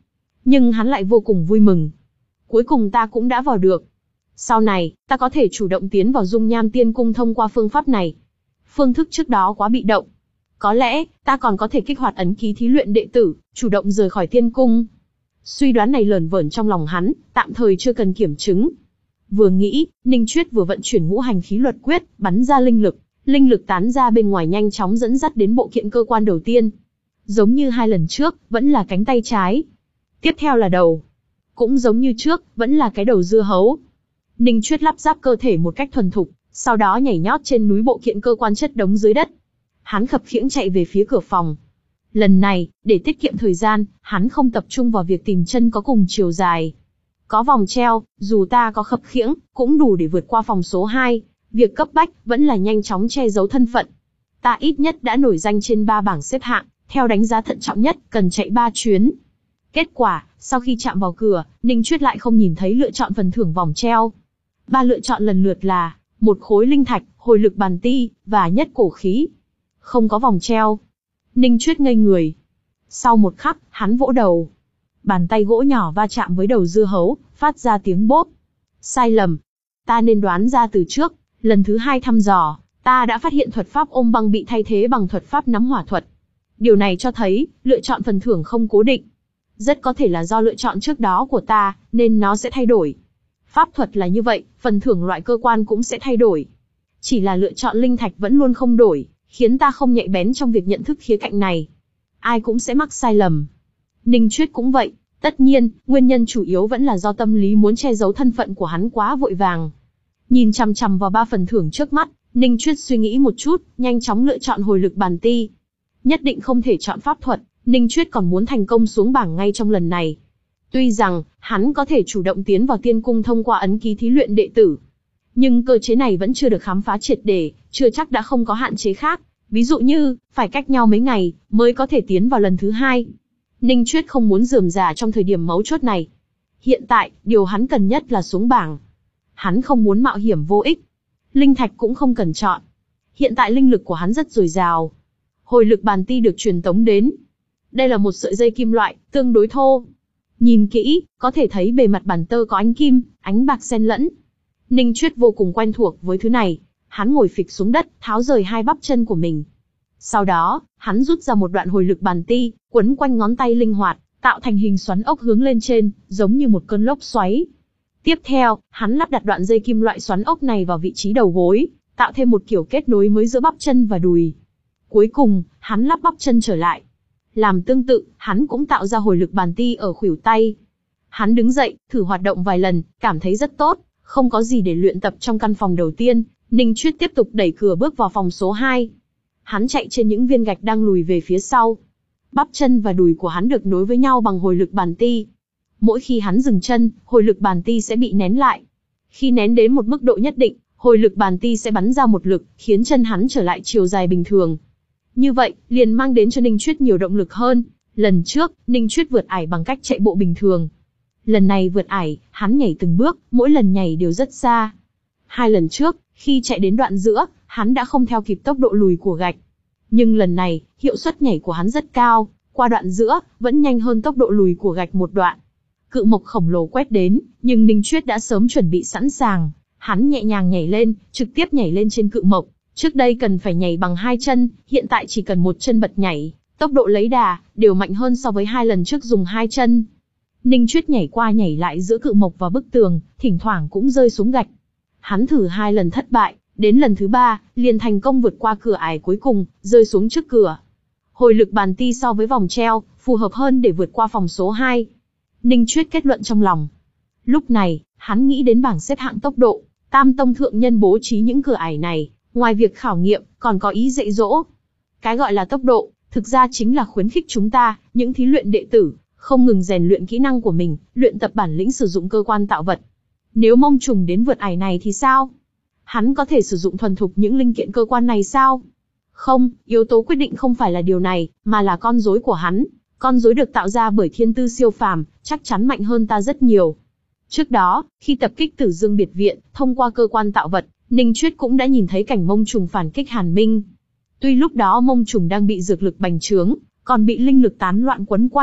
Nhưng hắn lại vô cùng vui mừng. Cuối cùng ta cũng đã vào được. Sau này, ta có thể chủ động tiến vào dung nham tiên cung thông qua phương pháp này. Phương thức trước đó quá bị động. Có lẽ, ta còn có thể kích hoạt ấn ký thí luyện đệ tử, chủ động rời khỏi tiên cung. Suy đoán này lởn vởn trong lòng hắn, tạm thời chưa cần kiểm chứng. Vừa nghĩ, Ninh Chuyết vừa vận chuyển ngũ hành khí luật quyết, bắn ra linh lực. Linh lực tán ra bên ngoài nhanh chóng dẫn dắt đến bộ kiện cơ quan đầu tiên. Giống như hai lần trước, vẫn là cánh tay trái. Tiếp theo là đầu. Cũng giống như trước, vẫn là cái đầu dưa hấu. Ninh Chuyết lắp ráp cơ thể một cách thuần thục, sau đó nhảy nhót trên núi bộ kiện cơ quan chất đống dưới đất. Hắn khập khiễng chạy về phía cửa phòng. Lần này, để tiết kiệm thời gian, hắn không tập trung vào việc tìm chân có cùng chiều dài. Có vòng treo, dù ta có khập khiễng, cũng đủ để vượt qua phòng số hai. Việc cấp bách vẫn là nhanh chóng che giấu thân phận. Ta ít nhất đã nổi danh trên ba bảng xếp hạng, theo đánh giá thận trọng nhất, cần chạy ba chuyến. Kết quả, sau khi chạm vào cửa, Ninh Chuyết lại không nhìn thấy lựa chọn phần thưởng vòng treo. Ba lựa chọn lần lượt là một khối linh thạch, hồi lực bàn ti và nhất cổ khí. Không có vòng treo. Ninh Chuyết ngây người. Sau một khắc, hắn vỗ đầu. Bàn tay gỗ nhỏ va chạm với đầu dưa hấu, phát ra tiếng bốp. Sai lầm. Ta nên đoán ra từ trước. Lần thứ hai thăm dò, ta đã phát hiện thuật pháp ôm băng bị thay thế bằng thuật pháp nắm hỏa thuật. Điều này cho thấy, lựa chọn phần thưởng không cố định. Rất có thể là do lựa chọn trước đó của ta, nên nó sẽ thay đổi. Pháp thuật là như vậy, phần thưởng loại cơ quan cũng sẽ thay đổi. Chỉ là lựa chọn linh thạch vẫn luôn không đổi, khiến ta không nhạy bén trong việc nhận thức khía cạnh này. Ai cũng sẽ mắc sai lầm. Ninh Chuyết cũng vậy, tất nhiên, nguyên nhân chủ yếu vẫn là do tâm lý muốn che giấu thân phận của hắn quá vội vàng. Nhìn chằm chằm vào ba phần thưởng trước mắt, Ninh Chuyết suy nghĩ một chút, nhanh chóng lựa chọn hồi lực bàn ti. Nhất định không thể chọn pháp thuật, Ninh Chuyết còn muốn thành công xuống bảng ngay trong lần này. Tuy rằng, hắn có thể chủ động tiến vào tiên cung thông qua ấn ký thí luyện đệ tử. Nhưng cơ chế này vẫn chưa được khám phá triệt để, chưa chắc đã không có hạn chế khác. Ví dụ như, phải cách nhau mấy ngày, mới có thể tiến vào lần thứ hai. Ninh Chuyết không muốn rườm rà trong thời điểm mấu chốt này. Hiện tại, điều hắn cần nhất là xuống bảng. Hắn không muốn mạo hiểm vô ích. Linh thạch cũng không cần chọn. Hiện tại linh lực của hắn rất dồi dào. Hồi lực bàn ti được truyền tống đến. Đây là một sợi dây kim loại, tương đối thô. Nhìn kỹ, có thể thấy bề mặt bàn tơ có ánh kim, ánh bạc xen lẫn. Ninh Chuyết vô cùng quen thuộc với thứ này. Hắn ngồi phịch xuống đất, tháo rời hai bắp chân của mình. Sau đó, hắn rút ra một đoạn hồi lực bàn ti, quấn quanh ngón tay linh hoạt, tạo thành hình xoắn ốc hướng lên trên, giống như một cơn lốc xoáy. Tiếp theo, hắn lắp đặt đoạn dây kim loại xoắn ốc này vào vị trí đầu gối, tạo thêm một kiểu kết nối mới giữa bắp chân và đùi. Cuối cùng, hắn lắp bắp chân trở lại. Làm tương tự, hắn cũng tạo ra hồi lực bàn ti ở khuỷu tay. Hắn đứng dậy, thử hoạt động vài lần, cảm thấy rất tốt, không có gì để luyện tập trong căn phòng đầu tiên, Ninh Chuyết tiếp tục đẩy cửa bước vào phòng số hai. Hắn chạy trên những viên gạch đang lùi về phía sau. Bắp chân và đùi của hắn được nối với nhau bằng hồi lực bàn ti. Mỗi khi hắn dừng chân, hồi lực bàn ti sẽ bị nén lại. Khi nén đến một mức độ nhất định, hồi lực bàn ti sẽ bắn ra một lực, khiến chân hắn trở lại chiều dài bình thường. Như vậy, liền mang đến cho Ninh Chuyết nhiều động lực hơn. Lần trước, Ninh Chuyết vượt ải bằng cách chạy bộ bình thường. Lần này vượt ải, hắn nhảy từng bước, mỗi lần nhảy đều rất xa. Hai lần trước, khi chạy đến đoạn giữa, hắn đã không theo kịp tốc độ lùi của gạch. Nhưng lần này, hiệu suất nhảy của hắn rất cao, qua đoạn giữa, vẫn nhanh hơn tốc độ lùi của gạch một đoạn. Cự mộc khổng lồ quét đến, nhưng Ninh Chuyết đã sớm chuẩn bị sẵn sàng. Hắn nhẹ nhàng nhảy lên, trực tiếp nhảy lên trên cự mộc. Trước đây cần phải nhảy bằng hai chân, hiện tại chỉ cần một chân bật nhảy. Tốc độ lấy đà, đều mạnh hơn so với hai lần trước dùng hai chân. Ninh Chuyết nhảy qua nhảy lại giữa cự mộc và bức tường, thỉnh thoảng cũng rơi xuống gạch. Hắn thử hai lần thất bại, đến lần thứ ba, liền thành công vượt qua cửa ải cuối cùng, rơi xuống trước cửa. Hồi lực bàn ti so với vòng treo, phù hợp hơn để vượt qua phòng số hai. Ninh Chuyết kết luận trong lòng. Lúc này, hắn nghĩ đến bảng xếp hạng tốc độ, Tam Tông thượng nhân bố trí những cửa ải này, ngoài việc khảo nghiệm, còn có ý dạy dỗ. Cái gọi là tốc độ, thực ra chính là khuyến khích chúng ta, những thí luyện đệ tử, không ngừng rèn luyện kỹ năng của mình, luyện tập bản lĩnh sử dụng cơ quan tạo vật. Nếu Mông Trùng đến vượt ải này thì sao? Hắn có thể sử dụng thuần thục những linh kiện cơ quan này sao? Không, yếu tố quyết định không phải là điều này, mà là con rối của hắn. Con rối được tạo ra bởi thiên tư siêu phàm, chắc chắn mạnh hơn ta rất nhiều. Trước đó, khi tập kích Tử Dương Biệt Viện, thông qua cơ quan tạo vật, Ninh Chuyết cũng đã nhìn thấy cảnh Mông Trùng phản kích Hàn Minh. Tuy lúc đó Mông Trùng đang bị dược lực bành trướng, còn bị linh lực tán loạn quấn quanh,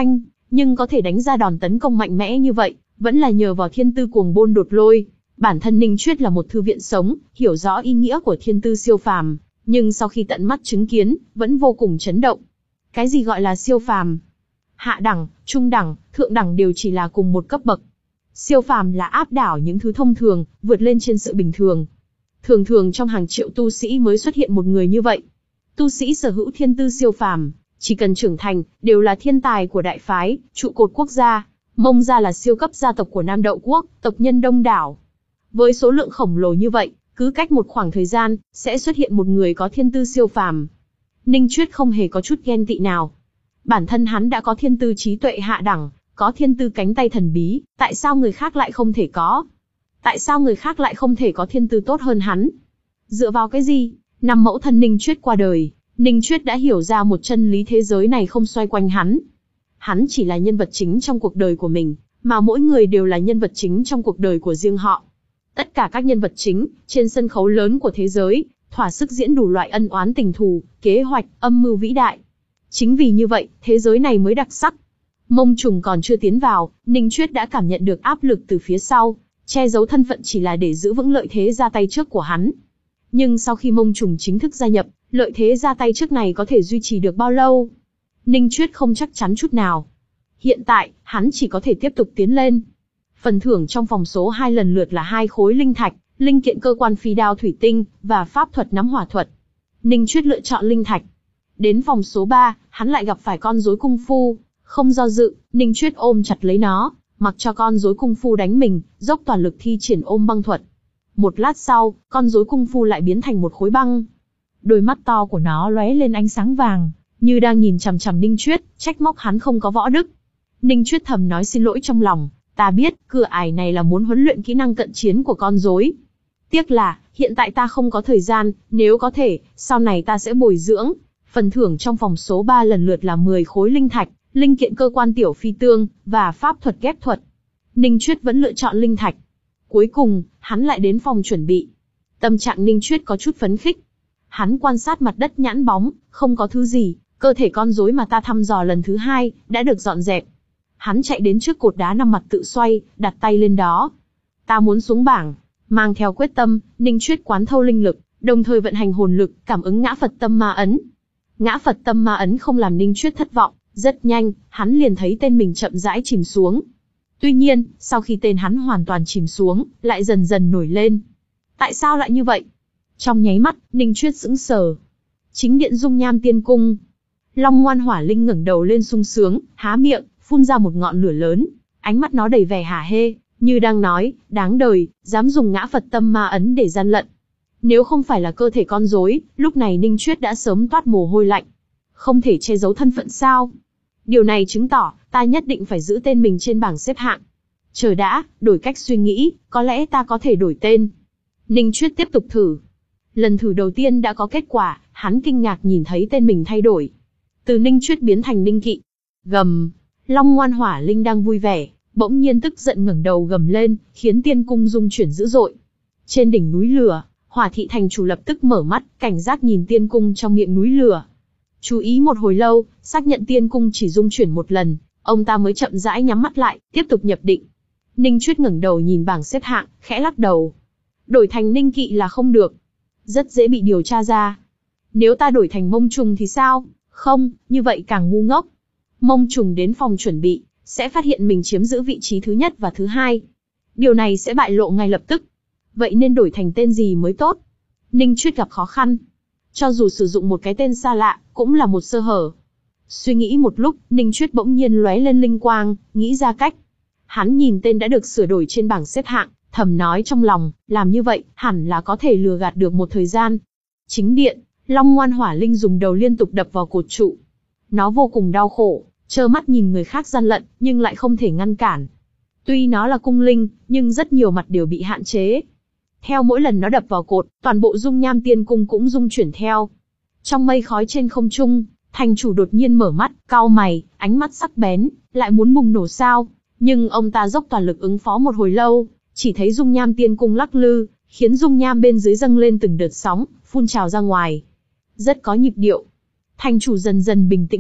nhưng có thể đánh ra đòn tấn công mạnh mẽ như vậy, vẫn là nhờ vào thiên tư cuồng bôn đột lôi. Bản thân Ninh Chuyết là một thư viện sống, hiểu rõ ý nghĩa của thiên tư siêu phàm, nhưng sau khi tận mắt chứng kiến, vẫn vô cùng chấn động. Cái gì gọi là siêu phàm? Hạ đẳng, trung đẳng, thượng đẳng đều chỉ là cùng một cấp bậc. Siêu phàm là áp đảo những thứ thông thường, vượt lên trên sự bình thường. Thường thường trong hàng triệu tu sĩ mới xuất hiện một người như vậy. Tu sĩ sở hữu thiên tư siêu phàm, chỉ cần trưởng thành, đều là thiên tài của đại phái, trụ cột quốc gia. Mông gia là siêu cấp gia tộc của Nam Đậu Quốc, tộc nhân đông đảo. Với số lượng khổng lồ như vậy, cứ cách một khoảng thời gian, sẽ xuất hiện một người có thiên tư siêu phàm. Ninh Chuyết không hề có chút ghen tị nào. Bản thân hắn đã có thiên tư trí tuệ hạ đẳng, có thiên tư cánh tay thần bí, tại sao người khác lại không thể có? Tại sao người khác lại không thể có thiên tư tốt hơn hắn? Dựa vào cái gì? Năm mẫu thân Ninh Chuyết qua đời, Ninh Chuyết đã hiểu ra một chân lý, thế giới này không xoay quanh hắn. Hắn chỉ là nhân vật chính trong cuộc đời của mình, mà mỗi người đều là nhân vật chính trong cuộc đời của riêng họ. Tất cả các nhân vật chính, trên sân khấu lớn của thế giới, thỏa sức diễn đủ loại ân oán tình thù, kế hoạch, âm mưu vĩ đại. Chính vì như vậy, thế giới này mới đặc sắc. Mông Trùng còn chưa tiến vào, Ninh Chuyết đã cảm nhận được áp lực từ phía sau, che giấu thân phận chỉ là để giữ vững lợi thế ra tay trước của hắn. Nhưng sau khi Mông Trùng chính thức gia nhập, lợi thế ra tay trước này có thể duy trì được bao lâu? Ninh Chuyết không chắc chắn chút nào. Hiện tại, hắn chỉ có thể tiếp tục tiến lên. Phần thưởng trong vòng số hai lần lượt là hai khối linh thạch, linh kiện cơ quan phi đao thủy tinh, và pháp thuật nắm hỏa thuật. Ninh Chuyết lựa chọn linh thạch. Đến vòng số ba, hắn lại gặp phải con rối cung phu. Không do dự, Ninh Chuyết ôm chặt lấy nó, mặc cho con rối cung phu đánh mình, dốc toàn lực thi triển ôm băng thuật. Một lát sau, con rối cung phu lại biến thành một khối băng. Đôi mắt to của nó lóe lên ánh sáng vàng, như đang nhìn chằm chằm Ninh Chuyết, trách móc hắn không có võ đức. Ninh Chuyết thầm nói xin lỗi trong lòng, ta biết, cửa ải này là muốn huấn luyện kỹ năng cận chiến của con rối. Tiếc là, hiện tại ta không có thời gian, nếu có thể, sau này ta sẽ bồi dưỡng. Phần thưởng trong vòng số ba lần lượt là mười khối linh thạch, linh kiện cơ quan tiểu phi tương, và pháp thuật ghép thuật. Ninh Chuyết vẫn lựa chọn linh thạch. Cuối cùng, hắn lại đến phòng chuẩn bị. Tâm trạng Ninh Chuyết có chút phấn khích. Hắn quan sát mặt đất nhẵn bóng, không có thứ gì, cơ thể con rối mà ta thăm dò lần thứ hai, đã được dọn dẹp. Hắn chạy đến trước cột đá năm mặt tự xoay, đặt tay lên đó. Ta muốn xuống bảng. Mang theo quyết tâm, Ninh Chuyết quán thâu linh lực, đồng thời vận hành hồn lực, cảm ứng ngã Phật tâm ma ấn. Ngã Phật tâm ma ấn không làm Ninh Chuyết thất vọng, rất nhanh, hắn liền thấy tên mình chậm rãi chìm xuống. Tuy nhiên, sau khi tên hắn hoàn toàn chìm xuống, lại dần dần nổi lên. Tại sao lại như vậy? Trong nháy mắt, Ninh Chuyết sững sờ. Chính điện Dung Nham Tiên Cung. Long Ngoan Hỏa Linh ngẩng đầu lên sung sướng, há miệng, phun ra một ngọn lửa lớn. Ánh mắt nó đầy vẻ hả hê, như đang nói, đáng đời, dám dùng ngã Phật tâm ma ấn để gian lận. Nếu không phải là cơ thể con rối, lúc này Ninh Chuyết đã sớm toát mồ hôi lạnh. Không thể che giấu thân phận sao? Điều này chứng tỏ, ta nhất định phải giữ tên mình trên bảng xếp hạng. Chờ đã, đổi cách suy nghĩ, có lẽ ta có thể đổi tên. Ninh Chuyết tiếp tục thử. Lần thử đầu tiên đã có kết quả, hắn kinh ngạc nhìn thấy tên mình thay đổi. Từ Ninh Chuyết biến thành Ninh Kỵ. Gầm, Long Ngoan Hỏa Linh đang vui vẻ, bỗng nhiên tức giận ngẩng đầu gầm lên, khiến tiên cung rung chuyển dữ dội. Trên đỉnh núi lửa, Hỏa Thị thành chủ lập tức mở mắt, cảnh giác nhìn tiên cung trong miệng núi lửa. Chú ý một hồi lâu, xác nhận tiên cung chỉ rung chuyển một lần, ông ta mới chậm rãi nhắm mắt lại, tiếp tục nhập định. Ninh Chuyết ngẩng đầu nhìn bảng xếp hạng, khẽ lắc đầu. Đổi thành Ninh Kỵ là không được. Rất dễ bị điều tra ra. Nếu ta đổi thành Mông Trùng thì sao? Không, như vậy càng ngu ngốc. Mông Trùng đến phòng chuẩn bị, sẽ phát hiện mình chiếm giữ vị trí thứ nhất và thứ hai. Điều này sẽ bại lộ ngay lập tức. Vậy nên đổi thành tên gì mới tốt? Ninh Chuyết gặp khó khăn. Cho dù sử dụng một cái tên xa lạ, cũng là một sơ hở. Suy nghĩ một lúc, Ninh Chuyết bỗng nhiên lóe lên linh quang, nghĩ ra cách. Hắn nhìn tên đã được sửa đổi trên bảng xếp hạng, thầm nói trong lòng, làm như vậy, hẳn là có thể lừa gạt được một thời gian. Chính điện, Long Ngoan Hỏa Linh dùng đầu liên tục đập vào cột trụ. Nó vô cùng đau khổ, trơ mắt nhìn người khác gian lận, nhưng lại không thể ngăn cản. Tuy nó là cung linh, nhưng rất nhiều mặt đều bị hạn chế. Theo mỗi lần nó đập vào cột, toàn bộ Dung Nham Tiên Cung cũng rung chuyển theo. Trong mây khói trên không trung, thành chủ đột nhiên mở mắt, cau mày, ánh mắt sắc bén, lại muốn bùng nổ sao? Nhưng ông ta dốc toàn lực ứng phó một hồi lâu, chỉ thấy Dung Nham Tiên Cung lắc lư, khiến dung nham bên dưới dâng lên từng đợt sóng, phun trào ra ngoài. Rất có nhịp điệu. Thành chủ dần dần bình tĩnh lại,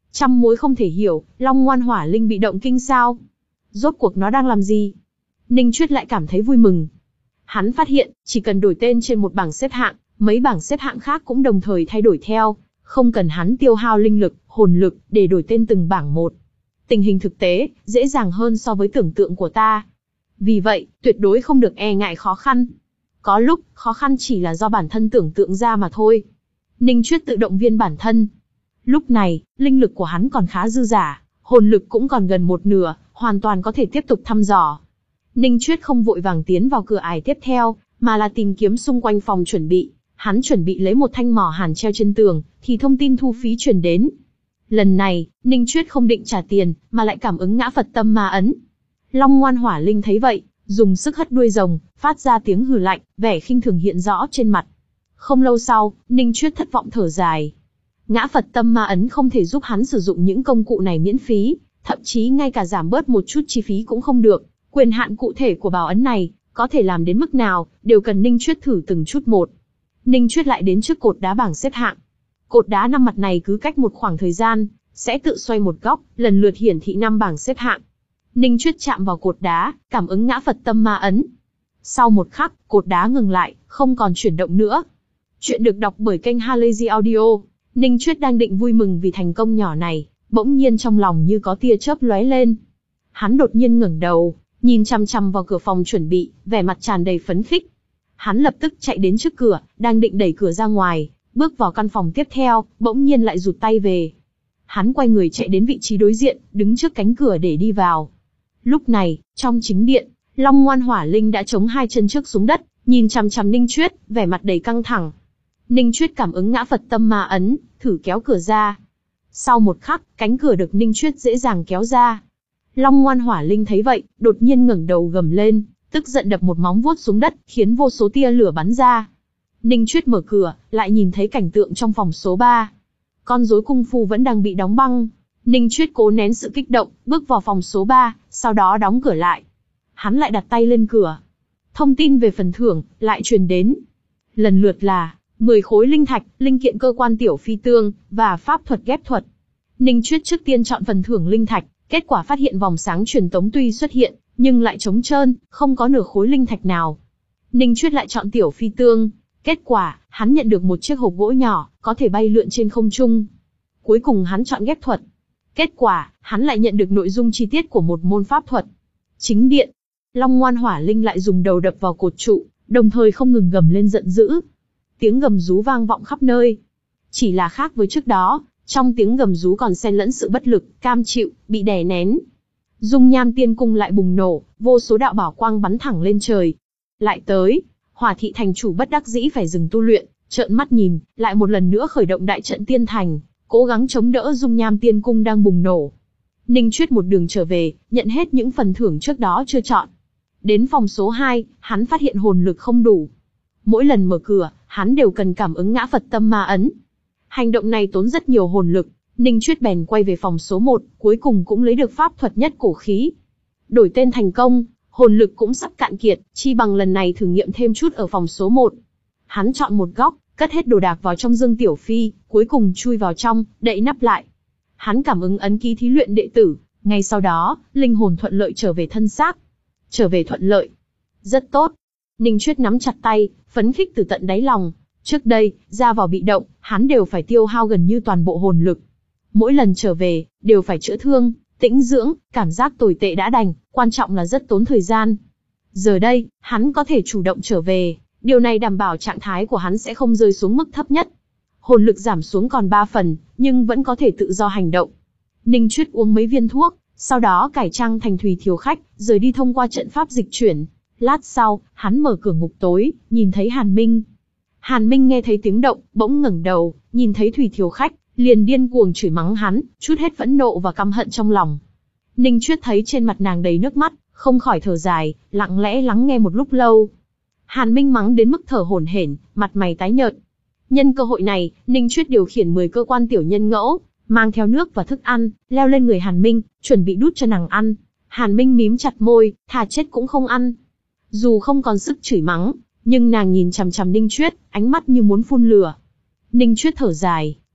Trăm mối không thể hiểu, Long Ngoan Hỏa Linh bị động kinh sao? Rốt cuộc nó đang làm gì? Ninh Chuyết lại cảm thấy vui mừng. Hắn phát hiện, chỉ cần đổi tên trên một bảng xếp hạng, mấy bảng xếp hạng khác cũng đồng thời thay đổi theo, không cần hắn tiêu hao linh lực, hồn lực để đổi tên từng bảng một. Tình hình thực tế, dễ dàng hơn so với tưởng tượng của ta. Vì vậy, tuyệt đối không được e ngại khó khăn. Có lúc, khó khăn chỉ là do bản thân tưởng tượng ra mà thôi. Ninh Chuyết tự động viên bản thân. Lúc này, linh lực của hắn còn khá dư dả, hồn lực cũng còn gần một nửa, hoàn toàn có thể tiếp tục thăm dò. Ninh Chuyết không vội vàng tiến vào cửa ải tiếp theo, mà là tìm kiếm xung quanh phòng chuẩn bị. Hắn chuẩn bị lấy một thanh mỏ hàn treo trên tường, thì thông tin thu phí truyền đến. Lần này, Ninh Chuyết không định trả tiền, mà lại cảm ứng ngã Phật tâm ma ấn. Long Ngoan Hỏa Linh thấy vậy, dùng sức hất đuôi rồng, phát ra tiếng hừ lạnh, vẻ khinh thường hiện rõ trên mặt. Không lâu sau, Ninh Chuyết thất vọng thở dài. Ngã Phật tâm ma ấn không thể giúp hắn sử dụng những công cụ này miễn phí, thậm chí ngay cả giảm bớt một chút chi phí cũng không được. Quyền hạn cụ thể của bảo ấn này, có thể làm đến mức nào, đều cần Ninh Chuyết thử từng chút một. Ninh Chuyết lại đến trước cột đá bảng xếp hạng. Cột đá năm mặt này cứ cách một khoảng thời gian, sẽ tự xoay một góc, lần lượt hiển thị năm bảng xếp hạng. Ninh Chuyết chạm vào cột đá, cảm ứng ngã Phật tâm ma ấn. Sau một khắc, cột đá ngừng lại, không còn chuyển động nữa. Chuyện được đọc bởi kênh Halazy Audio. Ninh Chuyết đang định vui mừng vì thành công nhỏ này, bỗng nhiên trong lòng như có tia chớp lóe lên. Hắn đột nhiên ngẩng đầu, nhìn chằm chằm vào cửa phòng chuẩn bị, vẻ mặt tràn đầy phấn khích. Hắn lập tức chạy đến trước cửa, đang định đẩy cửa ra ngoài, bước vào căn phòng tiếp theo, bỗng nhiên lại rụt tay về. Hắn quay người chạy đến vị trí đối diện, đứng trước cánh cửa để đi vào. Lúc này, trong chính điện, Long Ngoan Hỏa Linh đã chống hai chân trước xuống đất, nhìn chằm chằm Ninh Chuyết, vẻ mặt đầy căng thẳng. Ninh Chuyết cảm ứng ngã Phật tâm ma ấn, thử kéo cửa ra. Sau một khắc, cánh cửa được Ninh Chuyết dễ dàng kéo ra. Long Ngoan Hỏa Linh thấy vậy, đột nhiên ngẩng đầu gầm lên, tức giận đập một móng vuốt xuống đất, khiến vô số tia lửa bắn ra. Ninh Chuyết mở cửa, lại nhìn thấy cảnh tượng trong phòng số ba. Con rối cung phu vẫn đang bị đóng băng. Ninh Chuyết cố nén sự kích động, bước vào phòng số ba, sau đó đóng cửa lại. Hắn lại đặt tay lên cửa. Thông tin về phần thưởng lại truyền đến. Lần lượt là mười khối linh thạch, linh kiện cơ quan tiểu phi tương và pháp thuật ghép thuật. Ninh Chuyết trước tiên chọn phần thưởng linh thạch, kết quả phát hiện vòng sáng truyền tống tuy xuất hiện, nhưng lại trống trơn, không có nửa khối linh thạch nào. Ninh Chuyết lại chọn tiểu phi tương, kết quả, hắn nhận được một chiếc hộp gỗ nhỏ, có thể bay lượn trên không trung. Cuối cùng hắn chọn ghép thuật. Kết quả, hắn lại nhận được nội dung chi tiết của một môn pháp thuật. Chính điện, Long Ngoan Hỏa Linh lại dùng đầu đập vào cột trụ, đồng thời không ngừng gầm lên giận dữ. Tiếng gầm rú vang vọng khắp nơi. Chỉ là khác với trước đó, trong tiếng gầm rú còn xen lẫn sự bất lực, cam chịu, bị đè nén. Dung Nham Tiên Cung lại bùng nổ, vô số đạo bảo quang bắn thẳng lên trời. Lại tới, Hỏa Thị thành chủ bất đắc dĩ phải dừng tu luyện, trợn mắt nhìn, lại một lần nữa khởi động đại trận tiên thành, cố gắng chống đỡ Dung Nham Tiên Cung đang bùng nổ. Ninh Chuyết một đường trở về, nhận hết những phần thưởng trước đó chưa chọn. Đến phòng số hai, hắn phát hiện hồn lực không đủ. Mỗi lần mở cửa, hắn đều cần cảm ứng ngã Phật tâm ma ấn. Hành động này tốn rất nhiều hồn lực, Ninh Chuyết bèn quay về phòng số một, cuối cùng cũng lấy được pháp thuật nhất cổ khí. Đổi tên thành công, hồn lực cũng sắp cạn kiệt, chi bằng lần này thử nghiệm thêm chút ở phòng số một. Hắn chọn một góc, cất hết đồ đạc vào trong dương tiểu phi, cuối cùng chui vào trong, đậy nắp lại. Hắn cảm ứng ấn ký thí luyện đệ tử, ngay sau đó, linh hồn thuận lợi trở về thân xác. Trở về thuận lợi. Rất tốt. Ninh Chuyết nắm chặt tay, phấn khích từ tận đáy lòng. Trước đây, ra vào bị động, hắn đều phải tiêu hao gần như toàn bộ hồn lực. Mỗi lần trở về, đều phải chữa thương, tĩnh dưỡng, cảm giác tồi tệ đã đành, quan trọng là rất tốn thời gian. Giờ đây, hắn có thể chủ động trở về, điều này đảm bảo trạng thái của hắn sẽ không rơi xuống mức thấp nhất. Hồn lực giảm xuống còn ba phần, nhưng vẫn có thể tự do hành động. Ninh Chuyết uống mấy viên thuốc, sau đó cải trang thành Thùy Thiếu Khách, rời đi thông qua trận pháp dịch chuyển. Lát sau, hắn mở cửa ngục tối, nhìn thấy Hàn Minh. Hàn Minh nghe thấy tiếng động, bỗng ngẩng đầu, nhìn thấy Thùy Thiếu Khách, liền điên cuồng chửi mắng hắn, trút hết phẫn nộ và căm hận trong lòng. Ninh Chuyết thấy trên mặt nàng đầy nước mắt, không khỏi thở dài, lặng lẽ lắng nghe một lúc lâu. Hàn Minh mắng đến mức thở hổn hển, mặt mày tái nhợt. Nhân cơ hội này, Ninh Chuyết điều khiển mười cơ quan tiểu nhân ngẫu, mang theo nước và thức ăn, leo lên người Hàn Minh, chuẩn bị đút cho nàng ăn. Hàn Minh mím chặt môi, thà chết cũng không ăn. Dù không còn sức chửi mắng, nhưng nàng nhìn chằm chằm Ninh Chuyết, ánh mắt như muốn phun lửa. Ninh Chuyết thở dài,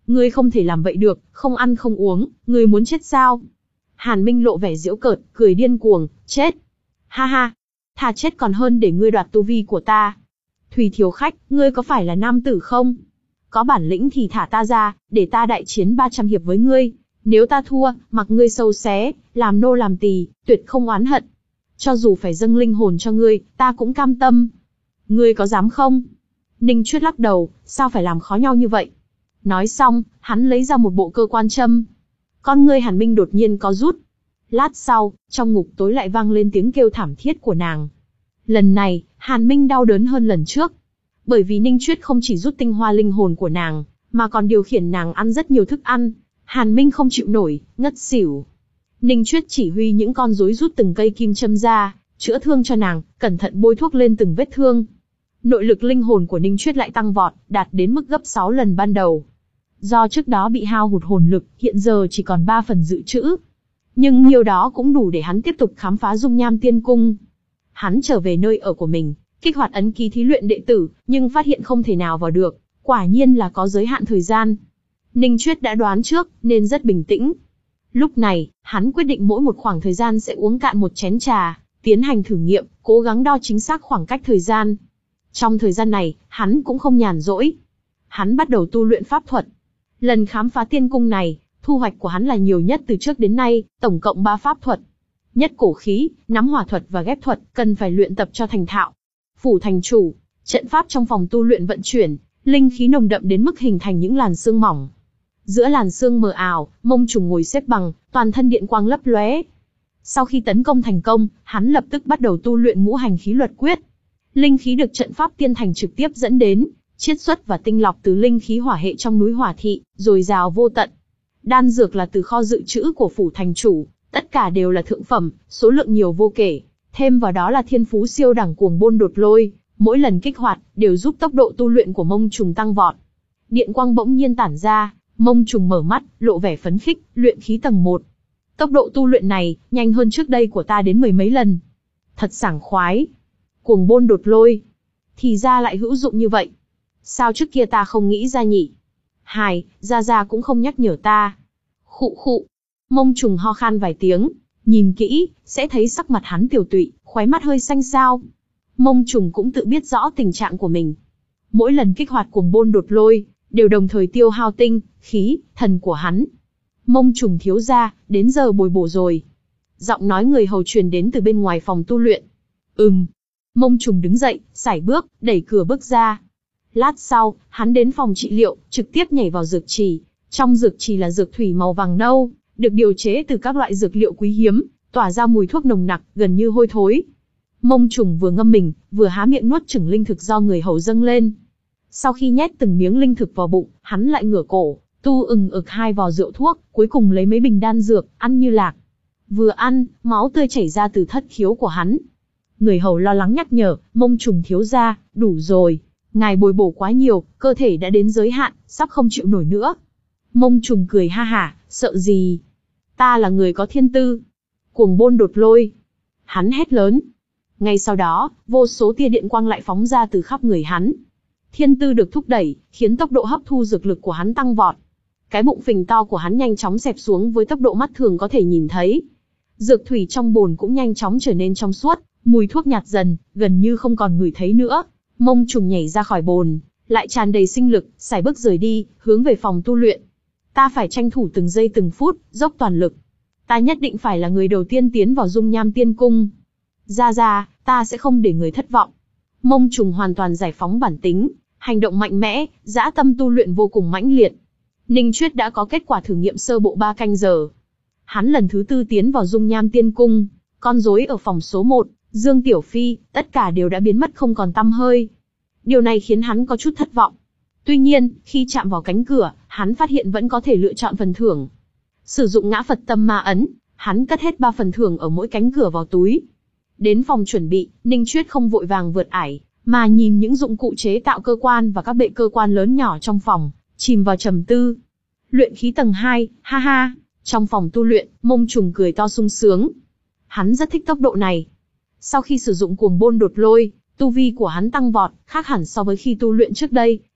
Ngươi không thể làm vậy được, không ăn không uống, ngươi muốn chết sao? Hàn Minh lộ vẻ giễu cợt, cười điên cuồng, chết. Ha ha, thà chết còn hơn để ngươi đoạt tu vi của ta. Thủy Thiếu Khách, ngươi có phải là nam tử không? Có bản lĩnh thì thả ta ra, để ta đại chiến ba trăm hiệp với ngươi. Nếu ta thua, mặc ngươi sâu xé, làm nô làm tỳ, tuyệt không oán hận. Cho dù phải dâng linh hồn cho ngươi, ta cũng cam tâm. Ngươi có dám không? Ninh Chuyết lắc đầu, sao phải làm khó nhau như vậy? Nói xong, hắn lấy ra một bộ cơ quan châm. Con ngươi Hàn Minh đột nhiên có rút. Lát sau, trong ngục tối lại vang lên tiếng kêu thảm thiết của nàng. Lần này, Hàn Minh đau đớn hơn lần trước. Bởi vì Ninh Chuyết không chỉ rút tinh hoa linh hồn của nàng, mà còn điều khiển nàng ăn rất nhiều thức ăn. Hàn Minh không chịu nổi, ngất xỉu. Ninh Chuyết chỉ huy những con rối rút từng cây kim châm ra, chữa thương cho nàng, cẩn thận bôi thuốc lên từng vết thương. Nội lực linh hồn của Ninh Chuyết lại tăng vọt, đạt đến mức gấp sáu lần ban đầu. Do trước đó bị hao hụt hồn lực, hiện giờ chỉ còn ba phần dự trữ. Nhưng nhiều đó cũng đủ để hắn tiếp tục khám phá dung nham tiên cung. Hắn trở về nơi ở của mình, kích hoạt ấn ký thí luyện đệ tử, nhưng phát hiện không thể nào vào được, quả nhiên là có giới hạn thời gian. Ninh Chuyết đã đoán trước, nên rất bình tĩnh. Lúc này, hắn quyết định mỗi một khoảng thời gian sẽ uống cạn một chén trà, tiến hành thử nghiệm, cố gắng đo chính xác khoảng cách thời gian. Trong thời gian này, hắn cũng không nhàn rỗi. Hắn bắt đầu tu luyện pháp thuật. Lần khám phá tiên cung này, thu hoạch của hắn là nhiều nhất từ trước đến nay, tổng cộng ba pháp thuật. Nhất cổ khí, nắm hỏa thuật và ghép thuật, cần phải luyện tập cho thành thạo. Phủ thành chủ, trận pháp trong phòng tu luyện vận chuyển, linh khí nồng đậm đến mức hình thành những làn sương mỏng. Giữa làn sương mờ ảo, Mông Trùng ngồi xếp bằng, toàn thân điện quang lấp lóe. Sau khi tấn công thành công, hắn lập tức bắt đầu tu luyện ngũ hành khí luật quyết. Linh khí được trận pháp tiên thành trực tiếp dẫn đến, chiết xuất và tinh lọc từ linh khí hỏa hệ trong núi Hỏa Thị, dồi dào vô tận. Đan dược là từ kho dự trữ của phủ thành chủ, tất cả đều là thượng phẩm, số lượng nhiều vô kể. Thêm vào đó là thiên phú siêu đẳng Cuồng Bôn Đột Lôi, mỗi lần kích hoạt đều giúp tốc độ tu luyện của Mông Trùng tăng vọt. Điện quang bỗng nhiên tản ra, Mông Trùng mở mắt, lộ vẻ phấn khích, luyện khí tầng một. Tốc độ tu luyện này, nhanh hơn trước đây của ta đến mười mấy lần. Thật sảng khoái. Cuồng Bôn Đột Lôi. Thì ra lại hữu dụng như vậy. Sao trước kia ta không nghĩ ra nhỉ? Hài, Gia Gia cũng không nhắc nhở ta. Khụ khụ. Mông Trùng ho khan vài tiếng, nhìn kỹ, sẽ thấy sắc mặt hắn tiều tụy, khóe mắt hơi xanh xao. Mông Trùng cũng tự biết rõ tình trạng của mình. Mỗi lần kích hoạt Cuồng Bôn Đột Lôi, đều đồng thời tiêu hao tinh, khí, thần của hắn. Mông Trùng thiếu gia, đến giờ bồi bổ rồi. Giọng nói người hầu truyền đến từ bên ngoài phòng tu luyện. Ừm. Mông Trùng đứng dậy, sải bước, đẩy cửa bước ra. Lát sau, hắn đến phòng trị liệu, trực tiếp nhảy vào dược trì. Trong dược trì là dược thủy màu vàng nâu, được điều chế từ các loại dược liệu quý hiếm, tỏa ra mùi thuốc nồng nặc, gần như hôi thối. Mông Trùng vừa ngâm mình, vừa há miệng nuốt chửng linh thực do người hầu dâng lên. Sau khi nhét từng miếng linh thực vào bụng, hắn lại ngửa cổ, tu ừng ực hai vò rượu thuốc, cuối cùng lấy mấy bình đan dược, ăn như lạc. Vừa ăn, máu tươi chảy ra từ thất khiếu của hắn. Người hầu lo lắng nhắc nhở, Mông Trùng thiếu gia, đủ rồi. Ngài bồi bổ quá nhiều, cơ thể đã đến giới hạn, sắp không chịu nổi nữa. Mông Trùng cười ha hả, sợ gì? Ta là người có thiên tư. Cuồng Bôn Đột Lôi. Hắn hét lớn. Ngay sau đó, vô số tia điện quang lại phóng ra từ khắp người hắn. Thiên tư được thúc đẩy, khiến tốc độ hấp thu dược lực của hắn tăng vọt. Cái bụng phình to của hắn nhanh chóng xẹp xuống với tốc độ mắt thường có thể nhìn thấy. Dược thủy trong bồn cũng nhanh chóng trở nên trong suốt, mùi thuốc nhạt dần, gần như không còn ngửi thấy nữa. Mông Trùng nhảy ra khỏi bồn, lại tràn đầy sinh lực, sải bước rời đi, hướng về phòng tu luyện. Ta phải tranh thủ từng giây từng phút, dốc toàn lực. Ta nhất định phải là người đầu tiên tiến vào dung nham tiên cung. Gia Gia, ta sẽ không để người thất vọng. Mông Trùng hoàn toàn giải phóng bản tính, hành động mạnh mẽ, dã tâm tu luyện vô cùng mãnh liệt. Ninh Chuyết đã có kết quả thử nghiệm sơ bộ ba canh giờ. Hắn lần thứ tư tiến vào dung nham tiên cung, con rối ở phòng số một, Dương Tiểu Phi, tất cả đều đã biến mất không còn tăm hơi. Điều này khiến hắn có chút thất vọng. Tuy nhiên, khi chạm vào cánh cửa, hắn phát hiện vẫn có thể lựa chọn phần thưởng. Sử dụng ngã Phật tâm ma ấn, hắn cất hết ba phần thưởng ở mỗi cánh cửa vào túi. Đến phòng chuẩn bị, Ninh Chuyết không vội vàng vượt ải, mà nhìn những dụng cụ chế tạo cơ quan và các bệ cơ quan lớn nhỏ trong phòng, chìm vào trầm tư. Luyện khí tầng hai, ha ha, trong phòng tu luyện, Mông Trùng cười to sung sướng. Hắn rất thích tốc độ này. Sau khi sử dụng Cuồng Bôn Đột Lôi, tu vi của hắn tăng vọt, khác hẳn so với khi tu luyện trước đây,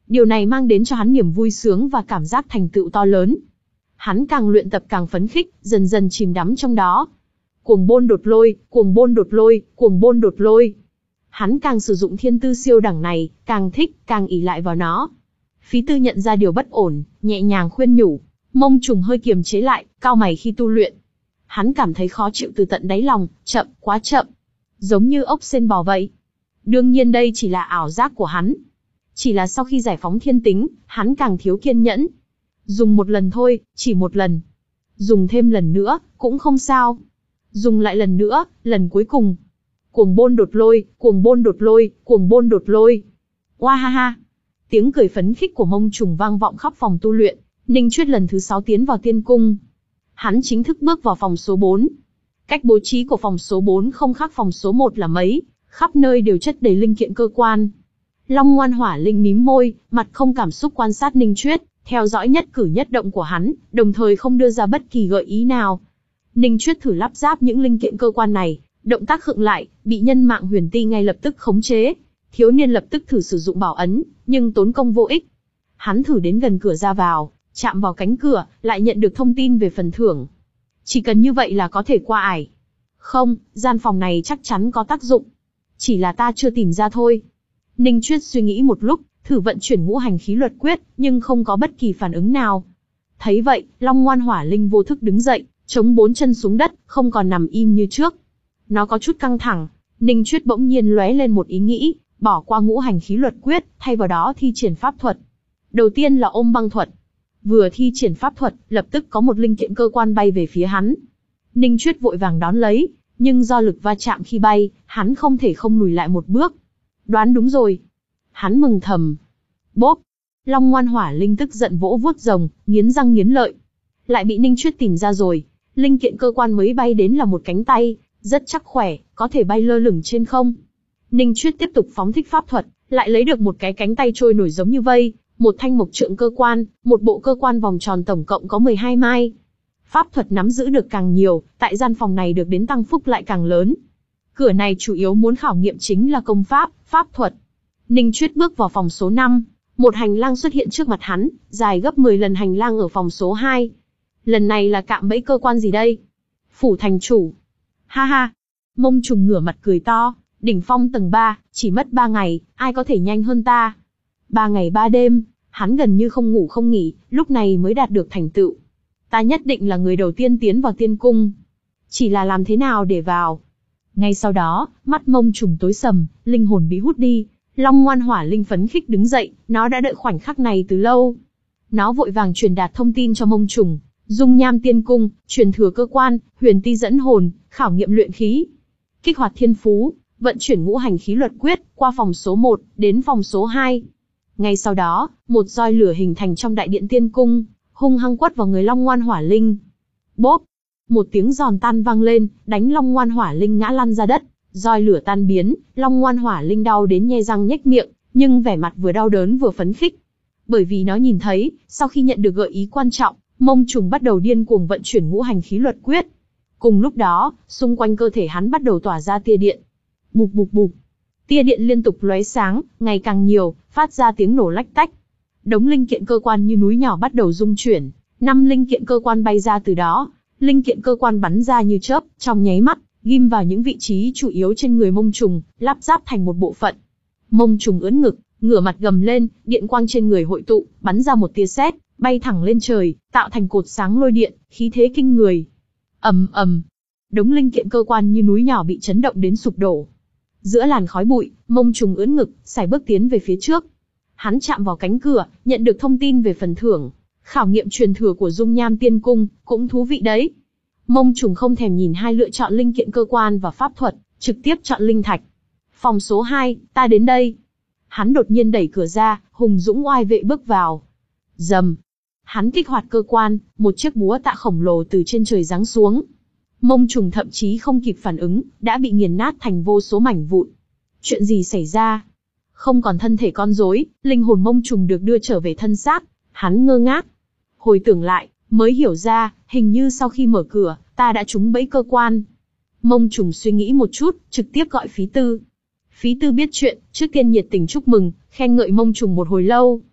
Điều này mang đến cho hắn niềm vui sướng và cảm giác thành tựu to lớn. Hắn càng luyện tập càng phấn khích, dần dần chìm đắm trong đó. Cuồng bôn đột lôi, cuồng bôn đột lôi, cuồng bôn đột lôi. Hắn càng sử dụng thiên tư siêu đẳng này, càng thích, càng ỷ lại vào nó. Phí Tư nhận ra điều bất ổn, nhẹ nhàng khuyên nhủ. Mông Trùng hơi kiềm chế lại, cau mày khi tu luyện. Hắn cảm thấy khó chịu từ tận đáy lòng, chậm, quá chậm. Giống như ốc sên bò vậy. Đương nhiên đây chỉ là ảo giác của hắn. Chỉ là sau khi giải phóng thiên tính, hắn càng thiếu kiên nhẫn. Dùng một lần thôi, chỉ một lần. Dùng thêm lần nữa, cũng không sao. Dùng lại lần nữa, lần cuối cùng. Cuồng bôn đột lôi, cuồng bôn đột lôi, cuồng bôn đột lôi. Oa ha ha. Tiếng cười phấn khích của Mông Trùng vang vọng khắp phòng tu luyện. Ninh Chuyết lần thứ sáu tiến vào tiên cung. Hắn chính thức bước vào phòng số bốn. Cách bố trí của phòng số bốn không khác phòng số một là mấy, khắp nơi đều chất đầy linh kiện cơ quan. Long Ngoan Hỏa Linh mím môi, mặt không cảm xúc quan sát Ninh Chuyết, theo dõi nhất cử nhất động của hắn, đồng thời không đưa ra bất kỳ gợi ý nào. Ninh Chuyết thử lắp ráp những linh kiện cơ quan này, động tác khựng lại, bị nhân mạng Huyền Ti ngay lập tức khống chế. Thiếu niên lập tức thử sử dụng bảo ấn, nhưng tốn công vô ích. Hắn thử đến gần cửa ra vào, chạm vào cánh cửa, lại nhận được thông tin về phần thưởng. Chỉ cần như vậy là có thể qua ải. Không, gian phòng này chắc chắn có tác dụng. Chỉ là ta chưa tìm ra thôi. Ninh Chuyết suy nghĩ một lúc, thử vận chuyển ngũ hành khí luật quyết, nhưng không có bất kỳ phản ứng nào. Thấy vậy, Long Ngoan Hỏa Linh vô thức đứng dậy, chống bốn chân xuống đất, không còn nằm im như trước. Nó có chút căng thẳng. Ninh Chuyết bỗng nhiên lóe lên một ý nghĩ, bỏ qua ngũ hành khí luật quyết, thay vào đó thi triển pháp thuật. Đầu tiên là ôm băng thuật. Vừa thi triển pháp thuật, lập tức có một linh kiện cơ quan bay về phía hắn. Ninh Chuyết vội vàng đón lấy, nhưng do lực va chạm khi bay, hắn không thể không lùi lại một bước. Đoán đúng rồi. Hắn mừng thầm. Bốp! Long Ngoan Hỏa Linh tức giận vỗ vuốt rồng, nghiến răng nghiến lợi. Lại bị Ninh Chuyết tìm ra rồi. Linh kiện cơ quan mới bay đến là một cánh tay, rất chắc khỏe, có thể bay lơ lửng trên không. Ninh Chuyết tiếp tục phóng thích pháp thuật, lại lấy được một cái cánh tay trôi nổi giống như vây, một thanh mộc trượng cơ quan, một bộ cơ quan vòng tròn tổng cộng có mười hai mai. Pháp thuật nắm giữ được càng nhiều, tại gian phòng này được đến tăng phúc lại càng lớn. Cửa này chủ yếu muốn khảo nghiệm chính là công pháp, pháp thuật. Ninh Chuyết bước vào phòng số năm, một hành lang xuất hiện trước mặt hắn, dài gấp mười lần hành lang ở phòng số hai. Lần này là cạm bẫy cơ quan gì đây? Phủ thành chủ. Ha ha. Mông Trùng ngửa mặt cười to, đỉnh phong tầng ba, chỉ mất ba ngày, ai có thể nhanh hơn ta? Ba ngày ba đêm, hắn gần như không ngủ không nghỉ, lúc này mới đạt được thành tựu. Ta nhất định là người đầu tiên tiến vào tiên cung. Chỉ là làm thế nào để vào? Ngay sau đó, mắt Mông Trùng tối sầm, linh hồn bị hút đi. Long Ngoan Hỏa Linh phấn khích đứng dậy, nó đã đợi khoảnh khắc này từ lâu. Nó vội vàng truyền đạt thông tin cho Mông Trùng. Dung nham tiên cung, truyền thừa cơ quan, huyền ti dẫn hồn, khảo nghiệm luyện khí. Kích hoạt thiên phú, vận chuyển ngũ hành khí luật quyết, qua phòng số một, đến phòng số hai. Ngay sau đó, một roi lửa hình thành trong đại điện tiên cung, hung hăng quất vào người Long Ngoan Hỏa Linh. Bốp! Một tiếng giòn tan vang lên, đánh Long Ngoan Hỏa Linh ngã lăn ra đất. Roi lửa tan biến, Long Ngoan Hỏa Linh đau đến nhe răng nhếch miệng, nhưng vẻ mặt vừa đau đớn vừa phấn khích. Bởi vì nó nhìn thấy, sau khi nhận được gợi ý quan trọng, Mông Trùng bắt đầu điên cuồng vận chuyển ngũ hành khí luật quyết. Cùng lúc đó, xung quanh cơ thể hắn bắt đầu tỏa ra tia điện. Bụp bụp bụp. Tia điện liên tục lóe sáng, ngày càng nhiều, phát ra tiếng nổ lách tách. Đống linh kiện cơ quan như núi nhỏ bắt đầu rung chuyển, năm linh kiện cơ quan bay ra từ đó, linh kiện cơ quan bắn ra như chớp, trong nháy mắt, ghim vào những vị trí chủ yếu trên người Mông Trùng, lắp ráp thành một bộ phận. Mông Trùng ưỡn ngực, ngửa mặt gầm lên, điện quang trên người hội tụ, bắn ra một tia sét, bay thẳng lên trời, tạo thành cột sáng lôi điện, khí thế kinh người. Ầm ầm, đống linh kiện cơ quan như núi nhỏ bị chấn động đến sụp đổ. Giữa làn khói bụi, Mông Trùng ưỡn ngực, sải bước tiến về phía trước. Hắn chạm vào cánh cửa, nhận được thông tin về phần thưởng. Khảo nghiệm truyền thừa của Dung Nham Tiên Cung, cũng thú vị đấy. Mông Trùng không thèm nhìn hai lựa chọn linh kiện cơ quan và pháp thuật, trực tiếp chọn linh thạch. Phòng số hai, ta đến đây. Hắn đột nhiên đẩy cửa ra, hùng dũng oai vệ bước vào. Rầm. Hắn kích hoạt cơ quan, một chiếc búa tạ khổng lồ từ trên trời giáng xuống. Mông Trùng thậm chí không kịp phản ứng, đã bị nghiền nát thành vô số mảnh vụn. Chuyện gì xảy ra? Không còn thân thể con rối, linh hồn Mông Trùng được đưa trở về thân xác. Hắn ngơ ngác. Hồi tưởng lại, mới hiểu ra, hình như sau khi mở cửa, ta đã trúng bẫy cơ quan. Mông Trùng suy nghĩ một chút, trực tiếp gọi Phí Tư. Phí Tư biết chuyện, trước tiên nhiệt tình chúc mừng, khen ngợi Mông Trùng một hồi lâu.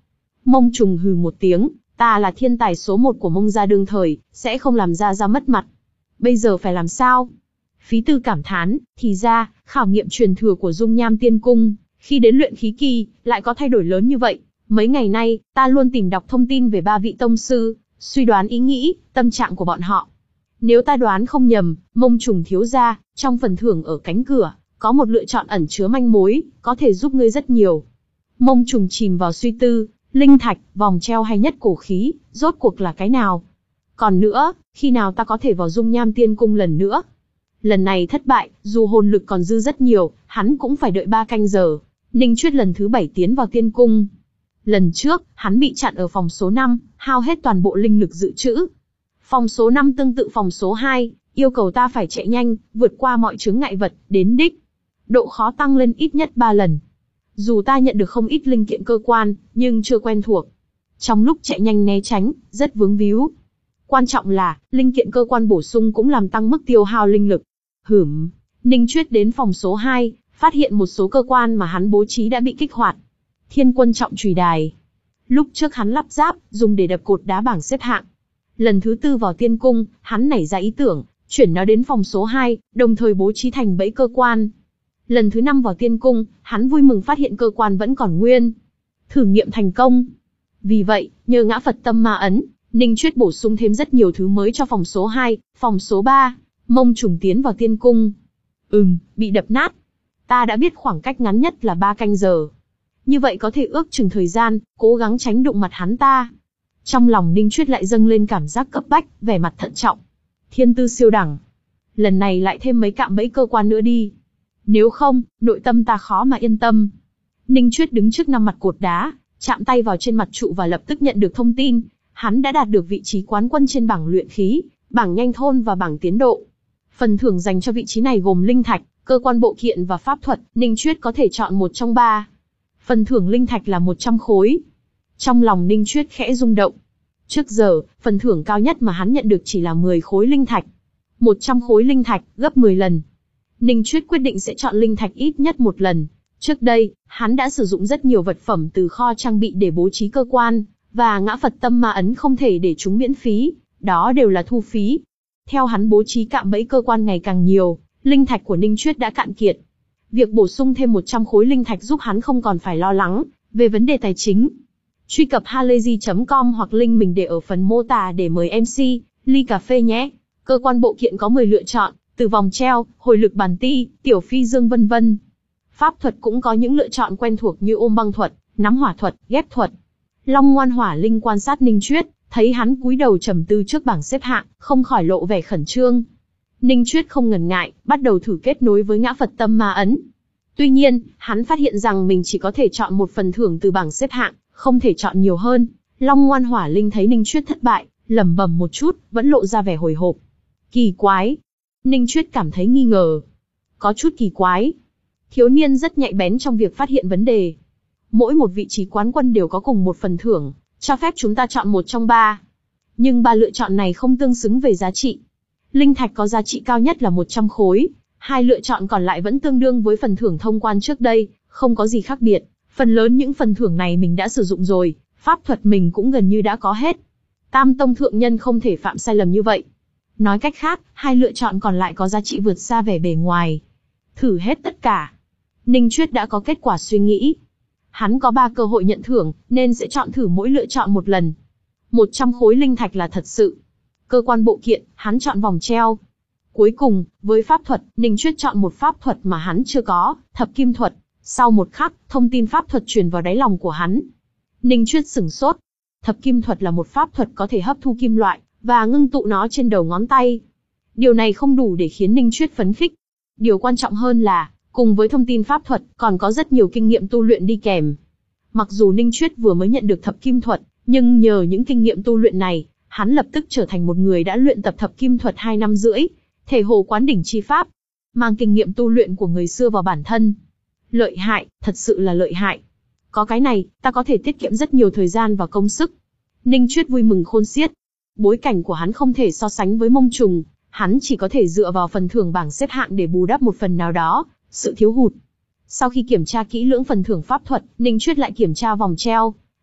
Mông Trùng hừ một tiếng, ta là thiên tài số một của Mông gia đương thời, sẽ không làm ra ra mất mặt. Bây giờ phải làm sao? Phí Tư cảm thán, thì ra, khảo nghiệm truyền thừa của Dung Nham Tiên Cung, khi đến luyện khí kỳ, lại có thay đổi lớn như vậy. Mấy ngày nay, ta luôn tìm đọc thông tin về ba vị tông sư, suy đoán ý nghĩ, tâm trạng của bọn họ. Nếu ta đoán không nhầm, Mông Trùng thiếu gia, trong phần thưởng ở cánh cửa, có một lựa chọn ẩn chứa manh mối, có thể giúp ngươi rất nhiều. Mông Trùng chìm vào suy tư, linh thạch, vòng treo hay nhất cổ khí, rốt cuộc là cái nào? Còn nữa, khi nào ta có thể vào Dung Nham Tiên Cung lần nữa? Lần này thất bại, dù hồn lực còn dư rất nhiều, hắn cũng phải đợi ba canh giờ. Ninh Chuyết lần thứ bảy tiến vào Tiên Cung. Lần trước, hắn bị chặn ở phòng số năm, hao hết toàn bộ linh lực dự trữ. Phòng số năm tương tự phòng số hai, yêu cầu ta phải chạy nhanh, vượt qua mọi chướng ngại vật, đến đích. Độ khó tăng lên ít nhất ba lần. Dù ta nhận được không ít linh kiện cơ quan, nhưng chưa quen thuộc. Trong lúc chạy nhanh né tránh, rất vướng víu. Quan trọng là, linh kiện cơ quan bổ sung cũng làm tăng mức tiêu hao linh lực. Hửm, Ninh Chuyết đến phòng số hai, phát hiện một số cơ quan mà hắn bố trí đã bị kích hoạt. Thiên Quân Trọng Chùy Đài. Lúc trước hắn lắp ráp, dùng để đập cột đá bảng xếp hạng. Lần thứ tư vào Tiên Cung, hắn nảy ra ý tưởng, chuyển nó đến phòng số hai, đồng thời bố trí thành bẫy cơ quan. Lần thứ năm vào Tiên Cung, hắn vui mừng phát hiện cơ quan vẫn còn nguyên. Thử nghiệm thành công. Vì vậy, nhờ ngã Phật tâm ma ấn, Ninh Chuyết bổ sung thêm rất nhiều thứ mới cho phòng số hai, phòng số ba. Mông Trùng tiến vào Tiên Cung. Ừm, bị đập nát. Ta đã biết khoảng cách ngắn nhất là ba canh giờ. Như vậy có thể ước chừng thời gian, cố gắng tránh đụng mặt hắn ta. Trong lòng Ninh Chuyết lại dâng lên cảm giác cấp bách, vẻ mặt thận trọng. Thiên tư siêu đẳng. Lần này lại thêm mấy cạm bẫy cơ quan nữa đi. Nếu không, nội tâm ta khó mà yên tâm. Ninh Chuyết đứng trước năm mặt cột đá, chạm tay vào trên mặt trụ và lập tức nhận được thông tin. Hắn đã đạt được vị trí quán quân trên bảng luyện khí, bảng nhanh thôn và bảng tiến độ. Phần thưởng dành cho vị trí này gồm linh thạch, cơ quan bộ kiện và pháp thuật. Ninh Chuyết có thể chọn một trong ba. Phần thưởng linh thạch là một trăm khối. Trong lòng Ninh Chuyết khẽ rung động. Trước giờ, phần thưởng cao nhất mà hắn nhận được chỉ là mười khối linh thạch. một trăm khối linh thạch, gấp mười lần. Ninh Chuyết quyết định sẽ chọn linh thạch ít nhất một lần. Trước đây, hắn đã sử dụng rất nhiều vật phẩm từ kho trang bị để bố trí cơ quan, và ngã Phật tâm ma ấn không thể để chúng miễn phí, đó đều là thu phí. Theo hắn bố trí cạm bẫy cơ quan ngày càng nhiều, linh thạch của Ninh Chuyết đã cạn kiệt. Việc bổ sung thêm một trăm khối linh thạch giúp hắn không còn phải lo lắng về vấn đề tài chính. Truy cập halayzi chấm com hoặc link mình để ở phần mô tả để mời em xê, ly cà phê nhé. Cơ quan bộ kiện có mười lựa chọn, từ vòng treo, hồi lực bàn ti, tiểu phi dương vân vân. Pháp thuật cũng có những lựa chọn quen thuộc như ôm băng thuật, nắm hỏa thuật, ghép thuật. Long Ngoan Hỏa Linh quan sát Ninh Chuyết, thấy hắn cúi đầu trầm tư trước bảng xếp hạng, không khỏi lộ vẻ khẩn trương. Ninh Chuyết không ngần ngại, bắt đầu thử kết nối với ngã Phật tâm ma ấn. Tuy nhiên, hắn phát hiện rằng mình chỉ có thể chọn một phần thưởng từ bảng xếp hạng, không thể chọn nhiều hơn. Long Ngoan Hỏa Linh thấy Ninh Chuyết thất bại, lẩm bẩm một chút, vẫn lộ ra vẻ hồi hộp. Kỳ quái. Ninh Chuyết cảm thấy nghi ngờ. Có chút kỳ quái. Thiếu niên rất nhạy bén trong việc phát hiện vấn đề. Mỗi một vị trí quán quân đều có cùng một phần thưởng, cho phép chúng ta chọn một trong ba. Nhưng ba lựa chọn này không tương xứng về giá trị. Linh thạch có giá trị cao nhất là một trăm khối, hai lựa chọn còn lại vẫn tương đương với phần thưởng thông quan trước đây, không có gì khác biệt. Phần lớn những phần thưởng này mình đã sử dụng rồi, pháp thuật mình cũng gần như đã có hết. Tam tông thượng nhân không thể phạm sai lầm như vậy. Nói cách khác, hai lựa chọn còn lại có giá trị vượt xa vẻ bề ngoài. Thử hết tất cả. Ninh Chuyết đã có kết quả suy nghĩ. Hắn có ba cơ hội nhận thưởng, nên sẽ chọn thử mỗi lựa chọn một lần. một trăm khối linh thạch là thật sự. Cơ quan bộ kiện, hắn chọn vòng treo. Cuối cùng, với pháp thuật, Ninh Chuyết chọn một pháp thuật mà hắn chưa có, thập kim thuật. Sau một khắc, thông tin pháp thuật truyền vào đáy lòng của hắn. Ninh Chuyết sửng sốt. Thập kim thuật là một pháp thuật có thể hấp thu kim loại, và ngưng tụ nó trên đầu ngón tay. Điều này không đủ để khiến Ninh Chuyết phấn khích. Điều quan trọng hơn là, cùng với thông tin pháp thuật, còn có rất nhiều kinh nghiệm tu luyện đi kèm. Mặc dù Ninh Chuyết vừa mới nhận được thập kim thuật, nhưng nhờ những kinh nghiệm tu luyện này, hắn lập tức trở thành một người đã luyện tập thập kim thuật hai năm rưỡi, thể hồ quán đỉnh chi pháp, mang kinh nghiệm tu luyện của người xưa vào bản thân. Lợi hại, thật sự là lợi hại. Có cái này, ta có thể tiết kiệm rất nhiều thời gian và công sức. Ninh Chuyết vui mừng khôn xiết. Bối cảnh của hắn không thể so sánh với Mông Trùng, hắn chỉ có thể dựa vào phần thưởng bảng xếp hạng để bù đắp một phần nào đó sự thiếu hụt. Sau khi kiểm tra kỹ lưỡng phần thưởng pháp thuật, Ninh Chuyết lại kiểm tra vòng treo.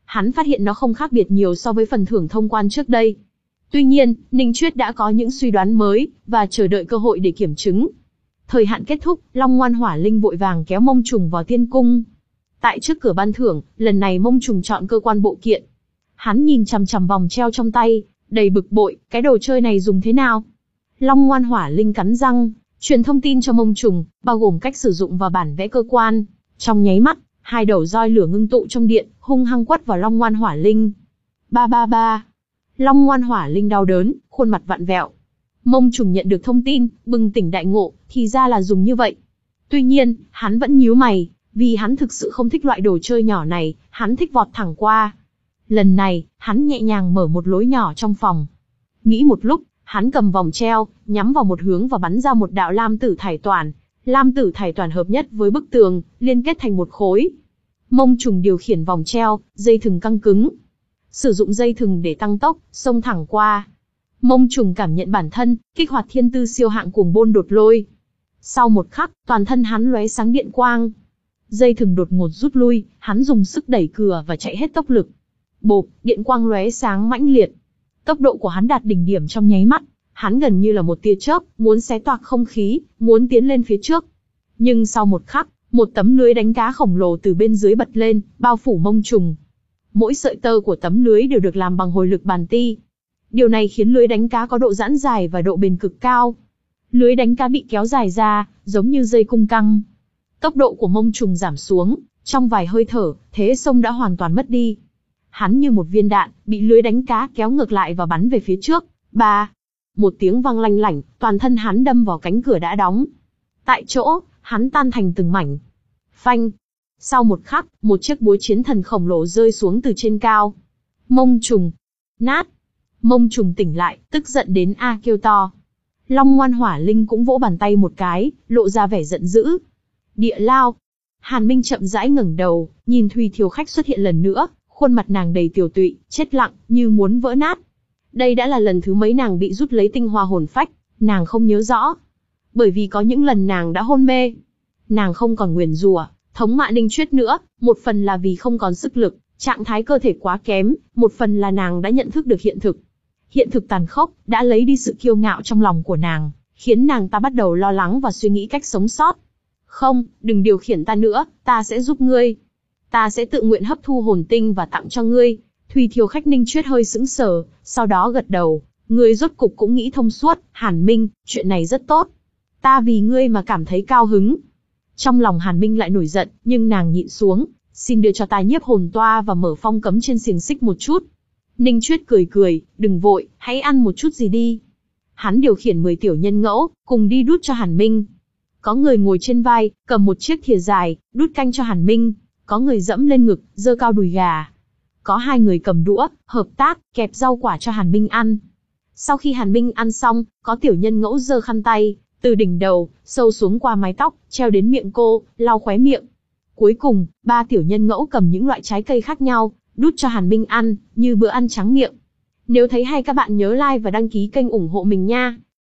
Hắn phát hiện nó không khác biệt nhiều so với phần thưởng thông quan trước đây. Tuy nhiên, Ninh Chuyết đã có những suy đoán mới, và chờ đợi cơ hội để kiểm chứng. Thời hạn kết thúc, Long Ngoan Hỏa Linh vội vàng kéo Mông Trùng vào tiên cung. Tại trước cửa ban thưởng, lần này Mông Trùng chọn cơ quan bộ kiện. Hắn nhìn chằm chằm vòng treo trong tay, đầy bực bội, cái đồ chơi này dùng thế nào? Long Ngoan Hỏa Linh cắn răng, truyền thông tin cho Mông Trùng, bao gồm cách sử dụng và bản vẽ cơ quan. Trong nháy mắt, hai đầu roi lửa ngưng tụ trong điện, hung hăng quất vào Long Ngoan Hỏa Linh. Ba ba ba. Long Ngoan Hỏa Linh đau đớn, khuôn mặt vặn vẹo. Mông Trùng nhận được thông tin, bừng tỉnh đại ngộ, thì ra là dùng như vậy. Tuy nhiên, hắn vẫn nhíu mày, vì hắn thực sự không thích loại đồ chơi nhỏ này, hắn thích vọt thẳng qua. Lần này, hắn nhẹ nhàng mở một lối nhỏ trong phòng. Nghĩ một lúc, hắn cầm vòng treo, nhắm vào một hướng và bắn ra một đạo lam tử thải toàn. Lam tử thải toàn hợp nhất với bức tường, liên kết thành một khối. Mông Trùng điều khiển vòng treo, dây thừng căng cứng. Sử dụng dây thừng để tăng tốc, xông thẳng qua. Mông Trùng cảm nhận bản thân, kích hoạt thiên tư siêu hạng cuồng bôn đột lôi. Sau một khắc, toàn thân hắn lóe sáng điện quang. Dây thừng đột ngột rút lui, hắn dùng sức đẩy cửa và chạy hết tốc lực. Bộp, điện quang lóe sáng mãnh liệt. Tốc độ của hắn đạt đỉnh điểm trong nháy mắt, hắn gần như là một tia chớp, muốn xé toạc không khí, muốn tiến lên phía trước. Nhưng sau một khắc, một tấm lưới đánh cá khổng lồ từ bên dưới bật lên, bao phủ Mông Trùng. Mỗi sợi tơ của tấm lưới đều được làm bằng hồi lực bàn ti. Điều này khiến lưới đánh cá có độ giãn dài và độ bền cực cao. Lưới đánh cá bị kéo dài ra, giống như dây cung căng. Tốc độ của Mông Trùng giảm xuống, trong vài hơi thở, thế sông đã hoàn toàn mất đi. Hắn như một viên đạn, bị lưới đánh cá kéo ngược lại và bắn về phía trước. Ba. Một tiếng vang lanh lảnh, toàn thân hắn đâm vào cánh cửa đã đóng. Tại chỗ, hắn tan thành từng mảnh. Phanh. Sau một khắc, một chiếc búa chiến thần khổng lồ rơi xuống từ trên cao. Mông Trùng. Nát. Mông Trùng tỉnh lại, tức giận đến a kêu to. Long Ngoan Hỏa Linh cũng vỗ bàn tay một cái, lộ ra vẻ giận dữ. Địa lao. Hàn Minh chậm rãi ngẩng đầu, nhìn Thùy Thiều Khách xuất hiện lần nữa, khuôn mặt nàng đầy tiều tụy, chết lặng, như muốn vỡ nát. Đây đã là lần thứ mấy nàng bị rút lấy tinh hoa hồn phách, nàng không nhớ rõ. Bởi vì có những lần nàng đã hôn mê. Nàng không còn nguyền rủa, thống mạ Ninh Chuyết nữa, một phần là vì không còn sức lực, trạng thái cơ thể quá kém, một phần là nàng đã nhận thức được hiện thực. Hiện thực tàn khốc, đã lấy đi sự kiêu ngạo trong lòng của nàng, khiến nàng ta bắt đầu lo lắng và suy nghĩ cách sống sót. Không, đừng điều khiển ta nữa, ta sẽ giúp ngươi. Ta sẽ tự nguyện hấp thu hồn tinh và tặng cho ngươi. Thùy Thiều Khách Ninh Chuyết hơi sững sờ, sau đó gật đầu. Ngươi rốt cục cũng nghĩ thông suốt, Hàn Minh, chuyện này rất tốt. Ta vì ngươi mà cảm thấy cao hứng. Trong lòng Hàn Minh lại nổi giận, nhưng nàng nhịn xuống. Xin đưa cho ta nhiếp hồn toa và mở phong cấm trên xiềng xích một chút. Ninh Chuyết cười cười, đừng vội, hãy ăn một chút gì đi. Hắn điều khiển mười tiểu nhân ngẫu, cùng đi đút cho Hàn Minh. Có người ngồi trên vai, cầm một chiếc thìa dài, đút canh cho Hàn Minh. Có người dẫm lên ngực, giơ cao đùi gà. Có hai người cầm đũa, hợp tác, kẹp rau quả cho Hàn Minh ăn. Sau khi Hàn Minh ăn xong, có tiểu nhân ngẫu giơ khăn tay, từ đỉnh đầu, sâu xuống qua mái tóc, treo đến miệng cô, lau khóe miệng. Cuối cùng, ba tiểu nhân ngẫu cầm những loại trái cây khác nhau, đút cho Hàn Minh ăn, như bữa ăn tráng miệng. Nếu thấy hay các bạn nhớ like và đăng ký kênh ủng hộ mình nha.